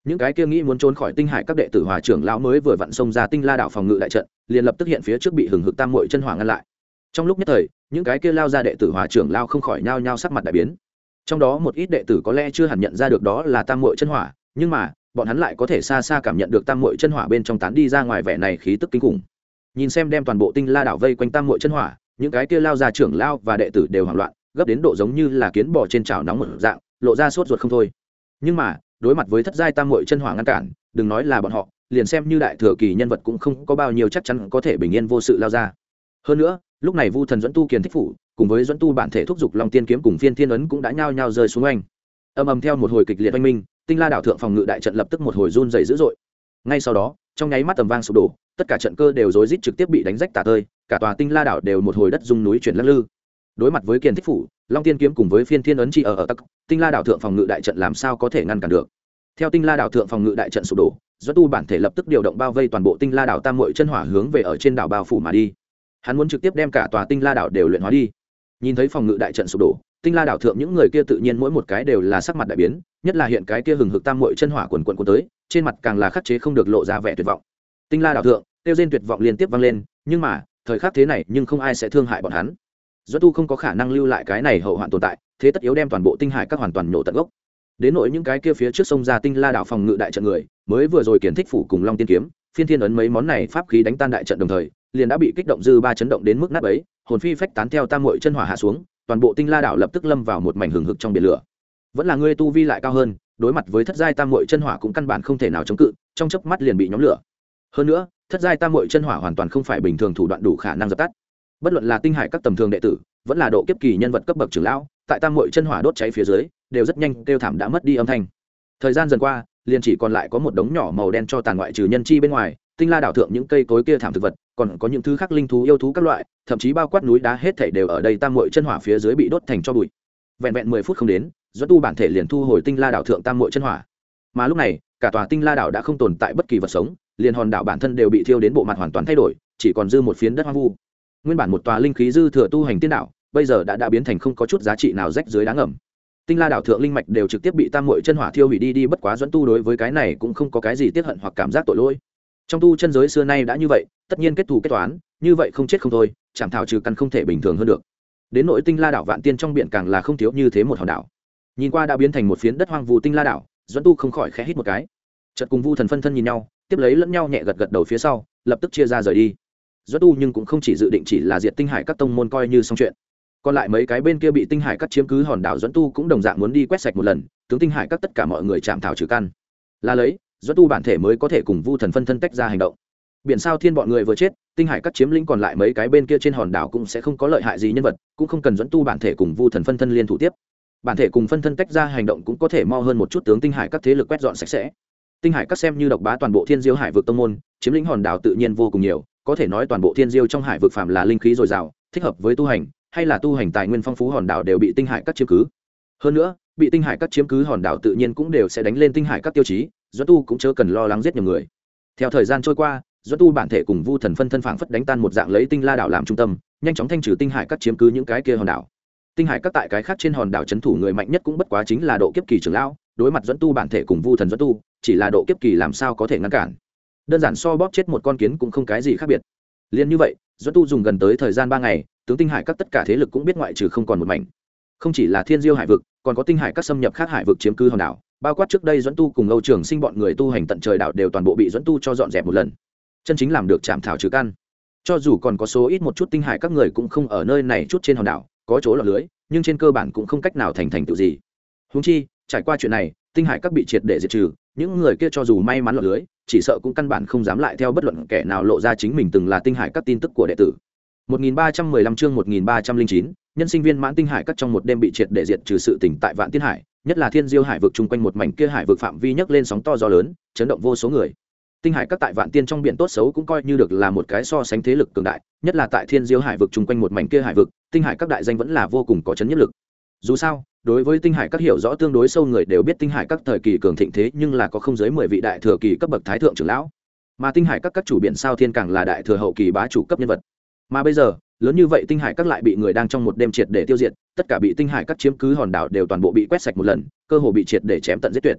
những cái kia nghĩ muốn trốn khỏi tinh hải các đệ tử hòa trưởng lão mới vừa vặn xông ra tinh la đảo phòng ngự đại trận, liền lập tức hiện phía trước bị hừng hực tam muội chân hỏa ngăn lại. Trong lúc nhất thời, những cái kia lao ra đệ tử hòa trưởng lão không khỏi nhao nhao sắc mặt đại biến. Trong đó một ít đệ tử có lẽ chưa hẳn nhận ra được đó là tam muội chân hỏa, nhưng mà bọn hắn lại có thể xa xa cảm nhận được tam muội chân hỏa bên trong tán đi ra ngoài vẻ này khí tức kinh khủng. Nhìn xem đem toàn bộ tinh la đảo vây quanh tam muội chân hỏa, những cái kia lao ra trưởng lão và đệ tử đều hoảng loạn, gấp đến độ giống như là kiến bò trên chảo nóng một dạng, lộ ra sốt ruột không thôi. Nhưng mà đối mặt với thất giai tam muội chân hỏa ngăn cản, đừng nói là bọn họ, liền xem như đại thừa kỳ nhân vật cũng không có bao nhiêu chắc chắn có thể bình yên vô sự lao ra. Hơn nữa, lúc này Vu Thần dẫn tu kiền thích phủ, cùng với dẫn tu bản thể thúc dục Long Tiên kiếm cùng Phiên Thiên ấn cũng đã nhao nhao rơi xuống oanh. Âm ầm theo một hồi kịch liệt oanh minh, tinh la đảo thượng phòng ngự đại trận lập tức một hồi run rẩy dữ dội. Ngay sau đó, trong nháy mắt tầm vang sụp đổ, tất cả trận cơ đều rối rít trực tiếp bị đánh rách tả tơi, cả tòa tinh la đảo đều một hồi đất rung núi chuyển lắc lư. Đối mặt với kiền thích phủ, Long Tiên kiếm cùng với Phiên Thiên ấn chỉ ở ở tắc, tinh la đảo thượng phòng ngự đại trận làm sao có thể ngăn cản được. Theo tinh la đảo thượng phòng ngự đại trận sụp đổ, Doãn Tu bản thể lập tức điều động bao vây toàn bộ tinh la đảo tam muội chân hỏa hướng về ở trên đảo bao phủ mà đi. Hắn muốn trực tiếp đem cả tòa tinh la đảo đều luyện hóa đi. Nhìn thấy phòng ngự đại trận sụp đổ, tinh la đảo thượng những người kia tự nhiên mỗi một cái đều là sắc mặt đại biến, nhất là hiện cái kia hừng hực tam muội chân hỏa quần quần cuốn tới, trên mặt càng là khắc chế không được lộ ra vẻ tuyệt vọng. Tinh la đảo thượng, tiêu rên tuyệt vọng liên tiếp vang lên, nhưng mà thời khắc thế này nhưng không ai sẽ thương hại bọn hắn. Doãn Tu không có khả năng lưu lại cái này hậu hoạn tồn tại, thế tất yếu đem toàn bộ tinh hải các hoàn toàn nổ tận gốc. Đến nỗi những cái kia phía trước sông ra tinh la đảo phòng ngự đại trận người, mới vừa rồi kiến thích phủ cùng Long Tiên kiếm, Phiên Thiên ấn mấy món này pháp khí đánh tan đại trận đồng thời, liền đã bị kích động dư ba chấn động đến mức nát bấy, hồn phi phách tán theo tam muội chân hỏa hạ xuống, toàn bộ tinh la đảo lập tức lâm vào một mảnh hừng hực trong biển lửa. Vẫn là ngươi tu vi lại cao hơn, đối mặt với thất giai tam muội chân hỏa cũng căn bản không thể nào chống cự, trong chớp mắt liền bị nhóm lửa. Hơn nữa, thất giai tam muội chân hỏa hoàn toàn không phải bình thường thủ đoạn đủ khả năng dập tắt. Bất luận là tinh hải các tầm thường đệ tử, vẫn là độ kiếp kỳ nhân vật cấp bậc trưởng lão, tại tam muội chân hỏa đốt cháy phía dưới, đều rất nhanh kêu thảm đã mất đi âm thanh. Thời gian dần qua, liền chỉ còn lại có một đống nhỏ màu đen cho tàn ngoại trừ nhân chi bên ngoài, tinh la đảo thượng những cây cối kia thảm thực vật, còn có những thứ khác linh thú yêu thú các loại, thậm chí bao quát núi đá hết thảy đều ở đây tam muội chân hỏa phía dưới bị đốt thành tro bụi. Vẹn vẹn mười phút không đến, Doãn Tu bản thể liền thu hồi tinh la đảo thượng tam muội chân hỏa. Mà lúc này, cả tòa tinh la đảo đã không tồn tại bất kỳ vật sống, liền hòn đảo bản thân đều bị thiêu đến bộ mặt hoàn toàn thay đổi, chỉ còn dư một phiến đất hoang vu. Nguyên bản một tòa linh khí dư thừa tu hành tiên đảo, bây giờ đã đã biến thành không có chút giá trị nào rách dưới đá ngầm. Tinh la đảo thượng linh mạch đều trực tiếp bị tam muội chân hỏa thiêu hủy đi đi, bất quá Doãn Tu đối với cái này cũng không có cái gì tiếc hận hoặc cảm giác tội lỗi. Trong tu chân giới xưa nay đã như vậy, tất nhiên kết thù kết toán, như vậy không chết không thôi, chẳng thảo trừ căn không thể bình thường hơn được. Đến nỗi tinh la đảo vạn tiên trong biển càng là không thiếu như thế một hòn đảo. Nhìn qua đã biến thành một phiến đất hoang vu tinh la đảo, Doãn Tu không khỏi khẽ hít một cái. Chợt cùng Vu Thần phân thân nhìn nhau, tiếp lấy lẫn nhau nhẹ gật gật đầu phía sau, lập tức chia ra rời đi. Doãn Tu nhưng cũng không chỉ dự định chỉ là diệt tinh hải các tông môn coi như xong chuyện. Còn lại mấy cái bên kia bị tinh hải các chiếm cứ hòn đảo, Doãn Tu cũng đồng dạng muốn đi quét sạch một lần, tướng tinh hải các tất cả mọi người chạm thảo trừ căn. Là lấy, Doãn Tu bản thể mới có thể cùng Vu Thần phân thân tách ra hành động. Biển sao thiên bọn người vừa chết, tinh hải các chiếm lĩnh còn lại mấy cái bên kia trên hòn đảo cũng sẽ không có lợi hại gì nhân vật, cũng không cần Doãn Tu bản thể cùng Vu Thần phân thân liên thủ tiếp. Bản thể cùng phân thân tách ra hành động cũng có thể mo hơn một chút tướng tinh hải các thế lực quét dọn sạch sẽ. Tinh hải các xem như độc bá toàn bộ Thiên Diêu Hải vực tông môn, chiếm lĩnh hòn đảo tự nhiên vô cùng nhiều, có thể nói toàn bộ Thiên Diêu trong hải vực phàm là linh khí dồi dào, thích hợp với tu hành, hay là tu hành tài nguyên phong phú hòn đảo đều bị tinh hải các chiếm cứ. Hơn nữa, bị tinh hải các chiếm cứ hòn đảo tự nhiên cũng đều sẽ đánh lên tinh hải các tiêu chí, Doãn Tu cũng chớ cần lo lắng giết nhiều người. Theo thời gian trôi qua, Doãn Tu bản thể cùng Vu Thần phân thân phảng phất đánh tan một dạng lấy tinh la đảo làm trung tâm, nhanh chóng thanh trừ tinh hải các chiếm cứ những cái kia hòn đảo. Tinh hải các tại cái khác trên hòn đảo trấn thủ người mạnh nhất cũng bất quá chính là độ kiếp kỳ trưởng lão, đối mặt Doãn Tu bản thể cùng Vu Thần Doãn Tu, chỉ là độ kiếp kỳ làm sao có thể ngăn cản. Đơn giản so bóp chết một con kiến cũng không cái gì khác biệt. Liên như vậy, Doãn Tu dùng gần tới thời gian ba ngày, tướng tinh hải các tất cả thế lực cũng biết ngoại trừ không còn một mảnh. Không chỉ là Thiên Diêu hải vực, còn có tinh hải các xâm nhập khác hải vực chiếm cứ hòn đảo, bao quát trước đây Doãn Tu cùng Âu Trường Sinh bọn người tu hành tận trời đảo đều toàn bộ bị Doãn Tu cho dọn dẹp một lần. Chân chính làm được chạm thảo trừ căn. Cho dù còn có số ít một chút tinh hải các người cũng không ở nơi này chút trên hòn đảo, có chỗ lọt lưới, nhưng trên cơ bản cũng không cách nào thành thành tựu gì. Huống chi, trải qua chuyện này, tinh hải các bị triệt để diệt trừ, những người kia cho dù may mắn lọt lưới, chỉ sợ cũng căn bản không dám lại theo bất luận kẻ nào lộ ra chính mình từng là tinh hải các tin tức của đệ tử. một nghìn ba trăm mười lăm chương một nghìn ba trăm lẻ chín, nhân sinh viên mãn tinh hải các trong một đêm bị triệt để diệt trừ sự tỉnh tại Vạn Tiên Hải, nhất là Thiên Diêu hải vực chung quanh một mảnh kia hải vực phạm vi nhấc lên sóng to gió lớn, chấn động vô số người. Tinh hải các tại Vạn Tiên trong biển tốt xấu cũng coi như được là một cái so sánh thế lực cường đại, nhất là tại Thiên Diêu hải vực chung quanh một mảnh kia hải vực, tinh hải các đại danh vẫn là vô cùng có chấn nhất lực. Dù sao, đối với tinh hải các hiểu rõ tương đối sâu người đều biết tinh hải các thời kỳ cường thịnh thế nhưng là có không dưới mười vị đại thừa kỳ cấp bậc thái thượng trưởng lão, mà tinh hải các các chủ biển sao thiên càng là đại thừa hậu kỳ bá chủ cấp nhân vật. Mà bây giờ, lớn như vậy tinh hải các lại bị người đang trong một đêm triệt để tiêu diệt, tất cả bị tinh hải các chiếm cứ hòn đảo đều toàn bộ bị quét sạch một lần, cơ hồ bị triệt để chém tận giết tuyệt.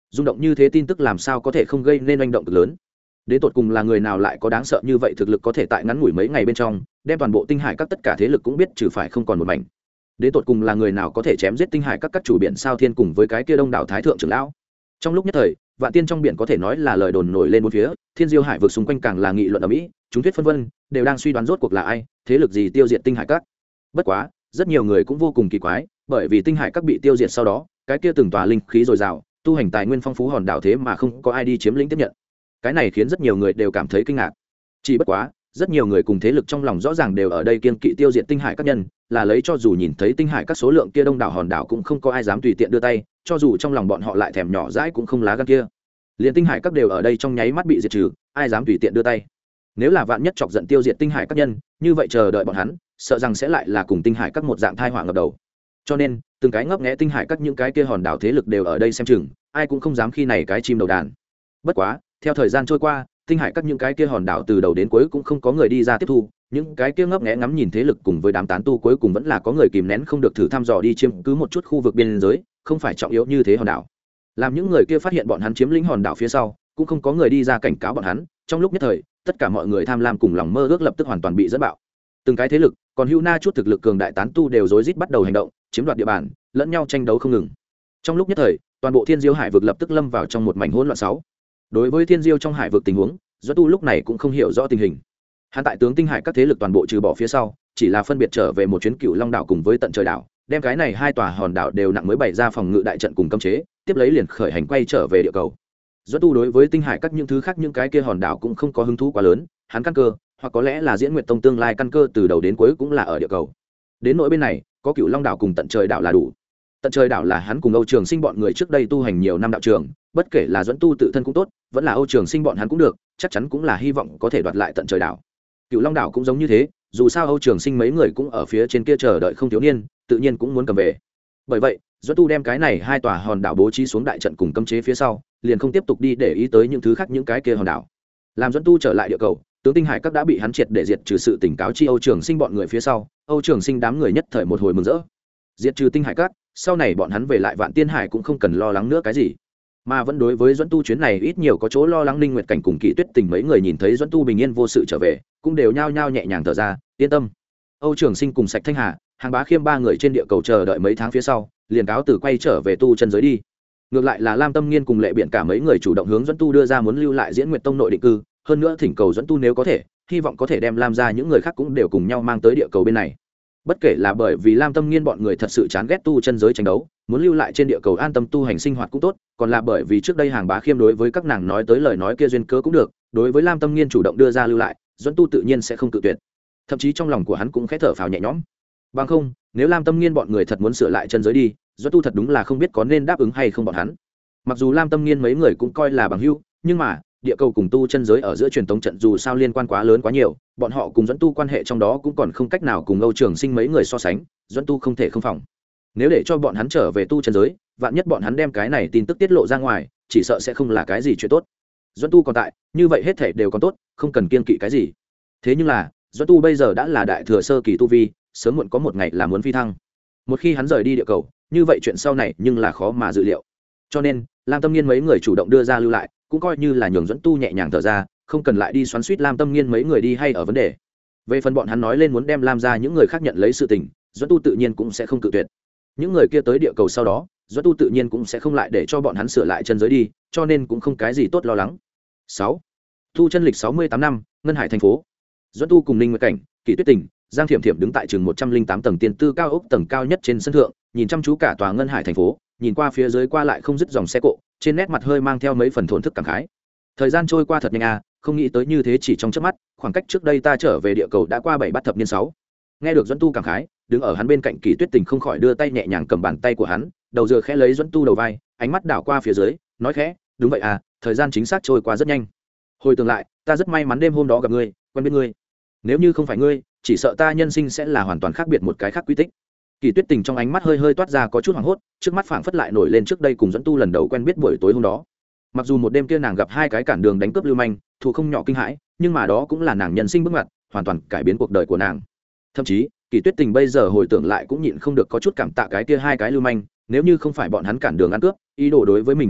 rung động như thế tin tức làm sao có thể không gây nên oanh động cực lớn. Đến tột cùng là người nào lại có đáng sợ như vậy thực lực có thể tại ngắn ngủi mấy ngày bên trong đem toàn bộ tinh hải các tất cả thế lực cũng biết trừ phải không còn một mảnh. Đến tột cùng là người nào có thể chém giết tinh hải các các chủ biển sao thiên cùng với cái kia đông đảo thái thượng trưởng lão. Trong lúc nhất thời, vạn tiên trong biển có thể nói là lời đồn nổi lên bốn phía, thiên diêu hải vực xung quanh càng là nghị luận ở mỹ, chúng thuyết phân vân đều đang suy đoán rốt cuộc là ai, thế lực gì tiêu diệt tinh hải các. Bất quá rất nhiều người cũng vô cùng kỳ quái, bởi vì tinh hải các bị tiêu diệt sau đó, cái kia từng tòa linh khí dồi dào, tu hành tài nguyên phong phú hòn đảo thế mà không có ai đi chiếm lĩnh tiếp nhận. Cái này khiến rất nhiều người đều cảm thấy kinh ngạc. Chỉ bất quá rất nhiều người cùng thế lực trong lòng rõ ràng đều ở đây kiên kỵ tiêu diệt tinh hải các nhân, là lấy cho dù nhìn thấy tinh hải các số lượng kia đông đảo hòn đảo cũng không có ai dám tùy tiện đưa tay, cho dù trong lòng bọn họ lại thèm nhỏ dãi cũng không lá gan kia. Liên tinh hải các đều ở đây trong nháy mắt bị diệt trừ, ai dám tùy tiện đưa tay. Nếu là vạn nhất chọc giận tiêu diệt tinh hải các nhân, như vậy chờ đợi bọn hắn, sợ rằng sẽ lại là cùng tinh hải các một dạng tai họa ngập đầu. Cho nên, từng cái ngấp nghé tinh hải các những cái kia hòn đảo thế lực đều ở đây xem chừng, ai cũng không dám khi này cái chim đầu đàn. Bất quá, theo thời gian trôi qua, tinh hải các những cái kia hòn đảo từ đầu đến cuối cũng không có người đi ra tiếp thu, những cái kia ngấp nghé ngắm nhìn thế lực cùng với đám tán tu cuối cùng vẫn là có người kìm nén không được thử thăm dò đi chiếm cứ một chút khu vực biên giới, không phải trọng yếu như thế hòn đảo. Làm những người kia phát hiện bọn hắn chiếm lĩnh hòn đảo phía sau, cũng không có người đi ra cảnh cáo bọn hắn, trong lúc nhất thời, tất cả mọi người tham lam cùng lòng mơ ước lập tức hoàn toàn bị dẫn bạo. Từng cái thế lực, còn hưu na chút thực lực cường đại tán tu đều rối rít bắt đầu hành động, chiếm đoạt địa bàn, lẫn nhau tranh đấu không ngừng. Trong lúc nhất thời, toàn bộ Thiên Diêu Hải vực lập tức lâm vào trong một mảnh hỗn loạn sáu. Đối với Thiên Diêu trong hải vực tình huống, Doãn Tu lúc này cũng không hiểu rõ tình hình. Hắn tại tướng tinh hải các thế lực toàn bộ trừ bỏ phía sau, chỉ là phân biệt trở về một chuyến Cửu Long đảo cùng với Tận Trời đảo, đem cái này hai tòa hòn đảo đều nặng mới bày ra phòng ngự đại trận cùng cấm chế, tiếp lấy liền khởi hành quay trở về địa cầu. Doãn Tu đối với tinh hải các những thứ khác những cái kia hòn đảo cũng không có hứng thú quá lớn, hắn căn cơ, hoặc có lẽ là Diễn Nguyệt Tông tương lai căn cơ từ đầu đến cuối cũng là ở địa cầu. Đến nỗi bên này, có Cửu Long đảo cùng Tận Trời đảo là đủ. Tận Trời đảo là hắn cùng Âu Trường Sinh bọn người trước đây tu hành nhiều năm đạo trường, bất kể là Doãn Tu tự thân cũng tốt, vẫn là Âu Trường Sinh bọn hắn cũng được, chắc chắn cũng là hy vọng có thể đoạt lại Tận Trời đảo. Cửu Long đảo cũng giống như thế, dù sao Âu Trường Sinh mấy người cũng ở phía trên kia chờ đợi không thiếu niên, tự nhiên cũng muốn cầm về. Bởi vậy, Doãn Tu đem cái này hai tòa hòn đảo bố trí xuống đại trận cùng cấm chế phía sau, liền không tiếp tục đi để ý tới những thứ khác những cái kia hòn đảo. Làm Doãn Tu trở lại địa cầu, tướng tinh hải các đã bị hắn triệt để diệt trừ sự tỉnh cáo chi Âu Trường Sinh bọn người phía sau, Âu Trường Sinh đám người nhất thời một hồi mừng rỡ. Diệt trừ tinh hải các, sau này bọn hắn về lại Vạn Tiên Hải cũng không cần lo lắng nữa cái gì, mà vẫn đối với Doãn Tu chuyến này ít nhiều có chỗ lo lắng. Ninh Nguyệt Cảnh cùng Kỷ Tuyết Tình mấy người nhìn thấy Doãn Tu bình yên vô sự trở về, cũng đều nhao nhao nhẹ nhàng thở ra, yên tâm. Âu Trường Sinh cùng Sạch Thanh Hà, Hàng Bá Khiêm ba người trên địa cầu chờ đợi mấy tháng phía sau, liền cáo từ quay trở về tu chân giới đi. Ngược lại là Lam Tâm Nghiên cùng Lệ Biện cả mấy người chủ động hướng Doãn Tu đưa ra muốn lưu lại Diễn Nguyệt Tông nội định cư, hơn nữa thỉnh cầu Doãn Tu nếu có thể, hy vọng có thể đem Lam gia những người khác cũng đều cùng nhau mang tới địa cầu bên này. Bất kể là bởi vì Lam Tâm Nghiên bọn người thật sự chán ghét tu chân giới tranh đấu, muốn lưu lại trên địa cầu an tâm tu hành sinh hoạt cũng tốt, còn là bởi vì trước đây Hàng Bá Khiêm đối với các nàng nói tới lời nói kia duyên cớ cũng được, đối với Lam Tâm Nghiên chủ động đưa ra lưu lại, Doãn Tu tự nhiên sẽ không cự tuyệt. Thậm chí trong lòng của hắn cũng khẽ thở phào nhẹ nhõm. Bằng không, nếu Lam Tâm Nghiên bọn người thật muốn sửa lại chân giới đi, Doãn Tu thật đúng là không biết có nên đáp ứng hay không bọn hắn. Mặc dù Lam Tâm Nghiên mấy người cũng coi là bằng hữu, nhưng mà địa cầu cùng tu chân giới ở giữa truyền thống trận dù sao liên quan quá lớn quá nhiều, bọn họ cùng Doãn Tu quan hệ trong đó cũng còn không cách nào cùng Âu Trường Sinh mấy người so sánh, Doãn Tu không thể không phòng. Nếu để cho bọn hắn trở về tu chân giới, vạn nhất bọn hắn đem cái này tin tức tiết lộ ra ngoài, chỉ sợ sẽ không là cái gì chuyện tốt. Doãn Tu còn tại, như vậy hết thể đều còn tốt, không cần kiêng kỵ cái gì. Thế nhưng là, Doãn Tu bây giờ đã là đại thừa sơ kỳ tu vi, sớm muộn có một ngày là muốn phi thăng. Một khi hắn rời đi địa cầu, như vậy chuyện sau này nhưng là khó mà dự liệu. Cho nên, Lam Tâm Nghiên mấy người chủ động đưa ra lưu lại, cũng coi như là nhường Doãn Tu nhẹ nhàng thở ra, không cần lại đi xoắn xuýt Lam Tâm Nghiên mấy người đi hay ở vấn đề. Về phần bọn hắn nói lên muốn đem Lam gia những người khác nhận lấy sự tình, Doãn Tu tự nhiên cũng sẽ không cự tuyệt. Những người kia tới địa cầu sau đó, Doãn Tu tự nhiên cũng sẽ không lại để cho bọn hắn sửa lại chân giới đi, cho nên cũng không cái gì tốt lo lắng. sáu. Tu chân lịch sáu mươi tám năm, Ngân Hải thành phố. Doãn Tu cùng Ninh Nguyệt Cảnh, Kỷ Tuyết Tình, Giang Thiểm Thiểm đứng tại chừng một trăm linh tám tầng tiền tư cao ốc tầng cao nhất trên sân thượng, nhìn chăm chú cả tòa Ngân Hải thành phố, nhìn qua phía dưới qua lại không dứt dòng xe cộ, trên nét mặt hơi mang theo mấy phần thổn thức cảm khái. Thời gian trôi qua thật nhanh à, không nghĩ tới như thế chỉ trong chớp mắt, khoảng cách trước đây ta trở về địa cầu đã qua bảy bát thập niên sáu. Nghe được Doãn Tu cảm khái, đứng ở hắn bên cạnh Kỷ Tuyết Tình không khỏi đưa tay nhẹ nhàng cầm bàn tay của hắn, đầu dựa khẽ lấy Doãn Tu đầu vai, ánh mắt đảo qua phía dưới, nói khẽ, đúng vậy à, thời gian chính xác trôi qua rất nhanh. Hồi tưởng lại, ta rất may mắn đêm hôm đó gặp ngươi, quen biết ngươi. Nếu như không phải ngươi, chỉ sợ ta nhân sinh sẽ là hoàn toàn khác biệt một cái khác quy tích. Kỷ Tuyết Tình trong ánh mắt hơi hơi toát ra có chút hoảng hốt, trước mắt phảng phất lại nổi lên trước đây cùng Doãn Tu lần đầu quen biết buổi tối hôm đó. Mặc dù một đêm kia nàng gặp hai cái cản đường đánh cướp lưu manh, thù không nhỏ kinh hãi, nhưng mà đó cũng là nàng nhân sinh bước ngoặt, hoàn toàn cải biến cuộc đời của nàng. Thậm chí, Kỷ Tuyết Tình bây giờ hồi tưởng lại cũng nhịn không được có chút cảm tạ cái kia hai cái lưu manh, nếu như không phải bọn hắn cản đường ăn cướp, ý đồ đối với mình làm loạn,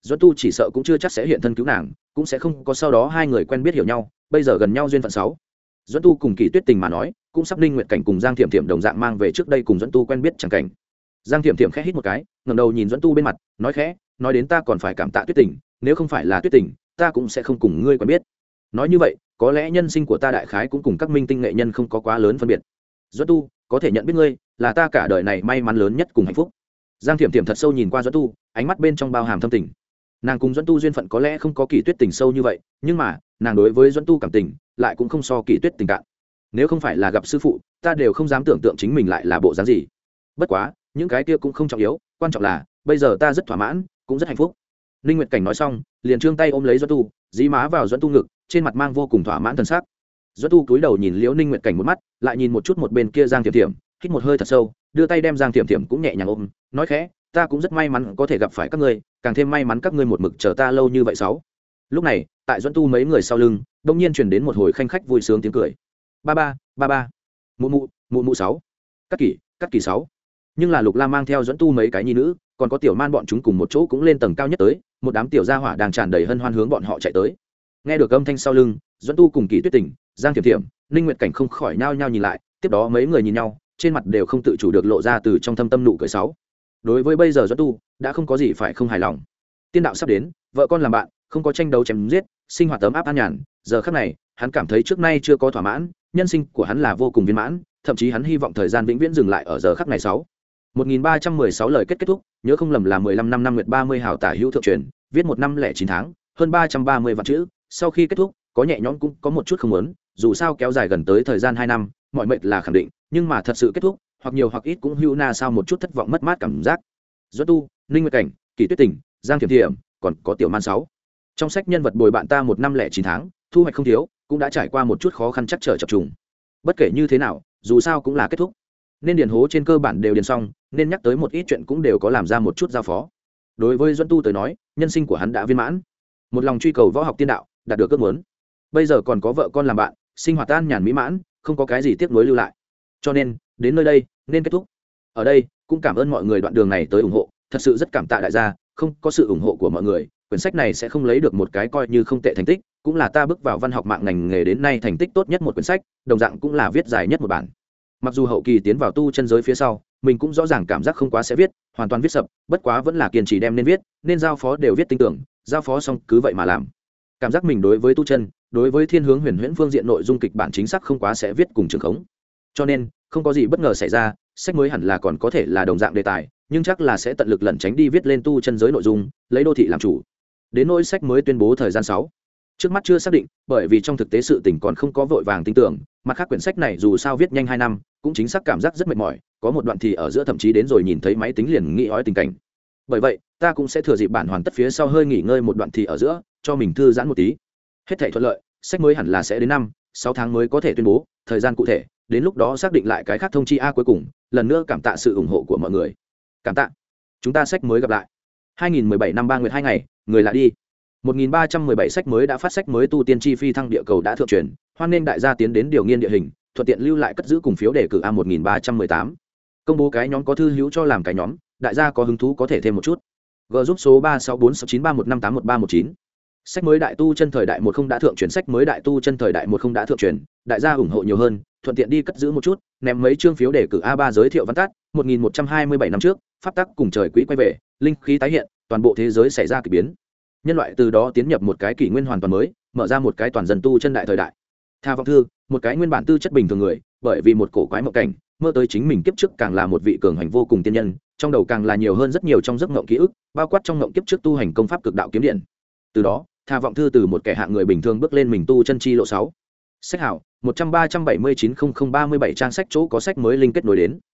Duẫn Tu chỉ sợ cũng chưa chắc sẽ hiện thân cứu nàng, cũng sẽ không có sau đó hai người quen biết hiểu nhau, bây giờ gần nhau duyên phận sáu. Duẫn Tu cùng Kỳ Tuyết Tình mà nói, cũng sắp Ninh Nguyệt Cảnh cùng Giang Thiểm Thiểm đồng dạng mang về trước đây cùng Duẫn Tu quen biết chẳng cảnh. Giang Thiểm Thiểm khẽ hít một cái, ngẩng đầu nhìn Duẫn Tu bên mặt, nói khẽ, nói đến ta còn phải cảm tạ Tuyết Tình, nếu không phải là Tuyết Tình, ta cũng sẽ không cùng ngươi quen biết. Nói như vậy, có lẽ nhân sinh của ta đại khái cũng cùng các minh tinh nghệ nhân không có quá lớn phân biệt. Duẫn Tu, có thể nhận biết ngươi, là ta cả đời này may mắn lớn nhất cùng hạnh phúc. Giang Thiểm Thiểm thật sâu nhìn qua Duẫn Tu, ánh mắt bên trong bao hàm thâm tình. Nàng cùng Duẫn Tu duyên phận có lẽ không có Kỳ Tuyết Tình sâu như vậy, nhưng mà nàng đối với Duẫn Tu cảm tình lại cũng không so Kỳ Tuyết Tình cạn. Nếu không phải là gặp sư phụ, ta đều không dám tưởng tượng chính mình lại là bộ dáng gì. Bất quá những cái kia cũng không trọng yếu, quan trọng là bây giờ ta rất thỏa mãn, cũng rất hạnh phúc. Ninh Nguyệt Cảnh nói xong, liền trương tay ôm lấy Duẫn Tu, dí má vào Duẫn Tu ngực, trên mặt mang vô cùng thỏa mãn thần sắc. Duẫn Tu cúi đầu nhìn Liễu Ninh Nguyệt Cảnh một mắt, lại nhìn một chút một bên kia Giang Thiểm Thiểm, hít một hơi thật sâu, đưa tay đem Giang Thiểm Thiểm cũng nhẹ nhàng ôm, nói khẽ, ta cũng rất may mắn có thể gặp phải các ngươi, càng thêm may mắn các ngươi một mực chờ ta lâu như vậy sáu. Lúc này, tại Duẫn Tu mấy người sau lưng, đột nhiên truyền đến một hồi khanh khách vui sướng tiếng cười. Ba ba, ba ba. Mụ mụ, mụ mụ sáu. Cắt Kỳ, Cắt Kỳ sáu. Nhưng là Lục La mang theo Duẫn Tu mấy cái nhi nữ, còn có Tiểu Man bọn chúng cùng một chỗ cũng lên tầng cao nhất tới, một đám tiểu gia hỏa đang tràn đầy hân hoan hướng bọn họ chạy tới. Nghe được âm thanh sau lưng, Duẫn Tu cùng Kỳ Tuyết Tình, Giang Thiểm Thiểm, Ninh Nguyệt Cảnh không khỏi nhao nhao nhìn lại, tiếp đó mấy người nhìn nhau, trên mặt đều không tự chủ được lộ ra từ trong thâm tâm nụ cười sáu. Đối với bây giờ Duẫn Tu, đã không có gì phải không hài lòng. Tiên đạo sắp đến, vợ con làm bạn, không có tranh đấu chém giết, sinh hoạt ấm áp an nhàn, giờ khắc này, hắn cảm thấy trước nay chưa có thỏa mãn, nhân sinh của hắn là vô cùng viên mãn, thậm chí hắn hy vọng thời gian vĩnh viễn dừng lại ở giờ khắc này sáu. một nghìn ba trăm mười sáu lời kết kết thúc, nhớ không lầm là mười lăm năm năm nguyệt ba mươi hào tả hữu thượng truyền, viết một năm lẻ chín tháng, hơn ba trăm ba mươi vạn chữ, sau khi kết thúc, có nhẹ nhõm cũng có một chút không muốn, dù sao kéo dài gần tới thời gian hai năm, mọi mệt là khẳng định, nhưng mà thật sự kết thúc, hoặc nhiều hoặc ít cũng hữu na sao một chút thất vọng mất mát cảm giác. Duẫn Tu, Ninh Nguyệt Cảnh, Kỳ Tuyết Tình, Giang Thiểm Thiểm, còn có Tiểu Man sáu. Trong sách nhân vật bồi bạn ta một năm lẻ chín tháng, thu hoạch không thiếu, cũng đã trải qua một chút khó khăn chắc trở chập trùng. Bất kể như thế nào, dù sao cũng là kết thúc. Nên điền hố trên cơ bản đều điền xong, nên nhắc tới một ít chuyện cũng đều có làm ra một chút giao phó. Đối với Duẫn Tu tới nói, nhân sinh của hắn đã viên mãn, một lòng truy cầu võ học tiên đạo, đạt được ước muốn. Bây giờ còn có vợ con làm bạn, sinh hoạt an nhàn mỹ mãn, không có cái gì tiếc nuối lưu lại. Cho nên, đến nơi đây, nên kết thúc. Ở đây, cũng cảm ơn mọi người đoạn đường này tới ủng hộ, thật sự rất cảm tạ đại gia, không có sự ủng hộ của mọi người, quyển sách này sẽ không lấy được một cái coi như không tệ thành tích, cũng là ta bước vào văn học mạng ngành nghề đến nay thành tích tốt nhất một quyển sách, đồng dạng cũng là viết dài nhất một bản. Mặc dù hậu kỳ tiến vào tu chân giới phía sau, mình cũng rõ ràng cảm giác không quá sẽ viết, hoàn toàn viết sập, bất quá vẫn là kiên trì đem nên viết, nên giao phó đều viết tinh tưởng, giao phó xong cứ vậy mà làm. Cảm giác mình đối với tu chân, đối với thiên hướng huyền huyễn phương diện nội dung kịch bản chính xác không quá sẽ viết cùng trường khống. Cho nên, không có gì bất ngờ xảy ra, sách mới hẳn là còn có thể là đồng dạng đề tài, nhưng chắc là sẽ tận lực lẩn tránh đi viết lên tu chân giới nội dung, lấy đô thị làm chủ. Đến nỗi sách mới tuyên bố thời gian sáu, trước mắt chưa xác định, bởi vì trong thực tế sự tình còn không có vội vàng tin tưởng, mặt khác quyển sách này dù sao viết nhanh hai năm, cũng chính xác cảm giác rất mệt mỏi, có một đoạn thì ở giữa thậm chí đến rồi nhìn thấy máy tính liền nghĩ ói tình cảnh. Bởi vậy, ta cũng sẽ thừa dịp bản hoàn tất phía sau hơi nghỉ ngơi một đoạn thì ở giữa, cho mình thư giãn một tí. Hết thảy thuận lợi, sách mới hẳn là sẽ đến năm, sáu tháng mới có thể tuyên bố, thời gian cụ thể, đến lúc đó xác định lại cái khác thông chi a cuối cùng, lần nữa cảm tạ sự ủng hộ của mọi người. Cảm tạ. Chúng ta sách mới gặp lại. hai nghìn mười bảy năm ba nguyệt hai ngày, người lạ đi. một nghìn ba trăm mười bảy sách mới đã phát, sách mới tu tiên chi phi thăng địa cầu đã thượng truyền, hoan nên đại gia tiến đến điều nghiên địa hình, thuận tiện lưu lại cất giữ cùng phiếu đề cử a một nghìn ba trăm mười tám. Công bố cái nhóm có thư hữu cho làm cái nhóm, đại gia có hứng thú có thể thêm một chút. G giúp số ba sáu bốn sáu chín ba một năm tám một ba một chín. Sách mới đại tu chân thời đại một không đã thượng truyền, sách mới đại tu chân thời đại một không đã thượng truyền, đại gia ủng hộ nhiều hơn, thuận tiện đi cất giữ một chút, ném mấy chương phiếu đề cử a ba giới thiệu văn tắt, một nghìn một trăm hai mươi bảy năm trước, pháp tắc cùng trời quỹ quay về, linh khí tái hiện, toàn bộ thế giới xảy ra kỳ biến. Nhân loại từ đó tiến nhập một cái kỷ nguyên hoàn toàn mới, mở ra một cái toàn dân tu chân đại thời đại. Tha vọng thư, một cái nguyên bản tư chất bình thường người, bởi vì một cổ quái mộng cảnh, mơ tới chính mình kiếp trước càng là một vị cường hành vô cùng tiên nhân, trong đầu càng là nhiều hơn rất nhiều trong giấc mộng ký ức, bao quát trong mộng kiếp trước tu hành công pháp cực đạo kiếm điện. Từ đó, Tha vọng thư từ một kẻ hạng người bình thường bước lên mình tu chân chi lộ sáu. Sách hảo, một trăm ba trăm bảy mươi chín không không ba mươi bảy trang sách chỗ có sách mới linh kết nối đến.